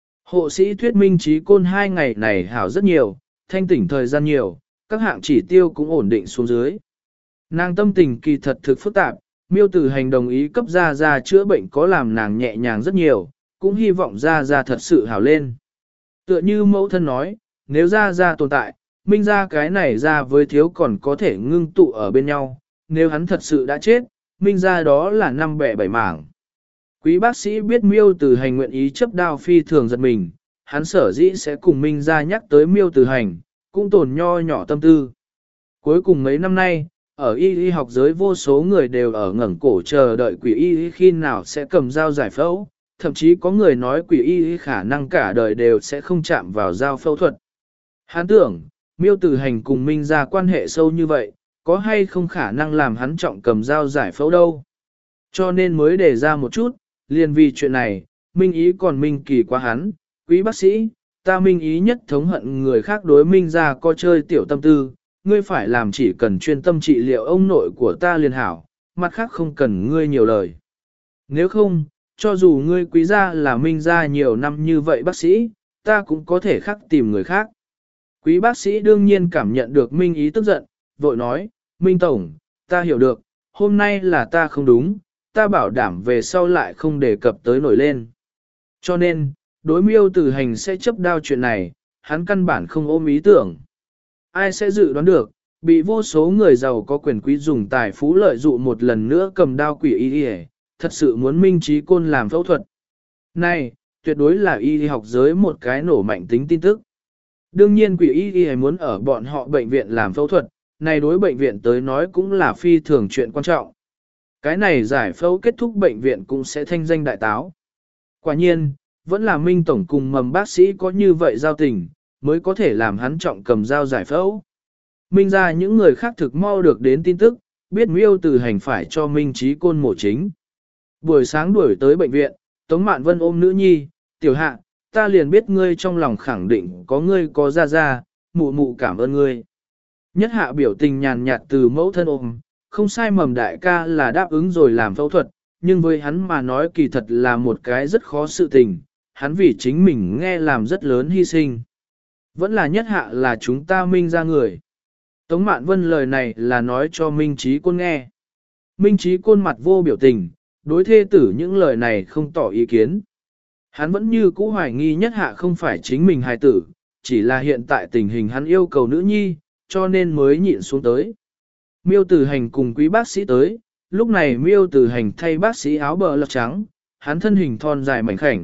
Hộ sĩ thuyết Minh Trí Côn hai ngày này hảo rất nhiều, thanh tỉnh thời gian nhiều, các hạng chỉ tiêu cũng ổn định xuống dưới. Nàng tâm tình kỳ thật thực phức tạp, Miêu Từ Hành đồng ý cấp ra ra chữa bệnh có làm nàng nhẹ nhàng rất nhiều, cũng hy vọng ra ra thật sự hảo lên. Tựa như mẫu thân nói, nếu ra ra tồn tại, Minh ra cái này ra với thiếu còn có thể ngưng tụ ở bên nhau, nếu hắn thật sự đã chết, Minh ra đó là năm bẻ bảy mảng. Quý bác sĩ biết Miêu Từ Hành nguyện ý chấp đao phi thường giật mình, hắn sở dĩ sẽ cùng Minh ra nhắc tới Miêu Từ Hành, cũng tổn nho nhỏ tâm tư. Cuối cùng mấy năm nay, ở y y học giới vô số người đều ở ngẩng cổ chờ đợi quỷ y khi nào sẽ cầm dao giải phẫu, thậm chí có người nói quỷ y khả năng cả đời đều sẽ không chạm vào dao phẫu thuật. Hắn tưởng, Miêu Từ Hành cùng Minh ra quan hệ sâu như vậy, có hay không khả năng làm hắn trọng cầm dao giải phẫu đâu. Cho nên mới đề ra một chút, liền vì chuyện này, Minh Ý còn Minh Kỳ quá hắn, quý bác sĩ, ta Minh Ý nhất thống hận người khác đối Minh ra có chơi tiểu tâm tư, ngươi phải làm chỉ cần chuyên tâm trị liệu ông nội của ta liền hảo, mặt khác không cần ngươi nhiều lời. Nếu không, cho dù ngươi quý gia là Minh ra nhiều năm như vậy bác sĩ, ta cũng có thể khác tìm người khác. Quý bác sĩ đương nhiên cảm nhận được Minh Ý tức giận, vội nói, Minh Tổng, ta hiểu được, hôm nay là ta không đúng, ta bảo đảm về sau lại không đề cập tới nổi lên. Cho nên, đối Miêu Từ Hành sẽ chấp đao chuyện này, hắn căn bản không ôm ý tưởng. Ai sẽ dự đoán được, bị vô số người giàu có quyền quý dùng tài phú lợi dụng một lần nữa cầm đao quỷ y y, thật sự muốn Minh Trí Côn làm phẫu thuật. Này, tuyệt đối là y học giới một cái nổ mạnh tính tin tức. Đương nhiên quỷ y y muốn ở bọn họ bệnh viện làm phẫu thuật, này đối bệnh viện tới nói cũng là phi thường chuyện quan trọng. Cái này giải phẫu kết thúc bệnh viện cũng sẽ thanh danh đại táo. Quả nhiên, vẫn là Minh Tổng cùng mầm bác sĩ có như vậy giao tình, mới có thể làm hắn trọng cầm dao giải phẫu. Minh ra những người khác thực mau được đến tin tức, biết Miêu Từ Hành phải cho Minh Trí Côn mổ chính. Buổi sáng đuổi tới bệnh viện, Tống Mạn Vân ôm nữ nhi, tiểu hạ, ta liền biết ngươi trong lòng khẳng định có ngươi có ra ra, mụ mụ cảm ơn ngươi. Nhất hạ biểu tình nhàn nhạt từ mẫu thân ôm, không sai mầm đại ca là đáp ứng rồi làm phẫu thuật, nhưng với hắn mà nói kỳ thật là một cái rất khó sự tình, hắn vì chính mình nghe làm rất lớn hy sinh. Vẫn là nhất hạ là chúng ta Minh ra người. Tống Mạn Vân lời này là nói cho Minh Trí Côn nghe. Minh Trí Côn mặt vô biểu tình, đối thê tử những lời này không tỏ ý kiến. Hắn vẫn như cũ hoài nghi nhất hạ không phải chính mình hài tử, chỉ là hiện tại tình hình hắn yêu cầu nữ nhi, cho nên mới nhịn xuống tới. Miêu Từ Hành cùng quý bác sĩ tới, lúc này Miêu Từ Hành thay bác sĩ áo bờ lọc trắng, hắn thân hình thon dài mảnh khảnh,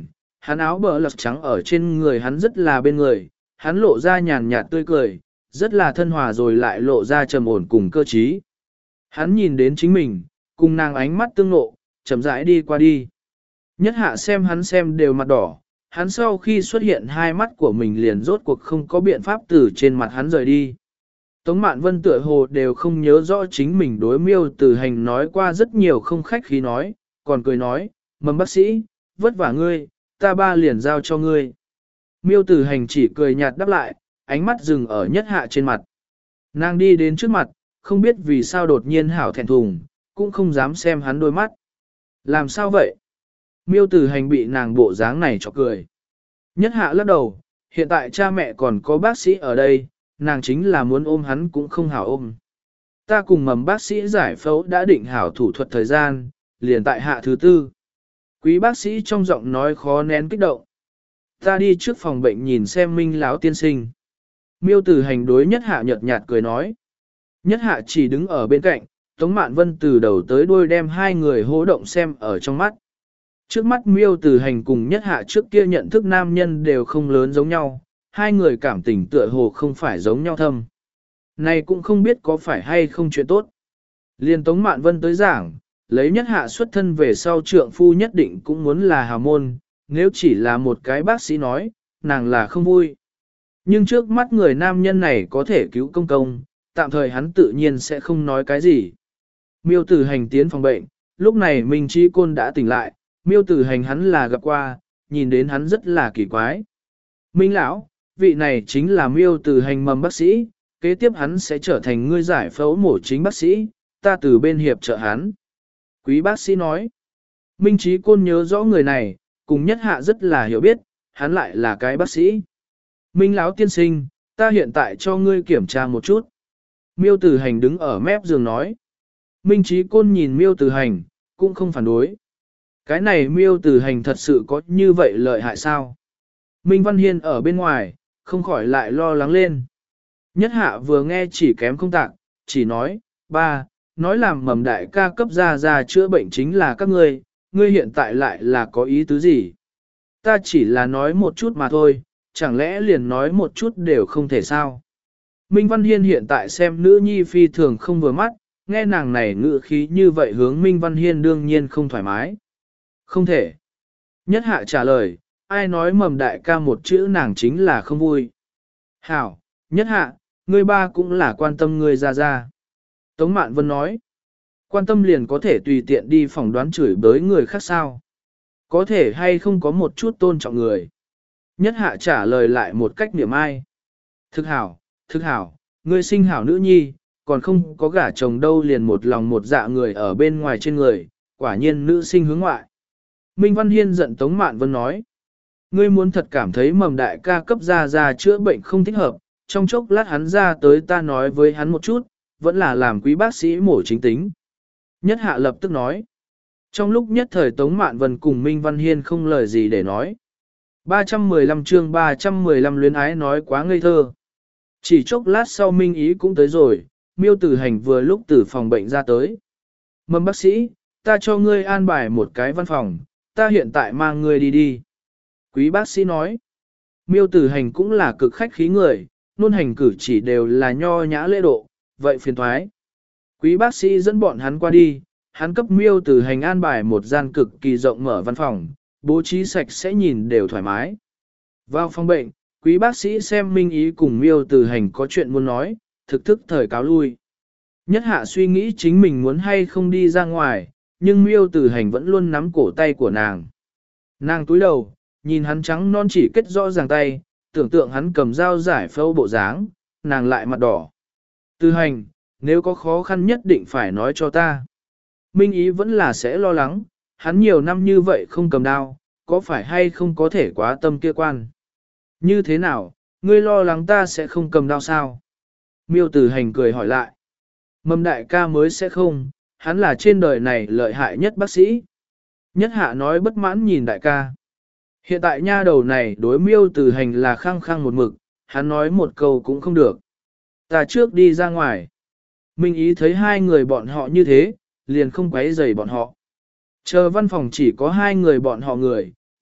hắn áo bờ lật trắng ở trên người hắn rất là bên người, hắn lộ ra nhàn nhạt tươi cười, rất là thân hòa rồi lại lộ ra trầm ổn cùng cơ trí. Hắn nhìn đến chính mình, cùng nàng ánh mắt tương nộ, chậm rãi đi qua đi. Nhất hạ xem hắn xem đều mặt đỏ, hắn sau khi xuất hiện hai mắt của mình liền rốt cuộc không có biện pháp từ trên mặt hắn rời đi. Tống Mạn Vân tựa hồ đều không nhớ rõ chính mình đối Miêu Tử Hành nói qua rất nhiều không khách khí nói, còn cười nói, Mầm bác sĩ, vất vả ngươi, ta ba liền giao cho ngươi. Miêu Tử Hành chỉ cười nhạt đáp lại, ánh mắt dừng ở nhất hạ trên mặt. Nàng đi đến trước mặt, không biết vì sao đột nhiên hảo thẹn thùng, cũng không dám xem hắn đôi mắt. Làm sao vậy? Miêu Tử Hành bị nàng bộ dáng này cho cười. Nhất hạ lắc đầu, hiện tại cha mẹ còn có bác sĩ ở đây, nàng chính là muốn ôm hắn cũng không hảo ôm. Ta cùng Mầm bác sĩ giải phẫu đã định hảo thủ thuật thời gian, liền tại hạ thứ tư. Quý bác sĩ trong giọng nói khó nén kích động. Ta đi trước phòng bệnh nhìn xem Minh lão tiên sinh. Miêu Tử Hành đối nhất hạ nhợt nhạt cười nói. Nhất hạ chỉ đứng ở bên cạnh, Tống Mạn Vân từ đầu tới đuôi đem hai người hô động xem ở trong mắt. Trước mắt Miêu Tử Hành cùng nhất hạ trước kia nhận thức nam nhân đều không lớn giống nhau, hai người cảm tình tựa hồ không phải giống nhau thâm. Này cũng không biết có phải hay không chuyện tốt. Liên Tống Mạn Vân tới giảng, lấy nhất hạ xuất thân về sau trượng phu nhất định cũng muốn là hào môn, nếu chỉ là một cái bác sĩ nói, nàng là không vui. Nhưng trước mắt người nam nhân này có thể cứu công công, tạm thời hắn tự nhiên sẽ không nói cái gì. Miêu Tử Hành tiến phòng bệnh, lúc này Minh Trí Côn đã tỉnh lại, Miêu Tử Hành hắn là gặp qua, nhìn đến hắn rất là kỳ quái. Minh lão, vị này chính là Miêu Tử Hành Mầm bác sĩ, kế tiếp hắn sẽ trở thành ngươi giải phẫu mổ chính bác sĩ, ta từ bên hiệp trợ hắn. Quý bác sĩ nói, Minh Trí Côn nhớ rõ người này, cùng nhất hạ rất là hiểu biết, hắn lại là cái bác sĩ. Minh lão tiên sinh, ta hiện tại cho ngươi kiểm tra một chút. Miêu Tử Hành đứng ở mép giường nói. Minh Trí Côn nhìn Miêu Tử Hành, cũng không phản đối. Cái này Miêu Tử Hành thật sự có như vậy lợi hại sao? Minh Văn Hiên ở bên ngoài, không khỏi lại lo lắng lên. Nhất hạ vừa nghe chỉ kém không tạng, chỉ nói, ba, nói làm Mầm đại ca cấp ra ra chữa bệnh chính là các ngươi, ngươi hiện tại lại là có ý tứ gì? Ta chỉ là nói một chút mà thôi, chẳng lẽ liền nói một chút đều không thể sao? Minh Văn Hiên hiện tại xem nữ nhi phi thường không vừa mắt, nghe nàng này ngữ khí như vậy hướng Minh Văn Hiên đương nhiên không thoải mái. Không thể. Nhất hạ trả lời, ai nói Mầm đại ca một chữ nàng chính là không vui. Hảo, nhất hạ, ngươi ba cũng là quan tâm ngươi ra ra. Tống Mạn Vân nói, quan tâm liền có thể tùy tiện đi phỏng đoán chửi bới người khác sao. Có thể hay không có một chút tôn trọng người. Nhất hạ trả lời lại một cách niệm ai. Thực hảo, thực hảo, ngươi sinh hảo nữ nhi, còn không có gả chồng đâu liền một lòng một dạ người ở bên ngoài trên người, quả nhiên nữ sinh hướng ngoại. Minh Văn Hiên giận Tống Mạn Vân nói. Ngươi muốn thật cảm thấy Mầm đại ca cấp ra ra chữa bệnh không thích hợp, trong chốc lát hắn ra tới ta nói với hắn một chút, vẫn là làm quý bác sĩ mổ chính tính. Nhất hạ lập tức nói. Trong lúc nhất thời Tống Mạn Vân cùng Minh Văn Hiên không lời gì để nói. ba trăm mười lăm chương ba trăm mười lăm luyến ái nói quá ngây thơ. Chỉ chốc lát sau Minh Ý cũng tới rồi, Miêu Tử Hành vừa lúc từ phòng bệnh ra tới. Mầm bác sĩ, ta cho ngươi an bài một cái văn phòng, ta hiện tại mang ngươi đi đi. Quý bác sĩ nói, Miêu Tử Hành cũng là cực khách khí người, luôn hành cử chỉ đều là nho nhã lễ độ, vậy phiền thoái. Quý bác sĩ dẫn bọn hắn qua đi, hắn cấp Miêu Tử Hành an bài một gian cực kỳ rộng mở văn phòng, bố trí sạch sẽ nhìn đều thoải mái. Vào phòng bệnh, quý bác sĩ xem Minh Ý cùng Miêu Tử Hành có chuyện muốn nói, thực thức thời cáo lui. Nhất hạ suy nghĩ chính mình muốn hay không đi ra ngoài, nhưng Miêu Tử Hành vẫn luôn nắm cổ tay của nàng. Nàng túi đầu, nhìn hắn trắng non chỉ kết rõ ràng tay, tưởng tượng hắn cầm dao giải phẫu bộ dáng, nàng lại mặt đỏ. Tử Hành, nếu có khó khăn nhất định phải nói cho ta. Minh Ý vẫn là sẽ lo lắng, hắn nhiều năm như vậy không cầm đao, có phải hay không có thể quá tâm kia quan. Như thế nào, ngươi lo lắng ta sẽ không cầm đao sao? Miêu Tử Hành cười hỏi lại. Mầm đại ca mới sẽ không, hắn là trên đời này lợi hại nhất bác sĩ. Nhất hạ nói bất mãn nhìn đại ca. Hiện tại nha đầu này đối Miêu Tử Hành là khăng khăng một mực, hắn nói một câu cũng không được. Ta trước đi ra ngoài. Minh Ý thấy hai người bọn họ như thế, liền không quấy rầy bọn họ. Chờ văn phòng chỉ có hai người bọn họ người,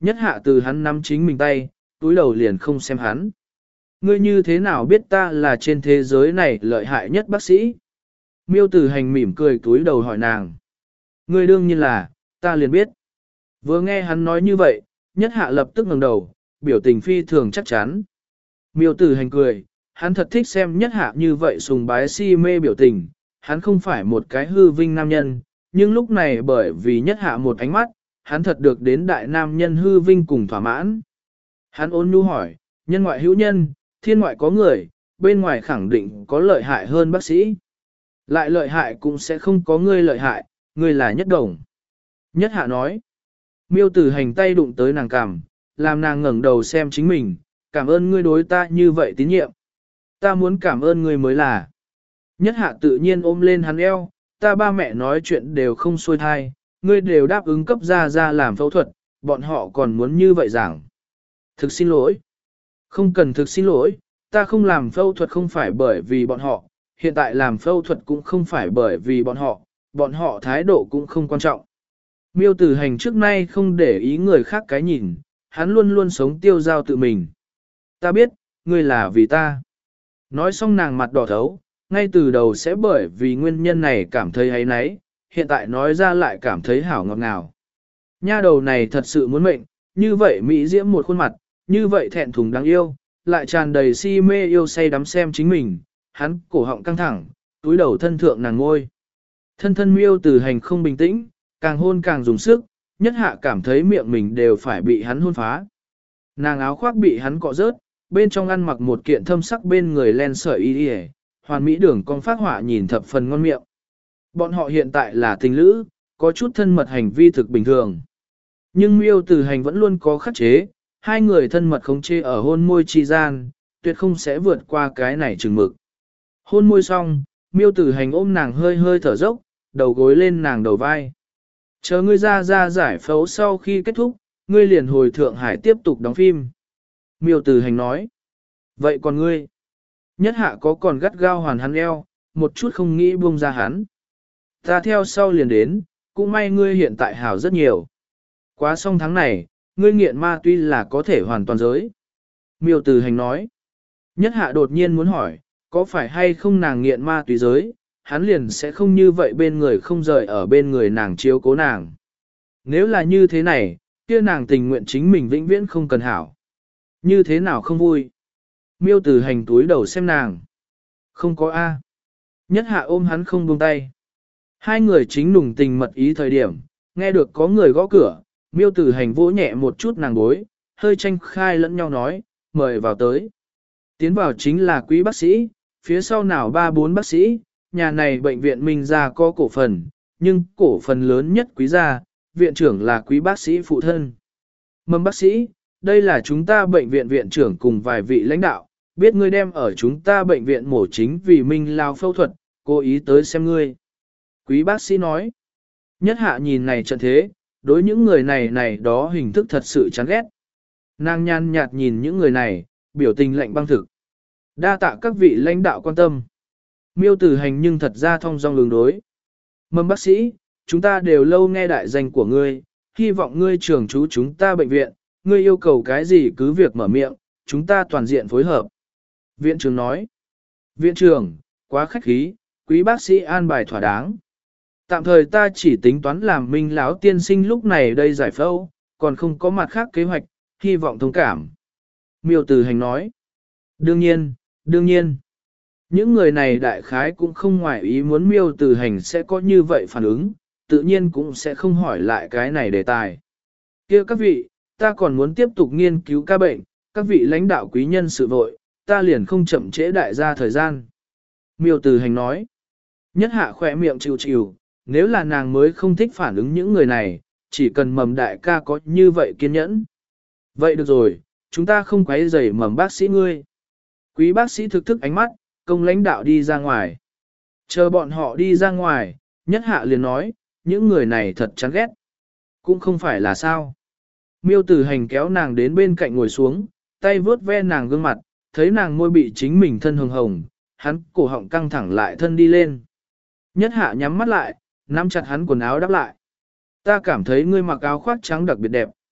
Nhất hạ từ hắn nắm chính mình tay, túi đầu liền không xem hắn. Ngươi như thế nào biết ta là trên thế giới này lợi hại nhất bác sĩ? Miêu tử hành mỉm cười túi đầu hỏi nàng. Ngươi đương nhiên là, ta liền biết. Vừa nghe hắn nói như vậy, nhất hạ lập tức ngẩng đầu, biểu tình phi thường chắc chắn. Miêu tử hành cười, hắn thật thích xem nhất hạ như vậy sùng bái si mê biểu tình, hắn không phải một cái hư vinh nam nhân, nhưng lúc này bởi vì nhất hạ một ánh mắt, hắn thật được đến đại nam nhân hư vinh cùng thỏa mãn. Hắn ôn nhu hỏi, nhân ngoại hữu nhân, thiên ngoại có người, bên ngoài khẳng định có lợi hại hơn bác sĩ. Lại lợi hại cũng sẽ không có ngươi lợi hại, ngươi là nhất đồng. Nhất hạ nói, miêu tử hành tay đụng tới nàng cằm, làm nàng ngẩng đầu xem chính mình, cảm ơn ngươi đối ta như vậy tín nhiệm. Ta muốn cảm ơn ngươi mới là. Nhất hạ tự nhiên ôm lên hắn eo, ta ba mẹ nói chuyện đều không xuôi thai, ngươi đều đáp ứng cấp ra ra làm phẫu thuật, bọn họ còn muốn như vậy giảng. Thực xin lỗi. Không cần thực xin lỗi, ta không làm phẫu thuật không phải bởi vì bọn họ, hiện tại làm phẫu thuật cũng không phải bởi vì bọn họ, bọn họ thái độ cũng không quan trọng. Miêu tử hành trước nay không để ý người khác cái nhìn, hắn luôn luôn sống tiêu giao tự mình. Ta biết, ngươi là vì ta. Nói xong nàng mặt đỏ thấu, ngay từ đầu sẽ bởi vì nguyên nhân này cảm thấy hay náy, hiện tại nói ra lại cảm thấy hảo ngọt ngào. Nha đầu này thật sự muốn mệnh, như vậy Mỹ diễm một khuôn mặt, như vậy thẹn thùng đáng yêu, lại tràn đầy si mê yêu say đắm xem chính mình, hắn cổ họng căng thẳng, túi đầu thân thượng nàng ngôi. Thân thân miêu từ hành không bình tĩnh, càng hôn càng dùng sức, nhất hạ cảm thấy miệng mình đều phải bị hắn hôn phá. Nàng áo khoác bị hắn cọ rớt, bên trong ăn mặc một kiện thâm sắc bên người len sợi y đi hoàn mỹ đường con phát họa nhìn thập phần ngon miệng. Bọn họ hiện tại là tình lữ, có chút thân mật hành vi thực bình thường. Nhưng miêu từ hành vẫn luôn có khắc chế, hai người thân mật không chê ở hôn môi chi gian, tuyệt không sẽ vượt qua cái này chừng mực. Hôn môi xong, miêu tử hành ôm nàng hơi hơi thở dốc, đầu gối lên nàng đầu vai. Chờ ngươi ra ra giải phẫu sau khi kết thúc, ngươi liền hồi Thượng Hải tiếp tục đóng phim. Miêu tử hành nói. Vậy còn ngươi? Nhất hạ có còn gắt gao hoàn hắn eo, một chút không nghĩ buông ra hắn. Ta theo sau liền đến, cũng may ngươi hiện tại hảo rất nhiều. Quá xong tháng này, ngươi nghiện ma tuy là có thể hoàn toàn giới. Miêu tử hành nói. Nhất hạ đột nhiên muốn hỏi, có phải hay không nàng nghiện ma túy giới, hắn liền sẽ không như vậy bên người không rời ở bên người nàng chiếu cố nàng. Nếu là như thế này, kia nàng tình nguyện chính mình vĩnh viễn không cần hảo. Như thế nào không vui? Miêu tử hành túi đầu xem nàng. Không có A. Nhất hạ ôm hắn không buông tay. Hai người chính nùng tình mật ý thời điểm, nghe được có người gõ cửa, miêu tử hành vỗ nhẹ một chút nàng bối, hơi tranh khai lẫn nhau nói, mời vào tới. Tiến vào chính là quý bác sĩ, phía sau nào ba bốn bác sĩ, nhà này bệnh viện Minh Gia có cổ phần, nhưng cổ phần lớn nhất quý gia, viện trưởng là quý bác sĩ phụ thân. Mâm bác sĩ, đây là chúng ta bệnh viện viện trưởng cùng vài vị lãnh đạo, biết ngươi đem ở chúng ta bệnh viện mổ chính vì Minh lao phẫu thuật, cố ý tới xem ngươi. Quý bác sĩ nói, nhất hạ nhìn này trận thế, đối những người này này đó hình thức thật sự chán ghét. Nàng nhàn nhạt nhìn những người này, biểu tình lạnh băng thực. Đa tạ các vị lãnh đạo quan tâm. Miêu tử hành nhưng thật ra thông dong lường đối. Mâm bác sĩ, chúng ta đều lâu nghe đại danh của ngươi, hy vọng ngươi trưởng trú chúng ta bệnh viện, ngươi yêu cầu cái gì cứ việc mở miệng, chúng ta toàn diện phối hợp. Viện trưởng nói. Viện trưởng, quá khách khí, quý bác sĩ an bài thỏa đáng. Tạm thời ta chỉ tính toán làm Minh lão tiên sinh lúc này đây giải phẫu, còn không có mặt khác kế hoạch, hy vọng thông cảm. Miêu tử hành nói. Đương nhiên, đương nhiên. Những người này đại khái cũng không ngoài ý muốn miêu tử hành sẽ có như vậy phản ứng, tự nhiên cũng sẽ không hỏi lại cái này đề tài. Kia các vị, ta còn muốn tiếp tục nghiên cứu ca bệnh, các vị lãnh đạo quý nhân sự vội, ta liền không chậm trễ đại gia thời gian. Miêu tử hành nói. Nhất hạ khỏe miệng chịu chịu, nếu là nàng mới không thích phản ứng những người này, chỉ cần mầm đại ca có như vậy kiên nhẫn. Vậy được rồi, chúng ta không quấy rầy mầm bác sĩ ngươi. Quý bác sĩ thực thức ánh mắt, công lãnh đạo đi ra ngoài. Chờ bọn họ đi ra ngoài, nhất hạ liền nói, những người này thật chán ghét. Cũng không phải là sao. Miêu tử hành kéo nàng đến bên cạnh ngồi xuống, tay vướt ve nàng gương mặt, thấy nàng môi bị chính mình thân hồng hồng, hắn cổ họng căng thẳng lại thân đi lên. Nhất hạ nhắm mắt lại, nắm chặt hắn quần áo đắp lại. Ta cảm thấy ngươi mặc áo khoác trắng đặc biệt đẹp.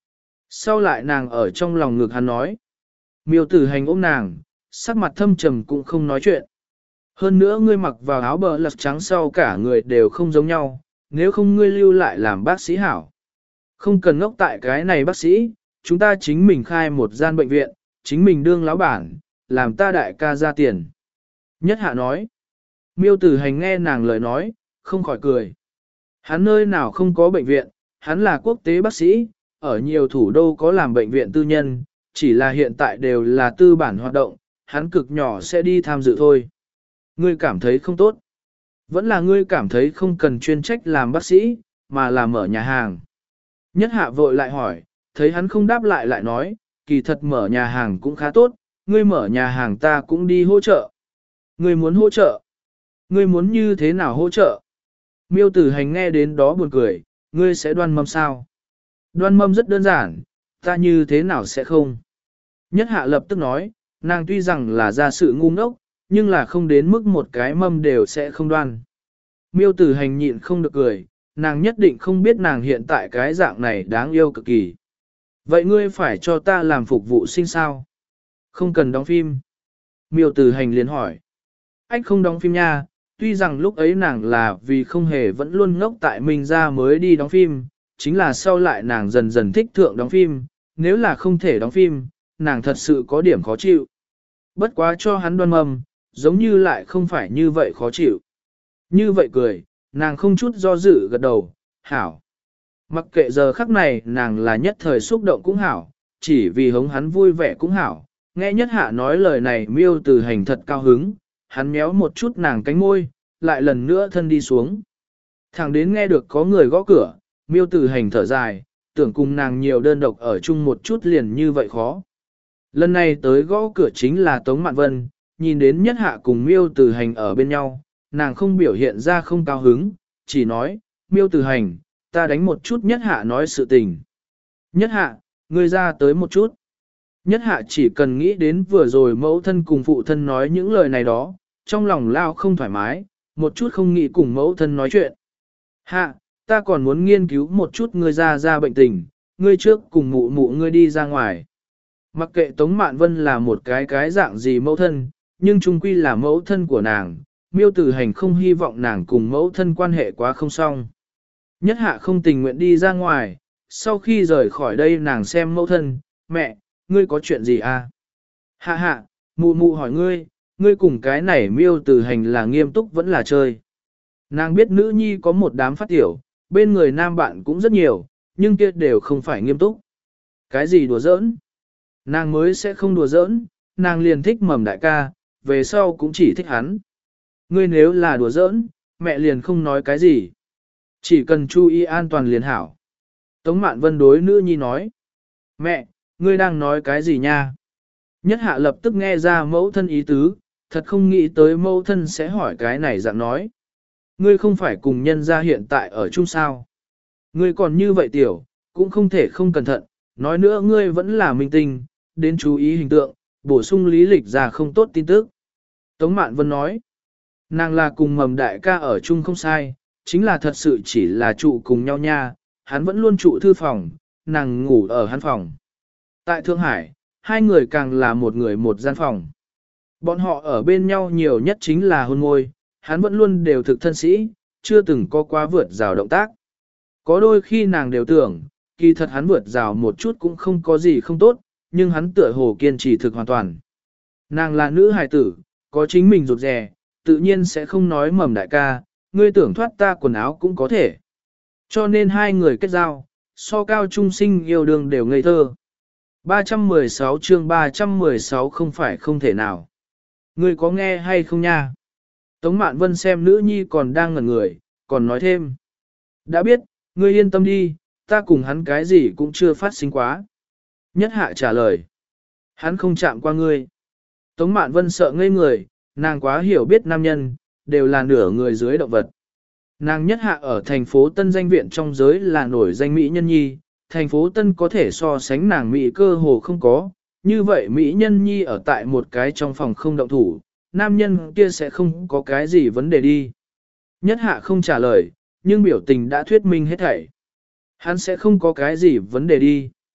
Sau lại nàng ở trong lòng ngực hắn nói. Miêu tử hành ôm nàng, sắc mặt thâm trầm cũng không nói chuyện. Hơn nữa ngươi mặc vào áo bờ lật trắng sau cả người đều không giống nhau, nếu không ngươi lưu lại làm bác sĩ hảo. Không cần ngốc tại cái này bác sĩ, chúng ta chính mình khai một gian bệnh viện, chính mình đương lão bản, làm ta đại ca ra tiền. Nhất hạ nói. Miêu tử hành nghe nàng lời nói, không khỏi cười. Hắn nơi nào không có bệnh viện, hắn là quốc tế bác sĩ, ở nhiều thủ đô có làm bệnh viện tư nhân, chỉ là hiện tại đều là tư bản hoạt động, hắn cực nhỏ sẽ đi tham dự thôi. Ngươi cảm thấy không tốt. Vẫn là ngươi cảm thấy không cần chuyên trách làm bác sĩ, mà làm mở nhà hàng. Nhất hạ vội lại hỏi, thấy hắn không đáp lại lại nói, kỳ thật mở nhà hàng cũng khá tốt, ngươi mở nhà hàng ta cũng đi hỗ trợ. Ngươi muốn hỗ trợ? Ngươi muốn như thế nào hỗ trợ? Miêu tử hành nghe đến đó buồn cười, ngươi sẽ đoan mâm sao? Đoan mâm rất đơn giản, ta như thế nào sẽ không? Nhất hạ lập tức nói, nàng tuy rằng là ra sự ngu ngốc, nhưng là không đến mức một cái mâm đều sẽ không đoan. Miêu tử hành nhịn không được cười, nàng nhất định không biết nàng hiện tại cái dạng này đáng yêu cực kỳ. Vậy ngươi phải cho ta làm phục vụ sinh sao? Không cần đóng phim. Miêu tử hành liền hỏi. Anh không đóng phim nha, tuy rằng lúc ấy nàng là vì không hề vẫn luôn ngốc tại mình ra mới đi đóng phim, chính là sau lại nàng dần dần thích thượng đóng phim, nếu là không thể đóng phim, nàng thật sự có điểm khó chịu. Bất quá cho hắn đoan mầm, giống như lại không phải như vậy khó chịu. Như vậy cười, nàng không chút do dự gật đầu, hảo. Mặc kệ giờ khắc này nàng là nhất thời xúc động cũng hảo, chỉ vì hống hắn vui vẻ cũng hảo. Nghe nhất hạ nói lời này miêu từ hành thật cao hứng, hắn méo một chút nàng cánh môi, lại lần nữa thân đi xuống. Thẳng đến nghe được có người gõ cửa, miêu từ hành thở dài, tưởng cùng nàng nhiều đơn độc ở chung một chút liền như vậy khó. Lần này tới gõ cửa chính là Tống Mạn Vân, nhìn đến nhất hạ cùng miêu từ hành ở bên nhau, nàng không biểu hiện ra không cao hứng, chỉ nói, miêu từ hành, ta đánh một chút nhất hạ nói sự tình. Nhất hạ, ngươi ra tới một chút. Nhất hạ chỉ cần nghĩ đến vừa rồi mẫu thân cùng phụ thân nói những lời này đó, trong lòng lao không thoải mái, một chút không nghĩ cùng mẫu thân nói chuyện. Hạ, ta còn muốn nghiên cứu một chút ngươi ra ra bệnh tình, ngươi trước cùng mụ mụ ngươi đi ra ngoài. Mặc kệ Tống Mạn Vân là một cái cái dạng gì mẫu thân, nhưng chung quy là mẫu thân của nàng, miêu tử hành không hy vọng nàng cùng mẫu thân quan hệ quá không xong. Nhất hạ không tình nguyện đi ra ngoài, sau khi rời khỏi đây nàng xem mẫu thân, mẹ, ngươi có chuyện gì à? Hạ hạ, mụ mụ hỏi ngươi, ngươi cùng cái này miêu tử hành là nghiêm túc vẫn là chơi. Nàng biết nữ nhi có một đám phát tiểu, bên người nam bạn cũng rất nhiều, nhưng kia đều không phải nghiêm túc. Cái gì đùa giỡn? Nàng mới sẽ không đùa giỡn, nàng liền thích mầm đại ca, về sau cũng chỉ thích hắn. Ngươi nếu là đùa giỡn, mẹ liền không nói cái gì. Chỉ cần chú ý an toàn liền hảo. Tống Mạn Vân đối nữ nhi nói. Mẹ, ngươi đang nói cái gì nha? Nhất hạ lập tức nghe ra mẫu thân ý tứ, thật không nghĩ tới mẫu thân sẽ hỏi cái này dạng nói. Ngươi không phải cùng nhân gia hiện tại ở chung sao. Ngươi còn như vậy tiểu, cũng không thể không cẩn thận, nói nữa ngươi vẫn là minh tinh, đến chú ý hình tượng, bổ sung lý lịch ra không tốt tin tức. Tống Mạn Vân nói, nàng là cùng mầm đại ca ở chung không sai, chính là thật sự chỉ là trụ cùng nhau nha, hắn vẫn luôn trụ thư phòng, nàng ngủ ở hắn phòng. Tại Thượng Hải, hai người càng là một người một gian phòng. Bọn họ ở bên nhau nhiều nhất chính là hôn môi, hắn vẫn luôn đều thực thân sĩ, chưa từng có quá vượt rào động tác. Có đôi khi nàng đều tưởng, kỳ thật hắn vượt rào một chút cũng không có gì không tốt, nhưng hắn tựa hồ kiên trì thực hoàn toàn. Nàng là nữ hài tử, có chính mình rụt rè, tự nhiên sẽ không nói mầm đại ca, ngươi tưởng thoát ta quần áo cũng có thể. Cho nên hai người kết giao, so cao trung sinh yêu đương đều ngây thơ. ba trăm mười sáu chương ba trăm mười sáu không phải không thể nào. Ngươi có nghe hay không nha? Tống Mạn Vân xem nữ nhi còn đang ngẩn người, còn nói thêm. Đã biết, ngươi yên tâm đi, ta cùng hắn cái gì cũng chưa phát sinh quá. Nhất hạ trả lời. Hắn không chạm qua ngươi. Tống Mạn Vân sợ ngây người, nàng quá hiểu biết nam nhân, đều là nửa người dưới động vật. Nàng nhất hạ ở thành phố Tân danh viện trong giới là nổi danh Mỹ Nhân Nhi, thành phố Tân có thể so sánh nàng Mỹ cơ hồ không có, như vậy Mỹ Nhân Nhi ở tại một cái trong phòng không động thủ, nam nhân kia sẽ không có cái gì vấn đề đi. Nhất hạ không trả lời, nhưng biểu tình đã thuyết minh hết thảy. Hắn sẽ không có cái gì vấn đề đi.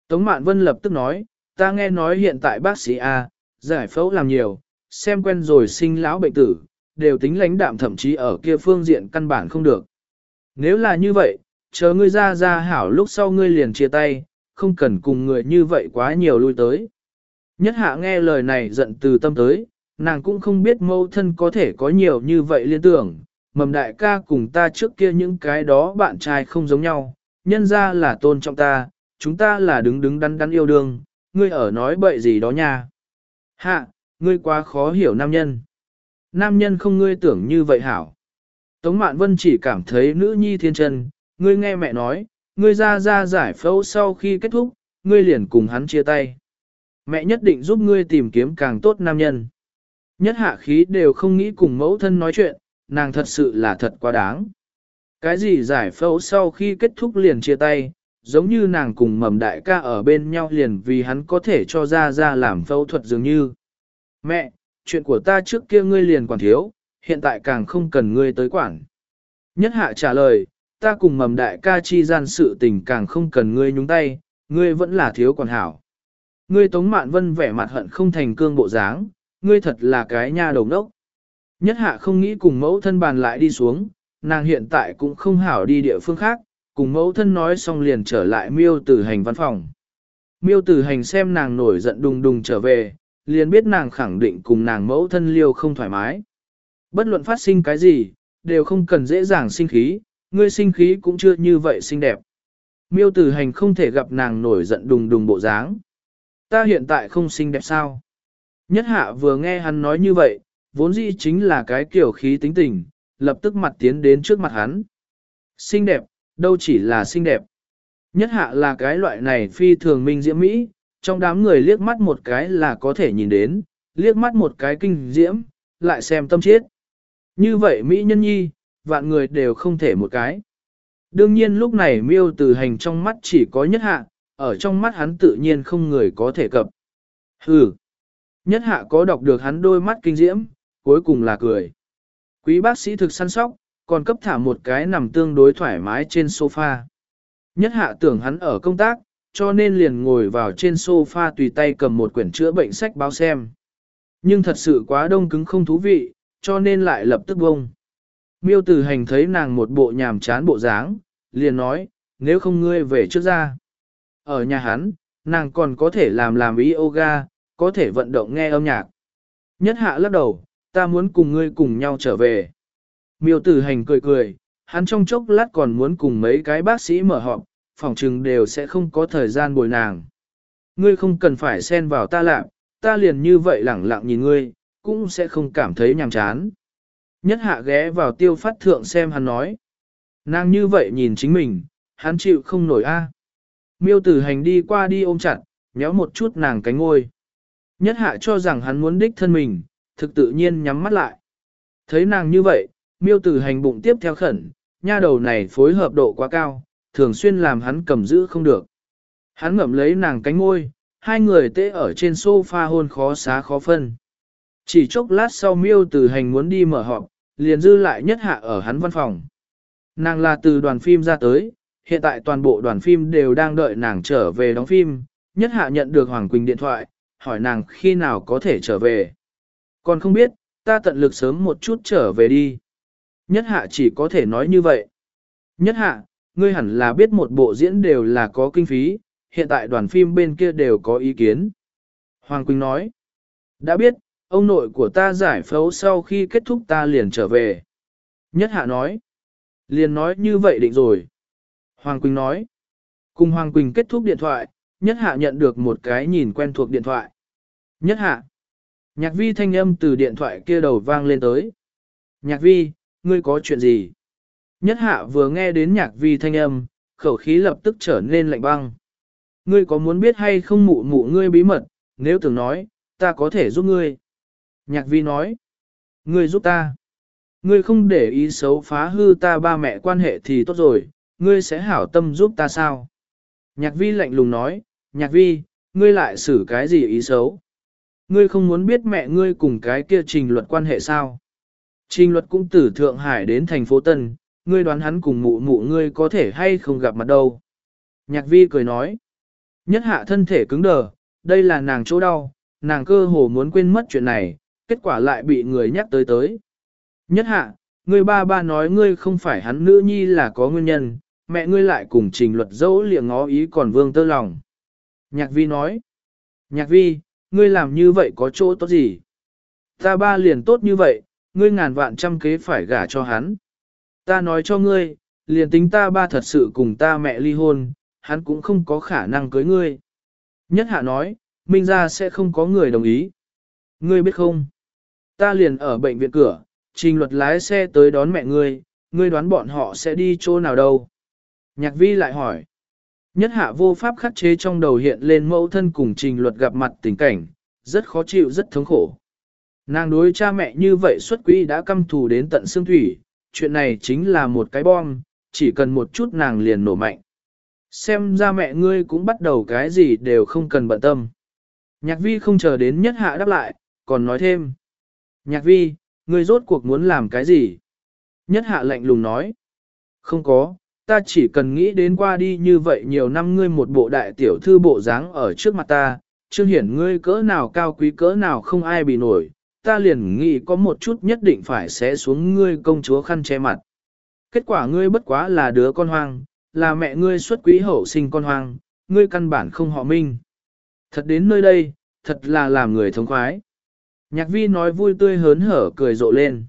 Tống Mạn Vân lập tức nói, ta nghe nói hiện tại bác sĩ A, giải phẫu làm nhiều, xem quen rồi sinh lão bệnh tử, đều tính lãnh đạm thậm chí ở kia phương diện căn bản không được. Nếu là như vậy, chờ ngươi ra ra hảo lúc sau ngươi liền chia tay, không cần cùng người như vậy quá nhiều lui tới. Nhất hạ nghe lời này giận từ tâm tới, nàng cũng không biết mâu thân có thể có nhiều như vậy liên tưởng, mầm đại ca cùng ta trước kia những cái đó bạn trai không giống nhau, nhân ra là tôn trọng ta, chúng ta là đứng đứng đắn đắn yêu đương, ngươi ở nói bậy gì đó nha. Hạ, ngươi quá khó hiểu nam nhân. Nam nhân không ngươi tưởng như vậy hảo. Tống Mạn Vân chỉ cảm thấy nữ nhi thiên chân, ngươi nghe mẹ nói, ngươi ra ra giải phẫu sau khi kết thúc, ngươi liền cùng hắn chia tay. Mẹ nhất định giúp ngươi tìm kiếm càng tốt nam nhân. Nhất hạ khí đều không nghĩ cùng mẫu thân nói chuyện, nàng thật sự là thật quá đáng. Cái gì giải phẫu sau khi kết thúc liền chia tay, giống như nàng cùng mầm đại ca ở bên nhau liền vì hắn có thể cho ra ra làm phẫu thuật dường như. Mẹ, chuyện của ta trước kia ngươi liền quản thiếu, hiện tại càng không cần ngươi tới quản. Nhất hạ trả lời, ta cùng mầm đại ca chi gian sự tình càng không cần ngươi nhúng tay, ngươi vẫn là thiếu quản hảo. Ngươi Tống Mạn Vân vẻ mặt hận không thành cương bộ dáng, ngươi thật là cái nha đầu đốc. Nhất hạ không nghĩ cùng mẫu thân bàn lại đi xuống, nàng hiện tại cũng không hảo đi địa phương khác, cùng mẫu thân nói xong liền trở lại miêu tử hành văn phòng. Miêu tử hành xem nàng nổi giận đùng đùng trở về, liền biết nàng khẳng định cùng nàng mẫu thân liêu không thoải mái. Bất luận phát sinh cái gì, đều không cần dễ dàng sinh khí, ngươi sinh khí cũng chưa như vậy xinh đẹp. Miêu tử hành không thể gặp nàng nổi giận đùng đùng bộ dáng. Ta hiện tại không xinh đẹp sao? Nhất hạ vừa nghe hắn nói như vậy, vốn dĩ chính là cái kiểu khí tính tình, lập tức mặt tiến đến trước mặt hắn. Xinh đẹp, đâu chỉ là xinh đẹp. Nhất hạ là cái loại này phi thường minh diễm mỹ, trong đám người liếc mắt một cái là có thể nhìn đến, liếc mắt một cái kinh diễm, lại xem tâm chiết. Như vậy mỹ nhân nhi, vạn người đều không thể một cái. Đương nhiên lúc này miêu từ hành trong mắt chỉ có nhất hạ, ở trong mắt hắn tự nhiên không người có thể cập. Hừ. Nhất hạ có đọc được hắn đôi mắt kinh diễm, cuối cùng là cười. Quý bác sĩ thực săn sóc, còn cấp thả một cái nằm tương đối thoải mái trên sofa. Nhất hạ tưởng hắn ở công tác, cho nên liền ngồi vào trên sofa tùy tay cầm một quyển chữa bệnh sách báo xem. Nhưng thật sự quá đông cứng không thú vị, cho nên lại lập tức bông. Miêu Tử Hành thấy nàng một bộ nhàm chán bộ dáng, liền nói, nếu không ngươi về trước ra. Ở nhà hắn, nàng còn có thể làm làm yoga, có thể vận động nghe âm nhạc. Nhất hạ lắc đầu, ta muốn cùng ngươi cùng nhau trở về. Miêu Tử Hành cười cười, hắn trong chốc lát còn muốn cùng mấy cái bác sĩ mở họp, phòng trừng đều sẽ không có thời gian bồi nàng. Ngươi không cần phải xen vào ta làm, ta liền như vậy lẳng lặng nhìn ngươi, cũng sẽ không cảm thấy nhàm chán. Nhất hạ ghé vào tiêu phát thượng xem hắn nói. Nàng như vậy nhìn chính mình, hắn chịu không nổi a. Miêu Tử Hành đi qua đi ôm chặt, nhéo một chút nàng cánh ngôi. Nhất hạ cho rằng hắn muốn đích thân mình, thực tự nhiên nhắm mắt lại. Thấy nàng như vậy, Miêu Tử Hành bụng tiếp theo khẩn, nha đầu này phối hợp độ quá cao, thường xuyên làm hắn cầm giữ không được. Hắn ngậm lấy nàng cánh ngôi, hai người tê ở trên sofa hôn khó xá khó phân. Chỉ chốc lát sau Miêu Tử Hành muốn đi mở họp, liền dư lại nhất hạ ở hắn văn phòng. Nàng là từ đoàn phim ra tới, hiện tại toàn bộ đoàn phim đều đang đợi nàng trở về đóng phim, nhất hạ nhận được Hoàng Quỳnh điện thoại, hỏi nàng khi nào có thể trở về. Còn không biết, ta tận lực sớm một chút trở về đi. Nhất hạ chỉ có thể nói như vậy. Nhất hạ, ngươi hẳn là biết một bộ diễn đều là có kinh phí, hiện tại đoàn phim bên kia đều có ý kiến. Hoàng Quỳnh nói, đã biết, ông nội của ta giải phẫu sau khi kết thúc ta liền trở về. Nhất hạ nói, liền nói như vậy định rồi. Hoàng Quỳnh nói, cùng Hoàng Quỳnh kết thúc điện thoại, Nhất hạ nhận được một cái nhìn quen thuộc điện thoại. Nhất hạ, Nhạc Vi thanh âm từ điện thoại kia đầu vang lên tới. Nhạc Vi, ngươi có chuyện gì? Nhất hạ vừa nghe đến Nhạc Vi thanh âm, khẩu khí lập tức trở nên lạnh băng. Ngươi có muốn biết hay không mụ mụ ngươi bí mật, nếu tưởng nói, ta có thể giúp ngươi. Nhạc Vi nói, ngươi giúp ta. Ngươi không để ý xấu phá hư ta ba mẹ quan hệ thì tốt rồi, ngươi sẽ hảo tâm giúp ta sao? Nhạc Vi lạnh lùng nói, Nhạc Vi, ngươi lại xử cái gì ý xấu? Ngươi không muốn biết mẹ ngươi cùng cái kia Trình Luật quan hệ sao? Trình Luật cũng từ Thượng Hải đến thành phố Tân, ngươi đoán hắn cùng mụ mụ ngươi có thể hay không gặp mặt đâu? Nhạc Vi cười nói, Nhất hạ thân thể cứng đờ, đây là nàng chỗ đau, nàng cơ hồ muốn quên mất chuyện này, kết quả lại bị người nhắc tới tới. Nhất hạ, ngươi ba ba nói ngươi không phải hắn nữ nhi là có nguyên nhân, mẹ ngươi lại cùng trình luật dẫu liệng ngó ý còn vương tơ lòng. Nhạc vi nói, nhạc vi, ngươi làm như vậy có chỗ tốt gì? Ta ba liền tốt như vậy, ngươi ngàn vạn trăm kế phải gả cho hắn. Ta nói cho ngươi, liền tính ta ba thật sự cùng ta mẹ ly hôn, hắn cũng không có khả năng cưới ngươi. Nhất hạ nói, Minh ra sẽ không có người đồng ý. Ngươi biết không? Ta liền ở bệnh viện cửa, trình luật lái xe tới đón mẹ ngươi, ngươi đoán bọn họ sẽ đi chỗ nào đâu? Nhạc vi lại hỏi. Nhất hạ vô pháp khắc chế trong đầu hiện lên mẫu thân cùng trình luật gặp mặt tình cảnh, rất khó chịu rất thống khổ. Nàng đối cha mẹ như vậy xuất quỹ đã căm thù đến tận xương thủy, chuyện này chính là một cái bom, chỉ cần một chút nàng liền nổ mạnh. Xem ra mẹ ngươi cũng bắt đầu cái gì đều không cần bận tâm. Nhạc vi không chờ đến nhất hạ đáp lại, còn nói thêm. Nhạc vi, ngươi rốt cuộc muốn làm cái gì? Nhất hạ lạnh lùng nói. Không có, ta chỉ cần nghĩ đến qua đi như vậy nhiều năm ngươi một bộ đại tiểu thư bộ dáng ở trước mặt ta, trương hiển ngươi cỡ nào cao quý cỡ nào không ai bị nổi, ta liền nghĩ có một chút nhất định phải sẽ xuống ngươi công chúa khăn che mặt. Kết quả ngươi bất quá là đứa con hoang, là mẹ ngươi xuất quý hậu sinh con hoang, ngươi căn bản không họ Minh. Thật đến nơi đây, thật là làm người thống khoái. Nhạc vi nói vui tươi hớn hở cười rộ lên.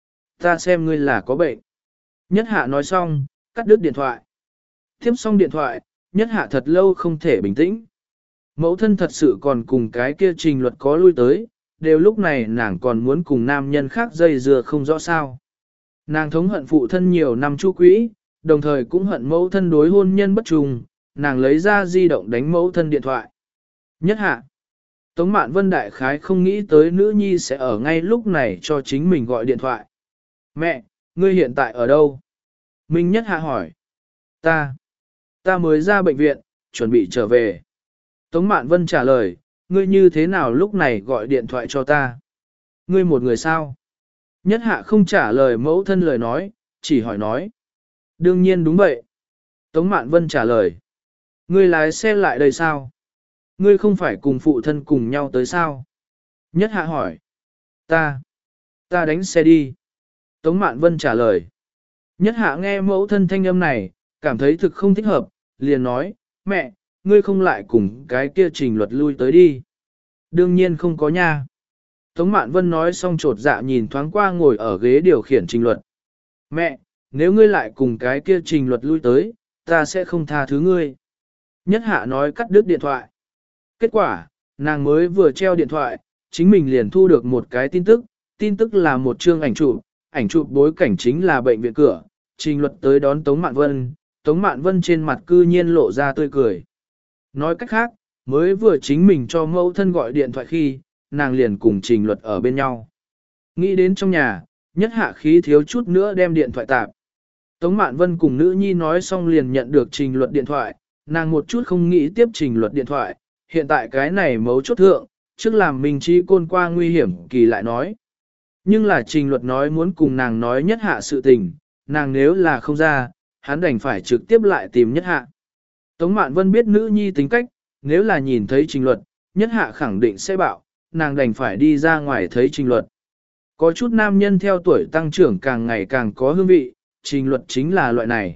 Ta xem ngươi là có bệnh. Nhất hạ nói xong, cắt đứt điện thoại. Tiếp xong điện thoại, nhất hạ thật lâu không thể bình tĩnh. Mẫu thân thật sự còn cùng cái kia trình luật có lui tới, đều lúc này nàng còn muốn cùng nam nhân khác dây dưa không rõ sao. Nàng thống hận phụ thân nhiều năm chu quỹ, đồng thời cũng hận mẫu thân đối hôn nhân bất trùng, nàng lấy ra di động đánh mẫu thân điện thoại. Nhất hạ, Tống Mạn Vân đại khái không nghĩ tới nữ nhi sẽ ở ngay lúc này cho chính mình gọi điện thoại. Mẹ, ngươi hiện tại ở đâu? Minh Nhất hạ hỏi. Ta, ta mới ra bệnh viện, chuẩn bị trở về. Tống Mạn Vân trả lời, ngươi như thế nào lúc này gọi điện thoại cho ta? Ngươi một người sao? Nhất hạ không trả lời mẫu thân lời nói, chỉ hỏi nói. Đương nhiên đúng vậy. Tống Mạn Vân trả lời. Ngươi lái xe lại đây sao? Ngươi không phải cùng phụ thân cùng nhau tới sao? Nhất hạ hỏi. Ta. Ta đánh xe đi. Tống Mạn Vân trả lời. Nhất hạ nghe mẫu thân thanh âm này, cảm thấy thực không thích hợp, liền nói, mẹ, ngươi không lại cùng cái kia trình luật lui tới đi. Đương nhiên không có nha. Tống Mạn Vân nói xong trột dạ nhìn thoáng qua ngồi ở ghế điều khiển trình luật. Mẹ, nếu ngươi lại cùng cái kia trình luật lui tới, ta sẽ không tha thứ ngươi. Nhất hạ nói cắt đứt điện thoại. Kết quả, nàng mới vừa treo điện thoại, chính mình liền thu được một cái tin tức, tin tức là một chương ảnh chụp, ảnh chụp bối cảnh chính là bệnh viện cửa, trình luật tới đón Tống Mạn Vân, Tống Mạn Vân trên mặt cư nhiên lộ ra tươi cười. Nói cách khác, mới vừa chính mình cho mẫu thân gọi điện thoại khi, nàng liền cùng trình luật ở bên nhau. Nghĩ đến trong nhà, nhất hạ khí thiếu chút nữa đem điện thoại tạp. Tống Mạn Vân cùng nữ nhi nói xong liền nhận được trình luật điện thoại, nàng một chút không nghĩ tiếp trình luật điện thoại, hiện tại cái này mấu chốt thượng, trước làm mình chi côn qua nguy hiểm kỳ lại nói. Nhưng là trình luật nói muốn cùng nàng nói nhất hạ sự tình, nàng nếu là không ra, hắn đành phải trực tiếp lại tìm nhất hạ. Tống Mạn Vân biết nữ nhi tính cách, nếu là nhìn thấy trình luật, nhất hạ khẳng định sẽ bảo, nàng đành phải đi ra ngoài thấy trình luật. Có chút nam nhân theo tuổi tăng trưởng càng ngày càng có hương vị, trình luật chính là loại này.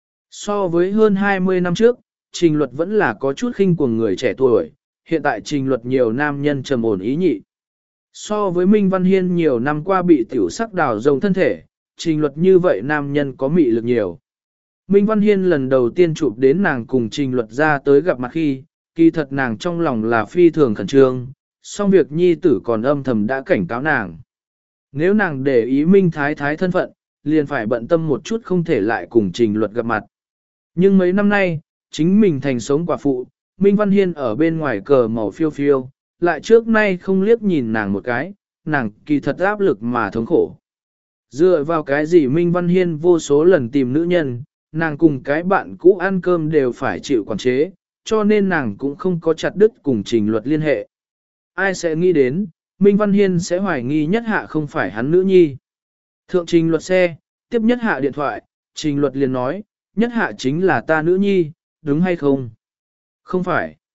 So với hơn hai mươi năm trước, trình luật vẫn là có chút khinh cuồng người trẻ tuổi, hiện tại trình luật nhiều nam nhân trầm ổn ý nhị. So với Minh Văn Hiên nhiều năm qua bị tiểu sắc đào rồng thân thể, trình luật như vậy nam nhân có mị lực nhiều. Minh Văn Hiên lần đầu tiên chụp đến nàng cùng trình luật ra tới gặp mặt khi, kỳ thật nàng trong lòng là phi thường khẩn trương, song việc nhi tử còn âm thầm đã cảnh cáo nàng. Nếu nàng để ý Minh Thái Thái thân phận, liền phải bận tâm một chút không thể lại cùng trình luật gặp mặt. Nhưng mấy năm nay, chính mình thành sống quả phụ, Minh Văn Hiên ở bên ngoài cờ màu phiêu phiêu, lại trước nay không liếc nhìn nàng một cái, nàng kỳ thật áp lực mà thống khổ. Dựa vào cái gì Minh Văn Hiên vô số lần tìm nữ nhân, nàng cùng cái bạn cũ ăn cơm đều phải chịu quản chế, cho nên nàng cũng không có chặt đứt cùng trình luật liên hệ. Ai sẽ nghĩ đến, Minh Văn Hiên sẽ hoài nghi nhất hạ không phải hắn nữ nhi. Thượng trình luật xe, tiếp nhất hạ điện thoại, trình luật liền nói, nhất hạ chính là ta nữ nhi, đúng hay không? Không phải.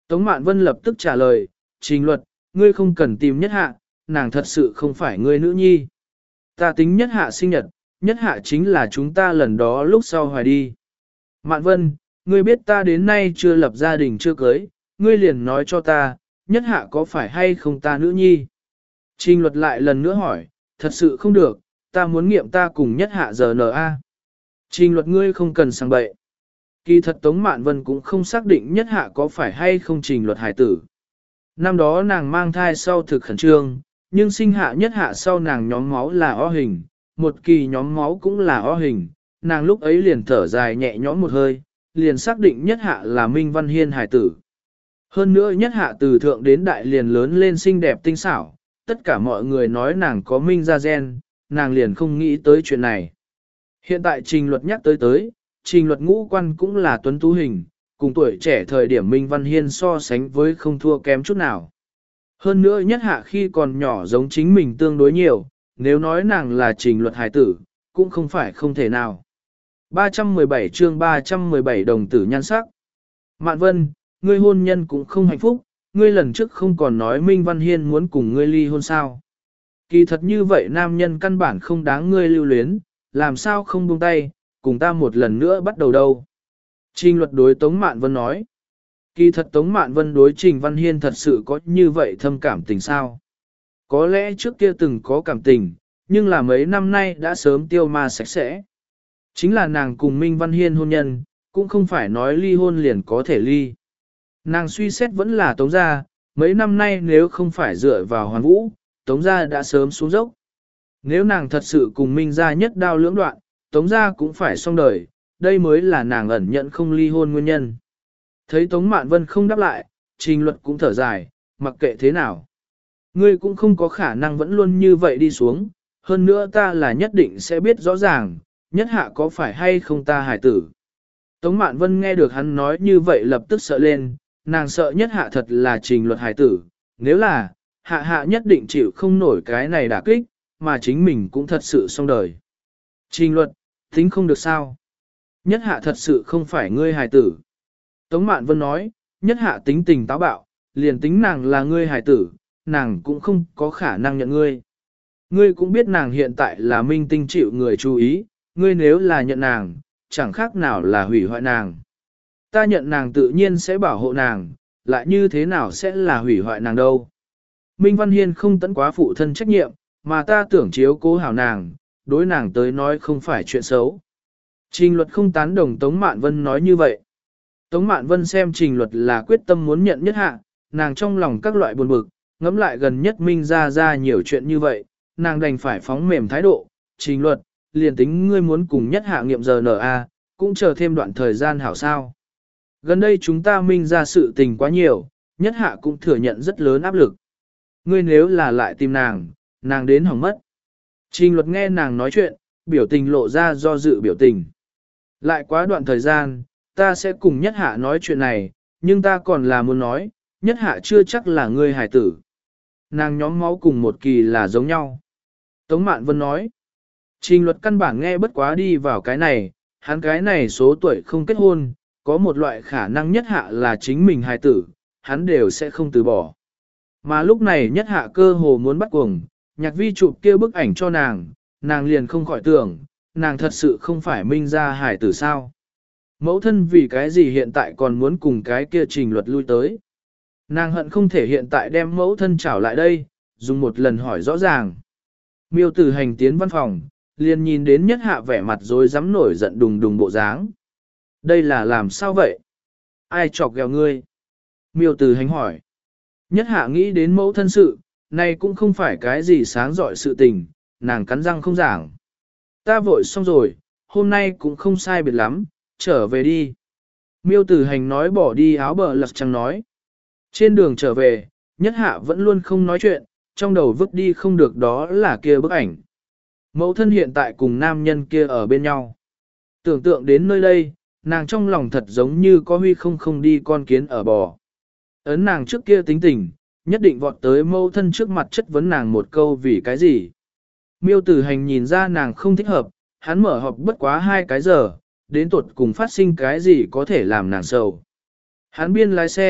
Tống Mạn Vân lập tức trả lời, Trình Luật, ngươi không cần tìm nhất hạ, nàng thật sự không phải ngươi nữ nhi. Ta tính nhất hạ sinh nhật, nhất hạ chính là chúng ta lần đó lúc sau hoài đi. Mạn Vân, ngươi biết ta đến nay chưa lập gia đình chưa cưới, ngươi liền nói cho ta, nhất hạ có phải hay không ta nữ nhi? Trình Luật lại lần nữa hỏi, thật sự không được, ta muốn nghiệm ta cùng nhất hạ giờ en a. Trình Luật ngươi không cần sang bậy. Kỳ thật Tống Mạn Vân cũng không xác định nhất hạ có phải hay không Trình Luật hải tử. Năm đó nàng mang thai sau thực khẩn trương, nhưng sinh hạ nhất hạ sau nàng nhóm máu là O hình, một kỳ nhóm máu cũng là O hình, nàng lúc ấy liền thở dài nhẹ nhõm một hơi, liền xác định nhất hạ là Minh Văn Hiên hải tử. Hơn nữa nhất hạ từ thượng đến đại liền lớn lên xinh đẹp tinh xảo, tất cả mọi người nói nàng có Minh ra gen, nàng liền không nghĩ tới chuyện này. Hiện tại Trình Luật nhắc tới tới, Trình Luật ngũ quan cũng là tuấn tú hình, cùng tuổi trẻ thời điểm Minh Văn Hiên so sánh với không thua kém chút nào. Hơn nữa nhất hạ khi còn nhỏ giống chính mình tương đối nhiều, nếu nói nàng là Trình Luật hài tử, cũng không phải không thể nào. ba trăm mười bảy chương ba trăm mười bảy đồng tử nhan sắc. Mạn Vân, ngươi hôn nhân cũng không hạnh phúc, ngươi lần trước không còn nói Minh Văn Hiên muốn cùng ngươi ly hôn sao. Kỳ thật như vậy nam nhân căn bản không đáng ngươi lưu luyến, làm sao không buông tay, cùng ta một lần nữa bắt đầu đâu. Trình Luật đối Tống Mạn Vân nói. Kỳ thật Tống Mạn Vân đối Trình Văn Hiên thật sự có như vậy thâm cảm tình sao? Có lẽ trước kia từng có cảm tình, nhưng là mấy năm nay đã sớm tiêu ma sạch sẽ. Chính là nàng cùng Minh Văn Hiên hôn nhân, cũng không phải nói ly hôn liền có thể ly. Nàng suy xét vẫn là Tống gia, mấy năm nay nếu không phải dựa vào Hoàn Vũ, Tống gia đã sớm xuống dốc. Nếu nàng thật sự cùng Minh gia nhất đao lưỡng đoạn, Tống gia cũng phải xong đời, đây mới là nàng ẩn nhận không ly hôn nguyên nhân. Thấy Tống Mạn Vân không đáp lại, Trình Luật cũng thở dài, mặc kệ thế nào. Ngươi cũng không có khả năng vẫn luôn như vậy đi xuống, hơn nữa ta là nhất định sẽ biết rõ ràng, nhất hạ có phải hay không ta hải tử. Tống Mạn Vân nghe được hắn nói như vậy lập tức sợ lên, nàng sợ nhất hạ thật là Trình Luật hải tử, nếu là, hạ hạ nhất định chịu không nổi cái này đả kích, mà chính mình cũng thật sự xong đời. Trình Luật, tính không được sao. Nhất hạ thật sự không phải ngươi hài tử. Tống Mạn Vân nói, nhất hạ tính tình táo bạo, liền tính nàng là ngươi hài tử, nàng cũng không có khả năng nhận ngươi. Ngươi cũng biết nàng hiện tại là minh tinh chịu người chú ý, ngươi nếu là nhận nàng, chẳng khác nào là hủy hoại nàng. Ta nhận nàng tự nhiên sẽ bảo hộ nàng, lại như thế nào sẽ là hủy hoại nàng đâu. Minh Văn Hiên không tận quá phụ thân trách nhiệm, mà ta tưởng chiếu cố hảo nàng, đối nàng tới nói không phải chuyện xấu. Trình Luật không tán đồng Tống Mạn Vân nói như vậy. Tống Mạn Vân xem Trình Luật là quyết tâm muốn nhận nhất hạ, nàng trong lòng các loại buồn bực, ngẫm lại gần nhất Minh ra ra nhiều chuyện như vậy, nàng đành phải phóng mềm thái độ. Trình Luật, liền tính ngươi muốn cùng nhất hạ nghiệm giờ en a, cũng chờ thêm đoạn thời gian hảo sao. Gần đây chúng ta Minh ra sự tình quá nhiều, nhất hạ cũng thừa nhận rất lớn áp lực. Ngươi nếu là lại tìm nàng, nàng đến hỏng mất. Trình Luật nghe nàng nói chuyện, biểu tình lộ ra do dự biểu tình. Lại quá đoạn thời gian, ta sẽ cùng nhất hạ nói chuyện này, nhưng ta còn là muốn nói, nhất hạ chưa chắc là ngươi hài tử. Nàng nhóm máu cùng một kỳ là giống nhau. Tống Mạn Vân nói, Trình Luật căn bản nghe bất quá đi vào cái này, hắn cái này số tuổi không kết hôn, có một loại khả năng nhất hạ là chính mình hài tử, hắn đều sẽ không từ bỏ. Mà lúc này nhất hạ cơ hồ muốn bắt cuồng, nhạc vi chụp kia bức ảnh cho nàng, nàng liền không khỏi tưởng, nàng thật sự không phải Minh ra hài tử sao. Mẫu thân vì cái gì hiện tại còn muốn cùng cái kia Trình Luật lui tới. Nàng hận không thể hiện tại đem mẫu thân trảo lại đây, dùng một lần hỏi rõ ràng. Miêu Tử Hành tiến văn phòng, liền nhìn đến nhất hạ vẻ mặt rồi dám nổi giận đùng đùng bộ dáng. Đây là làm sao vậy? Ai chọc ghẹo ngươi? Miêu Tử Hành hỏi. Nhất hạ nghĩ đến mẫu thân sự, này cũng không phải cái gì sáng dọi sự tình, nàng cắn răng không giảng. Ta vội xong rồi, hôm nay cũng không sai biệt lắm, trở về đi. Miêu Tử Hành nói bỏ đi áo bờ lật trắng nói. Trên đường trở về, nhất hạ vẫn luôn không nói chuyện, trong đầu vứt đi không được đó là kia bức ảnh. Mẫu thân hiện tại cùng nam nhân kia ở bên nhau. Tưởng tượng đến nơi đây, nàng trong lòng thật giống như có huy không không đi con kiến ở bò. Ấn nàng trước kia tính tình, nhất định vọt tới mẫu thân trước mặt chất vấn nàng một câu vì cái gì. Miêu Tử Hành nhìn ra nàng không thích hợp, hắn mở họp bất quá hai cái giờ, đến tuột cùng phát sinh cái gì có thể làm nàng sầu. Hắn biên lái xe,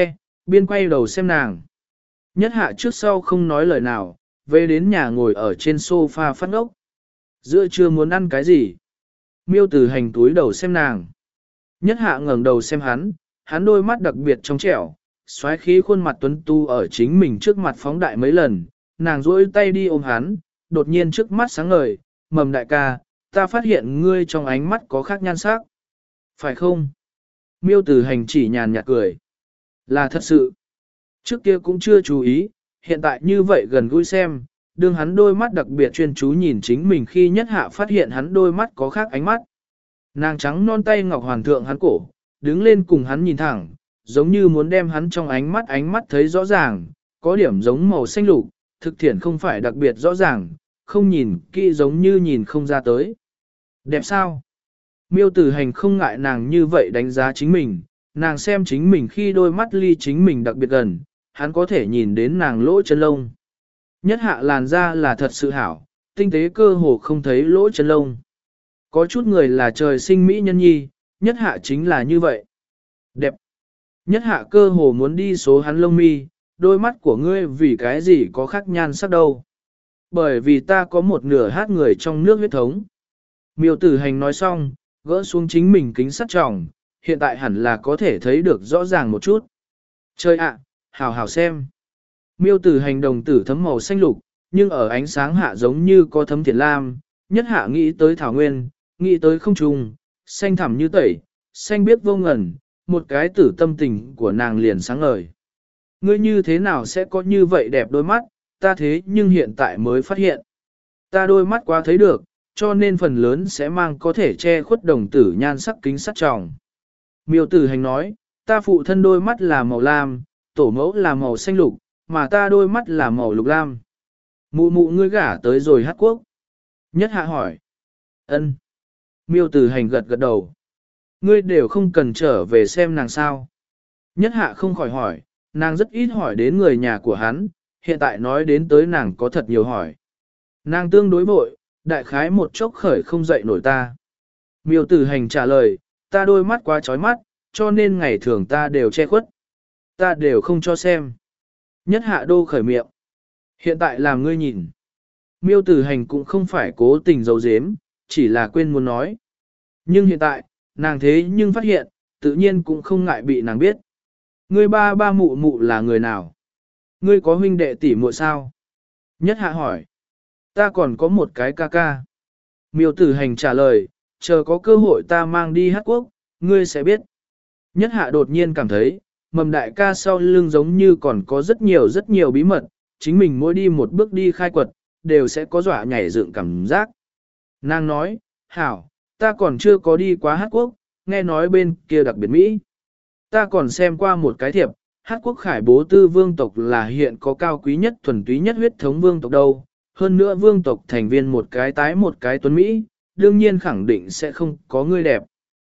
biên quay đầu xem nàng. Nhất hạ trước sau không nói lời nào, về đến nhà ngồi ở trên sofa phát ngốc. Giữa trưa muốn ăn cái gì? Miêu Tử Hành túi đầu xem nàng. Nhất hạ ngẩng đầu xem hắn, hắn đôi mắt đặc biệt trong trẻo, xoáy khí khuôn mặt tuấn tu ở chính mình trước mặt phóng đại mấy lần, nàng duỗi tay đi ôm hắn, đột nhiên trước mắt sáng ngời, Mầm đại ca, ta phát hiện ngươi trong ánh mắt có khác nhan sắc. Phải không? Miêu Tử Hành chỉ nhàn nhạt cười. Là thật sự. Trước kia cũng chưa chú ý, hiện tại như vậy gần gũi xem, đương hắn đôi mắt đặc biệt chuyên chú nhìn chính mình khi nhất hạ phát hiện hắn đôi mắt có khác ánh mắt. Nàng trắng non tay ngọc hoàn thượng hắn cổ, đứng lên cùng hắn nhìn thẳng, giống như muốn đem hắn trong ánh mắt ánh mắt thấy rõ ràng, có điểm giống màu xanh lục, thực thiện không phải đặc biệt rõ ràng, không nhìn kỹ giống như nhìn không ra tới. Đẹp sao? Miêu Tử Hành không ngại nàng như vậy đánh giá chính mình, nàng xem chính mình khi đôi mắt ly chính mình đặc biệt gần, hắn có thể nhìn đến nàng lỗ chân lông. Nhất hạ làn da là thật sự hảo, tinh tế cơ hồ không thấy lỗ chân lông. Có chút người là trời sinh mỹ nhân nhi, nhất hạ chính là như vậy. Đẹp. Nhất hạ cơ hồ muốn đi số hắn lông mi, đôi mắt của ngươi vì cái gì có khác nhan sắc đâu. Bởi vì ta có một nửa hát người trong nước huyết thống. Miêu Tử Hành nói xong, gỡ xuống chính mình kính sắt tròng, hiện tại hẳn là có thể thấy được rõ ràng một chút. Chơi ạ, hào hào xem. Miêu Tử Hành đồng tử thấm màu xanh lục, nhưng ở ánh sáng hạ giống như có thấm thiền lam, nhất hạ nghĩ tới thảo nguyên, nghĩ tới không trùng, xanh thẳm như tẩy, xanh biếc vô ngần, một cái tử tâm tình của nàng liền sáng ngời. Ngươi như thế nào sẽ có như vậy đẹp đôi mắt, ta thế nhưng hiện tại mới phát hiện. Ta đôi mắt quá thấy được, cho nên phần lớn sẽ mang có thể che khuất đồng tử nhan sắc kính sắt tròng. Miêu Tử Hành nói, ta phụ thân đôi mắt là màu lam, tổ mẫu là màu xanh lục, mà ta đôi mắt là màu lục lam. Mụ mụ ngươi gả tới rồi hát quốc. Nhất hạ hỏi. Ân. Miêu Tử Hành gật gật đầu. Ngươi đều không cần trở về xem nàng sao. Nhất hạ không khỏi hỏi, nàng rất ít hỏi đến người nhà của hắn, hiện tại nói đến tới nàng có thật nhiều hỏi. Nàng tương đối vội, đại khái một chốc khởi không dậy nổi ta. Miêu Tử Hành trả lời, ta đôi mắt quá chói mắt, cho nên ngày thường ta đều che khuất. Ta đều không cho xem. Nhất hạ đô khởi miệng. Hiện tại làm ngươi nhìn. Miêu Tử Hành cũng không phải cố tình giấu giếm, chỉ là quên muốn nói. Nhưng hiện tại, nàng thế nhưng phát hiện, tự nhiên cũng không ngại bị nàng biết. Ngươi ba ba mụ mụ là người nào? Ngươi có huynh đệ tỷ muội sao? Nhất hạ hỏi. Ta còn có một cái ca ca. Miêu Tử Hành trả lời, chờ có cơ hội ta mang đi hát quốc, ngươi sẽ biết. Nhất hạ đột nhiên cảm thấy, Mầm đại ca sau lưng giống như còn có rất nhiều rất nhiều bí mật, chính mình mỗi đi một bước đi khai quật, đều sẽ có dọa nhảy dựng cảm giác. Nàng nói, hảo, ta còn chưa có đi qua hát quốc, nghe nói bên kia đặc biệt Mỹ. Ta còn xem qua một cái thiệp, hát quốc khải bố tư vương tộc là hiện có cao quý nhất thuần túy nhất huyết thống vương tộc đâu. Hơn nữa vương tộc thành viên một cái tái một cái tuấn Mỹ, đương nhiên khẳng định sẽ không có người đẹp.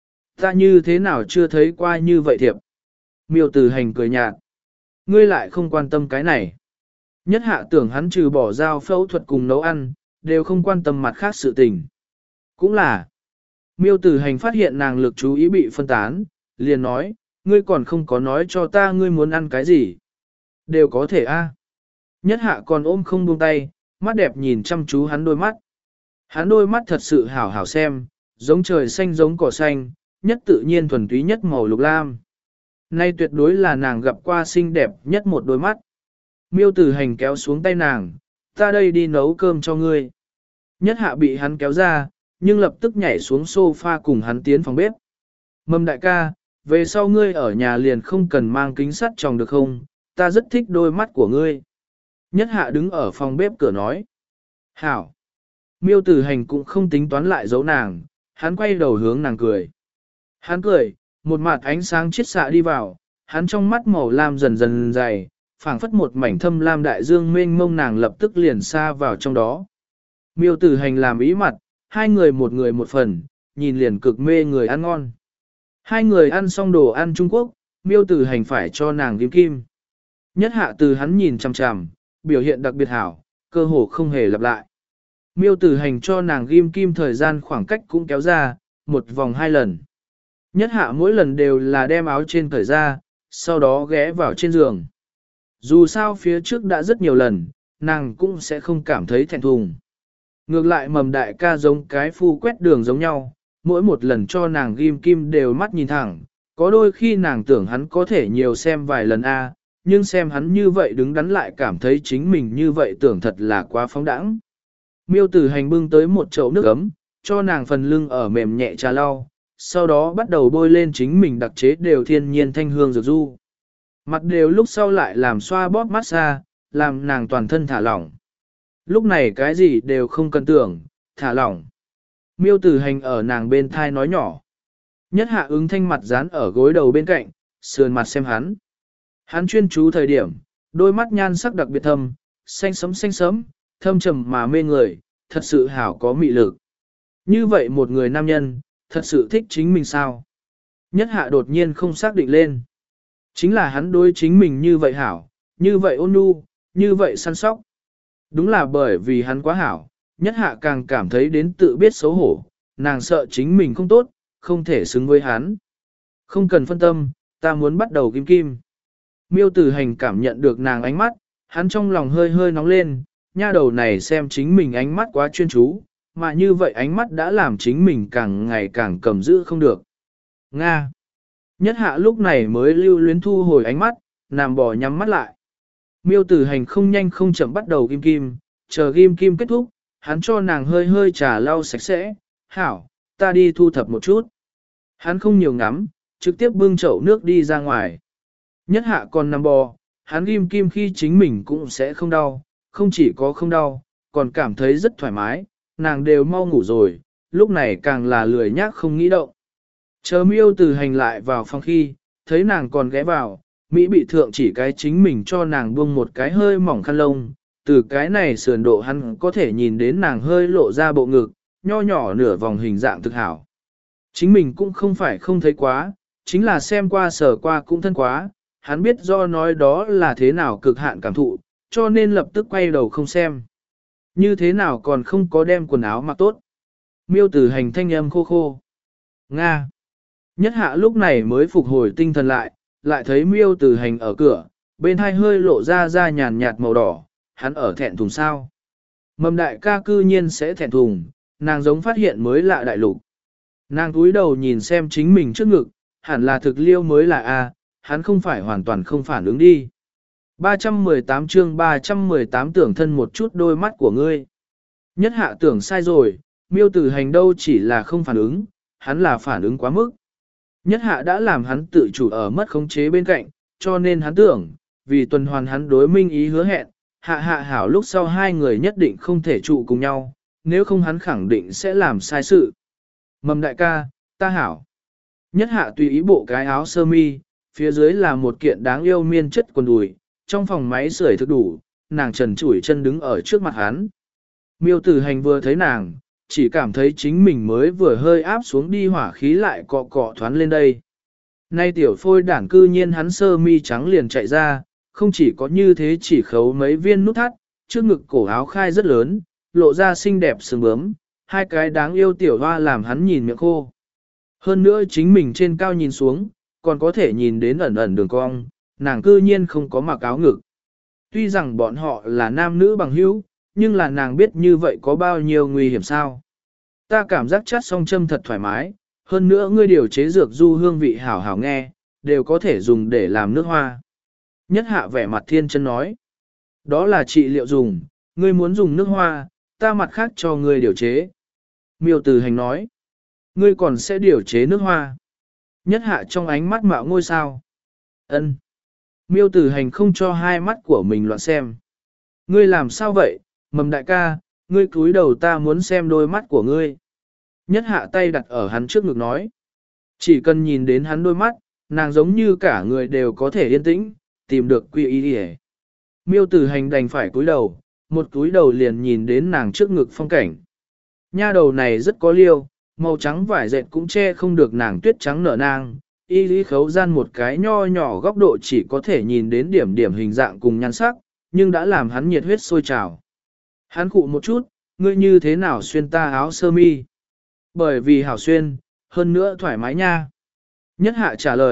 Ta như thế nào chưa thấy qua như vậy thiệp? Miêu Tử Hành cười nhạt. Ngươi lại không quan tâm cái này. Nhất hạ tưởng hắn trừ bỏ dao phẫu thuật cùng nấu ăn, đều không quan tâm mặt khác sự tình. Cũng là. Miêu Tử Hành phát hiện nàng lực chú ý bị phân tán, liền nói, ngươi còn không có nói cho ta ngươi muốn ăn cái gì. Đều có thể a. Nhất hạ còn ôm không buông tay, mắt đẹp nhìn chăm chú hắn đôi mắt. Hắn đôi mắt thật sự hảo hảo xem, giống trời xanh giống cỏ xanh, nhất tự nhiên thuần túy nhất màu lục lam. Nay tuyệt đối là nàng gặp qua xinh đẹp nhất một đôi mắt. Miêu Tử Hành kéo xuống tay nàng, ta đây đi nấu cơm cho ngươi. Nhất hạ bị hắn kéo ra, nhưng lập tức nhảy xuống sofa cùng hắn tiến phòng bếp. Mầm đại ca, về sau ngươi ở nhà liền không cần mang kính sắt tròng được không, ta rất thích đôi mắt của ngươi. Nhất hạ đứng ở phòng bếp cửa nói. Hảo. Miêu Tử Hành cũng không tính toán lại giấu nàng, hắn quay đầu hướng nàng cười. Hắn cười, một mặt ánh sáng chiết xạ đi vào, hắn trong mắt màu lam dần dần dày, phảng phất một mảnh thâm lam đại dương mênh mông, nàng lập tức liền xa vào trong đó. Miêu Tử Hành làm ý mặt, hai người một người một phần, nhìn liền cực mê người ăn ngon. Hai người ăn xong đồ ăn Trung Quốc, Miêu Tử Hành phải cho nàng kim kim. Nhất hạ từ hắn nhìn chằm chằm, biểu hiện đặc biệt hảo, cơ hồ không hề lặp lại. Miêu Tử Hành cho nàng ghim kim thời gian khoảng cách cũng kéo ra, một vòng hai lần. Nhất hạ mỗi lần đều là đem áo trên cởi ra, sau đó ghé vào trên giường. Dù sao phía trước đã rất nhiều lần, nàng cũng sẽ không cảm thấy thẹn thùng. Ngược lại mầm đại ca giống cái phu quét đường giống nhau, mỗi một lần cho nàng ghim kim đều mắt nhìn thẳng, có đôi khi nàng tưởng hắn có thể nhiều xem vài lần a, nhưng xem hắn như vậy đứng đắn lại cảm thấy chính mình như vậy tưởng thật là quá phóng đãng. Miêu Tử Hành bưng tới một chậu nước ấm, cho nàng phần lưng ở mềm nhẹ trà lau, sau đó bắt đầu bôi lên chính mình đặc chế đều thiên nhiên thanh hương dược du. Mặt đều lúc sau lại làm xoa bóp massage, làm nàng toàn thân thả lỏng. Lúc này cái gì đều không cần tưởng, thả lỏng. Miêu Tử Hành ở nàng bên thai nói nhỏ. Nhất Hạ ứng thanh mặt dán ở gối đầu bên cạnh, sườn mặt xem hắn. Hắn chuyên chú thời điểm, đôi mắt nhan sắc đặc biệt thâm, xanh sấm xanh sấm, thâm trầm mà mê người, thật sự hảo có mị lực. Như vậy một người nam nhân, thật sự thích chính mình sao? Nhất Hạ đột nhiên không xác định lên. Chính là hắn đối chính mình như vậy hảo, như vậy ôn nhu, như vậy săn sóc. Đúng là bởi vì hắn quá hảo, Nhất Hạ càng cảm thấy đến tự biết xấu hổ, nàng sợ chính mình không tốt, không thể xứng với hắn. Không cần phân tâm, ta muốn bắt đầu kim kim. Miêu Tử Hành cảm nhận được nàng ánh mắt, hắn trong lòng hơi hơi nóng lên, nha đầu này xem chính mình ánh mắt quá chuyên chú, mà như vậy ánh mắt đã làm chính mình càng ngày càng cầm giữ không được. Nga. Nhất Hạ lúc này mới lưu luyến thu hồi ánh mắt, nằm bò nhắm mắt lại. Miêu Tử Hành không nhanh không chậm bắt đầu kim kim, chờ kim kim kết thúc, hắn cho nàng hơi hơi trà lau sạch sẽ, hảo, ta đi thu thập một chút. Hắn không nhiều ngắm, trực tiếp bưng chậu nước đi ra ngoài. Nhất Hạ còn nằm bò, hắn kim kim khi chính mình cũng sẽ không đau, không chỉ có không đau, còn cảm thấy rất thoải mái, nàng đều mau ngủ rồi, lúc này càng là lười nhác không nghĩ động. Chờ Miêu Tử Hành lại vào phòng khi, thấy nàng còn ghé vào, Mỹ bị thượng chỉ cái chính mình cho nàng buông một cái hơi mỏng khăn lông, từ cái này sườn độ hắn có thể nhìn đến nàng hơi lộ ra bộ ngực, nho nhỏ nửa vòng hình dạng thực hảo. Chính mình cũng không phải không thấy quá, chính là xem qua sờ qua cũng thân quá, hắn biết do nói đó là thế nào cực hạn cảm thụ, cho nên lập tức quay đầu không xem. Như thế nào còn không có đem quần áo mặc tốt. Miêu Tử Hành thanh âm khô khô. Nga. Nhất Hạ lúc này mới phục hồi tinh thần lại, lại thấy Miêu Tử Hành ở cửa, bên hai hơi lộ ra da nhàn nhạt màu đỏ, hắn ở thẹn thùng sao. Mầm đại ca cư nhiên sẽ thẹn thùng, nàng giống phát hiện mới lạ đại lục. Nàng cúi đầu nhìn xem chính mình trước ngực, hẳn là thực liêu mới là A, hắn không phải hoàn toàn không phản ứng đi. ba trăm mười tám chương ba trăm mười tám tưởng thân một chút đôi mắt của ngươi. Nhất Hạ tưởng sai rồi, Miêu Tử Hành đâu chỉ là không phản ứng, hắn là phản ứng quá mức. Nhất Hạ đã làm hắn tự chủ ở mất khống chế bên cạnh, cho nên hắn tưởng, vì tuần hoàn hắn đối minh ý hứa hẹn, Hạ Hạ hảo lúc sau hai người nhất định không thể trụ cùng nhau, nếu không hắn khẳng định sẽ làm sai sự. Mầm đại ca, ta hảo. Nhất Hạ tùy ý bộ cái áo sơ mi, phía dưới là một kiện đáng yêu miên chất quần đùi, trong phòng máy sưởi thực đủ, nàng trần trụi chân đứng ở trước mặt hắn. Miêu Tử Hành vừa thấy nàng, chỉ cảm thấy chính mình mới vừa hơi áp xuống đi hỏa khí lại cọ cọ thoán lên đây. Nay tiểu phôi đảng cư nhiên hắn sơ mi trắng liền chạy ra, không chỉ có như thế chỉ khấu mấy viên nút thắt, trước ngực cổ áo khai rất lớn, lộ ra xinh đẹp sừng bướm, hai cái đáng yêu tiểu hoa làm hắn nhìn miệng khô. Hơn nữa chính mình trên cao nhìn xuống, còn có thể nhìn đến ẩn ẩn đường cong, nàng cư nhiên không có mặc áo ngực. Tuy rằng bọn họ là nam nữ bằng hữu, nhưng là nàng biết như vậy có bao nhiêu nguy hiểm sao. Ta cảm giác chát song châm thật thoải mái, hơn nữa ngươi điều chế dược du hương vị hảo hảo nghe, đều có thể dùng để làm nước hoa. Nhất Hạ vẻ mặt thiên chân nói. Đó là trị liệu dùng, ngươi muốn dùng nước hoa, ta mặt khác cho ngươi điều chế. Miêu Tử Hành nói. Ngươi còn sẽ điều chế nước hoa. Nhất Hạ trong ánh mắt mạo ngôi sao. Ân. Miêu Tử Hành không cho hai mắt của mình loạn xem. Ngươi làm sao vậy, Mầm đại ca, ngươi cúi đầu ta muốn xem đôi mắt của ngươi. Nhất Hạ tay đặt ở hắn trước ngực nói. Chỉ cần nhìn đến hắn đôi mắt, nàng giống như cả người đều có thể yên tĩnh, tìm được quy y đi. Miêu Tử Hành đành phải cúi đầu, một cúi đầu liền nhìn đến nàng trước ngực phong cảnh. Nha đầu này rất có liêu, màu trắng vải dệt cũng che không được nàng tuyết trắng nở nang, y lý khấu gian một cái nho nhỏ góc độ chỉ có thể nhìn đến điểm điểm hình dạng cùng nhan sắc, nhưng đã làm hắn nhiệt huyết sôi trào. Hắn khụ một chút, ngươi như thế nào xuyên ta áo sơ mi? Bởi vì hảo xuyên, hơn nữa thoải mái nha. Nhất Hạ trả lời,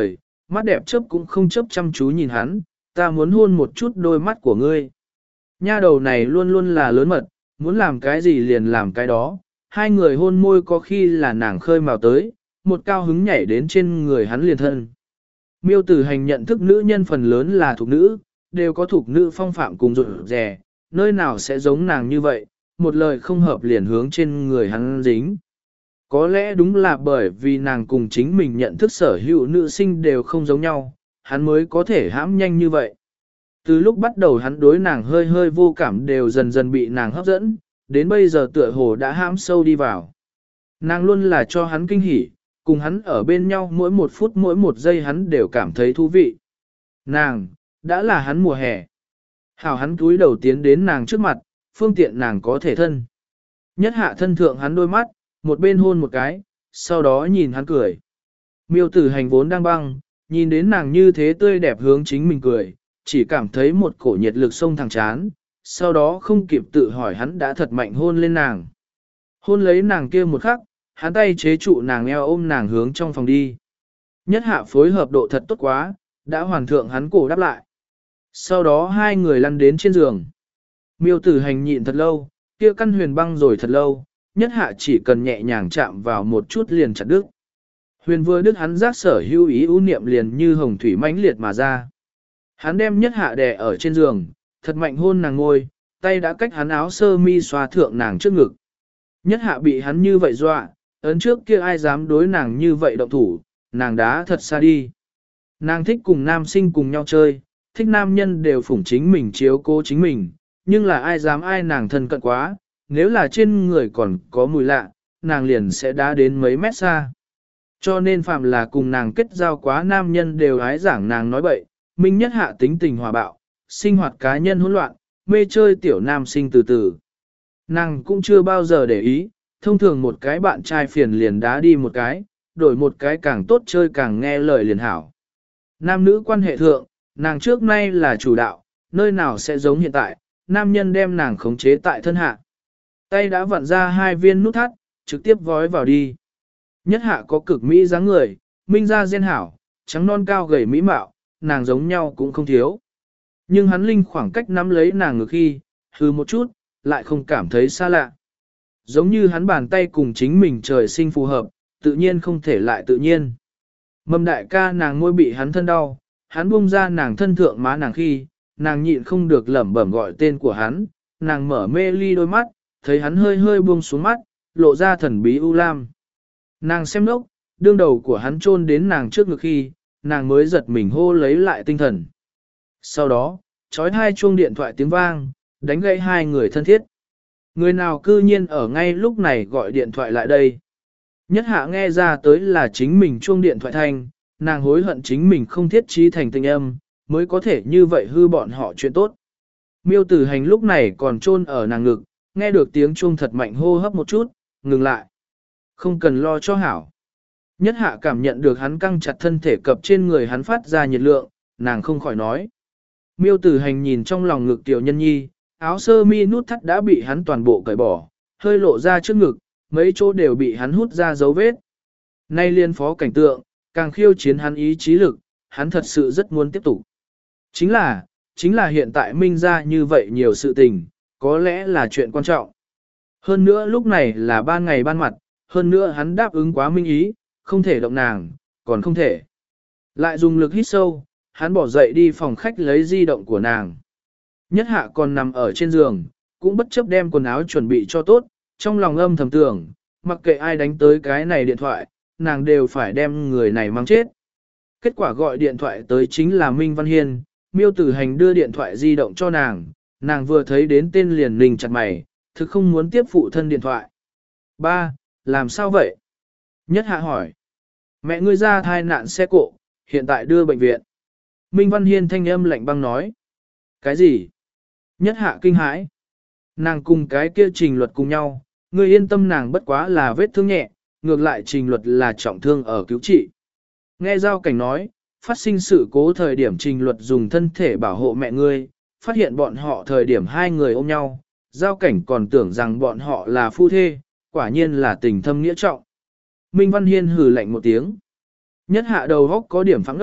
mắt đẹp chớp cũng không chớp chăm chú nhìn hắn, ta muốn hôn một chút đôi mắt của ngươi. Nha đầu này luôn luôn là lớn mật, muốn làm cái gì liền làm cái đó, hai người hôn môi có khi là nàng khơi mào tới, một cao hứng nhảy đến trên người hắn liền thân. Miêu Tử Hành nhận thức nữ nhân phần lớn là thuộc nữ, đều có thuộc nữ phong phạm cùng rụt rè, nơi nào sẽ giống nàng như vậy, một lời không hợp liền hướng trên người hắn dính. Có lẽ đúng là bởi vì nàng cùng chính mình nhận thức sở hữu nữ sinh đều không giống nhau, hắn mới có thể hãm nhanh như vậy. Từ lúc bắt đầu hắn đối nàng hơi hơi vô cảm đều dần dần bị nàng hấp dẫn, đến bây giờ tựa hồ đã hãm sâu đi vào. Nàng luôn là cho hắn kinh hỉ, cùng hắn ở bên nhau mỗi một phút mỗi một giây hắn đều cảm thấy thú vị. Nàng, đã là hắn mùa hè. Hảo hắn cúi đầu tiến đến nàng trước mặt, phương tiện nàng có thể thân. Nhất hạ thân thượng hắn đôi mắt, một bên hôn một cái, sau đó nhìn hắn cười. Miêu Tử Hành vốn đang băng, nhìn đến nàng như thế tươi đẹp hướng chính mình cười, chỉ cảm thấy một cổ nhiệt lực sông thẳng chán, sau đó không kịp tự hỏi hắn đã thật mạnh hôn lên nàng. Hôn lấy nàng kia một khắc, hắn tay chế trụ nàng eo ôm nàng hướng trong phòng đi. Nhất hạ phối hợp độ thật tốt quá, đã hoàn thượng hắn cổ đáp lại. Sau đó hai người lăn đến trên giường. Miêu Tử Hành nhịn thật lâu, kia căn huyền băng rồi thật lâu, nhất hạ chỉ cần nhẹ nhàng chạm vào một chút liền chặt đứt. Huyền vừa đứt hắn giác sở hữu ý ưu niệm liền như hồng thủy mãnh liệt mà ra. Hắn đem nhất hạ đè ở trên giường, thật mạnh hôn nàng ngôi, tay đã cách hắn áo sơ mi xoa thượng nàng trước ngực. Nhất hạ bị hắn như vậy dọa, ấn trước kia ai dám đối nàng như vậy động thủ, nàng đá thật xa đi. Nàng thích cùng nam sinh cùng nhau chơi, thích nam nhân đều phủng chính mình chiếu cố chính mình, nhưng là ai dám ai nàng thân cận quá, nếu là trên người còn có mùi lạ, nàng liền sẽ đá đến mấy mét xa. Cho nên phạm là cùng nàng kết giao quá nam nhân đều ái giảng nàng nói bậy, Minh Nhất hạ tính tình hòa bạo, sinh hoạt cá nhân hỗn loạn, mê chơi tiểu nam sinh từ từ. Nàng cũng chưa bao giờ để ý, thông thường một cái bạn trai phiền liền đá đi một cái, đổi một cái càng tốt chơi càng nghe lời liền hảo. Nam nữ quan hệ thượng, nàng trước nay là chủ đạo, nơi nào sẽ giống hiện tại, nam nhân đem nàng khống chế tại thân hạ. Tay đã vặn ra hai viên nút thắt, trực tiếp vói vào đi. Nhất hạ có cực mỹ dáng người, minh ra gen hảo, trắng non cao gầy mỹ mạo, nàng giống nhau cũng không thiếu. Nhưng hắn linh khoảng cách nắm lấy nàng ngược khi, hư một chút, lại không cảm thấy xa lạ. Giống như hắn bàn tay cùng chính mình trời sinh phù hợp, tự nhiên không thể lại tự nhiên. Mầm đại ca nàng ngôi bị hắn thân đau, hắn buông ra nàng thân thượng má nàng khi, nàng nhịn không được lẩm bẩm gọi tên của hắn, nàng mở mê ly đôi mắt, thấy hắn hơi hơi buông xuống mắt, lộ ra thần bí u lam. Nàng xem nốc, đương đầu của hắn chôn đến nàng trước ngực khi, nàng mới giật mình hô lấy lại tinh thần. Sau đó, trói hai chuông điện thoại tiếng vang, đánh gãy hai người thân thiết. Người nào cư nhiên ở ngay lúc này gọi điện thoại lại đây. Nhất hạ nghe ra tới là chính mình chuông điện thoại thanh, nàng hối hận chính mình không thiết trí thành tình âm, mới có thể như vậy hư bọn họ chuyện tốt. Miêu Tử Hành lúc này còn chôn ở nàng ngực, nghe được tiếng chuông thật mạnh hô hấp một chút, ngừng lại. Không cần lo cho hảo. Nhất hạ cảm nhận được hắn căng chặt thân thể cập trên người hắn phát ra nhiệt lượng, nàng không khỏi nói. Miêu Tử Hành nhìn trong lòng ngực tiểu nhân nhi, áo sơ mi nút thắt đã bị hắn toàn bộ cởi bỏ, hơi lộ ra trước ngực, mấy chỗ đều bị hắn hút ra dấu vết. Nay liên phó cảnh tượng, càng khiêu chiến hắn ý chí lực, hắn thật sự rất muốn tiếp tục. Chính là, chính là hiện tại minh ra như vậy nhiều sự tình, có lẽ là chuyện quan trọng. Hơn nữa lúc này là ban ngày ban mặt, hơn nữa hắn đáp ứng quá minh ý, không thể động nàng, còn không thể. Lại dùng lực hít sâu, hắn bỏ dậy đi phòng khách lấy di động của nàng. Nhất hạ còn nằm ở trên giường, cũng bất chấp đem quần áo chuẩn bị cho tốt, trong lòng âm thầm tưởng, mặc kệ ai đánh tới cái này điện thoại, nàng đều phải đem người này mang chết. Kết quả gọi điện thoại tới chính là Minh Văn Hiên, Miêu Tử Hành đưa điện thoại di động cho nàng, nàng vừa thấy đến tên liền lình chặt mày, thực không muốn tiếp phụ thân điện thoại. Ba, làm sao vậy? Nhất hạ hỏi. Mẹ ngươi ra thai nạn xe cộ, hiện tại đưa bệnh viện. Minh Văn Hiên thanh âm lạnh băng nói. Cái gì? Nhất hạ kinh hãi. Nàng cùng cái kia Trình Luật cùng nhau, ngươi yên tâm nàng bất quá là vết thương nhẹ, ngược lại Trình Luật là trọng thương ở cứu trị. Nghe giao cảnh nói, phát sinh sự cố thời điểm Trình Luật dùng thân thể bảo hộ mẹ ngươi, phát hiện bọn họ thời điểm hai người ôm nhau, giao cảnh còn tưởng rằng bọn họ là phu thê, quả nhiên là tình thâm nghĩa trọng. Minh Văn Hiên hừ lạnh một tiếng. Nhất hạ đầu góc có điểm phẳng đốc,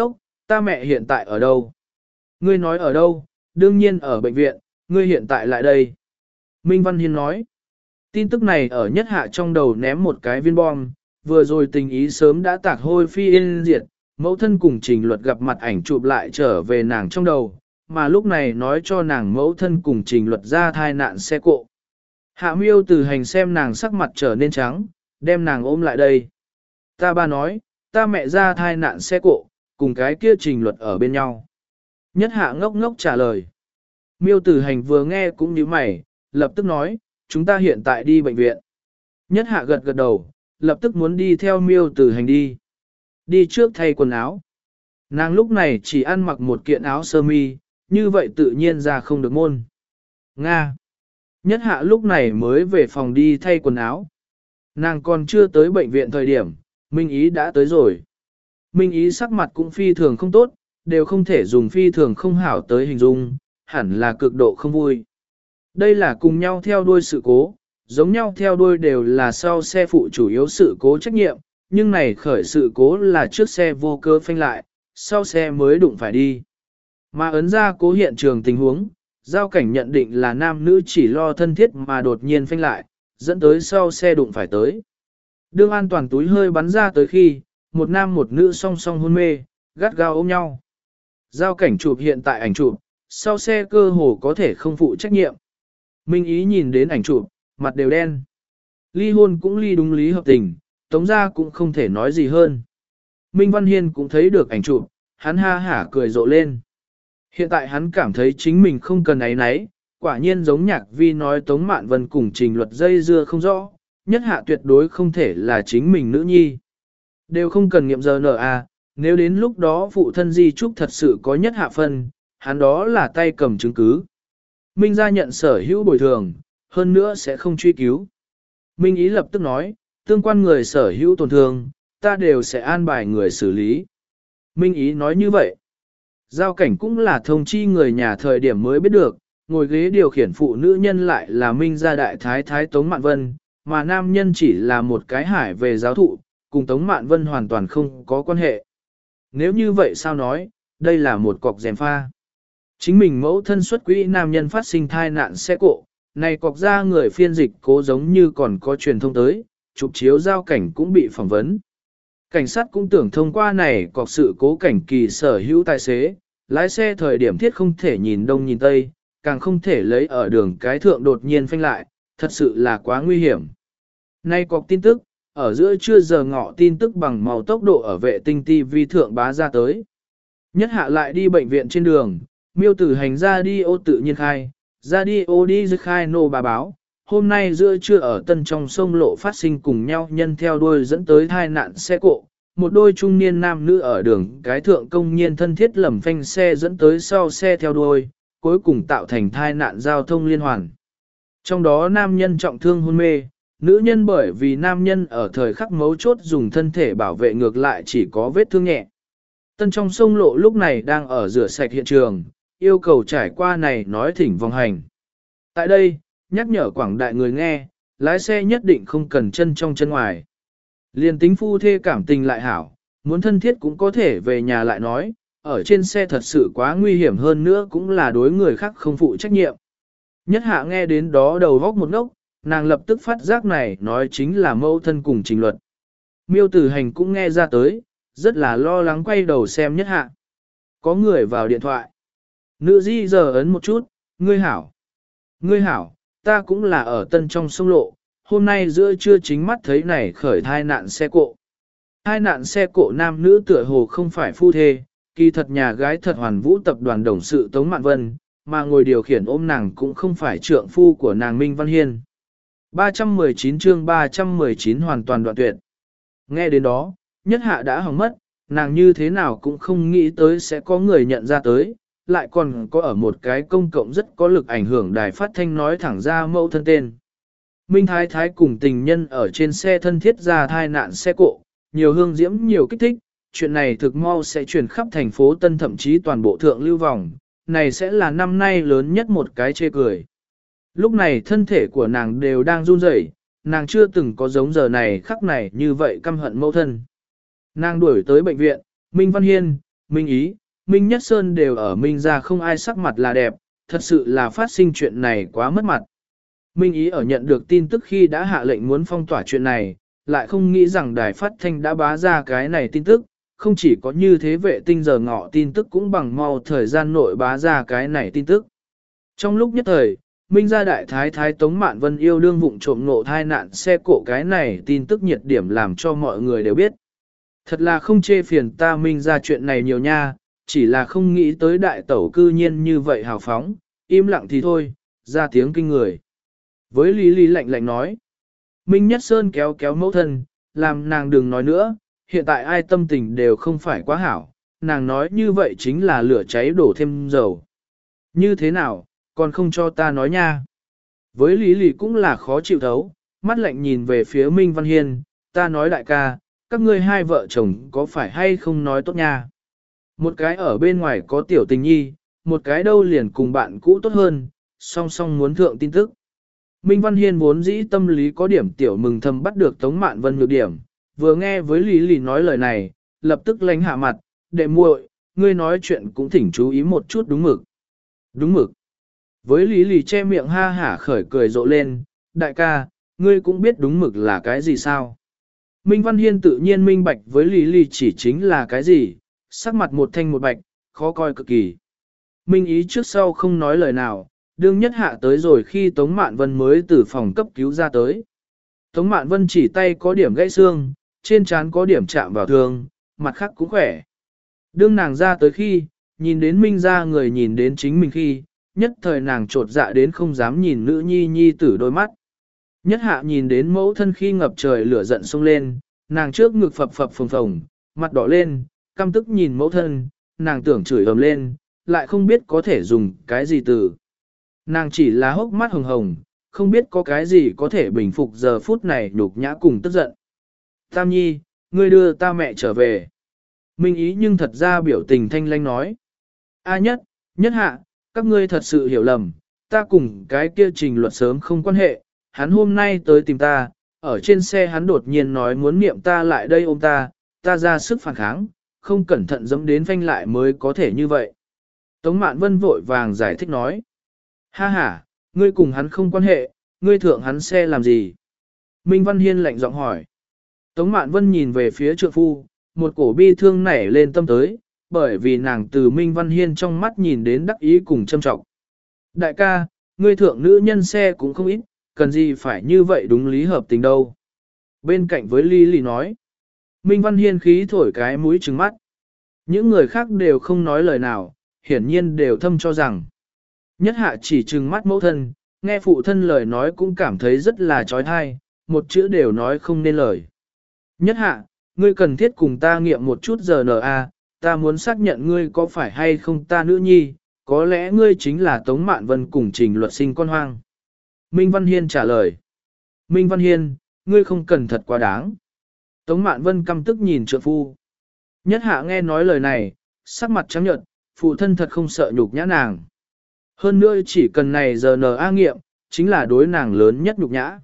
ta mẹ hiện tại ở đâu? Ngươi nói ở đâu? Đương nhiên ở bệnh viện, ngươi hiện tại lại đây. Minh Văn Hiên nói. Tin tức này ở nhất hạ trong đầu ném một cái viên bom, vừa rồi tình ý sớm đã tạc hôi phi yên diệt, mẫu thân cùng Trình Luật gặp mặt ảnh chụp lại trở về nàng trong đầu, mà lúc này nói cho nàng mẫu thân cùng Trình Luật ra thai nạn xe cộ. Hạ Miêu từ hành xem nàng sắc mặt trở nên trắng, đem nàng ôm lại đây. Ta ba nói, ta mẹ ra thai nạn xe cộ, cùng cái kia Trình Luật ở bên nhau. Nhất hạ ngốc ngốc trả lời. Miêu tử hành vừa nghe cũng như mày, lập tức nói, chúng ta hiện tại đi bệnh viện. Nhất hạ gật gật đầu, lập tức muốn đi theo miêu tử hành đi. Đi trước thay quần áo. Nàng lúc này chỉ ăn mặc một kiện áo sơ mi, như vậy tự nhiên ra không được môn. Nga. Nhất hạ lúc này mới về phòng đi thay quần áo. Nàng còn chưa tới bệnh viện thời điểm, Minh Ý đã tới rồi. Minh Ý sắc mặt cũng phi thường không tốt, đều không thể dùng phi thường không hảo tới hình dung, hẳn là cực độ không vui. Đây là cùng nhau theo đuôi sự cố, giống nhau theo đuôi đều là sau xe phụ chủ yếu sự cố trách nhiệm, nhưng này khởi sự cố là trước xe vô cơ phanh lại, sau xe mới đụng phải đi. Mà ấn ra cố hiện trường tình huống, giao cảnh nhận định là nam nữ chỉ lo thân thiết mà đột nhiên phanh lại, dẫn tới sau xe đụng phải tới. Đương an toàn túi hơi bắn ra tới khi, một nam một nữ song song hôn mê, gắt gao ôm nhau. Giao cảnh chụp hiện tại ảnh chụp, sau xe cơ hồ có thể không phụ trách nhiệm. Minh Ý nhìn đến ảnh chụp, mặt đều đen. Ly hôn cũng ly đúng lý hợp tình, tống ra cũng không thể nói gì hơn. Minh Văn Hiên cũng thấy được ảnh chụp, hắn ha hả cười rộ lên. Hiện tại hắn cảm thấy chính mình không cần áy náy, quả nhiên giống nhạc vi nói Tống Mạn Vân cùng Trình Luật dây dưa không rõ, nhất hạ tuyệt đối không thể là chính mình nữ nhi. Đều không cần nghiệm giờ nợ à, nếu đến lúc đó phụ thân di trúc thật sự có nhất hạ phân, hắn đó là tay cầm chứng cứ. Minh gia nhận sở hữu bồi thường, hơn nữa sẽ không truy cứu. Minh Ý lập tức nói, tương quan người sở hữu tổn thương, ta đều sẽ an bài người xử lý. Minh Ý nói như vậy. Giao cảnh cũng là thông chi người nhà thời điểm mới biết được, ngồi ghế điều khiển phụ nữ nhân lại là Minh gia đại thái thái Tống Mạn Vân, mà nam nhân chỉ là một cái hải về giáo thụ, cùng Tống Mạn Vân hoàn toàn không có quan hệ. Nếu như vậy sao nói, đây là một cọc gièm pha. Chính mình mẫu thân xuất quỹ nam nhân phát sinh thai nạn xe cộ, này cọc ra người phiên dịch cố giống như còn có truyền thông tới, chụp chiếu giao cảnh cũng bị phỏng vấn. Cảnh sát cũng tưởng thông qua này cọc sự cố cảnh kỳ sở hữu tài xế, lái xe thời điểm thiết không thể nhìn đông nhìn tây, càng không thể lấy ở đường cái thượng đột nhiên phanh lại, thật sự là quá nguy hiểm. Nay cọc tin tức, ở giữa trưa giờ ngọ tin tức bằng màu tốc độ ở vệ tinh ti vi thượng bá ra tới. Nhất hạ lại đi bệnh viện trên đường, miêu tử hành ra đi ô tự nhiên khai, ra đi ô đi dư khai nô bà báo, hôm nay giữa trưa ở tân trong sông lộ phát sinh cùng nhau nhân theo đuôi dẫn tới thai nạn xe cộ, một đôi trung niên nam nữ ở đường cái thượng công nhiên thân thiết lầm phanh xe dẫn tới sau xe theo đuôi, cuối cùng tạo thành thai nạn giao thông liên hoàn. Trong đó nam nhân trọng thương hôn mê, nữ nhân bởi vì nam nhân ở thời khắc mấu chốt dùng thân thể bảo vệ ngược lại chỉ có vết thương nhẹ. Tân trong sông lộ lúc này đang ở rửa sạch hiện trường, yêu cầu trải qua này nói thỉnh vòng hành. Tại đây, nhắc nhở quảng đại người nghe, lái xe nhất định không cần chân trong chân ngoài. Liên tính phu thê cảm tình lại hảo, muốn thân thiết cũng có thể về nhà lại nói, ở trên xe thật sự quá nguy hiểm hơn nữa cũng là đối người khác không phụ trách nhiệm. Nhất hạ nghe đến đó đầu góc một ngốc, nàng lập tức phát giác này nói chính là mâu thân cùng Trình Luật. Miêu tử hành cũng nghe ra tới, rất là lo lắng quay đầu xem nhất hạ. Có người vào điện thoại. Nữ di giờ ấn một chút, ngươi hảo. Ngươi hảo, ta cũng là ở tân trong sông lộ, hôm nay giữa trưa chính mắt thấy này khởi thai nạn xe cộ. Hai nạn xe cộ nam nữ tựa hồ không phải phu thê, kỳ thật nhà gái thật hoàn vũ tập đoàn đồng sự Tống Mạn Vân, mà ngồi điều khiển ôm nàng cũng không phải trượng phu của nàng Minh Văn Hiên. ba trăm mười chín chương ba trăm mười chín hoàn toàn đoạn tuyệt. Nghe đến đó, nhất hạ đã hỏng mất, nàng như thế nào cũng không nghĩ tới sẽ có người nhận ra tới, lại còn có ở một cái công cộng rất có lực ảnh hưởng đài phát thanh nói thẳng ra mẫu thân tên. Minh Thái Thái cùng tình nhân ở trên xe thân thiết ra thai nạn xe cộ, nhiều hương diễm nhiều kích thích, chuyện này thực mau sẽ truyền khắp thành phố Tân thậm chí toàn bộ thượng lưu vòng, này sẽ là năm nay lớn nhất một cái chê cười. Lúc này thân thể của nàng đều đang run rẩy, nàng chưa từng có giống giờ này khắc này như vậy căm hận mẫu thân. Nàng đuổi tới bệnh viện, Minh Văn Hiên, Minh Ý, Minh Nhất Sơn đều ở Minh gia không ai sắc mặt là đẹp, thật sự là phát sinh chuyện này quá mất mặt. Minh Ý ở nhận được tin tức khi đã hạ lệnh muốn phong tỏa chuyện này, lại không nghĩ rằng đài phát thanh đã bá ra cái này tin tức, không chỉ có như thế vệ tinh giờ ngọ tin tức cũng bằng mau thời gian nội bá ra cái này tin tức. Trong lúc nhất thời, Minh gia đại thái thái Tống Mạn Vân yêu đương vụng trộm nộ thai nạn xe cộ cái này tin tức nhiệt điểm làm cho mọi người đều biết. Thật là không chê phiền ta Minh gia chuyện này nhiều nha, chỉ là không nghĩ tới đại tẩu cư nhiên như vậy hào phóng, im lặng thì thôi, ra tiếng kinh người. Với Lý Lý lạnh lạnh nói, Minh Nhất Sơn kéo kéo mẫu thân, làm nàng đừng nói nữa, hiện tại ai tâm tình đều không phải quá hảo, nàng nói như vậy chính là lửa cháy đổ thêm dầu. Như thế nào, còn không cho ta nói nha. Với Lý Lý cũng là khó chịu thấu, mắt lạnh nhìn về phía Minh Văn Hiên, ta nói đại ca, các ngươi hai vợ chồng có phải hay không nói tốt nha. Một cái ở bên ngoài có tiểu tình nhi, một cái đâu liền cùng bạn cũ tốt hơn, song song muốn thượng tin tức. Minh Văn Hiên vốn dĩ tâm lý có điểm tiểu mừng thầm bắt được Tống Mạn Vân nhược điểm, vừa nghe với Lý Lý nói lời này, lập tức lánh hạ mặt, đệ muội, ngươi nói chuyện cũng thỉnh chú ý một chút đúng mực. Đúng mực. Với Lý Lý che miệng ha hả khởi cười rộ lên, đại ca, ngươi cũng biết đúng mực là cái gì sao? Minh Văn Hiên tự nhiên minh bạch với Lý Lý chỉ chính là cái gì, sắc mặt một thanh một bạch, khó coi cực kỳ. Minh ý trước sau không nói lời nào, đương nhất hạ tới rồi khi Tống Mạn Vân mới từ phòng cấp cứu ra tới. Tống Mạn Vân chỉ tay có điểm gãy xương, trên trán có điểm chạm vào thương, mặt khác cũng khỏe. Đương nàng ra tới khi, nhìn đến Minh ra người nhìn đến chính mình khi, nhất thời nàng trột dạ đến không dám nhìn nữ nhi nhi tử đôi mắt. Nhất hạ nhìn đến mẫu thân khi ngập trời lửa giận sông lên, nàng trước ngực phập phập phồng phồng, mặt đỏ lên, căm tức nhìn mẫu thân, nàng tưởng chửi ầm lên, lại không biết có thể dùng cái gì từ. Nàng chỉ là hốc mắt hồng hồng, không biết có cái gì có thể bình phục giờ phút này nhục nhã cùng tức giận. Tam Nhi, ngươi đưa ta mẹ trở về. Minh ý nhưng thật ra biểu tình thanh lanh nói. A nhất, nhất hạ, các ngươi thật sự hiểu lầm, ta cùng cái kia trình luật sớm không quan hệ, hắn hôm nay tới tìm ta, ở trên xe hắn đột nhiên nói muốn niệm ta lại đây ôm ta, ta ra sức phản kháng, không cẩn thận dẫm đến phanh lại mới có thể như vậy. Tống Mạn Vân vội vàng giải thích nói. Ha ha, ngươi cùng hắn không quan hệ, ngươi thượng hắn xe làm gì? Minh Văn Hiên lạnh giọng hỏi. Tống Mạn Vân nhìn về phía trượng phu, một cổ bi thương nảy lên tâm tới, bởi vì nàng từ Minh Văn Hiên trong mắt nhìn đến đắc ý cùng châm trọng. Đại ca, ngươi thượng nữ nhân xe cũng không ít, cần gì phải như vậy đúng lý hợp tình đâu. Bên cạnh với Lý Lý nói. Minh Văn Hiên khí thổi cái mũi trừng mắt. Những người khác đều không nói lời nào, hiển nhiên đều thâm cho rằng. Nhất hạ chỉ trừng mắt mẫu thân, nghe phụ thân lời nói cũng cảm thấy rất là trói thai, một chữ đều nói không nên lời. Nhất hạ, ngươi cần thiết cùng ta nghiệm một chút giờ en a, ta muốn xác nhận ngươi có phải hay không ta nữ nhi, có lẽ ngươi chính là Tống Mạn Vân cùng trình luật sinh con hoang. Minh Văn Hiên trả lời. Minh Văn Hiên, ngươi không cần thật quá đáng. Tống Mạn Vân căm tức nhìn trượng phu. Nhất hạ nghe nói lời này, sắc mặt trắng nhợt, phụ thân thật không sợ nhục nhã nàng. Hơn nữa chỉ cần này giờ en a nghiệm, chính là đối nàng lớn nhất nhục nhã.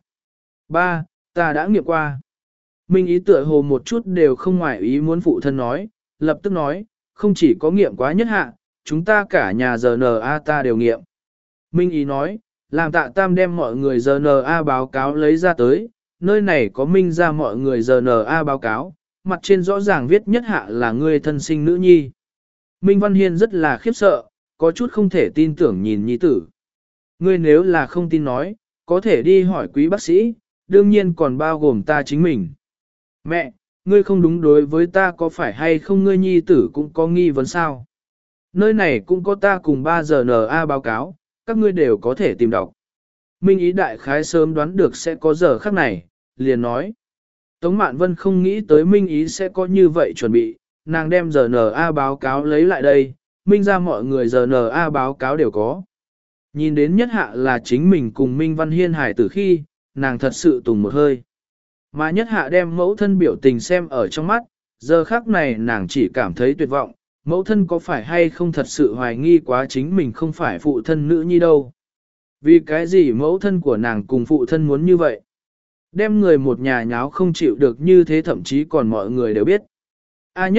Ba, ta đã nghiệm qua. Minh ý tựa hồ một chút đều không ngoài ý muốn phụ thân nói, lập tức nói, không chỉ có nghiệm quá nhất hạ, chúng ta cả nhà giờ en a ta đều nghiệm. Minh ý nói, làm Tạ Tam đem mọi người giờ en a báo cáo lấy ra tới, nơi này có Minh ra mọi người giờ en a báo cáo, mặt trên rõ ràng viết nhất hạ là người thân sinh nữ nhi. Minh Văn Hiên rất là khiếp sợ, có chút không thể tin tưởng nhìn nhi tử. Ngươi nếu là không tin nói, có thể đi hỏi quý bác sĩ, đương nhiên còn bao gồm ta chính mình. Mẹ, ngươi không đúng đối với ta có phải hay không ngươi nhi tử cũng có nghi vấn sao? Nơi này cũng có ta cùng ba giờ en a báo cáo, các ngươi đều có thể tìm đọc. Minh ý đại khái sớm đoán được sẽ có giờ khắc này, liền nói. Tống Mạn Vân không nghĩ tới Minh ý sẽ có như vậy chuẩn bị, nàng đem giờ en a báo cáo lấy lại đây, Minh ra mọi người giờ en a báo cáo đều có. Nhìn đến nhất hạ là chính mình cùng Minh Văn Hiên hải tử khi, nàng thật sự tùng một hơi. Mà nhất hạ đem mẫu thân biểu tình xem ở trong mắt, giờ khắc này nàng chỉ cảm thấy tuyệt vọng, mẫu thân có phải hay không thật sự hoài nghi quá chính mình không phải phụ thân nữ nhi đâu. Vì cái gì mẫu thân của nàng cùng phụ thân muốn như vậy? Đem người một nhà nháo không chịu được như thế thậm chí còn mọi người đều biết. A nhất,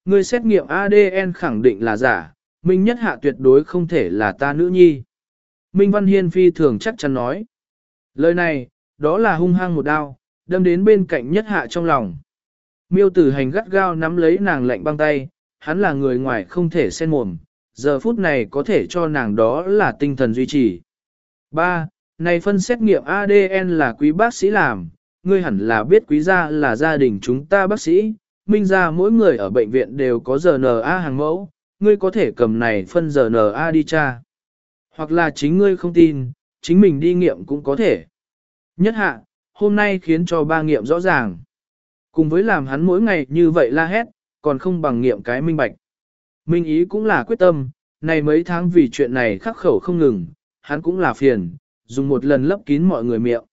Ngươi xét nghiệm a đê en khẳng định là giả, Minh Nhất Hạ tuyệt đối không thể là ta nữ nhi. Minh Văn Hiên phi thường chắc chắn nói. Lời này, đó là hung hăng một đao, đâm đến bên cạnh Nhất Hạ trong lòng. Miêu Tử Hành gắt gao nắm lấy nàng lạnh băng tay, hắn là người ngoài không thể xen mồm, giờ phút này có thể cho nàng đó là tinh thần duy trì. ba. Này phân xét nghiệm a đê en là quý bác sĩ làm, ngươi hẳn là biết quý gia là gia đình chúng ta bác sĩ, Minh gia mỗi người ở bệnh viện đều có rờ en a hàng mẫu, ngươi có thể cầm này phân rờ en a đi tra. Hoặc là chính ngươi không tin, chính mình đi nghiệm cũng có thể. Nhất Hạ, hôm nay khiến cho ba nghiệm rõ ràng. Cùng với làm hắn mỗi ngày như vậy la hét, còn không bằng nghiệm cái minh bạch. Minh ý cũng là quyết tâm, này mấy tháng vì chuyện này khắc khẩu không ngừng, hắn cũng là phiền, dùng một lần lấp kín mọi người miệng.